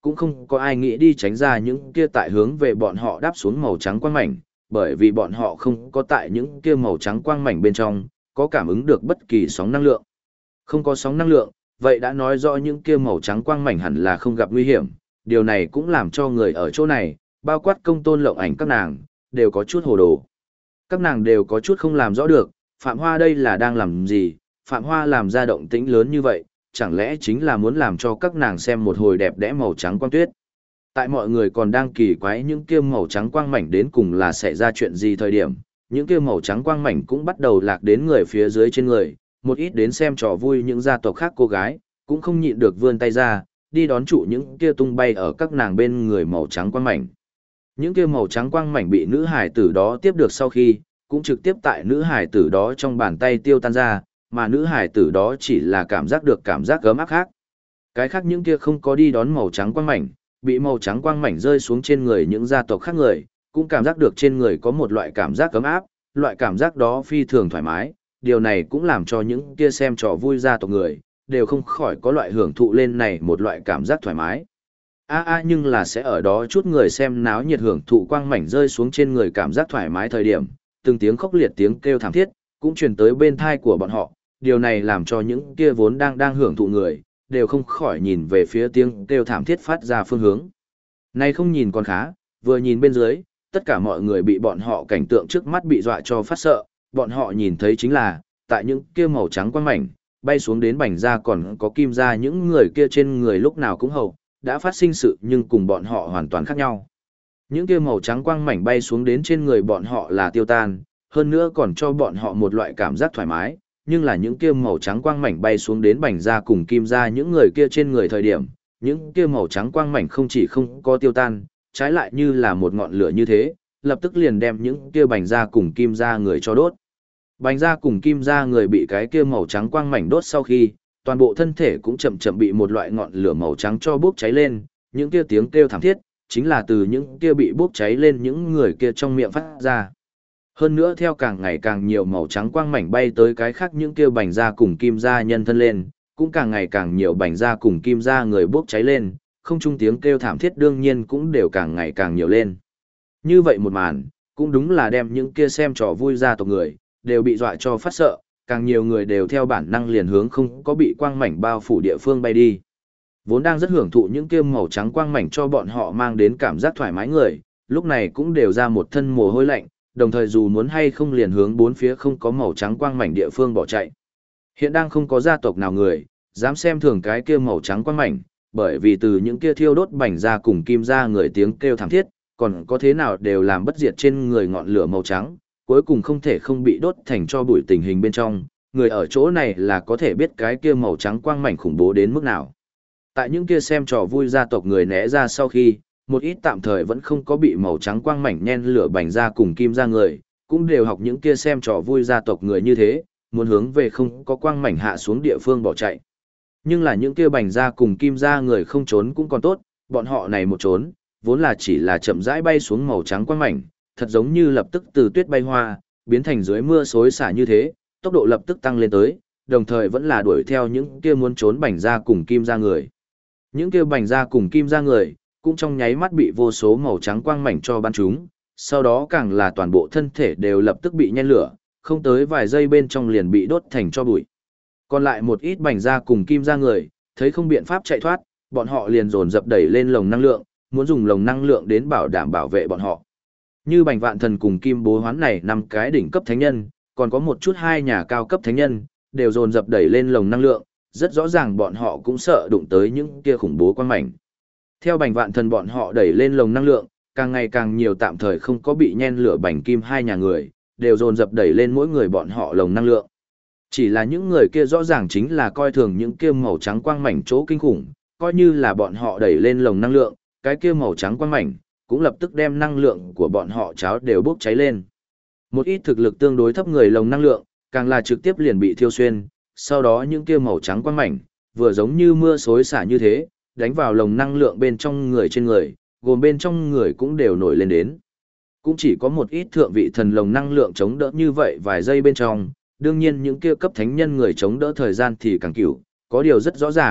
Cũng không có ai nghĩ đi tránh ra những kia tại hướng về bọn họ đáp xuống màu trắng quang mảnh, bởi vì bọn họ không có tại những kia màu trắng quang mảnh bên trong, có cảm ứng được bất kỳ sóng năng lượng. Không có sóng năng lượng, vậy đã nói rõ những kia màu trắng quang mảnh hẳn là không gặp nguy hiểm, điều này cũng làm cho người ở chỗ này, bao quát Công Tôn Lộng Ảnh các nàng, đều có chút hồ đồ. Các nàng đều có chút không làm rõ được, Phạm Hoa đây là đang làm gì, Phạm Hoa làm ra động tĩnh lớn như vậy, chẳng lẽ chính là muốn làm cho các nàng xem một hồi đẹp đẽ màu trắng quang tuyết. Tại mọi người còn đang kỳ quái những kia màu trắng quang mảnh đến cùng là sẽ ra chuyện gì thời điểm, những kia màu trắng quang mảnh cũng bắt đầu lạc đến người phía dưới trên người, một ít đến xem trò vui những gia tộc khác cô gái, cũng không nhịn được vươn tay ra, đi đón trụ những kia tung bay ở các nàng bên người màu trắng quang mảnh. Những kia màu trắng quang mảnh bị nữ hải tử đó tiếp được sau khi, cũng trực tiếp tại nữ hải tử đó trong bàn tay tiêu tan ra, mà nữ hải tử đó chỉ là cảm giác được cảm giác ấm áp khác. Cái khác những kia không có đi đón màu trắng quang mảnh, bị màu trắng quang mảnh rơi xuống trên người những gia tộc khác người, cũng cảm giác được trên người có một loại cảm giác ấm áp, loại cảm giác đó phi thường thoải mái, điều này cũng làm cho những kia xem trò vui gia tộc người, đều không khỏi có loại hưởng thụ lên này một loại cảm giác thoải mái. Nhưng là sẽ ở đó chút người xem náo nhiệt hưởng thụ quang mảnh rơi xuống trên người cảm giác thoải mái thời điểm, từng tiếng khốc liệt tiếng kêu thảm thiết, cũng truyền tới bên thai của bọn họ, điều này làm cho những kia vốn đang hưởng thụ người, đều không khỏi nhìn về phía tiếng kêu thảm thiết phát ra phương hướng. Này không nhìn còn khá, vừa nhìn bên dưới, tất cả mọi người bị bọn họ cảnh tượng trước mắt bị dọa cho phát sợ, bọn họ nhìn thấy chính là, tại những kia màu trắng quang mảnh, bay xuống đến bành ra còn có kim ra những người kia trên người lúc nào cũng hầu, đã phát sinh sự nhưng cùng bọn họ hoàn toàn khác nhau. Những kia màu trắng quang mảnh bay xuống đến trên người bọn họ là tiêu tan, hơn nữa còn cho bọn họ một loại cảm giác thoải mái, nhưng là những kia màu trắng quang mảnh bay xuống đến bành ra cùng kim ra những người kia trên người thời điểm, những kia màu trắng quang mảnh không chỉ không có tiêu tan, trái lại như là một ngọn lửa như thế, lập tức liền đem những kia bành ra cùng kim ra người cho đốt. Bành ra cùng kim ra người bị cái kia màu trắng quang mảnh đốt sau khi, toàn bộ thân thể cũng chậm chậm bị một loại ngọn lửa màu trắng cho bốc cháy lên, những kia tiếng kêu thảm thiết, chính là từ những kia bị bốc cháy lên những người kia trong miệng phát ra. Hơn nữa theo càng ngày càng nhiều màu trắng quang mảnh bay tới cái khác những kia bành ra cùng kim ra nhân thân lên, cũng càng ngày càng nhiều bành ra cùng kim ra người bốc cháy lên, không trung tiếng kêu thảm thiết đương nhiên cũng đều càng ngày càng nhiều lên. Như vậy một màn, cũng đúng là đem những kia xem trò vui gia tộc người, đều bị dọa cho phát sợ, càng nhiều người đều theo bản năng liền hướng không có bị quang mảnh bao phủ địa phương bay đi. Vốn đang rất hưởng thụ những kia màu trắng quang mảnh cho bọn họ mang đến cảm giác thoải mái người, lúc này cũng đều ra một thân mồ hôi lạnh, đồng thời dù muốn hay không liền hướng bốn phía không có màu trắng quang mảnh địa phương bỏ chạy. Hiện đang không có gia tộc nào người, dám xem thường cái kia màu trắng quang mảnh, bởi vì từ những kia thiêu đốt bành ra cùng kim ra người tiếng kêu thảm thiết, còn có thế nào đều làm bất diệt trên người ngọn lửa màu trắng, cuối cùng không thể không bị đốt thành cho bụi tình hình bên trong, người ở chỗ này là có thể biết cái kia màu trắng quang mảnh khủng bố đến mức nào. Tại những kia xem trò vui gia tộc người né ra sau khi, một ít tạm thời vẫn không có bị màu trắng quang mảnh nhen lửa bành ra cùng kim ra người, cũng đều học những kia xem trò vui gia tộc người như thế, muốn hướng về không có quang mảnh hạ xuống địa phương bỏ chạy. Nhưng là những kia bành ra cùng kim ra người không trốn cũng còn tốt, bọn họ này một trốn, vốn là chỉ là chậm rãi bay xuống màu trắng quang mảnh, thật giống như lập tức từ tuyết bay hoa, biến thành dưới mưa xối xả như thế, tốc độ lập tức tăng lên tới, đồng thời vẫn là đuổi theo những kia muốn trốn bành ra cùng kim ra người. Những kia bành ra cùng kim ra người, cũng trong nháy mắt bị vô số màu trắng quang mảnh cho bắn chúng, sau đó càng là toàn bộ thân thể đều lập tức bị nhen lửa, không tới vài giây bên trong liền bị đốt thành cho bụi. Còn lại một ít bành ra cùng kim ra người, thấy không biện pháp chạy thoát, bọn họ liền dồn dập đẩy lên lồng năng lượng, muốn dùng lồng năng lượng đến bảo đảm bảo vệ bọn họ. Như Bành Vạn Thần cùng Kim Bố Hoán này 5 cái đỉnh cấp thánh nhân, còn có một chút 2 nhà cao cấp thánh nhân, đều dồn dập đẩy lên lồng năng lượng, rất rõ ràng bọn họ cũng sợ đụng tới những kia khủng bố quang mảnh. Theo Bành Vạn Thần bọn họ đẩy lên lồng năng lượng, càng ngày càng nhiều tạm thời không có bị nhen lửa bành kim 2 nhà người, đều dồn dập đẩy lên mỗi người bọn họ lồng năng lượng. Chỉ là những người kia rõ ràng chính là coi thường những kia màu trắng quang mảnh chỗ kinh khủng, coi như là bọn họ đẩy lên lồng năng lượng, cái kia màu trắng quang mảnh cũng lập tức đem năng lượng của bọn họ cháo đều bốc cháy lên. Một ít thực lực tương đối thấp người lồng năng lượng, càng là trực tiếp liền bị thiêu xuyên, sau đó những kia màu trắng quang mảnh, vừa giống như mưa xối xả như thế, đánh vào lồng năng lượng bên trong người trên người, gồm bên trong người cũng đều nổi lên đến. Cũng chỉ có một ít thượng vị thần lồng năng lượng chống đỡ như vậy vài giây bên trong, đương nhiên những kia cấp thánh nhân người chống đỡ thời gian thì càng cửu, có điều rất rõ ràng,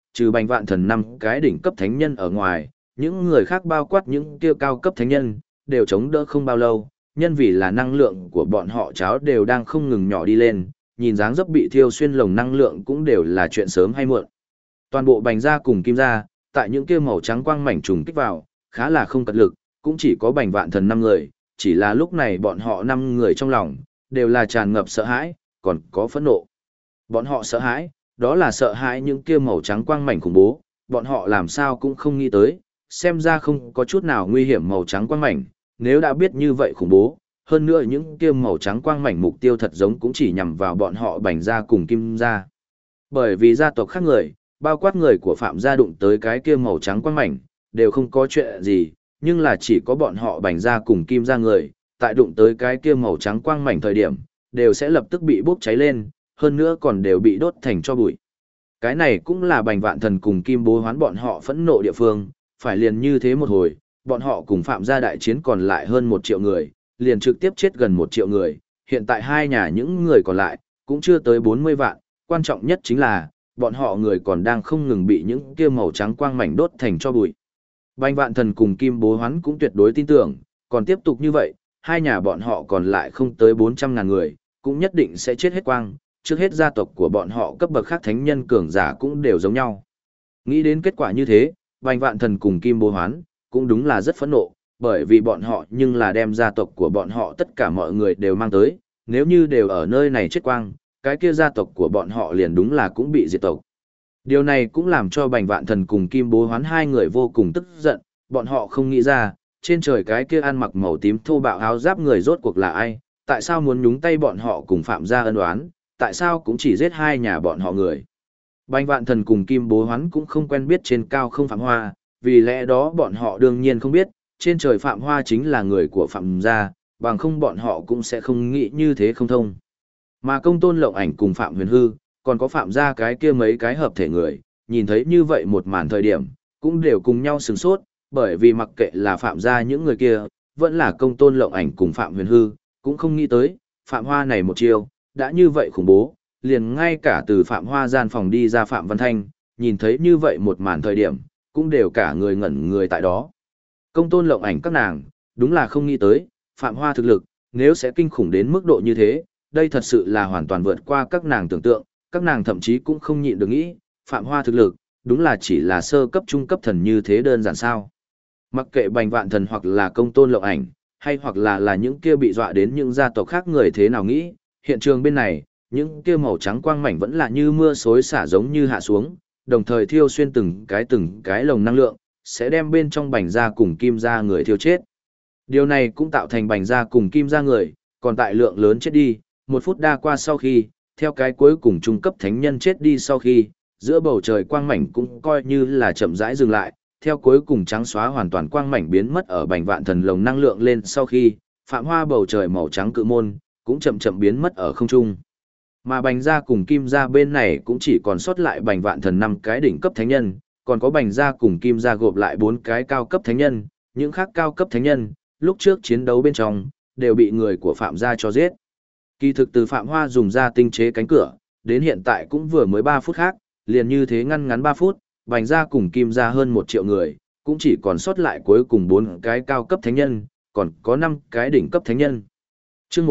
trừ Bành Vạn Thần 5 cái đỉnh cấp thánh nhân ở ngoài, những người khác bao quát những kia cao cấp thánh nhân, đều chống đỡ không bao lâu, nhân vì là năng lượng của bọn họ cháo đều đang không ngừng nhỏ đi lên, nhìn dáng dấp bị thiêu xuyên lồng năng lượng cũng đều là chuyện sớm hay muộn. Toàn bộ Bành gia cùng Kim gia, tại những kia màu trắng quang mảnh trùng kích vào, khá là không cật lực, cũng chỉ có Bành Vạn Thần 5 người, chỉ là lúc này bọn họ 5 người trong lòng, đều là tràn ngập sợ hãi, còn có phẫn nộ. Bọn họ sợ hãi, đó là sợ hãi những kia màu trắng quang mảnh khủng bố, bọn họ làm sao cũng không nghĩ tới, xem ra không có chút nào nguy hiểm màu trắng quang mảnh, nếu đã biết như vậy khủng bố, hơn nữa những kia màu trắng quang mảnh mục tiêu thật giống cũng chỉ nhằm vào bọn họ Bành gia cùng Kim gia. Bởi vì gia tộc khác người, bao quát người của Phạm gia đụng tới cái kia màu trắng quang mảnh, đều không có chuyện gì, nhưng là chỉ có bọn họ Bành gia cùng Kim gia người, tại đụng tới cái kia màu trắng quang mảnh thời điểm, đều sẽ lập tức bị bốc cháy lên, hơn nữa còn đều bị đốt thành tro bụi. Cái này cũng là Bành Vạn Thần cùng Kim Bố Hoán bọn họ phẫn nộ địa phương, phải liền như thế một hồi, bọn họ cùng Phạm gia đại chiến còn lại hơn 1 triệu người, liền trực tiếp chết gần 1 triệu người, hiện tại hai nhà những người còn lại, cũng chưa tới 40 vạn, quan trọng nhất chính là, bọn họ người còn đang không ngừng bị những kia màu trắng quang mảnh đốt thành tro bụi. Bành Vạn Thần cùng Kim Bố Hoán cũng tuyệt đối tin tưởng, còn tiếp tục như vậy, hai nhà bọn họ còn lại không tới 400.000 người, cũng nhất định sẽ chết hết quang, trước hết gia tộc của bọn họ cấp bậc khác thánh nhân cường giả cũng đều giống nhau. Nghĩ đến kết quả như thế, Bành Vạn Thần cùng Kim Bố Hoán, cũng đúng là rất phẫn nộ, bởi vì bọn họ nhưng là đem gia tộc của bọn họ tất cả mọi người đều mang tới, nếu như đều ở nơi này chết quang, cái kia gia tộc của bọn họ liền đúng là cũng bị diệt tộc. Điều này cũng làm cho Bành Vạn Thần cùng Kim Bố Hoán hai người vô cùng tức giận, bọn họ không nghĩ ra, trên trời cái kia ăn mặc màu tím thô bạo áo giáp người rốt cuộc là ai, tại sao muốn nhúng tay bọn họ cùng Phạm gia ân oán, tại sao cũng chỉ giết hai nhà bọn họ người. Bành Vạn Thần cùng Kim Bố Hoán cũng không quen biết trên cao không Phạm Hoa, vì lẽ đó bọn họ đương nhiên không biết, trên trời Phạm Hoa chính là người của Phạm gia, bằng không bọn họ cũng sẽ không nghĩ như thế không thông. Mà Công Tôn Lộng Ảnh cùng Phạm Huyền Hư, còn có Phạm gia cái kia mấy cái hợp thể người, nhìn thấy như vậy một màn thời điểm, cũng đều cùng nhau sửng sốt, bởi vì mặc kệ là Phạm gia những người kia, vẫn là Công Tôn Lộng Ảnh cùng Phạm Huyền Hư, cũng không nghĩ tới, Phạm Hoa này một chiêu, đã như vậy khủng bố, liền ngay cả từ Phạm Hoa gian phòng đi ra Phạm Văn Thanh, nhìn thấy như vậy một màn thời điểm, cũng đều cả người ngẩn người tại đó. Công Tôn Lộng Ảnh các nàng, đúng là không nghĩ tới, Phạm Hoa thực lực, nếu sẽ kinh khủng đến mức độ như thế, đây thật sự là hoàn toàn vượt qua các nàng tưởng tượng, các nàng thậm chí cũng không nhịn được nghĩ, Phạm Hoa thực lực, đúng là chỉ là sơ cấp trung cấp thần như thế đơn giản sao. Mặc kệ Bành Vạn Thần hoặc là Công Tôn Lộng Ảnh, hay hoặc là những kia bị dọa đến những gia tộc khác người thế nào nghĩ, hiện trường bên này, những kia màu trắng quang mảnh vẫn là như mưa xối xả giống như hạ xuống, đồng thời thiêu xuyên từng cái lồng năng lượng, sẽ đem bên trong Bành gia cùng Kim gia người thiêu chết. Điều này cũng tạo thành Bành gia cùng Kim gia người, còn tại lượng lớn chết đi, 1 phút đa qua sau khi, theo cái cuối cùng trung cấp thánh nhân chết đi sau khi, giữa bầu trời quang mảnh cũng coi như là chậm rãi dừng lại, theo cuối cùng trắng xóa hoàn toàn quang mảnh biến mất ở Bành Vạn Thần lồng năng lượng lên sau khi, Phạm Hoa bầu trời màu trắng cự môn, cũng chậm chậm biến mất ở không trung. Mà Bành gia cùng Kim gia bên này cũng chỉ còn sót lại Bành Vạn Thần 5 cái đỉnh cấp thánh nhân, còn có Bành gia cùng Kim gia gộp lại 4 cái cao cấp thánh nhân, những khác cao cấp thánh nhân, lúc trước chiến đấu bên trong, đều bị người của Phạm gia cho giết. Kỳ thực từ Phạm Hoa dùng ra tinh chế cánh cửa, đến hiện tại cũng vừa mới 3 phút khác, liền như thế ngăn ngắn 3 phút, Bành gia cùng Kim gia hơn 1 triệu người, cũng chỉ còn sót lại cuối cùng 4 cái cao cấp thánh nhân, còn có 5 cái đỉnh cấp thánh nhân. Chương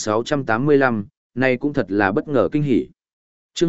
1685, này cũng thật là bất ngờ kinh hỉ. Chương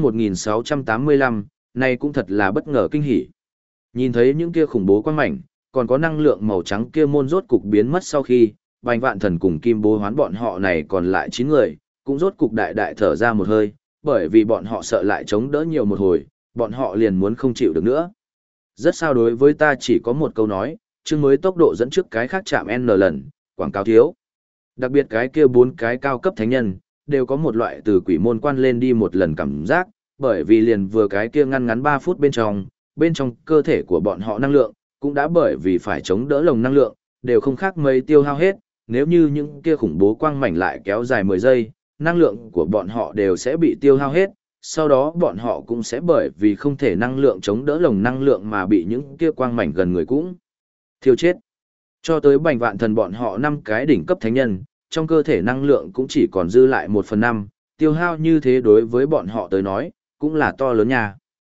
1685, này cũng thật là bất ngờ kinh hỉ. Nhìn thấy những kia khủng bố quang mảnh, còn có năng lượng màu trắng kia môn rốt cục biến mất sau khi, Bành Vạn Thần cùng Kim Bố Hoán bọn họ này còn lại 9 người, cũng rốt cục đại đại thở ra một hơi, bởi vì bọn họ sợ lại chống đỡ nhiều một hồi, bọn họ liền muốn không chịu được nữa. Rất sao đối với ta chỉ có một câu nói, chương mới tốc độ dẫn trước cái khác chạm N lần, quảng cáo thiếu. Đặc biệt cái kia 4 cái cao cấp thánh nhân, đều có một loại từ quỷ môn quan lên đi một lần cảm giác, bởi vì liền vừa cái kia ngăn ngắn 3 phút bên trong cơ thể của bọn họ năng lượng, cũng đã bởi vì phải chống đỡ lồng năng lượng, đều không khác mấy tiêu hao hết, nếu như những kia khủng bố quang mảnh lại kéo dài 10 giây, năng lượng của bọn họ đều sẽ bị tiêu hao hết, sau đó bọn họ cũng sẽ bởi vì không thể năng lượng chống đỡ lồng năng lượng mà bị những kia quang mảnh gần người cũng thiêu chết. Cho tới Bành Vạn Thần bọn họ 5 cái đỉnh cấp thánh nhân, trong cơ thể năng lượng cũng chỉ còn dư lại 1/5, tiêu hao như thế đối với bọn họ tới nói, cũng là to lớn nha.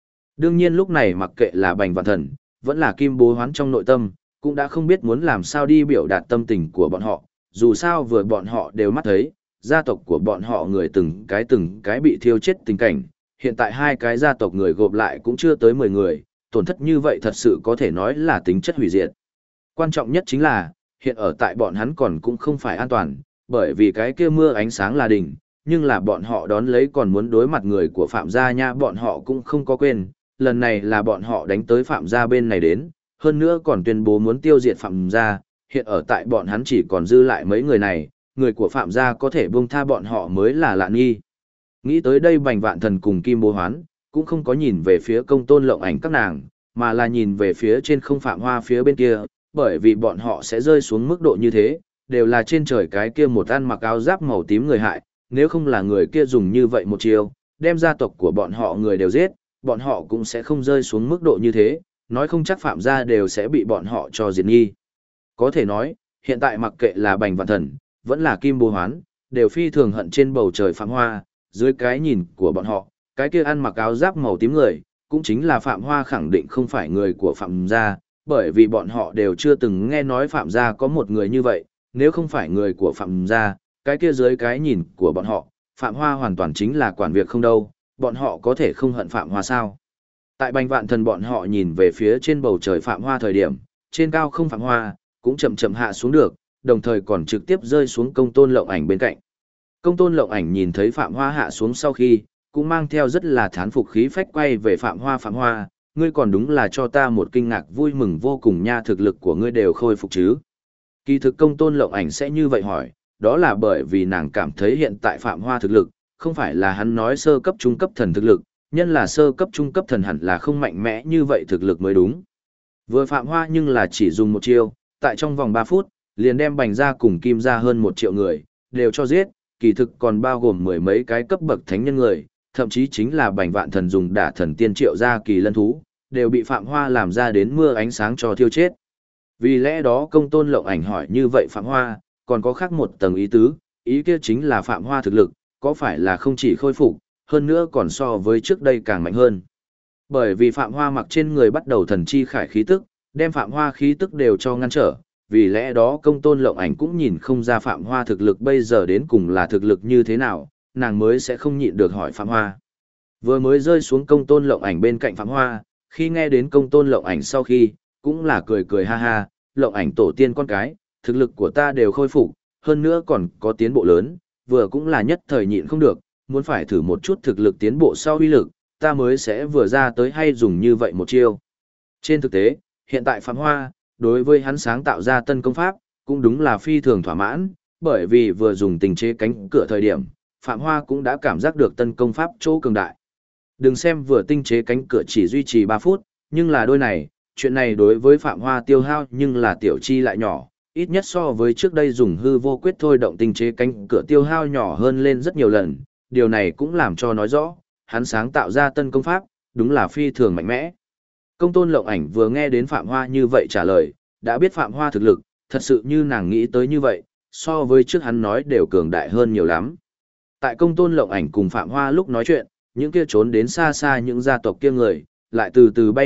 Đương nhiên lúc này mặc kệ là Bành Vạn Thần, vẫn là Kim Bố Hoán trong nội tâm, cũng đã không biết muốn làm sao đi biểu đạt tâm tình của bọn họ, dù sao vừa bọn họ đều mắt thấy, gia tộc của bọn họ người từng cái bị thiêu chết tình cảnh, hiện tại hai cái gia tộc người gộp lại cũng chưa tới 10 người, tổn thất như vậy thật sự có thể nói là tính chất hủy diệt. Quan trọng nhất chính là, hiện ở tại bọn hắn còn cũng không phải an toàn, bởi vì cái kia mưa ánh sáng là đỉnh, nhưng là bọn họ đón lấy còn muốn đối mặt người của Phạm gia nha, bọn họ cũng không có quên, lần này là bọn họ đánh tới Phạm gia bên này đến, hơn nữa còn tuyên bố muốn tiêu diệt Phạm gia, hiện ở tại bọn hắn chỉ còn dư lại mấy người này, người của Phạm gia có thể buông tha bọn họ mới là lạ nghi. Nghĩ tới đây Bành Vạn Thần cùng Kim Bố Hoán, cũng không có nhìn về phía Công Tôn Lộng Ảnh các nàng, mà là nhìn về phía trên không Phạm Hoa phía bên kia, bởi vì bọn họ sẽ rơi xuống mức độ như thế, đều là trên trời cái kia một ăn mặc áo giáp màu tím người hại, nếu không là người kia dùng như vậy một chiều, đem gia tộc của bọn họ người đều giết, bọn họ cũng sẽ không rơi xuống mức độ như thế, nói không chắc Phạm gia đều sẽ bị bọn họ cho diệt nghi. Có thể nói, hiện tại mặc kệ là Bành Vạn Thần, vẫn là Kim Bố Hoán, đều phi thường hận trên bầu trời Phạm Hoa, dưới cái nhìn của bọn họ, cái kia ăn mặc áo giáp màu tím người, cũng chính là Phạm Hoa khẳng định không phải người của Phạm gia, bởi vì bọn họ đều chưa từng nghe nói Phạm gia có một người như vậy, nếu không phải người của Phạm gia, cái kia dưới cái nhìn của bọn họ, Phạm Hoa hoàn toàn chính là quản việc không đâu, bọn họ có thể không hận Phạm Hoa sao. Tại Bành Vạn Thần bọn họ nhìn về phía trên bầu trời Phạm Hoa thời điểm, trên cao không Phạm Hoa, cũng chậm chậm hạ xuống được, đồng thời còn trực tiếp rơi xuống Công Tôn Lộng Ảnh bên cạnh. Công Tôn Lộng Ảnh nhìn thấy Phạm Hoa hạ xuống sau khi, cũng mang theo rất là thán phục khí phách quay về Phạm Hoa, ngươi còn đúng là cho ta một kinh ngạc vui mừng vô cùng nha, thực lực của ngươi đều khôi phục chứ. Kỳ thực Công Tôn Lộng Ảnh sẽ như vậy hỏi, đó là bởi vì nàng cảm thấy hiện tại Phạm Hoa thực lực, không phải là hắn nói sơ cấp trung cấp thần thực lực, nhân là sơ cấp trung cấp thần hẳn là không mạnh mẽ như vậy thực lực mới đúng. Vừa Phạm Hoa nhưng là chỉ dùng một chiêu, tại trong vòng 3 phút, liền đem Bành gia cùng Kim gia hơn 1 triệu người, đều cho giết, kỳ thực còn bao gồm 10 mấy cái cấp bậc thánh nhân người, thậm chí chính là Bành Vạn Thần dùng đả thần tiên triệu gia kỳ lân thú, đều bị Phạm Hoa làm ra đến mưa ánh sáng cho thiêu chết. Vì lẽ đó Công Tôn Lộng Ảnh hỏi như vậy Phạm Hoa, còn có khác một tầng ý tứ, ý kia chính là Phạm Hoa thực lực, có phải là không chỉ khôi phục, hơn nữa còn so với trước đây càng mạnh hơn. Bởi vì Phạm Hoa mặc trên người bắt đầu thần chi khải khí tức, đem Phạm Hoa khí tức đều cho ngăn trở, vì lẽ đó Công Tôn Lộng Ảnh cũng nhìn không ra Phạm Hoa thực lực bây giờ đến cùng là thực lực như thế nào, nàng mới sẽ không nhịn được hỏi Phạm Hoa. Vừa mới rơi xuống Công Tôn Lộng Ảnh bên cạnh Phạm Hoa, khi nghe đến Công Tôn Lộng Ảnh sau khi, cũng là cười cười ha ha, Lộng Ảnh tổ tiên con cái, thực lực của ta đều khôi phục, hơn nữa còn có tiến bộ lớn, vừa cũng là nhất thời nhịn không được, muốn phải thử một chút thực lực tiến bộ sau uy lực, ta mới sẽ vừa ra tới hay dùng như vậy một chiêu. Trên thực tế, hiện tại Phạm Hoa, đối với hắn sáng tạo ra tân công pháp, cũng đúng là phi thường thỏa mãn, bởi vì vừa dùng tình chế cánh cửa thời điểm, Phạm Hoa cũng đã cảm giác được tân công pháp chỗ cường đại. Đừng xem vừa tinh chế cánh cửa chỉ duy trì 3 phút, nhưng là đôi này, chuyện này đối với Phạm Hoa tiêu hao nhưng là tiểu chi lại nhỏ, ít nhất so với trước đây dùng hư vô quyết thôi động tinh chế cánh cửa tiêu hao nhỏ hơn lên rất nhiều lần, điều này cũng làm cho nói rõ, hắn sáng tạo ra tân công pháp, đúng là phi thường mạnh mẽ. Công Tôn Lộng Ảnh vừa nghe đến Phạm Hoa như vậy trả lời, đã biết Phạm Hoa thực lực, thật sự như nàng nghĩ tới như vậy, so với trước hắn nói đều cường đại hơn nhiều lắm. Tại Công Tôn Lộng Ảnh cùng Phạm Hoa lúc nói chuyện, những kia trốn đến xa xa những gia tộc kia người, lại từ từ bay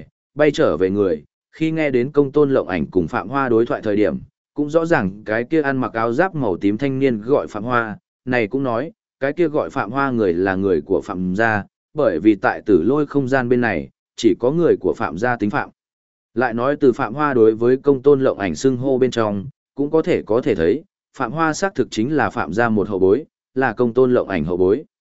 trở về người, khi nghe đến Công Tôn Lộng Ảnh cùng Phạm Hoa đối thoại thời điểm, cũng rõ ràng cái kia ăn mặc áo giáp màu tím thanh niên gọi Phạm Hoa, này cũng nói, cái kia gọi Phạm Hoa người là người của Phạm gia, bởi vì tại Tử Lôi không gian bên này, chỉ có người của Phạm gia tính Phạm. Lại nói từ Phạm Hoa đối với Công Tôn Lộng Ảnh xưng hô bên trong, cũng có thể thấy, Phạm Hoa xác thực chính là Phạm gia một hậu bối, là Công Tôn Lộng Ảnh hậu bối.